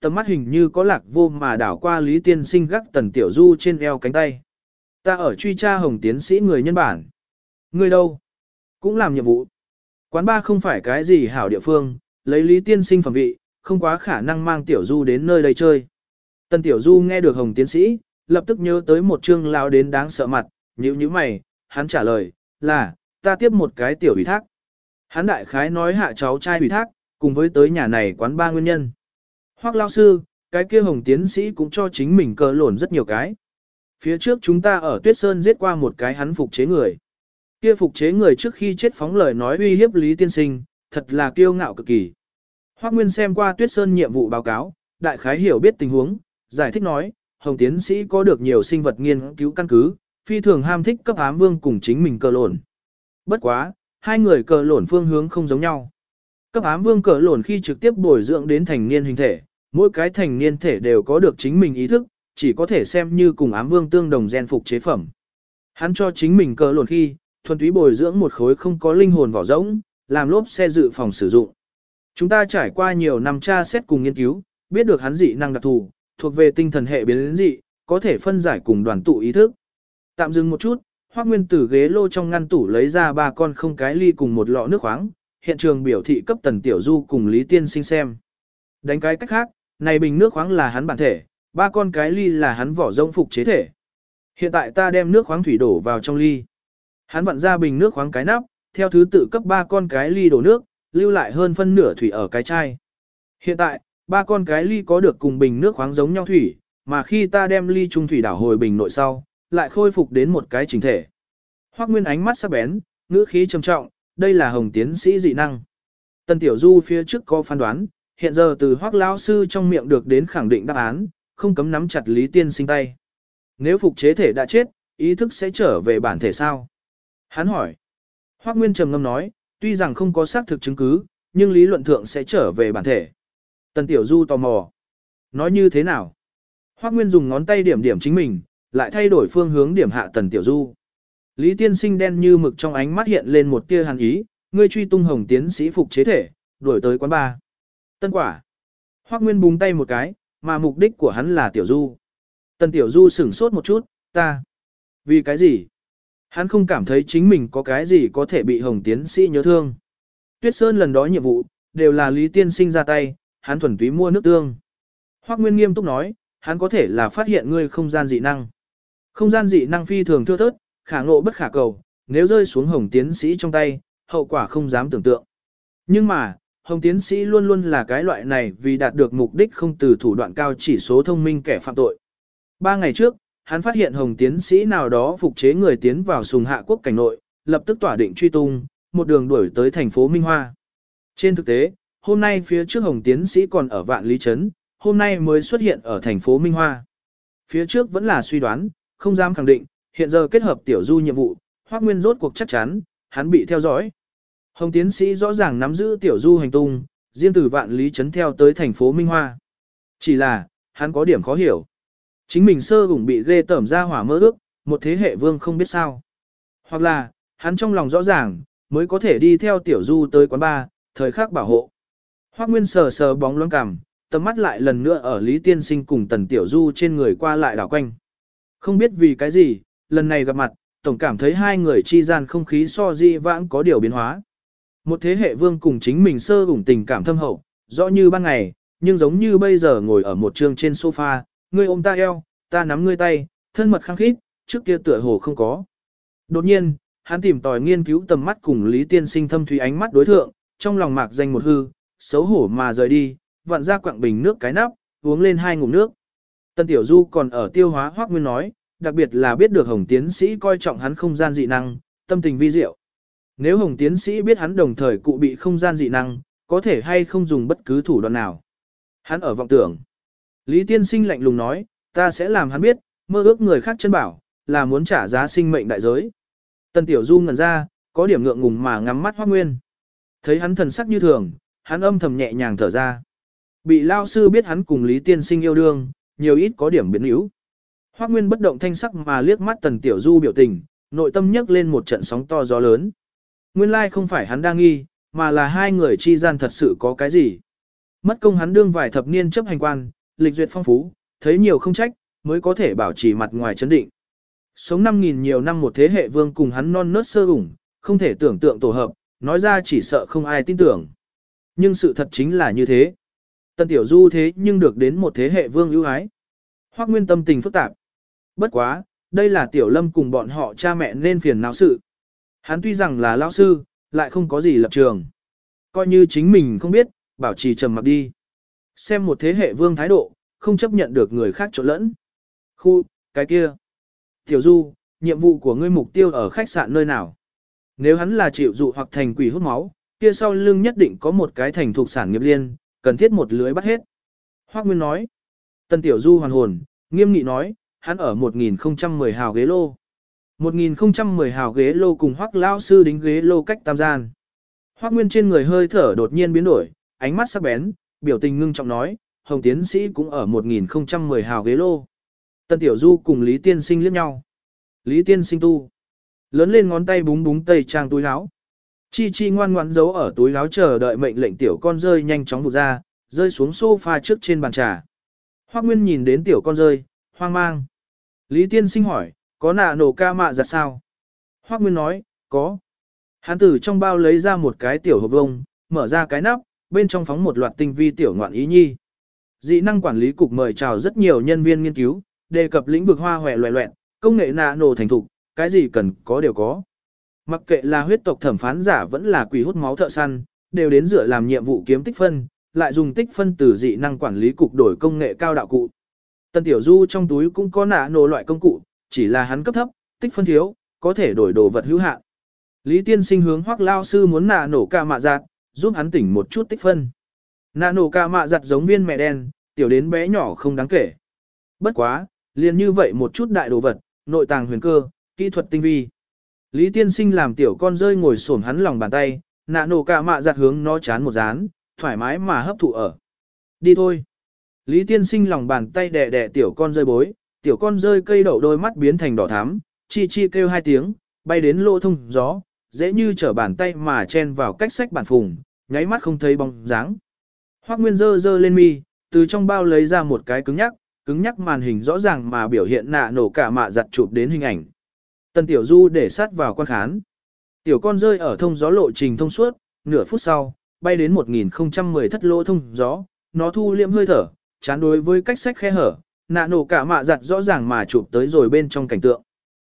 tầm mắt hình như có lạc vô mà đảo qua Lý Tiên Sinh gác Tần Tiểu Du trên eo cánh tay. Ta ở truy tra Hồng tiến sĩ người nhân bản. Người đâu? Cũng làm nhiệm vụ. Quán ba không phải cái gì hảo địa phương, lấy Lý Tiên Sinh phẩm vị, không quá khả năng mang Tiểu Du đến nơi đây chơi. Tần Tiểu Du nghe được Hồng tiến sĩ, lập tức nhớ tới một chương lao đến đáng sợ mặt, nhíu nhíu mày, hắn trả lời, là, ta tiếp một cái tiểu ủy thác. Hắn đại khái nói hạ cháu trai ủy thác, cùng với tới nhà này quán ba nguyên nhân. Hoắc lao sư, cái kia Hồng tiến sĩ cũng cho chính mình cờ lổn rất nhiều cái. Phía trước chúng ta ở Tuyết Sơn giết qua một cái hắn phục chế người. Kia phục chế người trước khi chết phóng lời nói uy hiếp Lý Tiên Sinh, thật là kiêu ngạo cực kỳ. Hoắc Nguyên xem qua Tuyết Sơn nhiệm vụ báo cáo, đại khái hiểu biết tình huống, giải thích nói, Hồng tiến sĩ có được nhiều sinh vật nghiên cứu căn cứ, phi thường ham thích cấp ám vương cùng chính mình cờ lổn. Bất quá, hai người cờ lổn phương hướng không giống nhau. Cấp ám vương cờ lổn khi trực tiếp bồi dưỡng đến thành niên hình thể, mỗi cái thành niên thể đều có được chính mình ý thức, chỉ có thể xem như cùng ám vương tương đồng gen phục chế phẩm. Hắn cho chính mình cờ lổn khi, thuần túy bồi dưỡng một khối không có linh hồn vỏ rỗng, làm lốp xe dự phòng sử dụng. Chúng ta trải qua nhiều năm tra xét cùng nghiên cứu, biết được hắn dị năng đặc thù, thuộc về tinh thần hệ biến dị, có thể phân giải cùng đoàn tụ ý thức. Tạm dừng một chút, Hoắc Nguyên từ ghế lô trong ngăn tủ lấy ra 3 con không cái ly cùng một lọ nước khoáng, hiện trường biểu thị cấp Tần Tiểu Du cùng Lý Tiên Sinh xem. Đánh cái cách khác, này bình nước khoáng là hắn bản thể, 3 con cái ly là hắn vỏ rỗng phục chế thể. Hiện tại ta đem nước khoáng thủy đổ vào trong ly. Hắn vặn ra bình nước khoáng cái nắp, theo thứ tự cấp 3 con cái ly đổ nước, lưu lại hơn phân nửa thủy ở cái chai. Hiện tại, 3 con cái ly có được cùng bình nước khoáng giống nhau thủy, mà khi ta đem ly trung thủy đảo hồi bình nội sau, lại khôi phục đến một cái chỉnh thể. Hoắc Nguyên ánh mắt sắc bén, ngữ khí trầm trọng, đây là Hồng tiến sĩ dị năng. Tần Tiểu Du phía trước có phán đoán, hiện giờ từ Hoắc lão sư trong miệng được đến khẳng định đáp án, không cấm nắm chặt Lý Tiên Sinh tay. Nếu phục chế thể đã chết, ý thức sẽ trở về bản thể sao? Hắn hỏi. Hoắc Nguyên trầm ngâm nói, tuy rằng không có xác thực chứng cứ, nhưng lý luận thượng sẽ trở về bản thể. Tần Tiểu Du tò mò. Nói như thế nào? Hoắc Nguyên dùng ngón tay điểm điểm chính mình, lại thay đổi phương hướng điểm hạ Tần Tiểu Du. Lý Tiên Sinh đen như mực trong ánh mắt hiện lên một tia hàn ý, ngươi truy tung Hồng tiến sĩ phục chế thể, đuổi tới quán bar. Tân quả. Hoắc Nguyên búng tay một cái, mà mục đích của hắn là Tiểu Du. Tần Tiểu Du sửng sốt một chút, ta. Vì cái gì? Hắn không cảm thấy chính mình có cái gì có thể bị Hồng tiến sĩ nhớ thương. Tuyết Sơn lần đó nhiệm vụ, đều là Lý Tiên Sinh ra tay, hắn thuần túy mua nước tương. Hoắc Nguyên nghiêm túc nói, hắn có thể là phát hiện ngươi không gian dị năng. Không gian dị năng phi thường thưa thớt, khả ngộ bất khả cầu, nếu rơi xuống Hồng tiến sĩ trong tay, hậu quả không dám tưởng tượng. Nhưng mà, Hồng tiến sĩ luôn luôn là cái loại này vì đạt được mục đích không từ thủ đoạn cao chỉ số thông minh kẻ phạm tội. 3 ngày trước, hắn phát hiện Hồng tiến sĩ nào đó phục chế người tiến vào Sùng Hạ quốc cảnh nội, lập tức tỏa định truy tung, một đường đuổi tới thành phố Minh Hoa. Trên thực tế, hôm nay phía trước Hồng tiến sĩ còn ở Vạn Lý Trấn, hôm nay mới xuất hiện ở thành phố Minh Hoa. Phía trước vẫn là suy đoán, không dám khẳng định, hiện giờ kết hợp Tiểu Du nhiệm vụ, Hoắc Nguyên rốt cuộc chắc chắn, hắn bị theo dõi. Hồng tiến sĩ rõ ràng nắm giữ Tiểu Du hành tung, riêng từ Vạn Lý Trấn theo tới thành phố Minh Hoa. Chỉ là, hắn có điểm khó hiểu. Chính mình sơ ủng bị ghê tởm ra hỏa mơ ước, một thế hệ vương không biết sao. Hoặc là, hắn trong lòng rõ ràng, mới có thể đi theo Tiểu Du tới quán bar, thời khắc bảo hộ. Hoắc Nguyên sờ sờ bóng loáng cằm, tầm mắt lại lần nữa ở Lý Tiên Sinh cùng Tần Tiểu Du trên người qua lại đảo quanh. Không biết vì cái gì, lần này gặp mặt, tổng cảm thấy hai người chi gian không khí so di vãng có điều biến hóa. Một thế hệ vương cùng chính mình sơ ủng tình cảm thâm hậu, rõ như ban ngày, nhưng giống như bây giờ ngồi ở một trường trên sofa, ngươi ôm ta eo, ta nắm ngươi tay, thân mật khăng khít, trước kia tựa hồ không có. Đột nhiên, hắn tìm tòi nghiên cứu tầm mắt cùng Lý Tiên Sinh thâm thúy ánh mắt đối thượng, trong lòng mạc danh một hư, xấu hổ mà rời đi, vặn ra quặng bình nước cái nắp, uống lên 2 ngụm nước. Tần Tiểu Du còn ở tiêu hóa Hoắc Nguyên nói, đặc biệt là biết được Hồng tiến sĩ coi trọng hắn không gian dị năng, tâm tình vi diệu. Nếu Hồng tiến sĩ biết hắn đồng thời cụ bị không gian dị năng, có thể hay không dùng bất cứ thủ đoạn nào. Hắn ở vọng tưởng. Lý Tiên Sinh lạnh lùng nói, ta sẽ làm hắn biết, mơ ước người khác chân bảo, là muốn trả giá sinh mệnh đại giới. Tần Tiểu Du ngẩn ra, có điểm ngượng ngùng mà ngắm mắt Hoắc Nguyên. Thấy hắn thần sắc như thường, hắn âm thầm nhẹ nhàng thở ra. Bị lao sư biết hắn cùng Lý Tiên Sinh yêu đương, nhiều ít có điểm biến yếu. Hoắc Nguyên bất động thanh sắc mà liếc mắt Tần Tiểu Du biểu tình, nội tâm nhấc lên một trận sóng to gió lớn. Nguyên lai không phải hắn đang nghi, mà là hai người chi gian thật sự có cái gì. Mất công hắn đương vài thập niên chấp hành quan, lịch duyệt phong phú, thấy nhiều không trách, mới có thể bảo trì mặt ngoài chấn định. Sống 5.000 nhiều năm một thế hệ vương cùng hắn non nớt sơ ủng, không thể tưởng tượng tổ hợp, nói ra chỉ sợ không ai tin tưởng. Nhưng sự thật chính là như thế. Tần Tiểu Du thế nhưng được đến một thế hệ vương ưu ái. Hoắc Nguyên tâm tình phức tạp. Bất quá, đây là Tiểu Lâm cùng bọn họ cha mẹ nên phiền não sự. Hắn tuy rằng là lão sư, lại không có gì lập trường. Coi như chính mình không biết, bảo trì trầm mặc đi. Xem một thế hệ vương thái độ, không chấp nhận được người khác trộn lẫn. Khu, cái kia. Tiểu Du, nhiệm vụ của ngươi mục tiêu ở khách sạn nơi nào? Nếu hắn là chịu dụ hoặc thành quỷ hút máu, kia sau lưng nhất định có một cái thành thuộc sản nghiệp liên, cần thiết một lưới bắt hết. Hoắc Nguyên nói. Tần Tiểu Du hoàn hồn, nghiêm nghị nói, hắn ở 1010 hào ghế lô. 1010 hào ghế lô cùng Hoắc lão sư đính ghế lô cách tam gian. Hoắc Nguyên trên người hơi thở đột nhiên biến đổi, ánh mắt sắc bén, biểu tình ngưng trọng nói, Hồng tiến sĩ cũng ở 1010 hào ghế lô. Tần Tiểu Du cùng Lý Tiên Sinh liếc nhau. Lý Tiên Sinh tu. Lớn lên ngón tay búng búng tây trang túi áo. Chi Chi ngoan ngoãn giấu ở túi áo chờ đợi mệnh lệnh tiểu con rơi nhanh chóng vụt ra, rơi xuống sofa trước trên bàn trà. Hoắc Nguyên nhìn đến tiểu con rơi, hoang mang. Lý Tiên Sinh hỏi, có nạ nổ ca mạ giặt sao? Hoắc Nguyên nói, có. Hắn từ trong bao lấy ra một cái tiểu hộp vông, mở ra cái nắp, bên trong phóng một loạt tinh vi tiểu ngoạn ý nhi. Dị năng quản lý cục mời chào rất nhiều nhân viên nghiên cứu, đề cập lĩnh vực hoa hòe loẹ loẹn, công nghệ nạ nổ thành thục, cái gì cần có đều có. Mặc kệ là huyết tộc thẩm phán giả vẫn là quỷ hút máu thợ săn, đều đến dựa làm nhiệm vụ kiếm tích phân, lại dùng tích phân từ dị năng quản lý cục đổi công nghệ cao đạo cụ. Tần Tiểu Du trong túi cũng có nạ nổ loại công cụ, chỉ là hắn cấp thấp, tích phân thiếu, có thể đổi đồ vật hữu hạn. Lý Tiên Sinh hướng Hoắc lao sư muốn nạ nổ ca mạ giặt, giúp hắn tỉnh một chút tích phân. Nạ nổ ca mạ giặt giống viên mẹ đen, tiểu đến bé nhỏ không đáng kể. Bất quá, liền như vậy một chút đại đồ vật, nội tàng huyền cơ, kỹ thuật tinh vi. Lý Tiên Sinh làm tiểu con rơi ngồi xổm hắn lòng bàn tay, nạ nổ ca mạ giặt hướng nó chán một dán, thoải mái mà hấp thụ ở. Đi thôi. Lý Tiên Sinh lòng bàn tay đè đè tiểu con rơi bối, tiểu con rơi cây đậu đôi mắt biến thành đỏ thắm, chi chi kêu hai tiếng, bay đến lỗ thông gió, dễ như trở bàn tay mà chen vào cách sách bản phùng, nháy mắt không thấy bóng dáng. Hoắc Nguyên giơ lên mi, từ trong bao lấy ra một cái cứng nhắc màn hình rõ ràng mà biểu hiện nạ nổ cả mạ giặt chụp đến hình ảnh. Tần Tiểu Du để sát vào quan khán. Tiểu con rơi ở thông gió lộ trình thông suốt, nửa phút sau, bay đến 1010 thất lỗ thông gió, nó thu liệm hơi thở, chán đối với cách sách khe hở, nạ nổ cả mạ giặt rõ ràng mà chụp tới rồi bên trong cảnh tượng.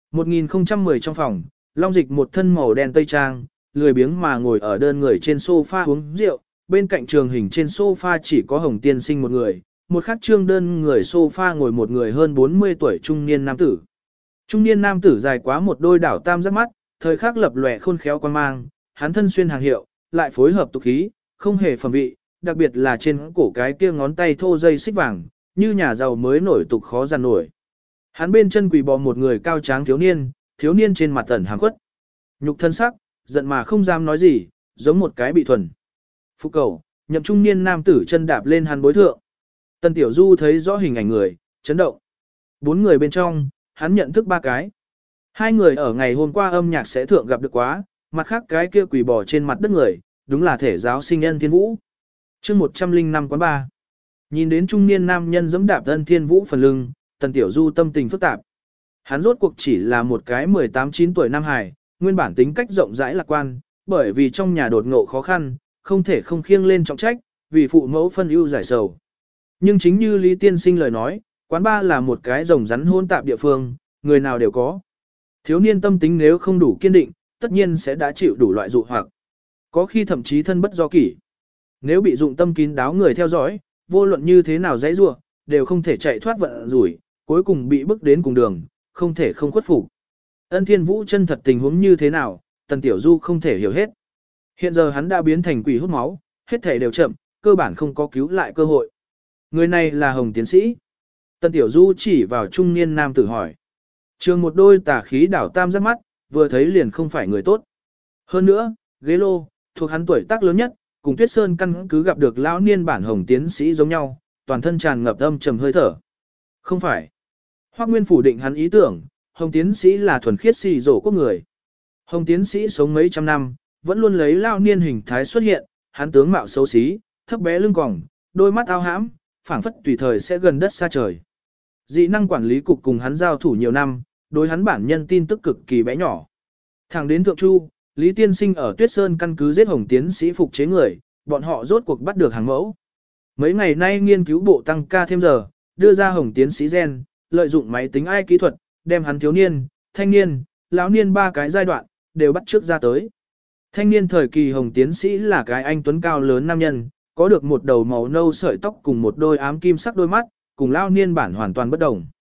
1010 trong phòng, Long Dịch một thân màu đen tây trang, lười biếng mà ngồi ở đơn người trên sofa uống rượu, bên cạnh trường hình trên sofa chỉ có Hồng Tiên Sinh một người, một khắc trương đơn người sofa ngồi một người hơn 40 tuổi trung niên nam tử. Trung niên nam tử dài quá một đôi đảo tam giác mắt, thời khắc lập lòe khôn khéo quan mang, hắn thân xuyên hàng hiệu, lại phối hợp tục khí, không hề phẩm vị, đặc biệt là trên cổ cái kia ngón tay thô dây xích vàng, như nhà giàu mới nổi tục khó giàn nổi. Hắn bên chân quỳ bò một người cao tráng thiếu niên trên mặt ẩn hàm khuất. Nhục thân sắc, giận mà không dám nói gì, giống một cái bị thuần. Phụ cầu, nhậm trung niên nam tử chân đạp lên hắn bối thượng. Tần Tiểu Du thấy rõ hình ảnh người, chấn động. 4 người bên trong, hắn nhận thức 3 cái. 2 người ở ngày hôm qua âm nhạc sẽ thượng gặp được quá, mặt khác cái kia quỳ bò trên mặt đất người, đúng là thể giáo sinh Ân Thiên Vũ. Chương 105 quán 3. Nhìn đến trung niên nam nhân giẫm đạp Ân Thiên Vũ phần lưng, Tần Tiểu Du tâm tình phức tạp. Hắn rốt cuộc chỉ là một cái 18-9 tuổi nam hài, nguyên bản tính cách rộng rãi lạc quan, bởi vì trong nhà đột ngộ khó khăn, không thể không khiêng lên trọng trách, vì phụ mẫu phân ưu giải sầu. Nhưng chính như Lý Tiên Sinh lời nói, quán ba là một cái rồng rắn hôn tạp địa phương, người nào đều có. Thiếu niên tâm tính nếu không đủ kiên định, tất nhiên sẽ đã chịu đủ loại dụ hoặc. Có khi thậm chí thân bất do kỷ. Nếu bị dụng tâm kín đáo người theo dõi, vô luận như thế nào dãy rủa, đều không thể chạy thoát vận rủi, cuối cùng bị bức đến cùng đường, không thể không khuất phục. Ân Thiên Vũ chân thật tình huống như thế nào, Tần Tiểu Du không thể hiểu hết. Hiện giờ hắn đã biến thành quỷ hút máu, hết thể đều chậm, cơ bản không có cứu lại cơ hội. Người này là Hồng tiến sĩ. Tần Tiểu Du chỉ vào trung niên nam tử hỏi. Trường một đôi tà khí đảo tam giác mắt, vừa thấy liền không phải người tốt. Hơn nữa, ghế lô, thuộc hắn tuổi tác lớn nhất, cùng Tuyết Sơn căn cứ gặp được lão niên bản Hồng tiến sĩ giống nhau, toàn thân tràn ngập âm trầm hơi thở. Không phải. Hoắc Nguyên phủ định hắn ý tưởng, Hồng tiến sĩ là thuần khiết xì rổ quốc người. Hồng tiến sĩ sống mấy trăm năm, vẫn luôn lấy lao niên hình thái xuất hiện, hắn tướng mạo xấu xí, thấp bé lưng còng, đôi mắt ao hãm, phảng phất tùy thời sẽ gần đất xa trời. Dị năng quản lý cục cùng hắn giao thủ nhiều năm, đối hắn bản nhân tin tức cực kỳ bé nhỏ. Thẳng đến Thượng Chu, Lý Tiên Sinh ở Tuyết Sơn căn cứ giết Hồng tiến sĩ phục chế người, bọn họ rốt cuộc bắt được hàng mẫu. Mấy ngày nay nghiên cứu bộ tăng ca thêm giờ, đưa ra Hồng tiến sĩ gen, lợi dụng máy tính AI kỹ thuật, đem hắn thiếu niên, thanh niên, lão niên 3 cái giai đoạn, đều bắt trước ra tới. Thanh niên thời kỳ Hồng tiến sĩ là cái anh tuấn cao lớn nam nhân, có được một đầu màu nâu sợi tóc cùng một đôi ám kim sắc đôi mắt, cùng lão niên bản hoàn toàn bất đồng.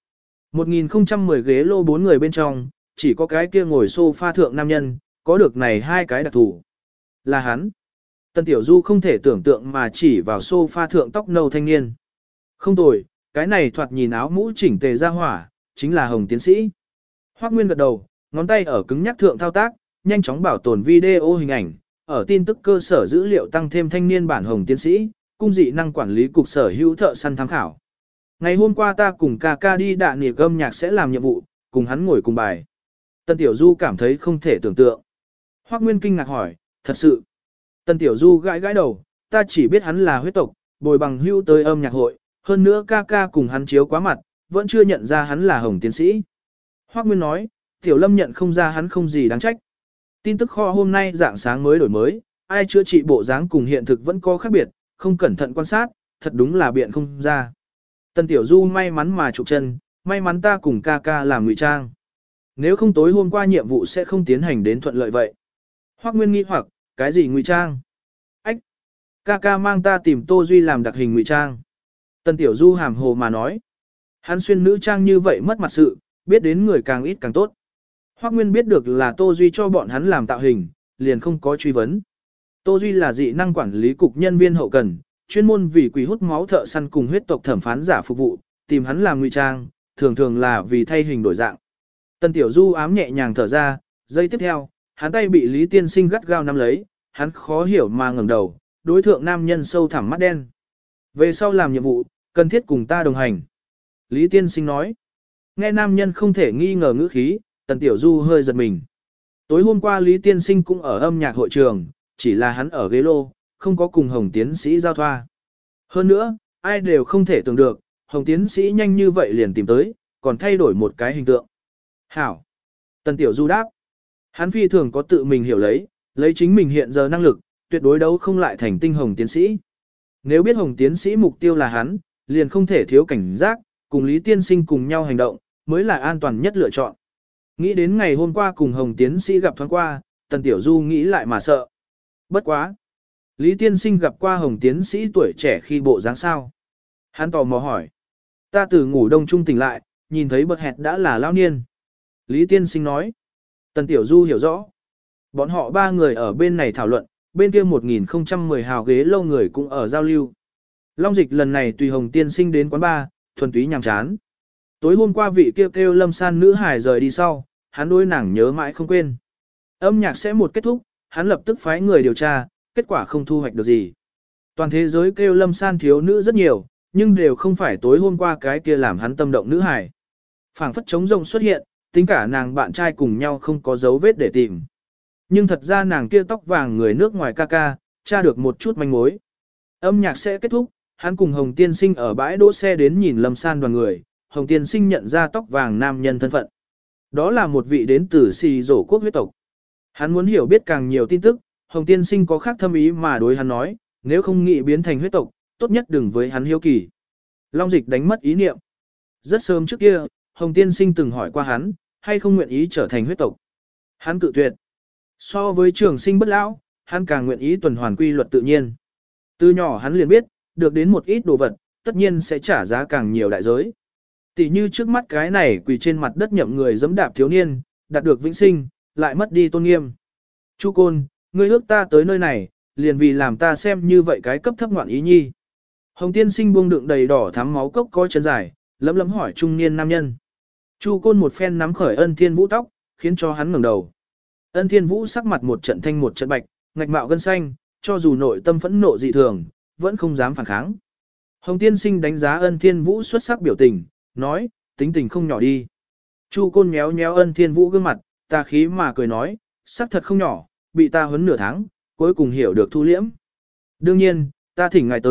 1010 ghế lô 4 người bên trong, chỉ có cái kia ngồi sofa thượng nam nhân, có được này 2 cái đặc thù. Là hắn. Tân Tiểu Du không thể tưởng tượng mà chỉ vào sofa thượng tóc nâu thanh niên. Không tồi, cái này thoạt nhìn áo mũ chỉnh tề ra hỏa, chính là Hồng tiến sĩ. Hoắc Nguyên gật đầu, ngón tay ở cứng nhắc thượng thao tác, nhanh chóng bảo tồn video hình ảnh, ở tin tức cơ sở dữ liệu tăng thêm thanh niên bản Hồng tiến sĩ, cung dị năng quản lý cục sở hữu thợ săn tham khảo. Ngày hôm qua ta cùng ca ca đi đạn nỉ âm nhạc sẽ làm nhiệm vụ, cùng hắn ngồi cùng bài. Tân Tiểu Du cảm thấy không thể tưởng tượng. Hoắc Nguyên kinh ngạc hỏi, thật sự. Tân Tiểu Du gãi gãi đầu, ta chỉ biết hắn là huyết tộc, bồi bằng hưu tới âm nhạc hội, hơn nữa ca ca cùng hắn chiếu quá mặt, vẫn chưa nhận ra hắn là Hồng tiến sĩ. Hoắc Nguyên nói, Tiểu Lâm nhận không ra hắn không gì đáng trách. Tin tức kho hôm nay dạng sáng mới đổi mới, ai chữa trị bộ dáng cùng hiện thực vẫn có khác biệt, không cẩn thận quan sát, thật đúng là biện không ra. Tân Tiểu Du may mắn mà trục chân, may mắn ta cùng ca ca làm ngụy trang. Nếu không tối hôm qua nhiệm vụ sẽ không tiến hành đến thuận lợi vậy. Hoắc Nguyên nghi hoặc, cái gì ngụy trang? Ách! Ca ca mang ta tìm Tô Duy làm đặc hình ngụy trang. Tân Tiểu Du hàm hồ mà nói. Hắn xuyên nữ trang như vậy mất mặt sự, biết đến người càng ít càng tốt. Hoắc Nguyên biết được là Tô Duy cho bọn hắn làm tạo hình, liền không có truy vấn. Tô Duy là dị năng quản lý cục nhân viên hậu cần, chuyên môn vì quỷ hút máu thợ săn cùng huyết tộc thẩm phán giả phục vụ, tìm hắn làm ngụy trang, thường thường là vì thay hình đổi dạng. Tân Tiểu Du ám nhẹ nhàng thở ra, giây tiếp theo, hắn tay bị Lý Tiên Sinh gắt gao nắm lấy, hắn khó hiểu mà ngẩng đầu, đối thượng nam nhân sâu thẳm mắt đen. Về sau làm nhiệm vụ, cần thiết cùng ta đồng hành. Lý Tiên Sinh nói, nghe nam nhân không thể nghi ngờ ngữ khí, Tần Tiểu Du hơi giật mình. Tối hôm qua Lý Tiên Sinh cũng ở âm nhạc hội trường, chỉ là hắn ở ghế lô, không có cùng Hồng tiến sĩ giao thoa. Hơn nữa, ai đều không thể tưởng được, Hồng tiến sĩ nhanh như vậy liền tìm tới, còn thay đổi một cái hình tượng. Hảo. Tần Tiểu Du đáp. Hắn phi thường có tự mình hiểu lấy chính mình hiện giờ năng lực, tuyệt đối đấu không lại thành tinh Hồng tiến sĩ. Nếu biết Hồng tiến sĩ mục tiêu là hắn, liền không thể thiếu cảnh giác, cùng Lý Tiên Sinh cùng nhau hành động, mới là an toàn nhất lựa chọn. Nghĩ đến ngày hôm qua cùng Hồng tiến sĩ gặp thoáng qua, Tần Tiểu Du nghĩ lại mà sợ. Bất quá. Lý Tiên Sinh gặp qua Hồng tiến sĩ tuổi trẻ khi bộ dáng sao. Hắn tò mò hỏi. Ta từ ngủ đông trung tỉnh lại, nhìn thấy bật hẹt đã là lao niên. Lý Tiên Sinh nói. Tần Tiểu Du hiểu rõ. Bọn họ 3 người ở bên này thảo luận, bên kia 1010 hào ghế lâu người cũng ở giao lưu. Long Dịch lần này tùy Hồng Tiên Sinh đến quán bar, thuần túy nhàm chán. Tối hôm qua vị kêu Lâm San nữ hài rời đi sau, hắn đối nàng nhớ mãi không quên. Âm nhạc sẽ một kết thúc, hắn lập tức phái người điều tra, kết quả không thu hoạch được gì. Toàn thế giới kêu Lâm San thiếu nữ rất nhiều, nhưng đều không phải tối hôm qua cái kia làm hắn tâm động nữ hài. Phảng phất trống rông xuất hiện, tính cả nàng bạn trai cùng nhau không có dấu vết để tìm. Nhưng thật ra nàng kia tóc vàng người nước ngoài ca ca, tra được một chút manh mối. Âm nhạc sẽ kết thúc, hắn cùng Hồng Tiên Sinh ở bãi đỗ xe đến nhìn Lâm San đoàn người, Hồng Tiên Sinh nhận ra tóc vàng nam nhân thân phận. Đó là một vị đến từ xì rổ quốc huyết tộc. Hắn muốn hiểu biết càng nhiều tin tức, Hồng Tiên Sinh có khác thâm ý mà đối hắn nói, nếu không nghĩ biến thành huyết tộc, tốt nhất đừng với hắn hiếu kỳ. Long Dịch đánh mất ý niệm. Rất sớm trước kia, Hồng Tiên Sinh từng hỏi qua hắn, hay không nguyện ý trở thành huyết tộc. Hắn cự tuyệt. So với trường sinh bất lão, hắn càng nguyện ý tuần hoàn quy luật tự nhiên. Từ nhỏ hắn liền biết, được đến một ít đồ vật, tất nhiên sẽ trả giá càng nhiều đại giới. Tỷ như trước mắt cái này quỳ trên mặt đất nhậm người giẫm đạp thiếu niên, đạt được vĩnh sinh, lại mất đi tôn nghiêm. Chu Côn, ngươi ước ta tới nơi này, liền vì làm ta xem như vậy cái cấp thấp ngoạn ý nhi. Hồng Tiên Sinh buông đựng đầy đỏ thắm máu cốc coi chân dài, lấm lấm hỏi trung niên nam nhân. Chu Côn một phen nắm khởi Ân Thiên Vũ tóc, khiến cho hắn ngẩng đầu. Ân Thiên Vũ sắc mặt một trận thanh một trận bạch, ngạch mạo gân xanh, cho dù nội tâm phẫn nộ dị thường, vẫn không dám phản kháng. Hồng Tiên Sinh đánh giá Ân Thiên Vũ xuất sắc biểu tình, nói, tính tình không nhỏ đi. Chu Côn méo méo Ân Thiên Vũ gương mặt, tà khí mà cười nói, sắc thật không nhỏ, bị ta huấn nửa tháng, cuối cùng hiểu được thu liễm. Đương nhiên, ta thỉnh ngài tới,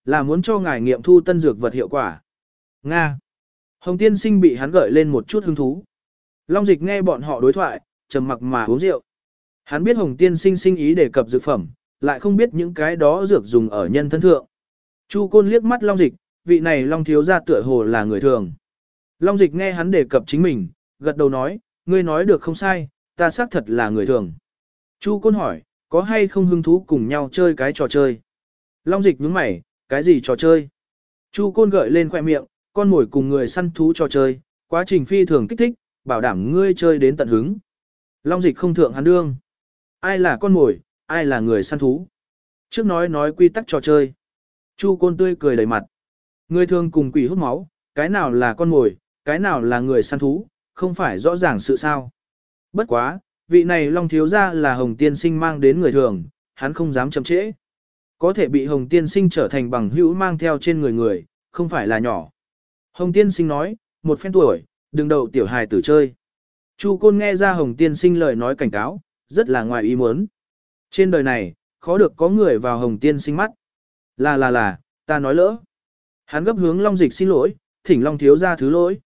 là muốn cho ngài nghiệm thu tân dược vật hiệu quả. Nga. Hồng tiên sinh bị hắn gợi lên một chút hứng thú. Long Dịch nghe bọn họ đối thoại, trầm mặc mà uống rượu. Hắn biết Hồng tiên sinh sinh ý đề cập dược phẩm, lại không biết những cái đó dược dùng ở nhân thân thượng. Chu Côn liếc mắt Long Dịch, vị này Long thiếu gia tựa hồ là người thường. Long Dịch nghe hắn đề cập chính mình, gật đầu nói, ngươi nói được không sai, ta xác thật là người thường. Chu Côn hỏi, có hay không hứng thú cùng nhau chơi cái trò chơi? Long Dịch nhướng mày, cái gì trò chơi? Chu Côn gợi lên khoẻ miệng, con mồi cùng người săn thú trò chơi, quá trình phi thường kích thích, bảo đảm ngươi chơi đến tận hứng. Long Dịch không thượng hắn đương. Ai là con mồi, ai là người săn thú? Trước nói quy tắc trò chơi. Chu Côn tươi cười đầy mặt. Người thường cùng quỷ hút máu, cái nào là con mồi, cái nào là người săn thú, không phải rõ ràng sự sao. Bất quá, vị này Long thiếu gia là Hồng tiên sinh mang đến người thường, hắn không dám chậm trễ. Có thể bị Hồng tiên sinh trở thành bằng hữu mang theo trên người, không phải là nhỏ. Hồng tiên sinh nói, một phen tuổi, đừng đậu tiểu hài tử chơi. Chu Côn nghe ra Hồng tiên sinh lời nói cảnh cáo, rất là ngoài ý muốn. Trên đời này, khó được có người vào Hồng tiên sinh mắt. Là, ta nói lỡ. Hắn gấp hướng Long Dịch xin lỗi, thỉnh Long thiếu gia thứ lỗi.